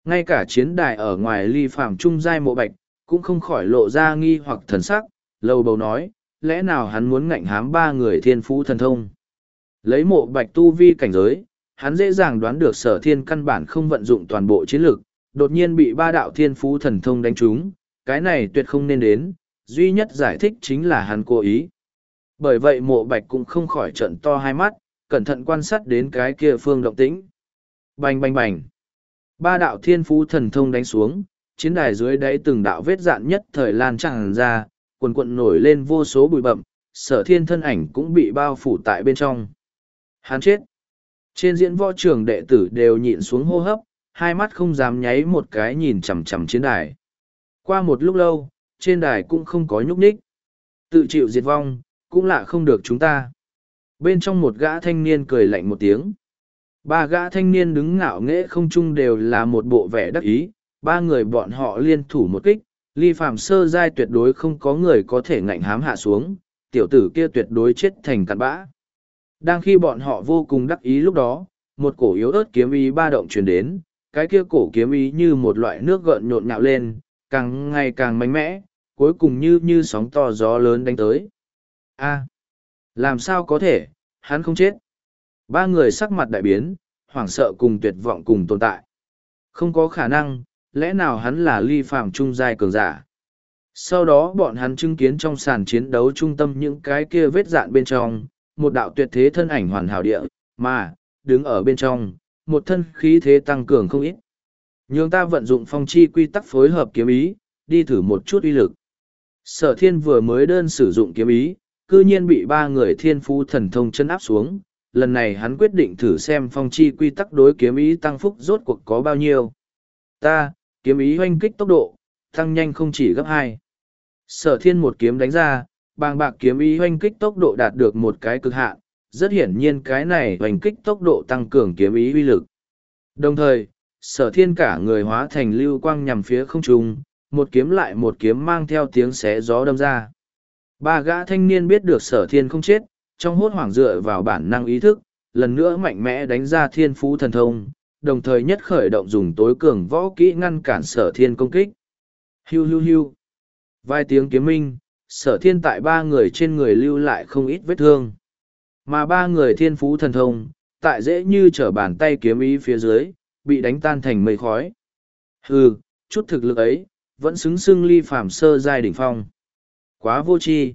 Ngay cả chiến đài ở ngoài ly phàm trung giai mộ bạch, cũng không khỏi lộ ra nghi hoặc thần sắc, lầu bầu nói, lẽ nào hắn muốn ngạnh hám ba người thiên phú thần thông. Lấy mộ bạch tu vi cảnh giới, hắn dễ dàng đoán được sở thiên căn bản không vận dụng toàn bộ chiến lực, đột nhiên bị ba đạo thiên phú thần thông đánh trúng, cái này tuyệt không nên đến, duy nhất giải thích chính là hắn cố ý. Bởi vậy mộ bạch cũng không khỏi trận to hai mắt, cẩn thận quan sát đến cái kia phương động tĩnh. Bành bành bành. Ba đạo thiên phú thần thông đánh xuống, chiến đài dưới đáy từng đạo vết dạn nhất thời lan tràn ra, quần quận nổi lên vô số bụi bậm, sở thiên thân ảnh cũng bị bao phủ tại bên trong. Hắn chết. Trên diễn võ trường đệ tử đều nhịn xuống hô hấp, hai mắt không dám nháy một cái nhìn chằm chằm chiến đài. Qua một lúc lâu, trên đài cũng không có nhúc nhích. Tự chịu diệt vong, cũng lạ không được chúng ta. Bên trong một gã thanh niên cười lạnh một tiếng. Ba gã thanh niên đứng ngạo nghễ không chung đều là một bộ vẻ đắc ý, ba người bọn họ liên thủ một kích, ly phàm sơ giai tuyệt đối không có người có thể ngạnh hám hạ xuống, tiểu tử kia tuyệt đối chết thành cặn bã. Đang khi bọn họ vô cùng đắc ý lúc đó, một cổ yếu ớt kiếm ý ba động truyền đến, cái kia cổ kiếm ý như một loại nước gợn nhộn nhạo lên, càng ngày càng mạnh mẽ, cuối cùng như như sóng to gió lớn đánh tới. A, làm sao có thể, hắn không chết. Ba người sắc mặt đại biến, hoảng sợ cùng tuyệt vọng cùng tồn tại. Không có khả năng, lẽ nào hắn là ly phàm trung giai cường giả. Sau đó bọn hắn chứng kiến trong sàn chiến đấu trung tâm những cái kia vết dạn bên trong, một đạo tuyệt thế thân ảnh hoàn hảo địa, mà, đứng ở bên trong, một thân khí thế tăng cường không ít. Nhưng ta vận dụng phong chi quy tắc phối hợp kiếm ý, đi thử một chút uy lực. Sở thiên vừa mới đơn sử dụng kiếm ý, cư nhiên bị ba người thiên phú thần thông chân áp xuống. Lần này hắn quyết định thử xem phong chi quy tắc đối kiếm ý tăng phúc rốt cuộc có bao nhiêu. Ta, kiếm ý hoanh kích tốc độ, tăng nhanh không chỉ gấp hai. Sở thiên một kiếm đánh ra, bàng bạc kiếm ý hoanh kích tốc độ đạt được một cái cực hạn, rất hiển nhiên cái này hoành kích tốc độ tăng cường kiếm ý uy lực. Đồng thời, sở thiên cả người hóa thành lưu quang nhằm phía không trung, một kiếm lại một kiếm mang theo tiếng xé gió đâm ra. Ba gã thanh niên biết được sở thiên không chết, trong hốt hoảng dựa vào bản năng ý thức, lần nữa mạnh mẽ đánh ra thiên phú thần thông, đồng thời nhất khởi động dùng tối cường võ kỹ ngăn cản sở thiên công kích. Hiu hiu hiu. Vài tiếng kiếm minh, sở thiên tại ba người trên người lưu lại không ít vết thương. Mà ba người thiên phú thần thông, tại dễ như trở bàn tay kiếm ý phía dưới, bị đánh tan thành mây khói. Hừ, chút thực lực ấy, vẫn xứng xưng ly phàm sơ giai đỉnh phong. Quá vô tri.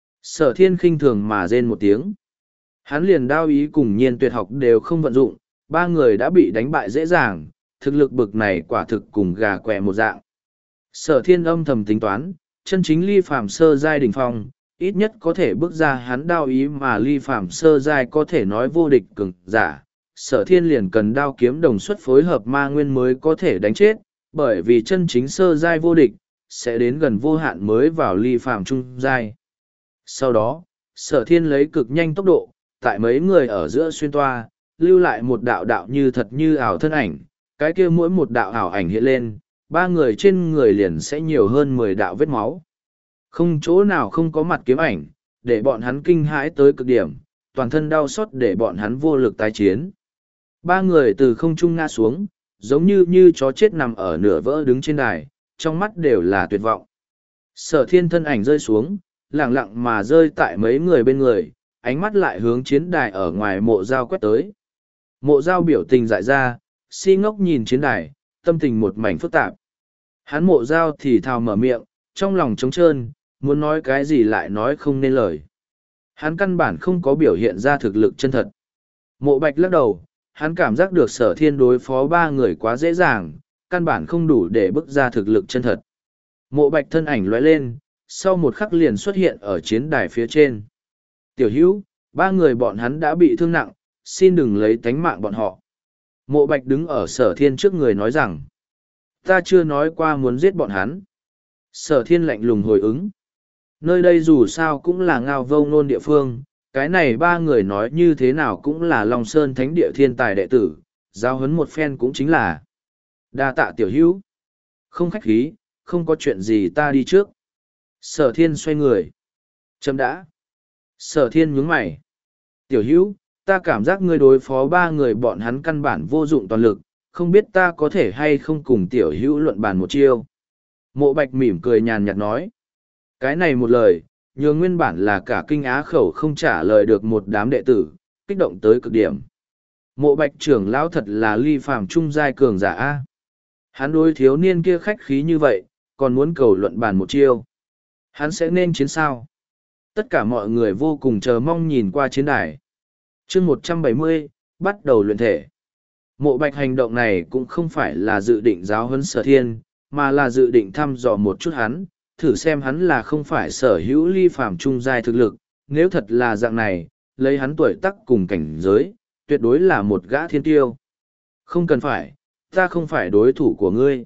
Sở thiên khinh thường mà rên một tiếng. Hắn liền đao ý cùng nhiên tuyệt học đều không vận dụng, ba người đã bị đánh bại dễ dàng, thực lực bực này quả thực cùng gà quẹ một dạng. Sở thiên âm thầm tính toán, chân chính ly phàm sơ giai đỉnh phong, ít nhất có thể bước ra hắn đao ý mà ly phàm sơ giai có thể nói vô địch cường giả. Sở thiên liền cần đao kiếm đồng xuất phối hợp ma nguyên mới có thể đánh chết, bởi vì chân chính sơ giai vô địch, sẽ đến gần vô hạn mới vào ly phàm trung giai. Sau đó, sở thiên lấy cực nhanh tốc độ, tại mấy người ở giữa xuyên toa, lưu lại một đạo đạo như thật như ảo thân ảnh, cái kia mỗi một đạo ảo ảnh hiện lên, ba người trên người liền sẽ nhiều hơn mười đạo vết máu. Không chỗ nào không có mặt kiếm ảnh, để bọn hắn kinh hãi tới cực điểm, toàn thân đau xót để bọn hắn vô lực tái chiến. Ba người từ không trung ngã xuống, giống như như chó chết nằm ở nửa vỡ đứng trên đài, trong mắt đều là tuyệt vọng. Sở thiên thân ảnh rơi xuống, lặng lặng mà rơi tại mấy người bên người, ánh mắt lại hướng chiến đài ở ngoài mộ dao quét tới. Mộ dao biểu tình dại ra, si ngốc nhìn chiến đài, tâm tình một mảnh phức tạp. Hắn mộ dao thì thào mở miệng, trong lòng trống trơn, muốn nói cái gì lại nói không nên lời. Hắn căn bản không có biểu hiện ra thực lực chân thật. Mộ bạch lắc đầu, hắn cảm giác được sở thiên đối phó ba người quá dễ dàng, căn bản không đủ để bức ra thực lực chân thật. Mộ bạch thân ảnh lóe lên, sau một khắc liền xuất hiện ở chiến đài phía trên. Tiểu hữu, ba người bọn hắn đã bị thương nặng, xin đừng lấy tánh mạng bọn họ. Mộ bạch đứng ở sở thiên trước người nói rằng, ta chưa nói qua muốn giết bọn hắn. Sở thiên lạnh lùng hồi ứng. Nơi đây dù sao cũng là ngao vông nôn địa phương, cái này ba người nói như thế nào cũng là Long Sơn Thánh Địa thiên tài đệ tử, giao huấn một phen cũng chính là. Đa tạ tiểu hữu. Không khách khí, không có chuyện gì ta đi trước. Sở thiên xoay người. Chấm đã. Sở thiên nhướng mày. Tiểu hữu, ta cảm giác ngươi đối phó ba người bọn hắn căn bản vô dụng toàn lực, không biết ta có thể hay không cùng tiểu hữu luận bàn một chiêu. Mộ Bạch mỉm cười nhàn nhạt nói. Cái này một lời, nhường nguyên bản là cả kinh á khẩu không trả lời được một đám đệ tử, kích động tới cực điểm. Mộ Bạch trưởng lão thật là ly phàm trung giai cường giả a. Hắn đối thiếu niên kia khách khí như vậy, còn muốn cầu luận bàn một chiêu. Hắn sẽ nên chiến sao? Tất cả mọi người vô cùng chờ mong nhìn qua chiến đài. Chương một trăm bảy mươi, bắt đầu luyện thể. Mộ Bạch hành động này cũng không phải là dự định giáo huấn Sở Thiên, mà là dự định thăm dò một chút hắn, thử xem hắn là không phải sở hữu ly phàm trung giai thực lực. Nếu thật là dạng này, lấy hắn tuổi tác cùng cảnh giới, tuyệt đối là một gã thiên tiêu. Không cần phải, ta không phải đối thủ của ngươi.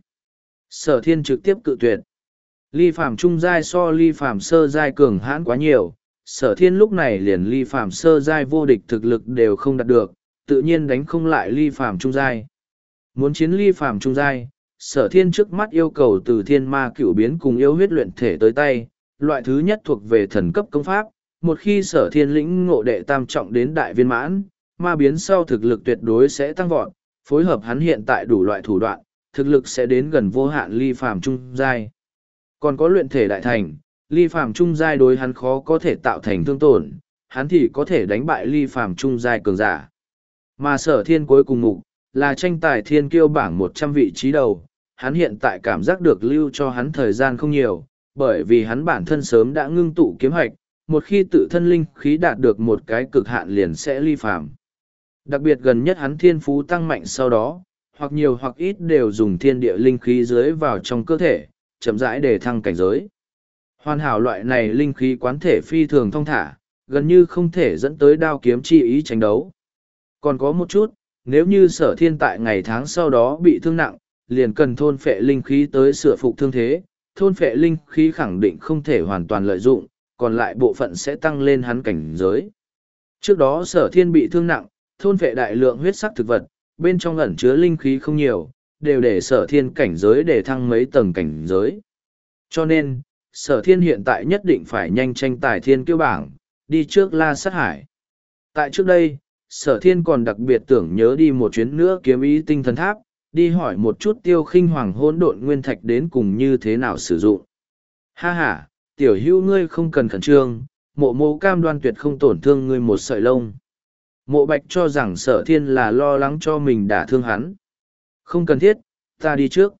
Sở Thiên trực tiếp cự tuyệt. Ly phàm trung giai so ly phàm sơ giai cường hãn quá nhiều, Sở Thiên lúc này liền ly phàm sơ giai vô địch thực lực đều không đạt được, tự nhiên đánh không lại ly phàm trung giai. Muốn chiến ly phàm trung giai, Sở Thiên trước mắt yêu cầu từ thiên ma cửu biến cùng yêu huyết luyện thể tới tay, loại thứ nhất thuộc về thần cấp công pháp, một khi Sở Thiên lĩnh ngộ đệ tam trọng đến đại viên mãn, ma biến sau thực lực tuyệt đối sẽ tăng vọt, phối hợp hắn hiện tại đủ loại thủ đoạn, thực lực sẽ đến gần vô hạn ly phàm trung giai. Còn có luyện thể đại thành, ly phàm trung giai đối hắn khó có thể tạo thành thương tổn, hắn thì có thể đánh bại ly phàm trung giai cường giả. Mà Sở Thiên cuối cùng mục là tranh tài thiên kiêu bảng một trăm vị trí đầu, hắn hiện tại cảm giác được lưu cho hắn thời gian không nhiều, bởi vì hắn bản thân sớm đã ngưng tụ kiếm hạch, một khi tự thân linh khí đạt được một cái cực hạn liền sẽ ly phàm. Đặc biệt gần nhất hắn thiên phú tăng mạnh sau đó, hoặc nhiều hoặc ít đều dùng thiên địa linh khí dưới vào trong cơ thể, chậm rãi để thăng cảnh giới. Hoàn hảo loại này linh khí quán thể phi thường thong thả, gần như không thể dẫn tới đao kiếm chi ý tranh đấu. Còn có một chút, nếu như Sở Thiên tại ngày tháng sau đó bị thương nặng, liền cần thôn phệ linh khí tới sửa phục thương thế, thôn phệ linh khí khẳng định không thể hoàn toàn lợi dụng, còn lại bộ phận sẽ tăng lên hắn cảnh giới. Trước đó Sở Thiên bị thương nặng, thôn phệ đại lượng huyết sắc thực vật, bên trong ẩn chứa linh khí không nhiều, đều để Sở Thiên cảnh giới để thăng mấy tầng cảnh giới. Cho nên, Sở Thiên hiện tại nhất định phải nhanh tranh tài thiên kiêu bảng, đi trước La Sát Hải. Tại trước đây, Sở Thiên còn đặc biệt tưởng nhớ đi một chuyến nữa kiếm ý tinh thần tháp, đi hỏi một chút Tiêu Khinh Hoàng hỗn độn nguyên thạch đến cùng như thế nào sử dụng. Ha ha, tiểu hữu ngươi không cần khẩn trương, mộ mộ cam đoan tuyệt không tổn thương ngươi một sợi lông. Mộ Bạch cho rằng Sở Thiên là lo lắng cho mình đả thương hắn. Không cần thiết, ta đi trước.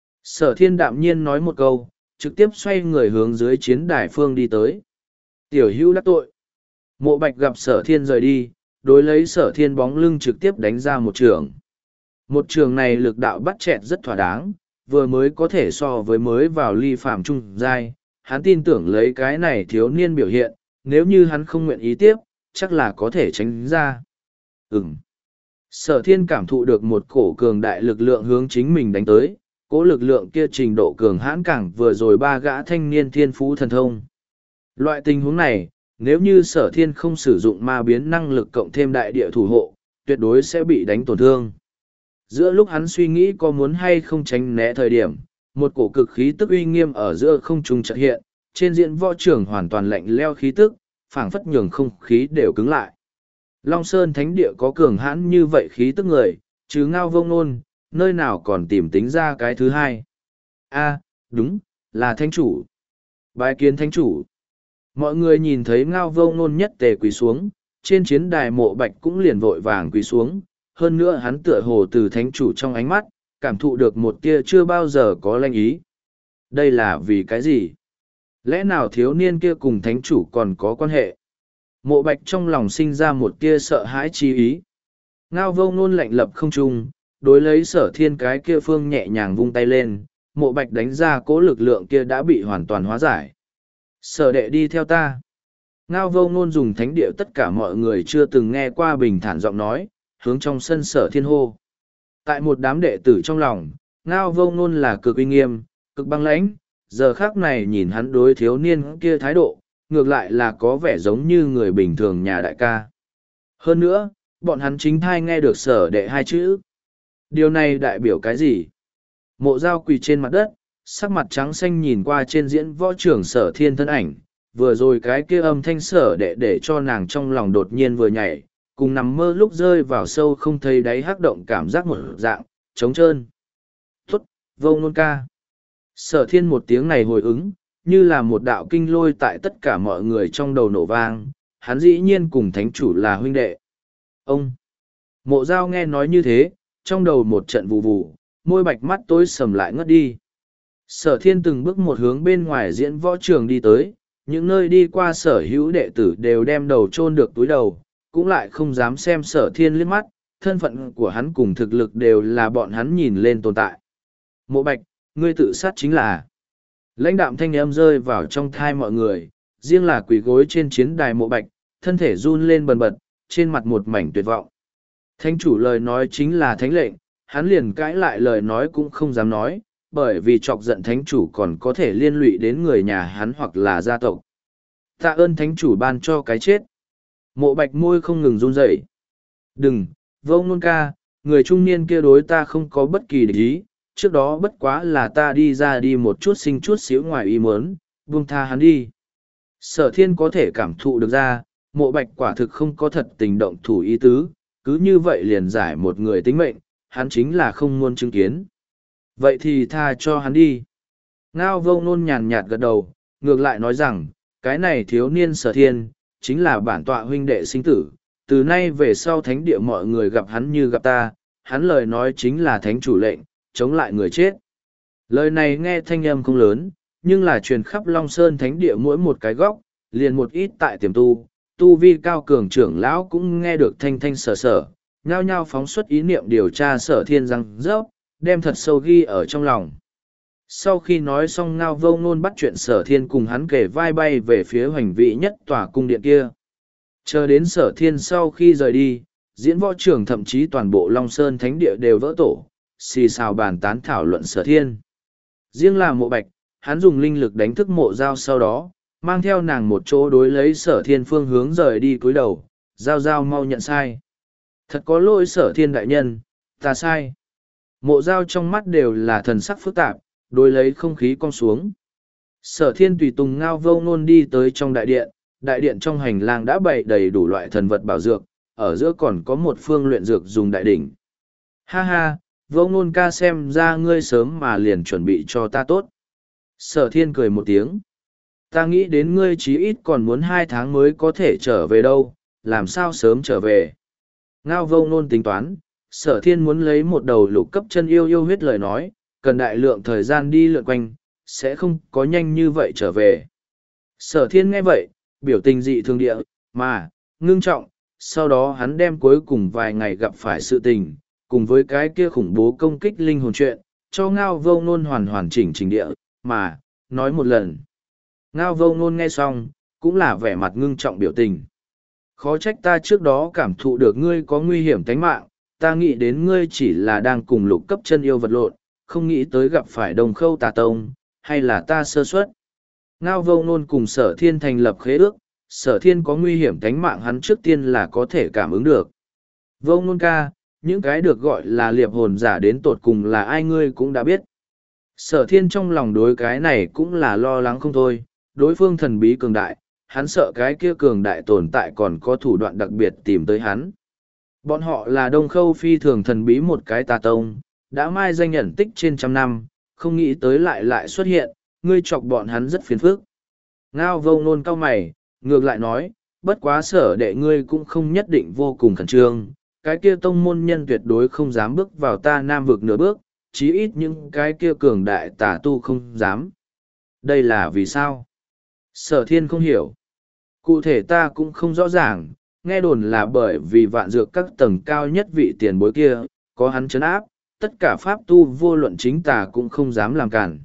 Sở Thiên đạm nhiên nói một câu, trực tiếp xoay người hướng dưới chiến đài phương đi tới. Tiểu hữu đắc tội. Mộ Bạch gặp Sở Thiên rời đi, đối lấy Sở Thiên bóng lưng trực tiếp đánh ra một trường. Một trường này lực đạo bắt chẹt rất thỏa đáng, vừa mới có thể so với mới vào ly phàm trung giai. Hắn tin tưởng lấy cái này thiếu niên biểu hiện, nếu như hắn không nguyện ý tiếp, chắc là có thể tránh ra. Ừm. Sở Thiên cảm thụ được một cổ cường đại lực lượng hướng chính mình đánh tới, cỗ lực lượng kia trình độ cường hãn càng vừa rồi ba gã thanh niên thiên phú thần thông. Loại tình huống này, nếu như Sở Thiên không sử dụng ma biến năng lực cộng thêm đại địa thủ hộ, tuyệt đối sẽ bị đánh tổn thương. Giữa lúc hắn suy nghĩ có muốn hay không tránh né thời điểm, một cổ cực khí tức uy nghiêm ở giữa không trung chợt hiện, trên diện võ trường hoàn toàn lạnh leo khí tức, phảng phất nhường không khí đều cứng lại. Long Sơn Thánh Địa có cường hãn như vậy khí tức người, chứ Ngao Vông Nôn, nơi nào còn tìm tính ra cái thứ hai. A, đúng, là Thánh Chủ. Bái kiến Thánh Chủ. Mọi người nhìn thấy Ngao Vông Nôn nhất tề quỳ xuống, trên chiến đài Mộ Bạch cũng liền vội vàng quỳ xuống, hơn nữa hắn tựa hồ từ Thánh Chủ trong ánh mắt, cảm thụ được một tia chưa bao giờ có lanh ý. Đây là vì cái gì? Lẽ nào thiếu niên kia cùng Thánh Chủ còn có quan hệ? Mộ Bạch trong lòng sinh ra một tia sợ hãi chi ý. Ngao Vô Ngôn lạnh lập không trung, đối lấy Sở Thiên cái kia phương nhẹ nhàng vung tay lên, Mộ Bạch đánh ra cố lực lượng kia đã bị hoàn toàn hóa giải. Sở đệ đi theo ta. Ngao Vô Ngôn dùng thánh địa tất cả mọi người chưa từng nghe qua bình thản giọng nói, hướng trong sân Sở Thiên hô. Tại một đám đệ tử trong lòng, Ngao Vô Ngôn là cực uy nghiêm, cực băng lãnh, giờ khác này nhìn hắn đối thiếu niên kia thái độ, ngược lại là có vẻ giống như người bình thường nhà đại ca. Hơn nữa, bọn hắn chính thai nghe được Sở đệ hai chữ. Điều này đại biểu cái gì? Mộ Dao quỳ trên mặt đất, sắc mặt trắng xanh nhìn qua trên diễn võ trưởng Sở Thiên thân ảnh, vừa rồi cái kia âm thanh Sở đệ để cho nàng trong lòng đột nhiên vừa nhảy, cùng nằm mơ lúc rơi vào sâu không thấy đáy hắc động cảm giác một dạng, trống trơn. Tuất, vô ngôn ca. Sở thiên một tiếng này hồi ứng, như là một đạo kinh lôi tại tất cả mọi người trong đầu nổ vang, hắn dĩ nhiên cùng thánh chủ là huynh đệ. Ông! Mộ Dao nghe nói như thế, trong đầu một trận vù vù, môi bạch mắt tối sầm lại ngất đi. Sở thiên từng bước một hướng bên ngoài diễn võ trường đi tới, những nơi đi qua sở hữu đệ tử đều đem đầu chôn được túi đầu, cũng lại không dám xem sở thiên liếc mắt, thân phận của hắn cùng thực lực đều là bọn hắn nhìn lên tồn tại. Mộ bạch, ngươi tự sát chính là. Lãnh đạm thanh âm rơi vào trong thai mọi người, riêng là quỳ gối trên chiến đài mộ bạch, thân thể run lên bần bật, trên mặt một mảnh tuyệt vọng. Thánh chủ lời nói chính là thánh lệnh, hắn liền cãi lại lời nói cũng không dám nói, bởi vì chọc giận thánh chủ còn có thể liên lụy đến người nhà hắn hoặc là gia tộc. Tạ ơn thánh chủ ban cho cái chết. Mộ bạch môi không ngừng run rẩy. Đừng, vô ngôn ca, người trung niên kia đối ta không có bất kỳ địch ý, trước đó bất quá là ta đi ra đi một chút sinh chút xíu ngoài ý muốn, buông tha hắn đi. Sở thiên có thể cảm thụ được ra, mộ bạch quả thực không có thật tình động thủ ý tứ, cứ như vậy liền giải một người tính mệnh, hắn chính là không muốn chứng kiến. Vậy thì tha cho hắn đi. Ngao vô ngôn nhàn nhạt gật đầu, ngược lại nói rằng, cái này thiếu niên sở thiên, chính là bản tọa huynh đệ sinh tử, từ nay về sau thánh địa mọi người gặp hắn như gặp ta, hắn lời nói chính là thánh chủ lệnh, chống lại người chết. Lời này nghe thanh âm không lớn, nhưng là truyền khắp Long Sơn thánh địa mỗi một cái góc, liền một ít tại tiềm tu, tu vi cao cường trưởng lão cũng nghe được thanh thanh sở sở, nhao nhao phóng xuất ý niệm điều tra sở thiên răng rớp, đem thật sâu ghi ở trong lòng. Sau khi nói xong Ngao Vô Ngôn bắt chuyện sở thiên cùng hắn kể vai bay về phía hoành vị nhất tòa cung điện kia. Chờ đến sở thiên sau khi rời đi, diễn võ trưởng thậm chí toàn bộ Long Sơn thánh địa đều vỡ tổ, xì xào bàn tán thảo luận sở thiên. Riêng là mộ bạch, hắn dùng linh lực đánh thức mộ Dao sau đó, mang theo nàng một chỗ đối lấy sở thiên phương hướng rời đi cúi đầu, Dao Dao mau nhận sai. Thật có lỗi sở thiên đại nhân, ta sai. Mộ Dao trong mắt đều là thần sắc phức tạp, đối lấy không khí cong xuống. Sở thiên tùy tùng Ngao Vô Ngôn đi tới trong đại điện, đại điện trong hành lang đã bày đầy đủ loại thần vật bảo dược, ở giữa còn có một phương luyện dược dùng đại đỉnh. Ha ha, Vô Ngôn ca xem ra ngươi sớm mà liền chuẩn bị cho ta tốt. Sở thiên cười một tiếng. Ta nghĩ đến ngươi chí ít còn muốn hai tháng mới có thể trở về đâu, làm sao sớm trở về. Ngao Vô Ngôn tính toán, sở thiên muốn lấy một đầu lục cấp chân yêu yêu huyết lời nói, cần đại lượng thời gian đi lượn quanh, sẽ không có nhanh như vậy trở về. Sở thiên nghe vậy, biểu tình dị thường địa, mà, ngưng trọng, sau đó hắn đem cuối cùng vài ngày gặp phải sự tình, cùng với cái kia khủng bố công kích linh hồn chuyện, cho Ngao Vô Ngôn hoàn hoàn chỉnh chỉnh địa, mà, nói một lần. Ngao Vô Ngôn nghe xong, cũng là vẻ mặt ngưng trọng biểu tình. Khó trách ta trước đó cảm thụ được ngươi có nguy hiểm tính mạng, ta nghĩ đến ngươi chỉ là đang cùng lục cấp chân yêu vật lộn, không nghĩ tới gặp phải đồng khâu tà tông, hay là ta sơ suất. Ngao Vô Ngôn cùng sở thiên thành lập khế ước, sở thiên có nguy hiểm tính mạng hắn trước tiên là có thể cảm ứng được. Vô Ngôn ca, những cái được gọi là liệp hồn giả đến tột cùng là ai ngươi cũng đã biết. Sở thiên trong lòng đối cái này cũng là lo lắng không thôi, đối phương thần bí cường đại, hắn sợ cái kia cường đại tồn tại còn có thủ đoạn đặc biệt tìm tới hắn. Bọn họ là đông khâu phi thường thần bí một cái tà tông, đã mai danh nhận tích trên trăm năm, không nghĩ tới lại lại xuất hiện, ngươi chọc bọn hắn rất phiền phức. Ngao Vô Ngôn cau mày, ngược lại nói, bất quá sở đệ ngươi cũng không nhất định vô cùng khẩn trương, cái kia tông môn nhân tuyệt đối không dám bước vào ta nam vực nửa bước, chí ít những cái kia cường đại tà tu không dám. Đây là vì sao? Sở thiên không hiểu. Cụ thể ta cũng không rõ ràng, nghe đồn là bởi vì vạn dược các tầng cao nhất vị tiền bối kia, có hắn chấn áp, tất cả pháp tu vô luận chính tà cũng không dám làm cản.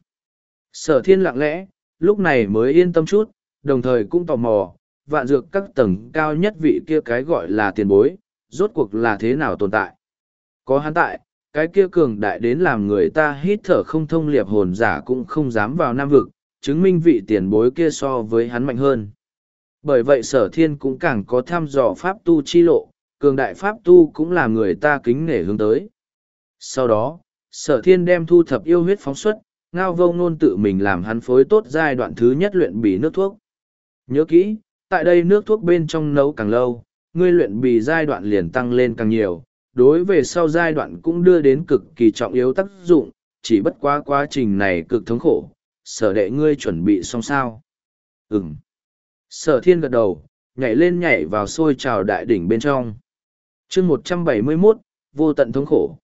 Sở thiên lặng lẽ, lúc này mới yên tâm chút, đồng thời cũng tò mò, vạn dược các tầng cao nhất vị kia cái gọi là tiền bối, rốt cuộc là thế nào tồn tại. Có hắn tại, cái kia cường đại đến làm người ta hít thở không thông liệp hồn giả cũng không dám vào nam vực, chứng minh vị tiền bối kia so với hắn mạnh hơn. Bởi vậy sở thiên cũng càng có thăm dò pháp tu chi lộ, cường đại pháp tu cũng là người ta kính nể hướng tới. Sau đó, sở thiên đem thu thập yêu huyết phóng xuất, Ngao Vô Ngôn tự mình làm hắn phối tốt giai đoạn thứ nhất luyện bì nước thuốc. Nhớ kỹ, tại đây nước thuốc bên trong nấu càng lâu, ngươi luyện bì giai đoạn liền tăng lên càng nhiều, đối về sau giai đoạn cũng đưa đến cực kỳ trọng yếu tác dụng, chỉ bất quá quá trình này cực thống khổ. Sở đệ ngươi chuẩn bị xong sao? Ừm. Sở thiên gật đầu, nhảy lên nhảy vào sôi trào đại đỉnh bên trong. chương một trăm bảy mươi mốt, vô tận thống khổ.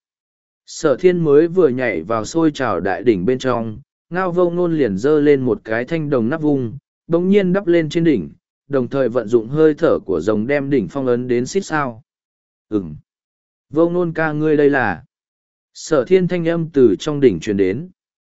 Sở thiên mới vừa nhảy vào sôi trào đại đỉnh bên trong, Ngao Vô Ngôn liền giơ lên một cái thanh đồng nắp vung, bỗng nhiên đắp lên trên đỉnh, đồng thời vận dụng hơi thở của rồng đem đỉnh phong ấn đến xít sao. Ừm. Vô Ngôn ca ngươi đây là. Sở thiên thanh âm từ trong đỉnh truyền đến.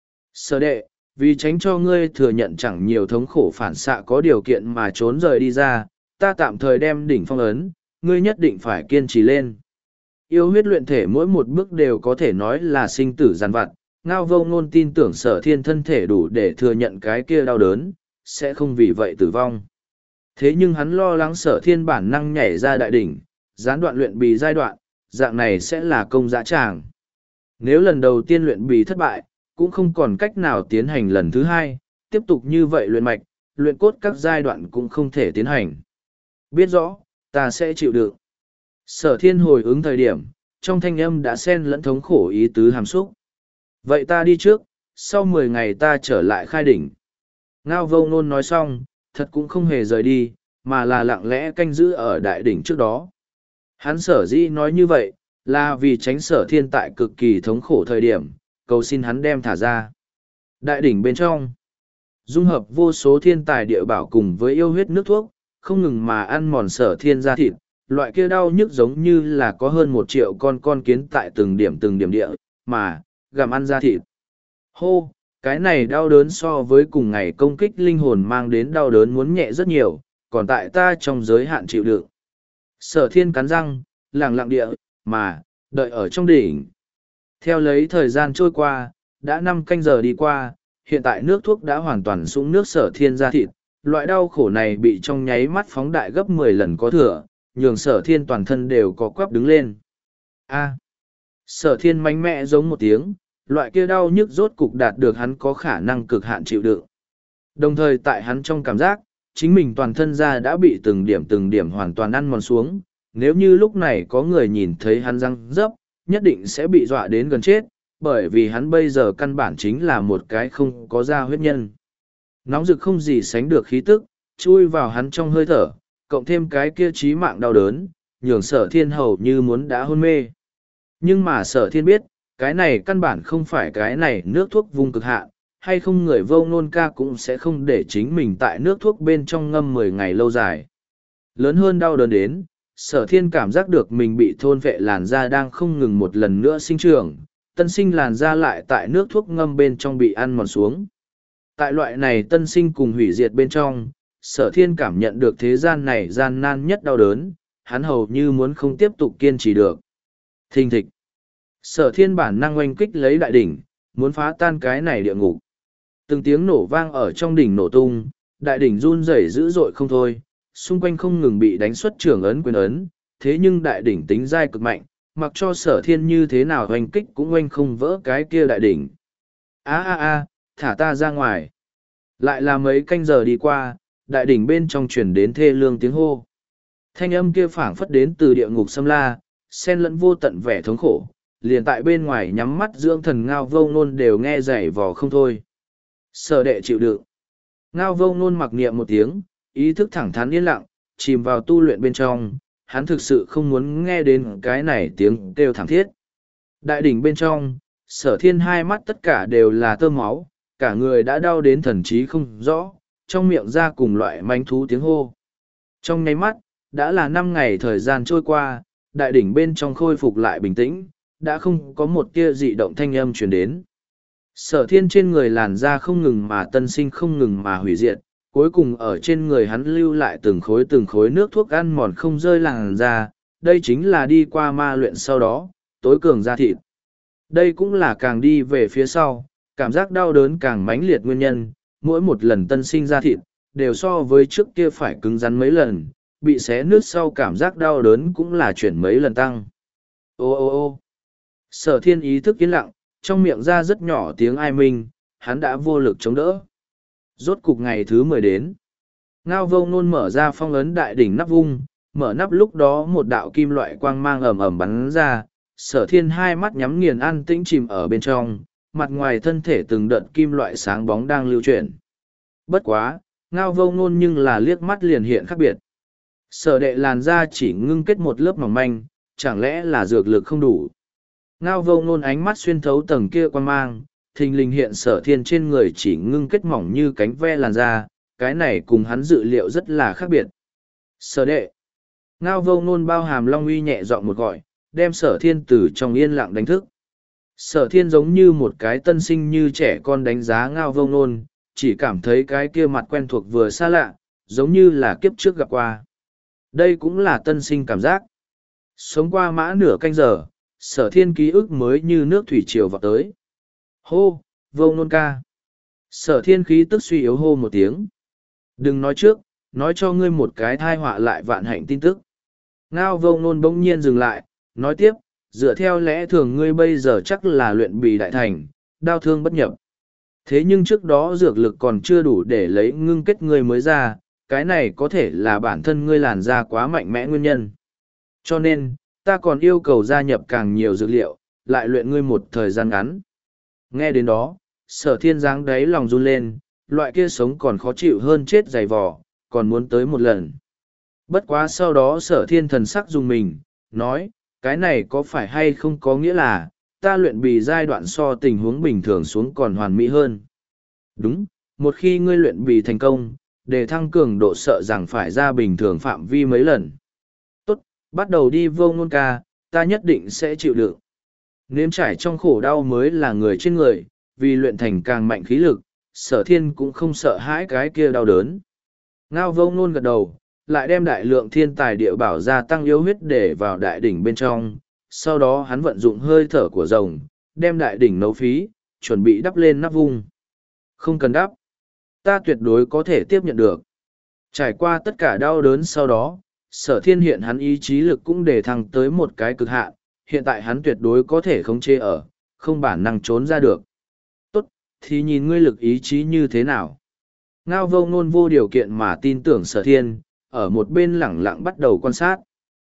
Sở đệ, vì tránh cho ngươi thừa nhận chẳng nhiều thống khổ phản xạ có điều kiện mà trốn rời đi ra, ta tạm thời đem đỉnh phong ấn, ngươi nhất định phải kiên trì lên. Yêu huyết luyện thể mỗi một bước đều có thể nói là sinh tử giàn vặt, Ngao Vô Ngôn tin tưởng sở thiên thân thể đủ để thừa nhận cái kia đau đớn, sẽ không vì vậy tử vong. Thế nhưng hắn lo lắng sở thiên bản năng nhảy ra đại đỉnh, gián đoạn luyện bì giai đoạn, dạng này sẽ là công dã tràng. Nếu lần đầu tiên luyện bì thất bại, cũng không còn cách nào tiến hành lần thứ hai, tiếp tục như vậy luyện mạch, luyện cốt các giai đoạn cũng không thể tiến hành. Biết rõ, ta sẽ chịu đựng. Sở thiên hồi ứng thời điểm, trong thanh âm đã xen lẫn thống khổ ý tứ hàm xúc. Vậy ta đi trước, sau mười ngày ta trở lại khai đỉnh. Ngao Vô Ngôn nói xong, thật cũng không hề rời đi, mà là lặng lẽ canh giữ ở đại đỉnh trước đó. Hắn sở dĩ nói như vậy, là vì tránh sở thiên tại cực kỳ thống khổ thời điểm, cầu xin hắn đem thả ra. Đại đỉnh bên trong, dung hợp vô số thiên tài địa bảo cùng với yêu huyết nước thuốc, không ngừng mà ăn mòn sở thiên ra thịt, loại kia đau nhức giống như là có hơn một triệu con con kiến tại từng điểm từng điểm địa, mà, gặm ăn ra thịt. Hô, cái này đau đớn so với cùng ngày công kích linh hồn mang đến đau đớn muốn nhẹ rất nhiều, còn tại ta trong giới hạn chịu đựng. Sở thiên cắn răng, lặng lặng địa, mà, đợi ở trong đỉnh. Theo lấy thời gian trôi qua, đã năm canh giờ đi qua, hiện tại nước thuốc đã hoàn toàn sũng nước sở thiên ra thịt, loại đau khổ này bị trong nháy mắt phóng đại gấp mười lần có thừa, nhường sở thiên toàn thân đều có quắp đứng lên. A. Sở thiên mạnh mẽ giống một tiếng, loại kia đau nhức rốt cục đạt được hắn có khả năng cực hạn chịu đựng. Đồng thời tại hắn trong cảm giác, chính mình toàn thân ra đã bị từng điểm từng điểm hoàn toàn ăn mòn xuống, nếu như lúc này có người nhìn thấy hắn răng dấp, nhất định sẽ bị dọa đến gần chết, bởi vì hắn bây giờ căn bản chính là một cái không có da huyết nhân. Nóng rực không gì sánh được khí tức, chui vào hắn trong hơi thở, cộng thêm cái kia chí mạng đau đớn, nhường sở thiên hầu như muốn đã hôn mê. Nhưng mà sở thiên biết, cái này căn bản không phải cái này nước thuốc vùng cực hạn, hay không người Vô Ngôn ca cũng sẽ không để chính mình tại nước thuốc bên trong ngâm mười ngày lâu dài. Lớn hơn đau đớn đến, sở thiên cảm giác được mình bị thôn vệ làn da đang không ngừng một lần nữa sinh trưởng, tân sinh làn da lại tại nước thuốc ngâm bên trong bị ăn mòn xuống. Tại loại này tân sinh cùng hủy diệt bên trong, sở thiên cảm nhận được thế gian này gian nan nhất đau đớn, hắn hầu như muốn không tiếp tục kiên trì được. Thình thịch. Sở thiên bản năng oanh kích lấy đại đỉnh, muốn phá tan cái này địa ngục. Từng tiếng nổ vang ở trong đỉnh nổ tung, đại đỉnh run rẩy dữ dội không thôi, xung quanh không ngừng bị đánh xuất trường ấn quyền ấn, thế nhưng đại đỉnh tính dai cực mạnh, mặc cho sở thiên như thế nào oanh kích cũng oanh không vỡ cái kia đại đỉnh. A a a, thả ta ra ngoài. Lại là mấy canh giờ đi qua, đại đỉnh bên trong truyền đến thê lương tiếng hô. Thanh âm kia phảng phất đến từ địa ngục xâm la, xen lẫn vô tận vẻ thống khổ, liền tại bên ngoài nhắm mắt dưỡng thần Ngao Vô Ngôn đều nghe dày vò không thôi. Sở đệ chịu đựng. Ngao Vô Ngôn mặc niệm một tiếng, ý thức thẳng thắn yên lặng, chìm vào tu luyện bên trong, hắn thực sự không muốn nghe đến cái này tiếng kêu thảm thiết. Đại đỉnh bên trong, sở thiên hai mắt tất cả đều là tơ máu, cả người đã đau đến thần trí không rõ, trong miệng ra cùng loại manh thú tiếng hô. Trong nháy mắt, đã là năm ngày thời gian trôi qua, đại đỉnh bên trong khôi phục lại bình tĩnh, đã không có một tia dị động thanh âm truyền đến. Sở thiên trên người làn da không ngừng mà tân sinh không ngừng mà hủy diệt, cuối cùng ở trên người hắn lưu lại từng khối từng khối nước thuốc ăn mòn không rơi làn da, đây chính là đi qua ma luyện sau đó, tối cường da thịt. Đây cũng là càng đi về phía sau, cảm giác đau đớn càng mãnh liệt nguyên nhân, mỗi một lần tân sinh da thịt, đều so với trước kia phải cứng rắn mấy lần, bị xé nứt sau cảm giác đau đớn cũng là chuyển mấy lần tăng. Ô ô ô sở thiên ý thức yên lặng, trong miệng ra rất nhỏ tiếng ai minh, hắn đã vô lực chống đỡ. Rốt cục ngày thứ mười đến. Ngao Vô Ngôn mở ra phong ấn đại đỉnh nắp vung, mở nắp lúc đó một đạo kim loại quang mang ầm ầm bắn ra, Sở thiên hai mắt nhắm nghiền an tĩnh chìm ở bên trong, mặt ngoài thân thể từng đợt kim loại sáng bóng đang lưu chuyển. Bất quá, Ngao Vô Ngôn nhưng là liếc mắt liền hiện khác biệt. Sở đệ làn da chỉ ngưng kết một lớp mỏng manh, chẳng lẽ là dược lực không đủ. Ngao Vô Ngôn ánh mắt xuyên thấu tầng kia quan mang, thình lình hiện sở thiên trên người chỉ ngưng kết mỏng như cánh ve làn da, cái này cùng hắn dự liệu rất là khác biệt. Sở đệ. Ngao Vô Ngôn bao hàm long uy nhẹ giọng một gọi, đem sở thiên từ trong yên lặng đánh thức. Sở thiên giống như một cái tân sinh như trẻ con đánh giá Ngao Vô Ngôn, chỉ cảm thấy cái kia mặt quen thuộc vừa xa lạ, giống như là kiếp trước gặp qua. Đây cũng là tân sinh cảm giác. Sống qua mã nửa canh giờ, sở thiên ký ức mới như nước thủy triều vào tới. Hô, Vô Ngôn ca. Sở thiên khí tức suy yếu hô một tiếng. Đừng nói trước, nói cho ngươi một cái thai họa lại vạn hạnh tin tức. Ngao Vô Ngôn bỗng nhiên dừng lại, nói tiếp, dựa theo lẽ thường ngươi bây giờ chắc là luyện bì đại thành, đau thương bất nhập. Thế nhưng trước đó dược lực còn chưa đủ để lấy ngưng kết ngươi mới ra, cái này có thể là bản thân ngươi làn da quá mạnh mẽ nguyên nhân. Cho nên, ta còn yêu cầu gia nhập càng nhiều dược liệu, lại luyện ngươi một thời gian ngắn. Nghe đến đó, sở thiên giáng đáy lòng run lên, loại kia sống còn khó chịu hơn chết dày vò, còn muốn tới một lần. Bất quá sau đó sở thiên thần sắc dùng mình, nói, cái này có phải hay không có nghĩa là, ta luyện bì giai đoạn so tình huống bình thường xuống còn hoàn mỹ hơn. Đúng, một khi ngươi luyện bì thành công, để thăng cường độ sợ rằng phải ra bình thường phạm vi mấy lần. Tốt, bắt đầu đi Vô Ngôn ca, ta nhất định sẽ chịu đựng. Nếm trải trong khổ đau mới là người trên người, vì luyện thành càng mạnh khí lực, sở thiên cũng không sợ hãi cái kia đau đớn. Ngao Vô Ngôn gật đầu, lại đem đại lượng thiên tài địa bảo gia tăng yếu huyết để vào đại đỉnh bên trong, sau đó hắn vận dụng hơi thở của rồng, đem đại đỉnh nấu phí, chuẩn bị đắp lên nắp vung. Không cần đắp, ta tuyệt đối có thể tiếp nhận được. Trải qua tất cả đau đớn sau đó, sở thiên hiện hắn ý chí lực cũng để thăng tới một cái cực hạn, hiện tại hắn tuyệt đối có thể khống chế ở, không bản năng trốn ra được. Tốt, thì nhìn ngươi lực ý chí như thế nào. Ngao Vô Ngôn vô điều kiện mà tin tưởng sở thiên, ở một bên lẳng lặng bắt đầu quan sát.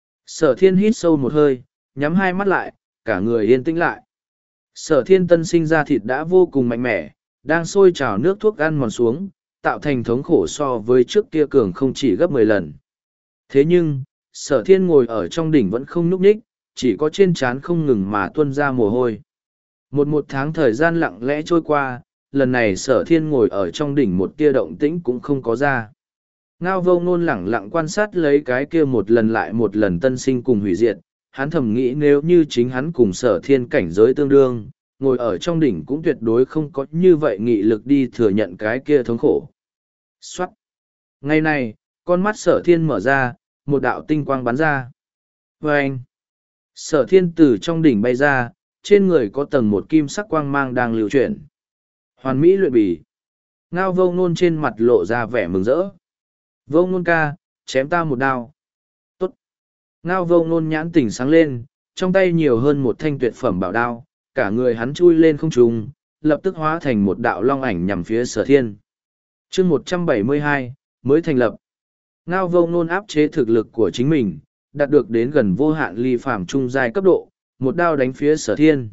Sở thiên hít sâu một hơi, nhắm hai mắt lại, cả người yên tĩnh lại. Sở thiên tân sinh ra thịt đã vô cùng mạnh mẽ, đang sôi trào nước thuốc ăn mòn xuống, tạo thành thống khổ so với trước kia cường không chỉ gấp mười lần. Thế nhưng, sở thiên ngồi ở trong đỉnh vẫn không nhúc nhích, chỉ có trên trán không ngừng mà tuôn ra mồ hôi. Một một tháng thời gian lặng lẽ trôi qua, lần này sở thiên ngồi ở trong đỉnh một tia động tĩnh cũng không có ra. Ngao Vô Ngôn lẳng lặng quan sát lấy cái kia một lần lại một lần tân sinh cùng hủy diệt, hắn thầm nghĩ nếu như chính hắn cùng sở thiên cảnh giới tương đương, ngồi ở trong đỉnh cũng tuyệt đối không có như vậy nghị lực đi thừa nhận cái kia thống khổ. Xoát! Ngày này, con mắt sở thiên mở ra, một đạo tinh quang bắn ra. Vâng! Sở thiên từ trong đỉnh bay ra, trên người có tầng một kim sắc quang mang đang lưu chuyển. Hoàn mỹ luyện bì. Ngao Vô Ngôn trên mặt lộ ra vẻ mừng rỡ. Vô Ngôn ca, chém ta một đao. Tốt. Ngao Vô Ngôn nhãn tỉnh sáng lên, trong tay nhiều hơn một thanh tuyệt phẩm bảo đao, cả người hắn chui lên không trung, lập tức hóa thành một đạo long ảnh nhằm phía sở thiên. Chương một trăm bảy mươi hai, mới thành lập. Ngao Vô Ngôn áp chế thực lực của chính mình, đạt được đến gần vô hạn ly phàm trung giai cấp độ, một đao đánh phía sở thiên.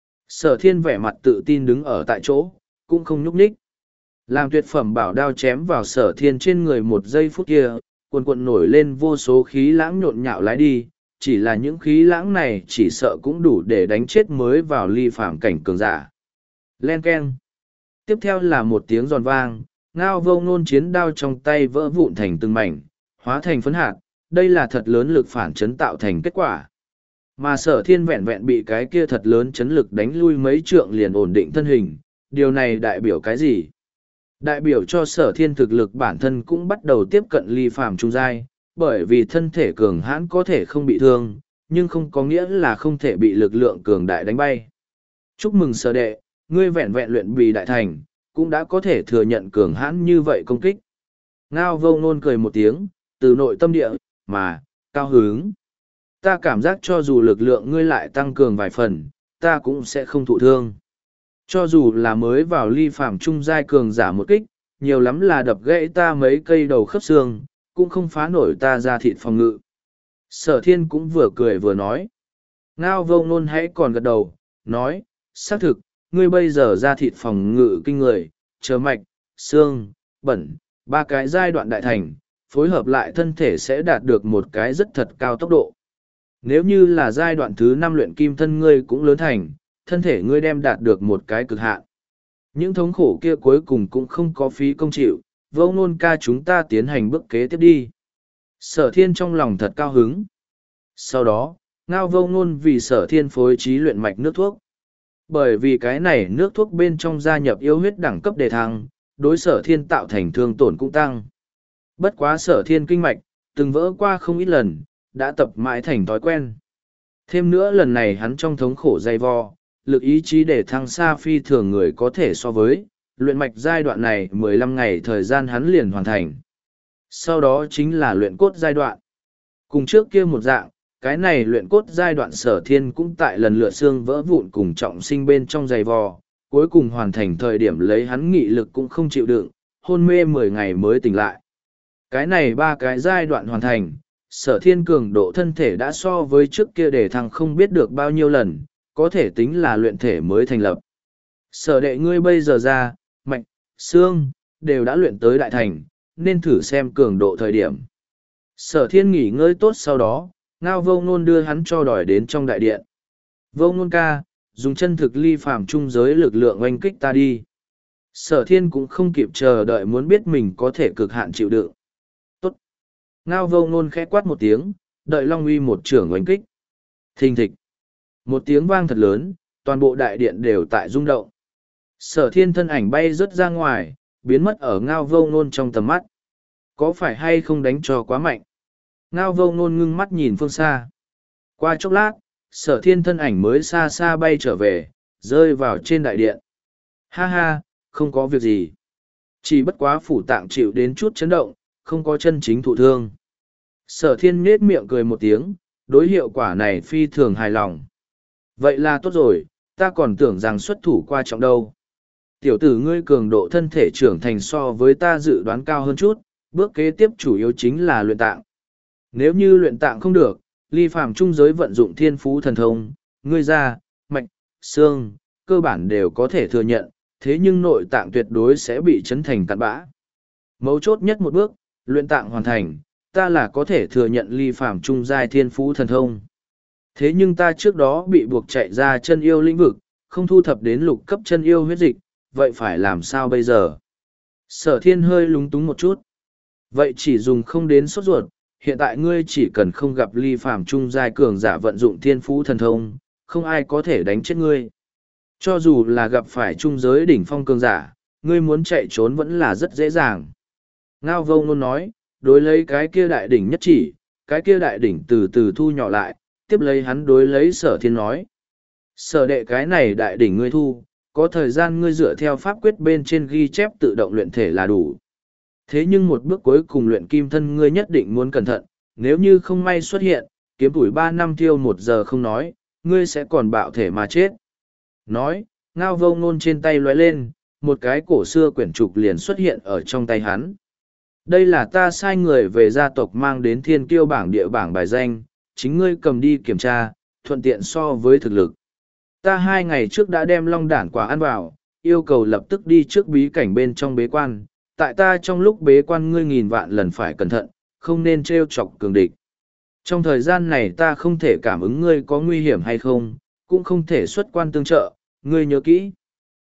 Sở thiên vẻ mặt tự tin đứng ở tại chỗ, cũng không nhúc nhích. Làm tuyệt phẩm bảo đao chém vào sở thiên trên người một giây phút kia, cuồn cuộn nổi lên vô số khí lãng nhộn nhạo lái đi, chỉ là những khí lãng này chỉ sợ cũng đủ để đánh chết mới vào ly phàm cảnh cường giả. Len keng. Tiếp theo là một tiếng giòn vang, Ngao Vô Ngôn chiến đao trong tay vỡ vụn thành từng mảnh, hóa thành phấn hạt, đây là thật lớn lực phản chấn tạo thành kết quả. Mà sở thiên vẹn vẹn bị cái kia thật lớn chấn lực đánh lui mấy trượng liền ổn định thân hình, điều này đại biểu cái gì? Đại biểu cho sở thiên thực lực bản thân cũng bắt đầu tiếp cận ly phàm trung giai, bởi vì thân thể cường hãn có thể không bị thương, nhưng không có nghĩa là không thể bị lực lượng cường đại đánh bay. Chúc mừng sở đệ, ngươi vẹn vẹn luyện bì đại thành, cũng đã có thể thừa nhận cường hãn như vậy công kích. Ngao Vô Ngôn cười một tiếng, từ nội tâm địa, mà, cao hứng. Ta cảm giác cho dù lực lượng ngươi lại tăng cường vài phần, ta cũng sẽ không thụ thương. Cho dù là mới vào ly phàm trung giai cường giả một kích, nhiều lắm là đập gãy ta mấy cây đầu khớp xương, cũng không phá nổi ta ra thịt phòng ngự. Sở thiên cũng vừa cười vừa nói. Ngao vô ngôn hãy còn gật đầu, nói, xác thực, ngươi bây giờ ra thịt phòng ngự kinh người, chờ mạch, xương, bẩn, ba cái giai đoạn đại thành, phối hợp lại thân thể sẽ đạt được một cái rất thật cao tốc độ. Nếu như là giai đoạn thứ năm luyện kim thân ngươi cũng lớn thành, thân thể ngươi đem đạt được một cái cực hạn. Những thống khổ kia cuối cùng cũng không có phí công chịu, vô ngôn ca chúng ta tiến hành bước kế tiếp đi. Sở thiên trong lòng thật cao hứng. Sau đó, ngao vô ngôn vì sở thiên phối trí luyện mạch nước thuốc. Bởi vì cái này nước thuốc bên trong gia nhập yêu huyết đẳng cấp đề thăng, đối sở thiên tạo thành thương tổn cũng tăng. Bất quá sở thiên kinh mạch, từng vỡ qua không ít lần, đã tập mãi thành thói quen. Thêm nữa lần này hắn trong thống khổ dày vò, lực ý chí để thăng xa phi thường người có thể so với, luyện mạch giai đoạn này mười lăm ngày thời gian hắn liền hoàn thành. Sau đó chính là luyện cốt giai đoạn. Cùng trước kia một dạng, cái này luyện cốt giai đoạn sở thiên cũng tại lần lựa xương vỡ vụn cùng trọng sinh bên trong giày vò, cuối cùng hoàn thành thời điểm lấy hắn nghị lực cũng không chịu đựng, hôn mê mười ngày mới tỉnh lại. Cái này ba cái giai đoạn hoàn thành, sở thiên cường độ thân thể đã so với trước kia để thăng không biết được bao nhiêu lần, có thể tính là luyện thể mới thành lập. Sở đệ ngươi bây giờ ra, mạch, xương, đều đã luyện tới đại thành, nên thử xem cường độ thời điểm. Sở thiên nghỉ ngơi tốt sau đó, ngao vô ngôn đưa hắn cho đòi đến trong đại điện. Vô ngôn ca, dùng chân thực ly phàm trung giới lực lượng oanh kích ta đi. Sở thiên cũng không kịp chờ đợi muốn biết mình có thể cực hạn chịu đựng. Tốt. Ngao vô ngôn khẽ quát một tiếng, đợi Long Uy một trưởng oanh kích. Thình thịch. Một tiếng vang thật lớn, toàn bộ đại điện đều tại rung động. Sở thiên thân ảnh bay rớt ra ngoài, biến mất ở ngao vô ngôn trong tầm mắt. Có phải hay không đánh cho quá mạnh? Ngao vô ngôn ngưng mắt nhìn phương xa. Qua chốc lát, sở thiên thân ảnh mới xa xa bay trở về, rơi vào trên đại điện. Ha ha, không có việc gì. Chỉ bất quá phủ tạng chịu đến chút chấn động, không có chân chính thụ thương. Sở thiên nết miệng cười một tiếng, đối hiệu quả này phi thường hài lòng. Vậy là tốt rồi, ta còn tưởng rằng xuất thủ qua trọng đâu. Tiểu tử ngươi cường độ thân thể trưởng thành so với ta dự đoán cao hơn chút, bước kế tiếp chủ yếu chính là luyện tạng. Nếu như luyện tạng không được, ly phàm trung giới vận dụng thiên phú thần thông, ngươi da, mạch, xương, cơ bản đều có thể thừa nhận, thế nhưng nội tạng tuyệt đối sẽ bị chấn thành cặn bã. Mấu chốt nhất một bước, luyện tạng hoàn thành, ta là có thể thừa nhận ly phàm trung giai thiên phú thần thông. Thế nhưng ta trước đó bị buộc chạy ra chân yêu lĩnh vực, không thu thập đến lục cấp chân yêu huyết dịch, vậy phải làm sao bây giờ? Sở thiên hơi lúng túng một chút. Vậy chỉ dùng không đến sốt ruột, hiện tại ngươi chỉ cần không gặp ly phàm trung giai cường giả vận dụng thiên phú thần thông, không ai có thể đánh chết ngươi. Cho dù là gặp phải trung giới đỉnh phong cường giả, ngươi muốn chạy trốn vẫn là rất dễ dàng. Ngao vô ngôn nói, đối lấy cái kia đại đỉnh nhất chỉ, cái kia đại đỉnh từ từ thu nhỏ lại, tiếp lấy hắn đối lấy sở thiên nói. Sở đệ cái này đại đỉnh ngươi thu, có thời gian ngươi dựa theo pháp quyết bên trên ghi chép tự động luyện thể là đủ. Thế nhưng một bước cuối cùng luyện kim thân ngươi nhất định muốn cẩn thận, nếu như không may xuất hiện, kiếm tuổi ba năm tiêu một giờ không nói, ngươi sẽ còn bạo thể mà chết. Nói, ngao vô ngôn trên tay lóe lên, một cái cổ xưa quyển trục liền xuất hiện ở trong tay hắn. Đây là ta sai người về gia tộc mang đến thiên kiêu bảng địa bảng bài danh, chính ngươi cầm đi kiểm tra, thuận tiện so với thực lực. Ta hai ngày trước đã đem long đản quả ăn vào, yêu cầu lập tức đi trước bí cảnh bên trong bế quan. Tại ta trong lúc bế quan ngươi nghìn vạn lần phải cẩn thận, không nên trêu chọc cường địch. Trong thời gian này ta không thể cảm ứng ngươi có nguy hiểm hay không, cũng không thể xuất quan tương trợ, ngươi nhớ kỹ.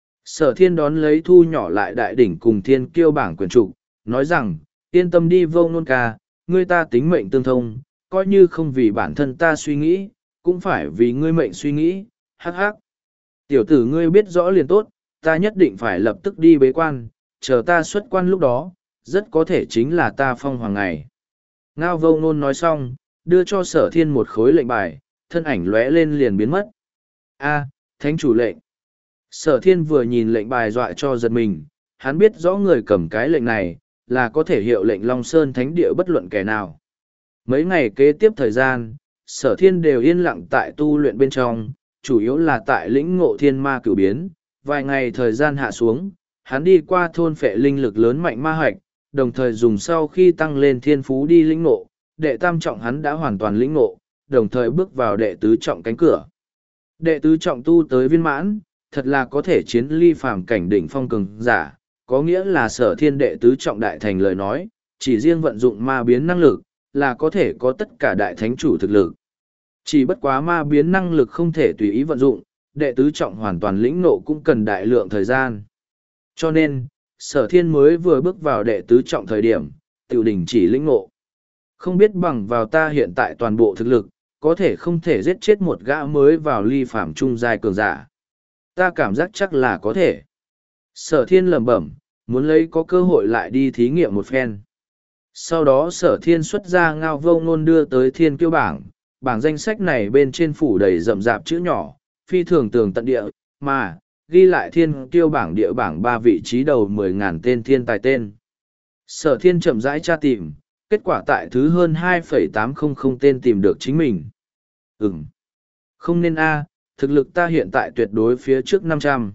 Sở thiên đón lấy thu nhỏ lại đại đỉnh cùng thiên kiêu bảng quyền trục, nói rằng, yên tâm đi vô ngôn ca, ngươi ta tính mệnh tương thông, coi như không vì bản thân ta suy nghĩ, cũng phải vì ngươi mệnh suy nghĩ, hắc hắc. Tiểu tử ngươi biết rõ liền tốt, ta nhất định phải lập tức đi bế quan, chờ ta xuất quan lúc đó, rất có thể chính là ta phong hoàng ngày. Ngao vô ngôn nói xong, đưa cho sở thiên một khối lệnh bài, thân ảnh lóe lên liền biến mất. A, thánh chủ lệnh. Sở thiên vừa nhìn lệnh bài dọa cho giật mình, hắn biết rõ người cầm cái lệnh này, là có thể hiệu lệnh Long Sơn thánh địa bất luận kẻ nào. Mấy ngày kế tiếp thời gian, sở thiên đều yên lặng tại tu luyện bên trong, chủ yếu là tại lĩnh ngộ thiên ma cửu biến, vài ngày thời gian hạ xuống. Hắn đi qua thôn phệ linh lực lớn mạnh ma hoạch, đồng thời dùng sau khi tăng lên thiên phú đi lĩnh ngộ, đệ tam trọng hắn đã hoàn toàn lĩnh ngộ, đồng thời bước vào đệ tứ trọng cánh cửa. Đệ tứ trọng tu tới viên mãn, thật là có thể chiến ly phàm cảnh đỉnh phong cường giả, có nghĩa là Sở Thiên đệ tứ trọng đại thành lời nói, chỉ riêng vận dụng ma biến năng lực, là có thể có tất cả đại thánh chủ thực lực. Chỉ bất quá ma biến năng lực không thể tùy ý vận dụng, đệ tứ trọng hoàn toàn lĩnh ngộ cũng cần đại lượng thời gian. Cho nên, Sở Thiên mới vừa bước vào đệ tứ trọng thời điểm, tiểu đỉnh chỉ lĩnh ngộ. Không biết bằng vào ta hiện tại toàn bộ thực lực, có thể không thể giết chết một gã mới vào ly phàm trung giai cường giả. Ta cảm giác chắc là có thể. Sở Thiên lẩm bẩm, muốn lấy có cơ hội lại đi thí nghiệm một phen. Sau đó Sở Thiên xuất ra Ngao Vô Ngôn đưa tới Thiên Kiêu bảng, bảng danh sách này bên trên phủ đầy rậm rạp chữ nhỏ, phi thường tường tận địa, mà, ghi lại Thiên Kiêu bảng địa bảng ba vị trí đầu mười ngàn tên thiên tài tên. Sở Thiên chậm rãi tra tìm, kết quả tại thứ hơn hai phẩy tám trăm tên tìm được chính mình. Ừm. Không nên a, thực lực ta hiện tại tuyệt đối phía trước năm trăm.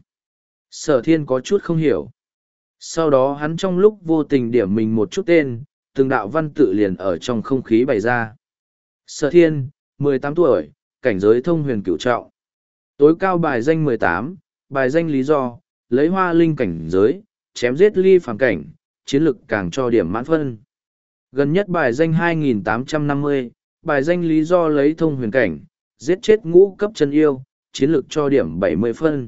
Sở Thiên có chút không hiểu. Sau đó hắn trong lúc vô tình điểm mình một chút tên, từng đạo văn tự liền ở trong không khí bày ra. Sở Thiên, mười tám tuổi, cảnh giới thông huyền cửu trọng. Tối cao bài danh mười tám, bài danh lý do, lấy hoa linh cảnh giới, chém giết ly phàm cảnh, chiến lực càng cho điểm mãn phân. Gần nhất bài danh hai nghìn tám trăm năm mươi, bài danh lý do lấy thông huyền cảnh, giết chết ngũ cấp chân yêu, chiến lực cho điểm bảy mươi phân.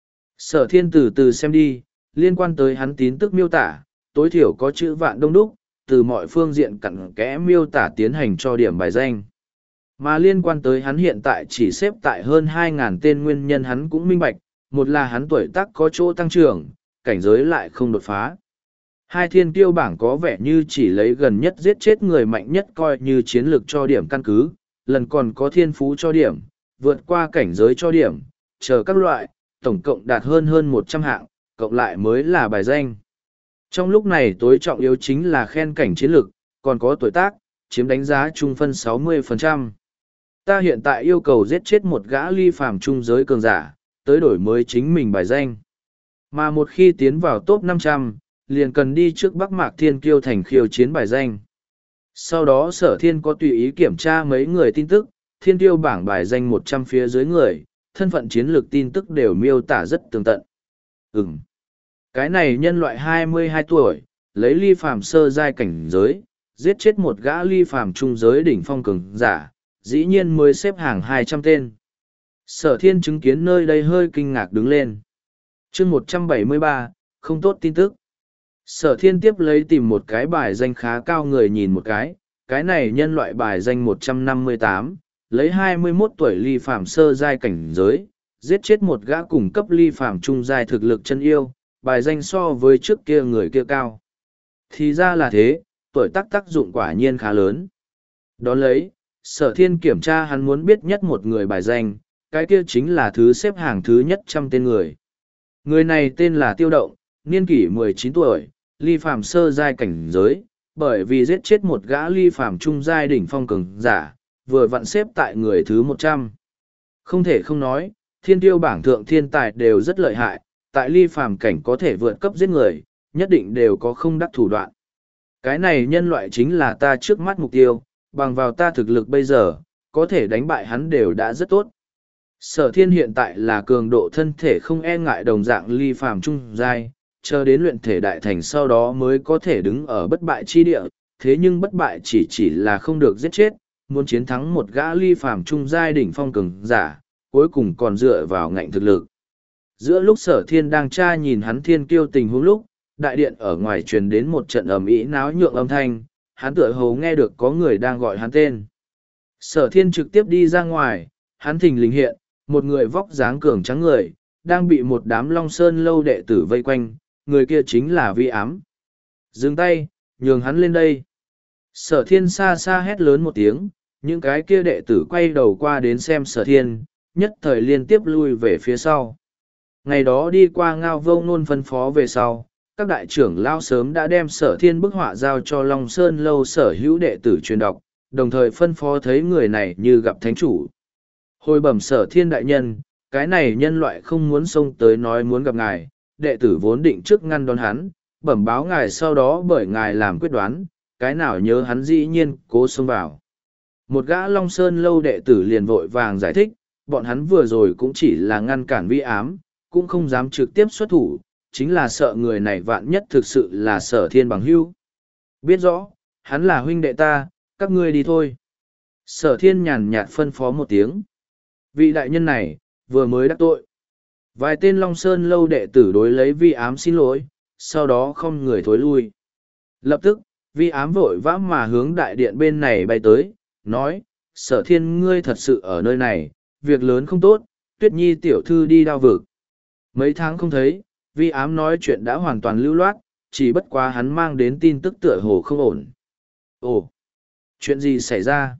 Sở Thiên từ từ xem đi, liên quan tới hắn tín tức miêu tả, tối thiểu có chữ vạn đông đúc, từ mọi phương diện cặn kẽ miêu tả tiến hành cho điểm bài danh. Mà liên quan tới hắn hiện tại chỉ xếp tại hơn hai ngàn tên nguyên nhân hắn cũng minh bạch, một là hắn tuổi tác có chỗ tăng trưởng, cảnh giới lại không đột phá. Hai thiên kiêu bảng có vẻ như chỉ lấy gần nhất giết chết người mạnh nhất coi như chiến lược cho điểm căn cứ, lần còn có thiên phú cho điểm, vượt qua cảnh giới cho điểm, chờ các loại, tổng cộng đạt hơn hơn một trăm hạng, cộng lại mới là bài danh. Trong lúc này tối trọng yếu chính là khen cảnh chiến lược, còn có tuổi tác, chiếm đánh giá trung phân sáu mươi phần trăm. Ta hiện tại yêu cầu giết chết một gã ly phàm trung giới cường giả, tới đổi mới chính mình bài danh. Mà một khi tiến vào top năm trăm, liền cần đi trước Bắc Mạc Thiên Kiêu thành khiêu chiến bài danh. Sau đó Sở Thiên có tùy ý kiểm tra mấy người tin tức, Thiên Kiêu bảng bài danh một trăm phía dưới người, thân phận chiến lược tin tức đều miêu tả rất tường tận. Ừm. Cái này nhân loại hai mươi hai tuổi, lấy ly phàm sơ giai cảnh giới, giết chết một gã ly phàm trung giới đỉnh phong cường giả, dĩ nhiên mới xếp hàng hai trăm tên. Sở Thiên chứng kiến nơi đây hơi kinh ngạc đứng lên. Chương một trăm bảy mươi ba, không tốt tin tức. Sở Thiên tiếp lấy tìm một cái bài danh khá cao người nhìn một cái, cái này nhân loại bài danh một trăm năm mươi tám, lấy hai mươi mốt tuổi ly phàm sơ giai cảnh giới, giết chết một gã cùng cấp ly phàm trung giai thực lực chân yêu, bài danh so với trước kia người kia cao. Thì ra là thế, tuổi tác tác dụng quả nhiên khá lớn. Đón lấy, Sở Thiên kiểm tra hắn muốn biết nhất một người bài danh, cái kia chính là thứ xếp hàng thứ nhất trăm tên người. Người này tên là Tiêu Động, niên kỷ mười chín tuổi, ly phàm sơ giai cảnh giới, bởi vì giết chết một gã ly phàm trung giai đỉnh phong cường giả, vừa vặn xếp tại người thứ một trăm. Không thể không nói, thiên tiêu bảng thượng thiên tài đều rất lợi hại, tại ly phàm cảnh có thể vượt cấp giết người, nhất định đều có không đắc thủ đoạn. Cái này nhân loại chính là ta trước mắt mục tiêu, bằng vào ta thực lực bây giờ, có thể đánh bại hắn đều đã rất tốt. Sở Thiên hiện tại là cường độ thân thể không e ngại đồng dạng ly phàm trung giai, chờ đến luyện thể đại thành sau đó mới có thể đứng ở bất bại chi địa, thế nhưng bất bại chỉ chỉ là không được giết chết, muốn chiến thắng một gã ly phàm trung giai đỉnh phong cường giả, cuối cùng còn dựa vào ngạnh thực lực. Giữa lúc Sở Thiên đang tra nhìn hắn thiên kiêu tình huống lúc, đại điện ở ngoài truyền đến một trận ầm ĩ náo nhượng âm thanh, hắn tựa hồ nghe được có người đang gọi hắn tên. Sở Thiên trực tiếp đi ra ngoài, hắn thình lình hiện, một người vóc dáng cường trắng người, đang bị một đám Long Sơn lâu đệ tử vây quanh, người kia chính là Vi Ám. Dừng tay, nhường hắn lên đây. Sở Thiên xa xa hét lớn một tiếng, những cái kia đệ tử quay đầu qua đến xem Sở Thiên, nhất thời liên tiếp lui về phía sau. Ngày đó đi qua Ngao Vô Ngôn phân phó về sau, các đại trưởng lao sớm đã đem Sở Thiên bức họa giao cho Long Sơn lâu sở hữu đệ tử truyền đọc, đồng thời phân phó thấy người này như gặp thánh chủ. Hồi bẩm Sở Thiên đại nhân, cái này nhân loại không muốn xông tới nói muốn gặp ngài, đệ tử vốn định trước ngăn đón hắn, bẩm báo ngài sau đó bởi ngài làm quyết đoán, cái nào nhớ hắn dĩ nhiên cố xông vào. Một gã Long Sơn lâu đệ tử liền vội vàng giải thích, bọn hắn vừa rồi cũng chỉ là ngăn cản vi ám, cũng không dám trực tiếp xuất thủ, chính là sợ người này vạn nhất thực sự là Sở Thiên bằng hữu. Biết rõ, hắn là huynh đệ ta, các ngươi đi thôi. Sở Thiên nhàn nhạt phân phó một tiếng. Vị đại nhân này, vừa mới đắc tội. Vài tên Long Sơn lâu đệ tử đối lấy vi ám xin lỗi, sau đó không người thối lui. Lập tức, vi ám vội vã mà hướng đại điện bên này bay tới, nói, Sở Thiên ngươi thật sự ở nơi này, việc lớn không tốt, Tuyết Nhi tiểu thư đi đao vực. Mấy tháng không thấy, vi ám nói chuyện đã hoàn toàn lưu loát, chỉ bất quá hắn mang đến tin tức tựa hồ không ổn. Ồ, chuyện gì xảy ra?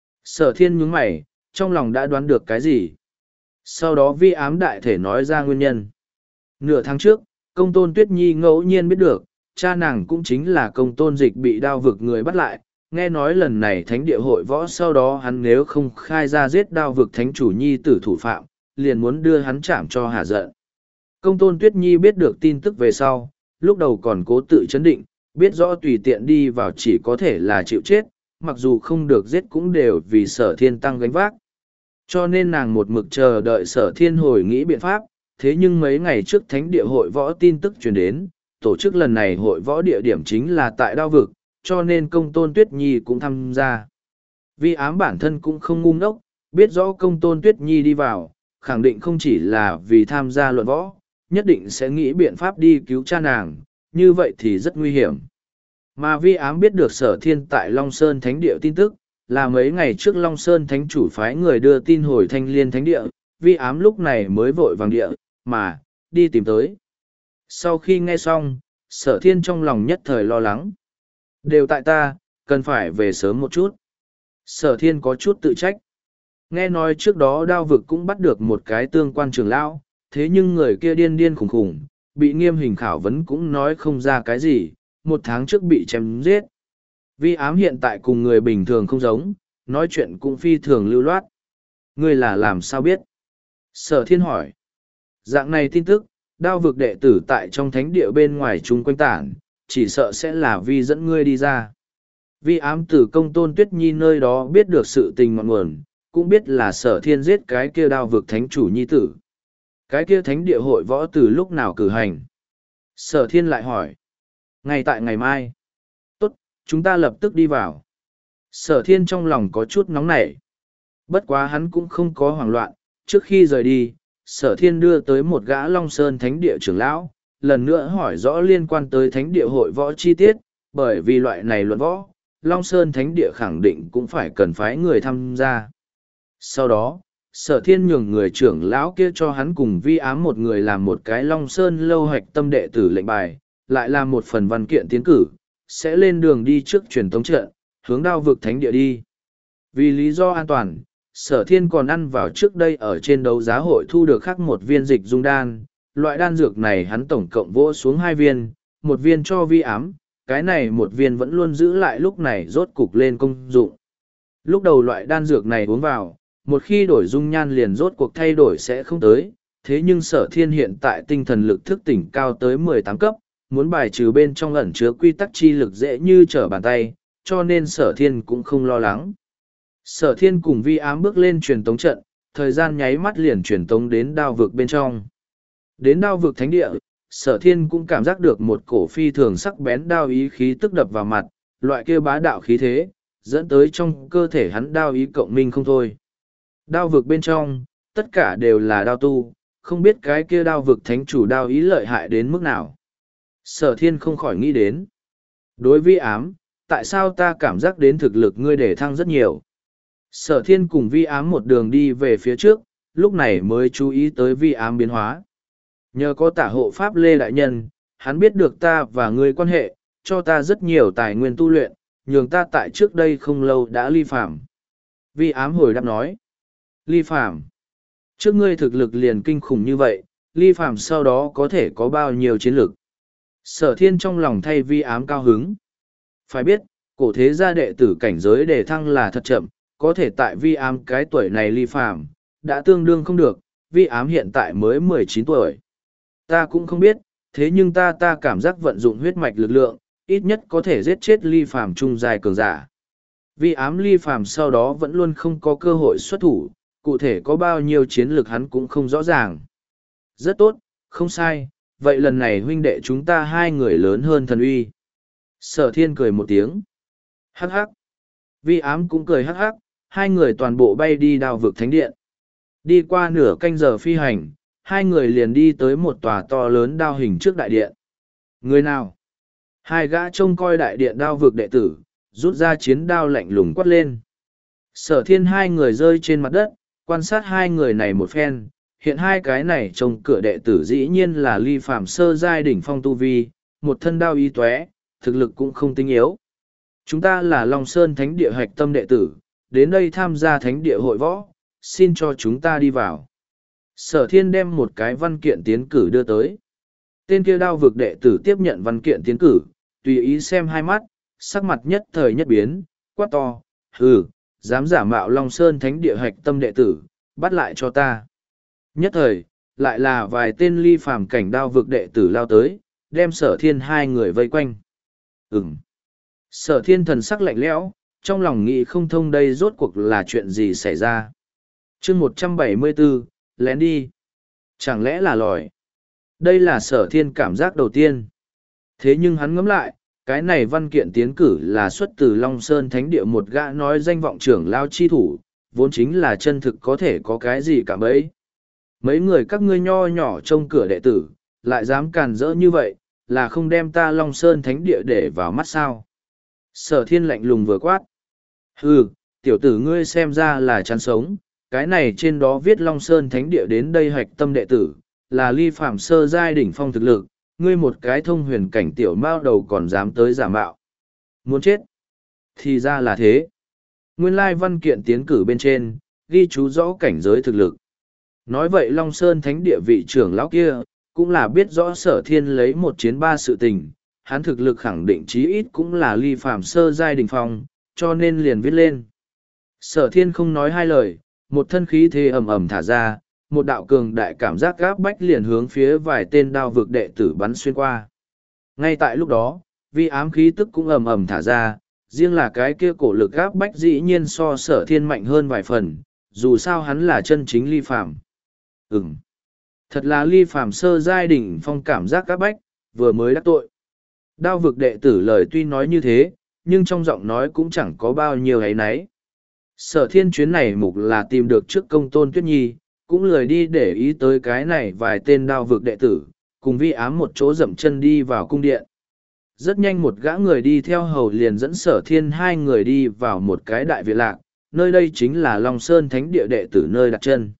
Sở Thiên nhướng mày, trong lòng đã đoán được cái gì? Sau đó vi ám đại thể nói ra nguyên nhân. Nửa tháng trước, công tôn Tuyết Nhi ngẫu nhiên biết được, cha nàng cũng chính là công tôn dịch bị đao vực người bắt lại. Nghe nói lần này thánh địa hội võ sau đó hắn nếu không khai ra giết đao vực thánh chủ nhi tử thủ phạm, liền muốn đưa hắn chạm cho hả giận. Công tôn Tuyết Nhi biết được tin tức về sau, lúc đầu còn cố tự chấn định, biết rõ tùy tiện đi vào chỉ có thể là chịu chết, mặc dù không được giết cũng đều vì Sở Thiên tăng gánh vác. Cho nên nàng một mực chờ đợi Sở Thiên hồi nghĩ biện pháp, thế nhưng mấy ngày trước thánh địa hội võ tin tức truyền đến, tổ chức lần này hội võ địa điểm chính là tại đao vực, cho nên công tôn Tuyết Nhi cũng tham gia. Vi ám bản thân cũng không ngu ngốc, biết rõ công tôn Tuyết Nhi đi vào, khẳng định không chỉ là vì tham gia luận võ, nhất định sẽ nghĩ biện pháp đi cứu cha nàng, như vậy thì rất nguy hiểm. Mà vi ám biết được Sở Thiên tại Long Sơn Thánh Địa tin tức, là mấy ngày trước Long Sơn Thánh chủ phái người đưa tin hồi Thanh Liên Thánh Địa, vi ám lúc này mới vội vàng địa, mà, đi tìm tới. Sau khi nghe xong, Sở Thiên trong lòng nhất thời lo lắng. Đều tại ta, cần phải về sớm một chút. Sở Thiên có chút tự trách. Nghe nói trước đó đao vực cũng bắt được một cái tương quan trưởng lão, thế nhưng người kia điên điên khủng khủng, bị nghiêm hình khảo vấn cũng nói không ra cái gì, một tháng trước bị chém giết. Vi ám hiện tại cùng người bình thường không giống, nói chuyện cũng phi thường lưu loát. Ngươi là làm sao biết? Sở Thiên hỏi. Dạng này tin tức, đao vực đệ tử tại trong thánh địa bên ngoài chung quanh tản, chỉ sợ sẽ là vi dẫn ngươi đi ra. Vi ám từ công tôn Tuyết Nhi nơi đó biết được sự tình ngọn nguồn, cũng biết là Sở Thiên giết cái kia đao vực thánh chủ nhi tử. Cái kia thánh địa hội võ từ lúc nào cử hành? Sở Thiên lại hỏi. Ngay tại ngày mai. Tốt, chúng ta lập tức đi vào. Sở Thiên trong lòng có chút nóng nảy. Bất quá hắn cũng không có hoảng loạn, trước khi rời đi, Sở Thiên đưa tới một gã Long Sơn Thánh địa trưởng lão, lần nữa hỏi rõ liên quan tới Thánh địa hội võ chi tiết, bởi vì loại này luận võ, Long Sơn Thánh địa khẳng định cũng phải cần phái người tham gia. Sau đó, Sở Thiên nhường người trưởng lão kia cho hắn cùng vi ám một người làm một cái Long Sơn lâu hoạch tâm đệ tử lệnh bài, lại làm một phần văn kiện tiến cử, sẽ lên đường đi trước truyền tống trận, hướng đao vực thánh địa đi. Vì lý do an toàn, Sở Thiên còn ăn vào trước đây ở trên đấu giá hội thu được khác một viên dịch dung đan, loại đan dược này hắn tổng cộng vỗ xuống hai viên, một viên cho vi ám, cái này một viên vẫn luôn giữ lại lúc này rốt cục lên công dụng. Lúc đầu loại đan dược này uống vào, một khi đổi dung nhan liền rốt cuộc thay đổi sẽ không tới, thế nhưng Sở Thiên hiện tại tinh thần lực thức tỉnh cao tới mười tám cấp, muốn bài trừ bên trong ẩn chứa quy tắc chi lực dễ như trở bàn tay, cho nên Sở Thiên cũng không lo lắng. Sở Thiên cùng vi ám bước lên truyền tống trận, thời gian nháy mắt liền truyền tống đến đao vực bên trong. Đến đao vực thánh địa, Sở Thiên cũng cảm giác được một cổ phi thường sắc bén đao ý khí tức đập vào mặt, loại kia bá đạo khí thế, dẫn tới trong cơ thể hắn đao ý cộng minh không thôi. Đao vực bên trong, tất cả đều là đao tu, không biết cái kia đao vực thánh chủ đao ý lợi hại đến mức nào. Sở Thiên không khỏi nghĩ đến. Đối vi ám, tại sao ta cảm giác đến thực lực ngươi để thăng rất nhiều? Sở Thiên cùng vi ám một đường đi về phía trước, lúc này mới chú ý tới vi ám biến hóa. Nhờ có tả hộ pháp Lê Đại Nhân, hắn biết được ta và ngươi quan hệ, cho ta rất nhiều tài nguyên tu luyện, nhường ta tại trước đây không lâu đã ly phàm. Vi ám hồi đáp nói. Ly phàm. Trước ngươi thực lực liền kinh khủng như vậy, ly phàm sau đó có thể có bao nhiêu chiến lực. Sở Thiên trong lòng thay vi ám cao hứng. Phải biết, cổ thế gia đệ tử cảnh giới đề thăng là thật chậm, có thể tại vi ám cái tuổi này ly phàm, đã tương đương không được, vi ám hiện tại mới mười chín tuổi. Ta cũng không biết, thế nhưng ta ta cảm giác vận dụng huyết mạch lực lượng, ít nhất có thể giết chết ly phàm trung dài cường giả. Vi ám ly phàm sau đó vẫn luôn không có cơ hội xuất thủ, cụ thể có bao nhiêu chiến lược hắn cũng không rõ ràng. Rất tốt, không sai, vậy lần này huynh đệ chúng ta hai người lớn hơn thần uy. Sở thiên cười một tiếng. Hắc hắc. Vi ám cũng cười hắc hắc, hai người toàn bộ bay đi đao vực thánh điện. Đi qua nửa canh giờ phi hành, hai người liền đi tới một tòa to lớn đao hình trước đại điện. Người nào? Hai gã trông coi đại điện đao vực đệ tử, rút ra chiến đao lạnh lùng quát lên. Sở thiên hai người rơi trên mặt đất, quan sát hai người này một phen. Hiện hai cái này trông cửa đệ tử dĩ nhiên là ly phàm sơ giai đỉnh phong tu vi, một thân đao y tóe, thực lực cũng không tinh yếu. Chúng ta là Long Sơn Thánh Địa hạch tâm đệ tử, đến đây tham gia Thánh Địa hội võ, xin cho chúng ta đi vào. Sở thiên đem một cái văn kiện tiến cử đưa tới. Tên kia đao vực đệ tử tiếp nhận văn kiện tiến cử, tùy ý xem hai mắt, sắc mặt nhất thời nhất biến, quát to, hừ, dám giả mạo Long Sơn Thánh Địa hạch tâm đệ tử, bắt lại cho ta. Nhất thời, lại là vài tên ly phàm cảnh đao vực đệ tử lao tới, đem sở thiên hai người vây quanh. Ừm. Sở thiên thần sắc lạnh lẽo, trong lòng nghĩ không thông đây rốt cuộc là chuyện gì xảy ra. chương một trăm bảy mươi bốn, lén đi. Chẳng lẽ là lòi? Đây là sở thiên cảm giác đầu tiên. Thế nhưng hắn ngẫm lại, cái này văn kiện tiến cử là xuất từ Long Sơn Thánh Địa một gã nói danh vọng trưởng lao chi thủ, vốn chính là chân thực có thể có cái gì cả bấy. Mấy người các ngươi nho nhỏ trông cửa đệ tử, lại dám càn rỡ như vậy, là không đem ta Long Sơn Thánh Địa để vào mắt sao. Sở thiên lạnh lùng vừa quát. Hừ, tiểu tử ngươi xem ra là chán sống, cái này trên đó viết Long Sơn Thánh Địa đến đây hoạch tâm đệ tử, là ly phạm sơ giai đỉnh phong thực lực, ngươi một cái thông huyền cảnh tiểu mao đầu còn dám tới giả mạo. Muốn chết? Thì ra là thế. Nguyên lai văn kiện tiến cử bên trên, ghi chú rõ cảnh giới thực lực. Nói vậy Long Sơn Thánh Địa vị trưởng lão kia, cũng là biết rõ sở thiên lấy một chiến ba sự tình, hắn thực lực khẳng định chí ít cũng là ly phàm sơ giai đỉnh phong, cho nên liền viết lên. Sở thiên không nói hai lời, một thân khí thế ầm ầm thả ra, một đạo cường đại cảm giác gáp bách liền hướng phía vài tên đao vực đệ tử bắn xuyên qua. Ngay tại lúc đó, vi ám khí tức cũng ầm ầm thả ra, riêng là cái kia cổ lực gáp bách dĩ nhiên so sở thiên mạnh hơn vài phần, dù sao hắn là chân chính ly phàm. Ừm, thật là ly phàm sơ giai đỉnh phong cảm giác gáp bách, vừa mới đắc tội. Đao vực đệ tử lời tuy nói như thế, nhưng trong giọng nói cũng chẳng có bao nhiêu ấy nấy. Sở thiên chuyến này mục là tìm được trước công tôn Tuyết Nhi, cũng lười đi để ý tới cái này vài tên đao vực đệ tử, cùng vi ám một chỗ dậm chân đi vào cung điện. Rất nhanh một gã người đi theo hầu liền dẫn sở thiên hai người đi vào một cái đại viện lạc, nơi đây chính là Long Sơn Thánh Địa đệ tử nơi đặt chân.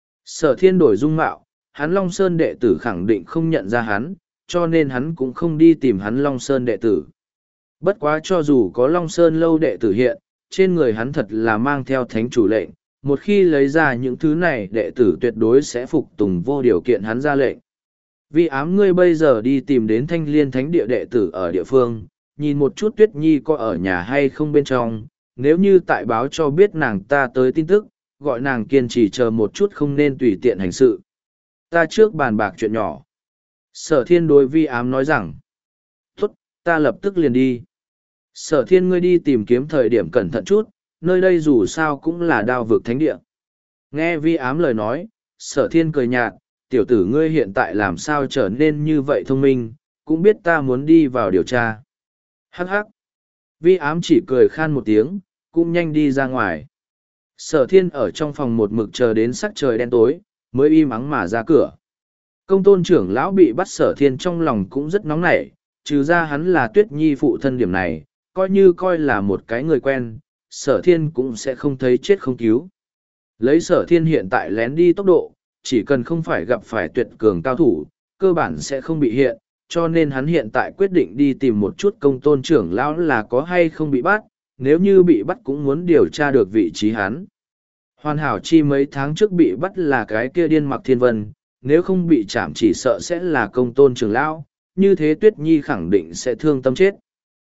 Sở thiên đổi dung mạo, hắn Long Sơn đệ tử khẳng định không nhận ra hắn, cho nên hắn cũng không đi tìm hắn Long Sơn đệ tử. Bất quá cho dù có Long Sơn lâu đệ tử hiện, trên người hắn thật là mang theo thánh chủ lệnh, một khi lấy ra những thứ này đệ tử tuyệt đối sẽ phục tùng vô điều kiện hắn ra lệnh. Vi ám ngươi bây giờ đi tìm đến Thanh Liên Thánh Địa đệ tử ở địa phương, nhìn một chút Tuyết Nhi có ở nhà hay không bên trong, nếu như tại báo cho biết nàng ta tới tin tức, gọi nàng kiên trì chờ một chút không nên tùy tiện hành sự. Ta trước bàn bạc chuyện nhỏ. Sở thiên đối vi ám nói rằng, tốt, ta lập tức liền đi. Sở thiên ngươi đi tìm kiếm thời điểm cẩn thận chút, nơi đây dù sao cũng là đao vực thánh địa. Nghe vi ám lời nói, sở thiên cười nhạt, tiểu tử ngươi hiện tại làm sao trở nên như vậy thông minh, cũng biết ta muốn đi vào điều tra. Hắc hắc. Vi ám chỉ cười khan một tiếng, cũng nhanh đi ra ngoài. Sở thiên ở trong phòng một mực chờ đến sắc trời đen tối, mới im ắng mà ra cửa. Công tôn trưởng lão bị bắt sở thiên trong lòng cũng rất nóng nảy, trừ ra hắn là Tuyết Nhi phụ thân điểm này, coi như coi là một cái người quen, sở thiên cũng sẽ không thấy chết không cứu. Lấy sở thiên hiện tại lén đi tốc độ, chỉ cần không phải gặp phải tuyệt cường cao thủ, cơ bản sẽ không bị hiện, cho nên hắn hiện tại quyết định đi tìm một chút công tôn trưởng lão là có hay không bị bắt, nếu như bị bắt cũng muốn điều tra được vị trí hắn. Hoàn hảo chi mấy tháng trước bị bắt là cái kia điên mặc thiên vân, nếu không bị chạm chỉ sợ sẽ là công tôn trưởng lão, như thế Tuyết Nhi khẳng định sẽ thương tâm chết.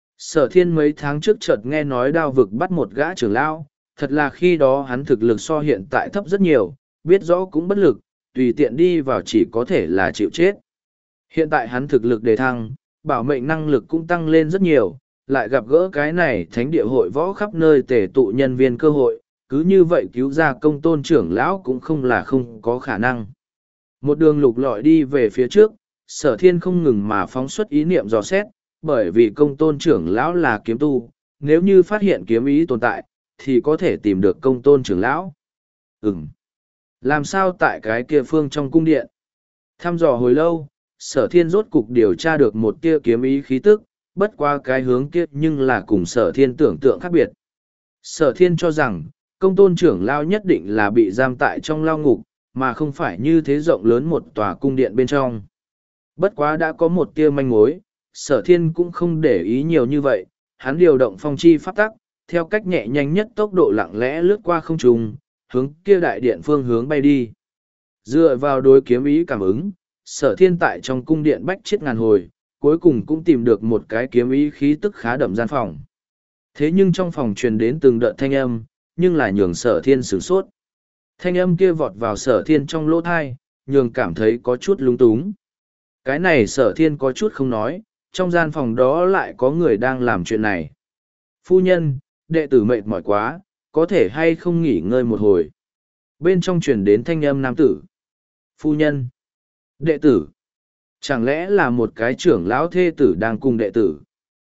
Sở thiên mấy tháng trước chợt nghe nói đao vực bắt một gã trưởng lão, thật là khi đó hắn thực lực so hiện tại thấp rất nhiều, biết rõ cũng bất lực, tùy tiện đi vào chỉ có thể là chịu chết. Hiện tại hắn thực lực đề thăng, bảo mệnh năng lực cũng tăng lên rất nhiều, lại gặp gỡ cái này thánh địa hội võ khắp nơi tề tụ nhân viên cơ hội, cứ như vậy cứu ra công tôn trưởng lão cũng không là không có khả năng. Một đường lục lọi đi về phía trước, sở thiên không ngừng mà phóng xuất ý niệm dò xét, bởi vì công tôn trưởng lão là kiếm tu, nếu như phát hiện kiếm ý tồn tại, thì có thể tìm được công tôn trưởng lão. Ừm. Làm sao tại cái kia phương trong cung điện? Thăm dò hồi lâu, sở thiên rốt cục điều tra được một tia kiếm ý khí tức, bất qua cái hướng kia nhưng là cùng sở thiên tưởng tượng khác biệt. Sở thiên cho rằng, công tôn trưởng lao nhất định là bị giam tại trong lao ngục, mà không phải như thế rộng lớn một tòa cung điện bên trong. Bất quá đã có một tia manh mối, sở thiên cũng không để ý nhiều như vậy, hắn điều động phong chi pháp tắc, theo cách nhẹ nhanh nhất tốc độ lặng lẽ lướt qua không trung, hướng kia đại điện phương hướng bay đi. Dựa vào đối kiếm ý cảm ứng, sở thiên tại trong cung điện bách chiết ngàn hồi, cuối cùng cũng tìm được một cái kiếm ý khí tức khá đậm gian phòng. Thế nhưng trong phòng truyền đến từng đợt thanh âm, nhưng là nhường sở thiên sửng sốt. Thanh âm kia vọt vào sở thiên trong lỗ thai, nhường cảm thấy có chút lung túng. Cái này sở thiên có chút không nói, trong gian phòng đó lại có người đang làm chuyện này. Phu nhân, đệ tử mệt mỏi quá, có thể hay không nghỉ ngơi một hồi. Bên trong truyền đến thanh âm nam tử. Phu nhân, đệ tử, chẳng lẽ là một cái trưởng lão thê tử đang cùng đệ tử.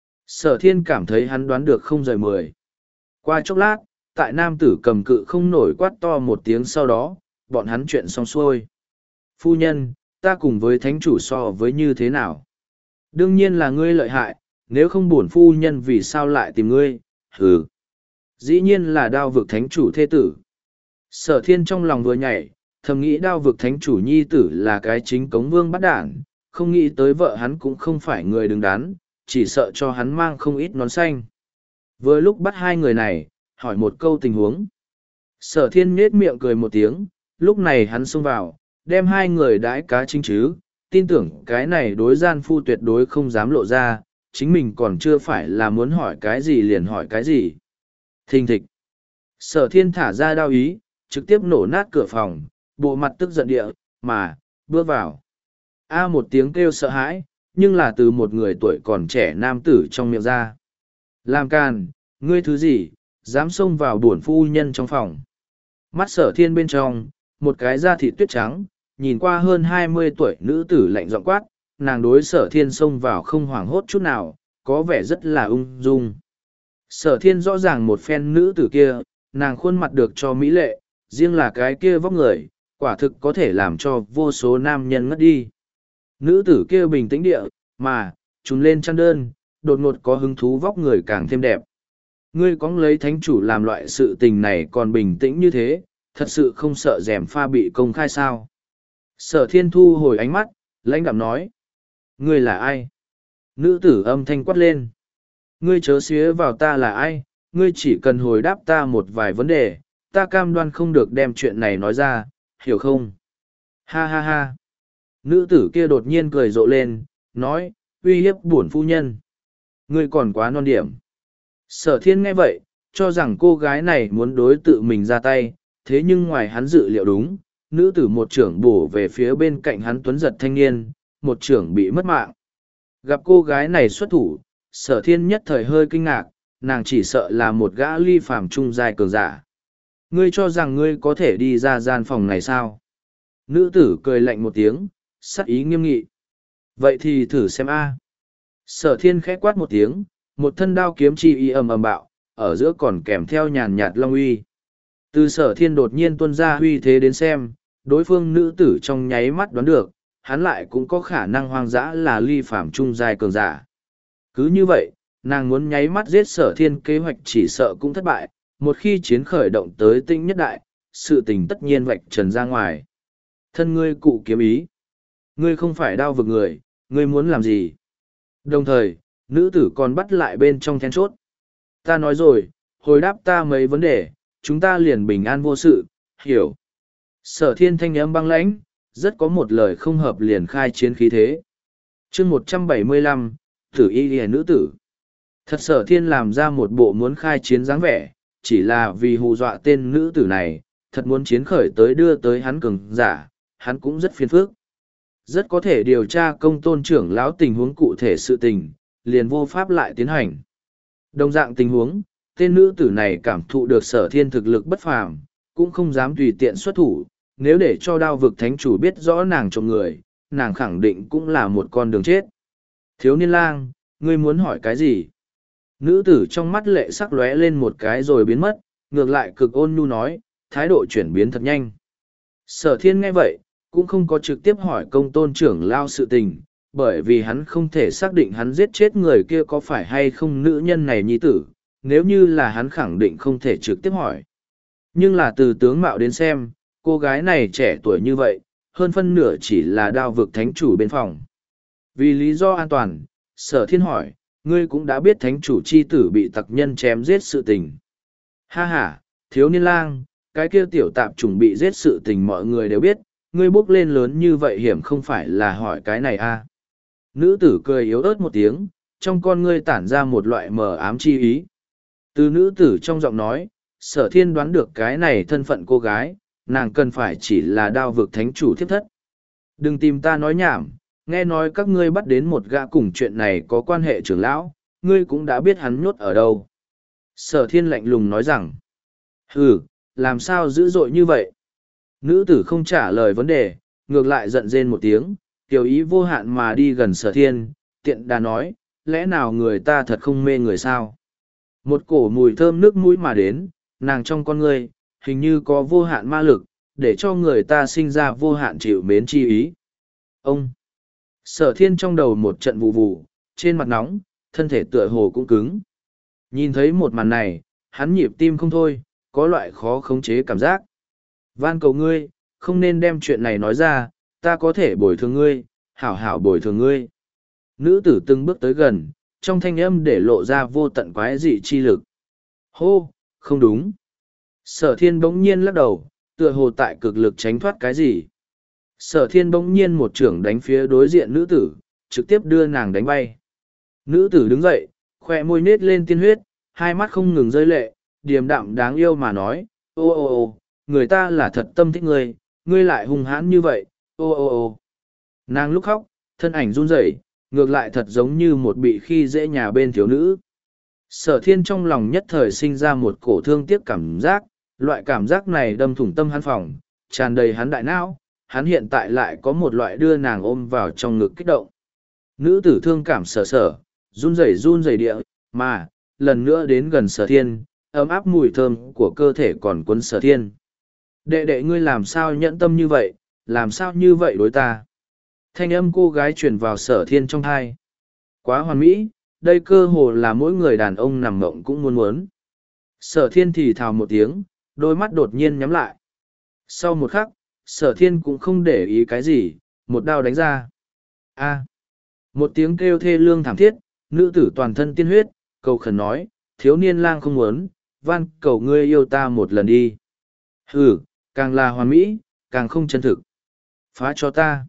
Sở thiên cảm thấy hắn đoán được không rời mười. Qua chốc lát, tại nam tử cầm cự không nổi quát to một tiếng sau đó, bọn hắn chuyện xong xuôi. Phu nhân, ta cùng với thánh chủ so với như thế nào? Đương nhiên là ngươi lợi hại, nếu không buồn phu nhân vì sao lại tìm ngươi, hừ. Dĩ nhiên là đao vực thánh chủ thê tử. Sở thiên trong lòng vừa nhảy, thầm nghĩ đao vực thánh chủ nhi tử là cái chính cống vương bắt đản, không nghĩ tới vợ hắn cũng không phải người đứng đắn, chỉ sợ cho hắn mang không ít nón xanh. Vừa lúc bắt hai người này, hỏi một câu tình huống. Sở thiên nhết miệng cười một tiếng, lúc này hắn xông vào, đem hai người đãi cá chính chứ, tin tưởng cái này đối gian phu tuyệt đối không dám lộ ra, chính mình còn chưa phải là muốn hỏi cái gì liền hỏi cái gì. Thình thịch. Sở thiên thả ra đao ý, trực tiếp nổ nát cửa phòng, bộ mặt tức giận địa, mà, bước vào. A một tiếng kêu sợ hãi, nhưng là từ một người tuổi còn trẻ nam tử trong miệng ra. Làm càn, ngươi thứ gì, dám xông vào buồn phu nhân trong phòng. Mắt sở thiên bên trong, một cái da thịt tuyết trắng, nhìn qua hơn hai mươi tuổi nữ tử lạnh giọng quát, nàng đối sở thiên xông vào không hoảng hốt chút nào, có vẻ rất là ung dung. Sở thiên rõ ràng một phen nữ tử kia, nàng khuôn mặt được cho mỹ lệ, riêng là cái kia vóc người, quả thực có thể làm cho vô số nam nhân ngất đi. Nữ tử kia bình tĩnh địa, mà, trùn lên chăn đơn, đột ngột có hứng thú vóc người càng thêm đẹp. Ngươi có lấy thánh chủ làm loại sự tình này còn bình tĩnh như thế, thật sự không sợ rèm pha bị công khai sao. Sở thiên thu hồi ánh mắt, lãnh đạm nói. Ngươi là ai? Nữ tử âm thanh quát lên. Ngươi chớ xía vào ta là ai, ngươi chỉ cần hồi đáp ta một vài vấn đề, ta cam đoan không được đem chuyện này nói ra, hiểu không? Ha ha ha. Nữ tử kia đột nhiên cười rộ lên, nói, uy hiếp bổn phu nhân. Ngươi còn quá non điểm. Sở thiên nghe vậy, cho rằng cô gái này muốn đối tự mình ra tay, thế nhưng ngoài hắn dự liệu đúng, nữ tử một trưởng bổ về phía bên cạnh hắn tuấn giật thanh niên, một trưởng bị mất mạng. Gặp cô gái này xuất thủ, sở thiên nhất thời hơi kinh ngạc, nàng chỉ sợ là một gã ly phàm trung giai cường giả. Ngươi cho rằng ngươi có thể đi ra gian phòng này sao? Nữ tử cười lạnh một tiếng, sắc ý nghiêm nghị. Vậy thì thử xem a. Sở thiên khẽ quát một tiếng, một thân đao kiếm chi y ầm ầm bạo, ở giữa còn kèm theo nhàn nhạt long uy. Từ sở thiên đột nhiên tuôn ra uy thế đến xem, đối phương nữ tử trong nháy mắt đoán được, hắn lại cũng có khả năng hoang dã là ly phàm trung giai cường giả. Cứ như vậy, nàng muốn nháy mắt giết sở thiên kế hoạch chỉ sợ cũng thất bại, một khi chiến khởi động tới tinh nhất đại, sự tình tất nhiên vạch trần ra ngoài. Thân ngươi cụ kiếm ý. Ngươi không phải đao vực người, ngươi muốn làm gì? Đồng thời, nữ tử còn bắt lại bên trong then chốt. Ta nói rồi, hồi đáp ta mấy vấn đề, chúng ta liền bình an vô sự, hiểu. Sở thiên thanh âm băng lãnh, rất có một lời không hợp liền khai chiến khí thế. chương một trăm bảy mươi lăm, Tử y lìa nữ tử. Thật sở thiên làm ra một bộ muốn khai chiến dáng vẻ, chỉ là vì hù dọa tên nữ tử này, thật muốn chiến khởi tới đưa tới hắn cường giả, hắn cũng rất phiền phức. Rất có thể điều tra công tôn trưởng lão tình huống cụ thể sự tình, liền vô pháp lại tiến hành. Đồng dạng tình huống, tên nữ tử này cảm thụ được sở thiên thực lực bất phàm, cũng không dám tùy tiện xuất thủ, nếu để cho đao vực thánh chủ biết rõ nàng trộm người, nàng khẳng định cũng là một con đường chết. Thiếu niên lang, ngươi muốn hỏi cái gì? Nữ tử trong mắt lệ sắc lóe lên một cái rồi biến mất, ngược lại cực ôn nhu nói, thái độ chuyển biến thật nhanh. Sở thiên nghe vậy, cũng không có trực tiếp hỏi công tôn trưởng lao sự tình, bởi vì hắn không thể xác định hắn giết chết người kia có phải hay không nữ nhân này nhi tử, nếu như là hắn khẳng định không thể trực tiếp hỏi. Nhưng là từ tướng mạo đến xem, cô gái này trẻ tuổi như vậy, hơn phân nửa chỉ là đao vực thánh chủ bên phòng. Vì lý do an toàn, sở thiên hỏi, ngươi cũng đã biết thánh chủ chi tử bị tặc nhân chém giết sự tình. Ha ha, thiếu niên lang, cái kia tiểu tạp trùng bị giết sự tình mọi người đều biết, ngươi bước lên lớn như vậy hiểm không phải là hỏi cái này à. Nữ tử cười yếu ớt một tiếng, trong con ngươi tản ra một loại mờ ám chi ý. Từ nữ tử trong giọng nói, sở thiên đoán được cái này thân phận cô gái, nàng cần phải chỉ là đao vực thánh chủ thiếp thất. Đừng tìm ta nói nhảm, nghe nói các ngươi bắt đến một gã cùng chuyện này có quan hệ trưởng lão, ngươi cũng đã biết hắn nhốt ở đâu. Sở thiên lạnh lùng nói rằng, hừ, làm sao dữ dội như vậy? Nữ tử không trả lời vấn đề, ngược lại giận rên một tiếng, tiểu ý vô hạn mà đi gần sở thiên, tiện đà nói, lẽ nào người ta thật không mê người sao? Một cổ mùi thơm nước mũi mà đến, nàng trong con ngươi, hình như có vô hạn ma lực, để cho người ta sinh ra vô hạn chịu mến chi ý. Ông! Sở thiên trong đầu một trận vụ vụ, trên mặt nóng, thân thể tựa hồ cũng cứng. Nhìn thấy một màn này, hắn nhịp tim không thôi, có loại khó khống chế cảm giác. Van cầu ngươi, không nên đem chuyện này nói ra, ta có thể bồi thường ngươi, hảo hảo bồi thường ngươi. Nữ tử từng bước tới gần, trong thanh âm để lộ ra vô tận quái dị chi lực. Hô, không đúng. Sở thiên bỗng nhiên lắc đầu, tựa hồ tại cực lực tránh thoát cái gì. Sở thiên bỗng nhiên một trưởng đánh phía đối diện nữ tử, trực tiếp đưa nàng đánh bay. Nữ tử đứng dậy, khoe môi nết lên tiên huyết, hai mắt không ngừng rơi lệ, điềm đạm đáng yêu mà nói, ô ô ô, người ta là thật tâm thích ngươi, ngươi lại hung hãn như vậy, ô ô ô. Nàng lúc khóc, thân ảnh run rẩy, ngược lại thật giống như một bị khi dễ nhà bên thiếu nữ. Sở thiên trong lòng nhất thời sinh ra một cổ thương tiếc cảm giác, loại cảm giác này đâm thủng tâm hắn phòng, tràn đầy hắn đại não, hắn hiện tại lại có một loại đưa nàng ôm vào trong ngực kích động. Nữ tử thương cảm sở sở, run rẩy run rẩy địa, mà, lần nữa đến gần sở thiên, ấm áp mùi thơm của cơ thể còn quấn sở thiên. Đệ đệ ngươi làm sao nhẫn tâm như vậy, làm sao như vậy đối ta? Thanh âm cô gái truyền vào sở thiên trong thai. Quá hoàn mỹ, đây cơ hồ là mỗi người đàn ông nằm mộng cũng muốn muốn. Sở thiên thì thào một tiếng, đôi mắt đột nhiên nhắm lại. Sau một khắc, sở thiên cũng không để ý cái gì, một đao đánh ra. A. Một tiếng kêu thê lương thảm thiết, nữ tử toàn thân tiên huyết, cầu khẩn nói, thiếu niên lang không muốn, van cầu ngươi yêu ta một lần đi. Hừ, càng là hoàn mỹ, càng không chân thực. Phá cho ta.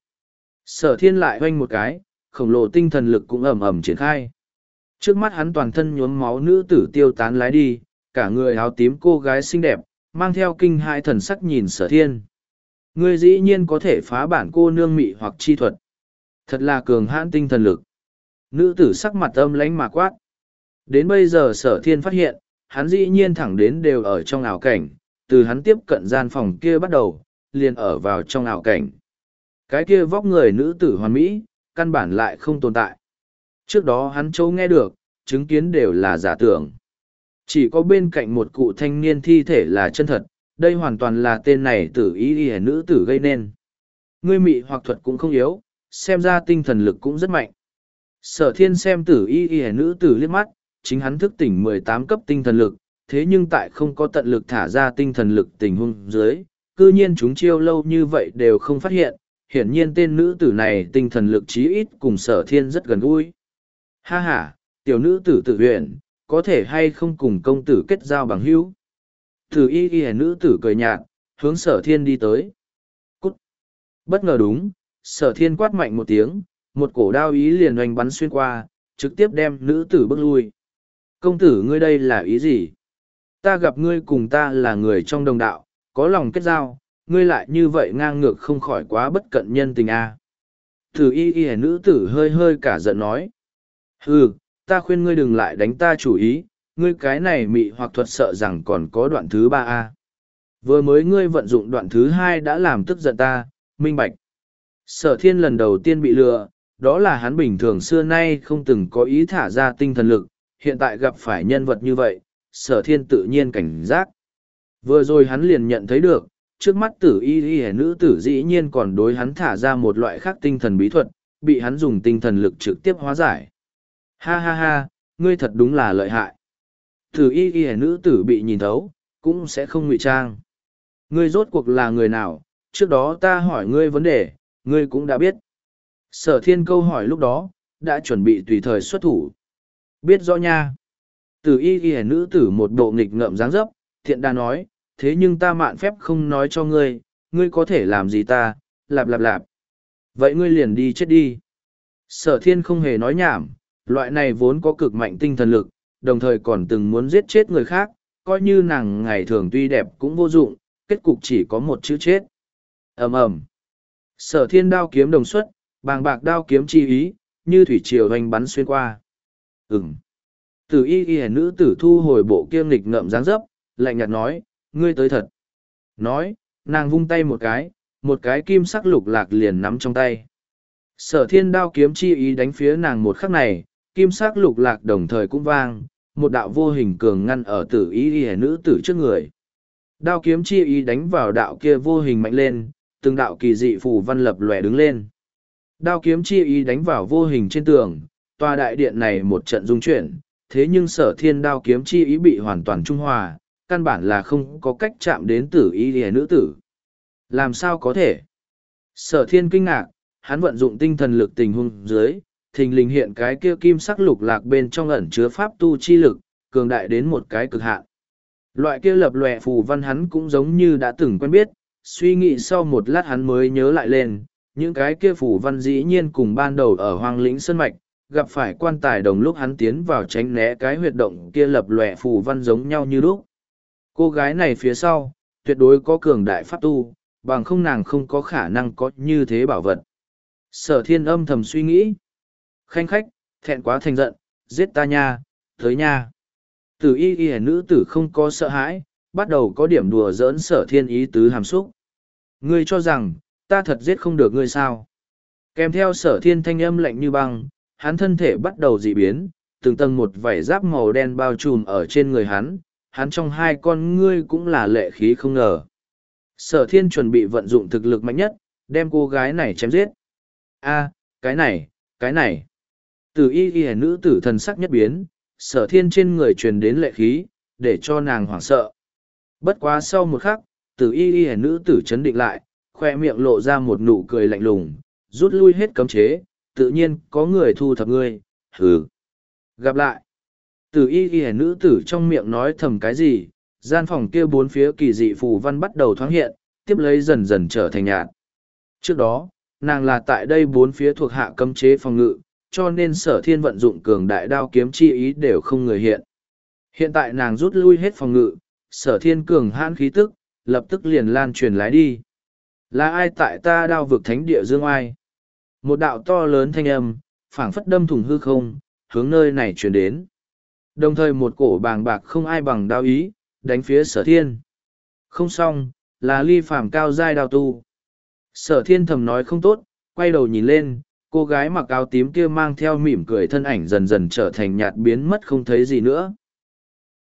Sở thiên lại hoanh một cái, khổng lồ tinh thần lực cũng ầm ầm triển khai. Trước mắt hắn toàn thân nhuốm máu nữ tử tiêu tán lái đi, cả người áo tím cô gái xinh đẹp, mang theo kinh hãi thần sắc nhìn sở thiên. Ngươi dĩ nhiên có thể phá bản cô nương mị hoặc chi thuật. Thật là cường hãn tinh thần lực. Nữ tử sắc mặt âm lãnh mà quát. Đến bây giờ sở thiên phát hiện, hắn dĩ nhiên thẳng đến đều ở trong ảo cảnh, từ hắn tiếp cận gian phòng kia bắt đầu, liền ở vào trong ảo cảnh. Cái kia vóc người nữ tử hoàn mỹ, căn bản lại không tồn tại. Trước đó hắn châu nghe được, chứng kiến đều là giả tưởng. Chỉ có bên cạnh một cụ thanh niên thi thể là chân thật, đây hoàn toàn là tên này tử ý y nữ tử gây nên. Ngươi mị hoặc thuật cũng không yếu, xem ra tinh thần lực cũng rất mạnh. Sở thiên xem tử y y nữ tử liếc mắt, chính hắn thức tỉnh mười tám cấp tinh thần lực, thế nhưng tại không có tận lực thả ra tinh thần lực tình huống dưới, cư nhiên chúng chiêu lâu như vậy đều không phát hiện, hiển nhiên tên nữ tử này tinh thần lực chí ít cùng sở thiên rất gần gũi. Ha ha, tiểu nữ tử tự huyện, có thể hay không cùng công tử kết giao bằng hữu. Tử y y nữ tử cười nhạt, hướng sở thiên đi tới. Cút! Bất ngờ đúng, sở thiên quát mạnh một tiếng, một cổ đao ý liền oanh bắn xuyên qua, trực tiếp đem nữ tử bước lui. Công tử ngươi đây là ý gì? Ta gặp ngươi cùng ta là người trong đồng đạo, có lòng kết giao, ngươi lại như vậy ngang ngược không khỏi quá bất cận nhân tình a. À. Tử y y nữ tử hơi hơi cả giận nói. Hừ, ta khuyên ngươi đừng lại đánh ta chủ ý, ngươi cái này mị hoặc thuật sợ rằng còn có đoạn thứ ba a. Vừa mới ngươi vận dụng đoạn thứ hai đã làm tức giận ta, minh bạch. Sở thiên lần đầu tiên bị lừa, đó là hắn bình thường xưa nay không từng có ý thả ra tinh thần lực, hiện tại gặp phải nhân vật như vậy, sở thiên tự nhiên cảnh giác. Vừa rồi hắn liền nhận thấy được, trước mắt tử y y nữ tử dĩ nhiên còn đối hắn thả ra một loại khác tinh thần bí thuật, bị hắn dùng tinh thần lực trực tiếp hóa giải. Ha ha ha, ngươi thật đúng là lợi hại. Tử y y nữ tử bị nhìn thấu, cũng sẽ không ngụy trang. Ngươi rốt cuộc là người nào, trước đó ta hỏi ngươi vấn đề, ngươi cũng đã biết. Sở thiên câu hỏi lúc đó, đã chuẩn bị tùy thời xuất thủ. Biết rõ nha. Tử y y nữ tử một bộ nghịch ngợm dáng dấp, thiện đa nói, thế nhưng ta mạn phép không nói cho ngươi, ngươi có thể làm gì ta, lạp lạp lạp. Vậy ngươi liền đi chết đi. Sở thiên không hề nói nhảm, loại này vốn có cực mạnh tinh thần lực, đồng thời còn từng muốn giết chết người khác, coi như nàng ngày thường tuy đẹp cũng vô dụng, kết cục chỉ có một chữ chết. Ầm ầm. Sở thiên đao kiếm đồng xuất, bàng bạc đao kiếm chi ý, như thủy triều hoành bắn xuyên qua. Ừm. Tử y y nữ tử thu hồi bộ kiêm nghịch ngợm dáng dấp, lạnh nhạt nói, ngươi tới thật. Nói, nàng vung tay một cái, một cái kim sắc lục lạc liền nắm trong tay. Sở thiên đao kiếm chi ý đánh phía nàng một khắc này, kim sắc lục lạc đồng thời cũng vang, một đạo vô hình cường ngăn ở tử y y nữ tử trước người. Đao kiếm chi ý đánh vào đạo kia vô hình mạnh lên, từng đạo kỳ dị phù văn lập lòe đứng lên. Đao kiếm chi ý đánh vào vô hình trên tường, tòa đại điện này một trận rung chuyển, thế nhưng sở thiên đao kiếm chi ý bị hoàn toàn trung hòa, căn bản là không có cách chạm đến tử y y nữ tử. Làm sao có thể? Sở thiên kinh ngạc, hắn vận dụng tinh thần lực tình huống dưới, thình lình hiện cái kia kim sắc lục lạc bên trong ẩn chứa pháp tu chi lực, cường đại đến một cái cực hạn. Loại kia lập lòe phù văn hắn cũng giống như đã từng quen biết, suy nghĩ sau một lát hắn mới nhớ lại lên, những cái kia phù văn dĩ nhiên cùng ban đầu ở hoang lĩnh sơn mạch, gặp phải quan tài đồng lúc hắn tiến vào tránh né cái huyệt động kia lập lòe phù văn giống nhau như lúc. Cô gái này phía sau, tuyệt đối có cường đại pháp tu, bằng không nàng không có khả năng có như thế bảo vật. Sở thiên âm thầm suy nghĩ. Khanh khách, thẹn quá thành giận, giết ta nha, tới nha. Tử y y nữ tử không có sợ hãi, bắt đầu có điểm đùa giỡn sở thiên ý tứ hàm xúc. Ngươi cho rằng, ta thật giết không được ngươi sao? Kèm theo sở thiên thanh âm lạnh như băng, hắn thân thể bắt đầu dị biến, từng tầng một vảy giáp màu đen bao trùm ở trên người hắn, hắn trong hai con ngươi cũng là lệ khí không ngờ. Sở thiên chuẩn bị vận dụng thực lực mạnh nhất, đem cô gái này chém giết. A, cái này, cái này. Tử y y nữ tử thần sắc nhất biến, sở thiên trên người truyền đến lệ khí, để cho nàng hoảng sợ. Bất quá sau một khắc, tử y y nữ tử chấn định lại, khoe miệng lộ ra một nụ cười lạnh lùng, rút lui hết cấm chế, tự nhiên có người thu thập ngươi, hừ. Gặp lại. Tử y y nữ tử trong miệng nói thầm cái gì, gian phòng kia bốn phía kỳ dị phù văn bắt đầu thoáng hiện, tiếp lấy dần dần trở thành nhạt. Trước đó, nàng là tại đây bốn phía thuộc hạ cấm chế phòng ngự, cho nên sở thiên vận dụng cường đại đao kiếm chi ý đều không người hiện. Hiện tại nàng rút lui hết phòng ngự, sở thiên cường hãn khí tức, lập tức liền lan truyền lái đi. Là ai tại ta đao vực thánh địa dương ai? Một đạo to lớn thanh âm, phảng phất đâm thủng hư không, hướng nơi này truyền đến. Đồng thời một cổ bàng bạc không ai bằng đao ý, đánh phía sở thiên. Không xong, là ly phàm cao giai đao tu. Sở thiên thầm nói không tốt, quay đầu nhìn lên, cô gái mặc áo tím kia mang theo mỉm cười thân ảnh dần dần trở thành nhạt biến mất không thấy gì nữa.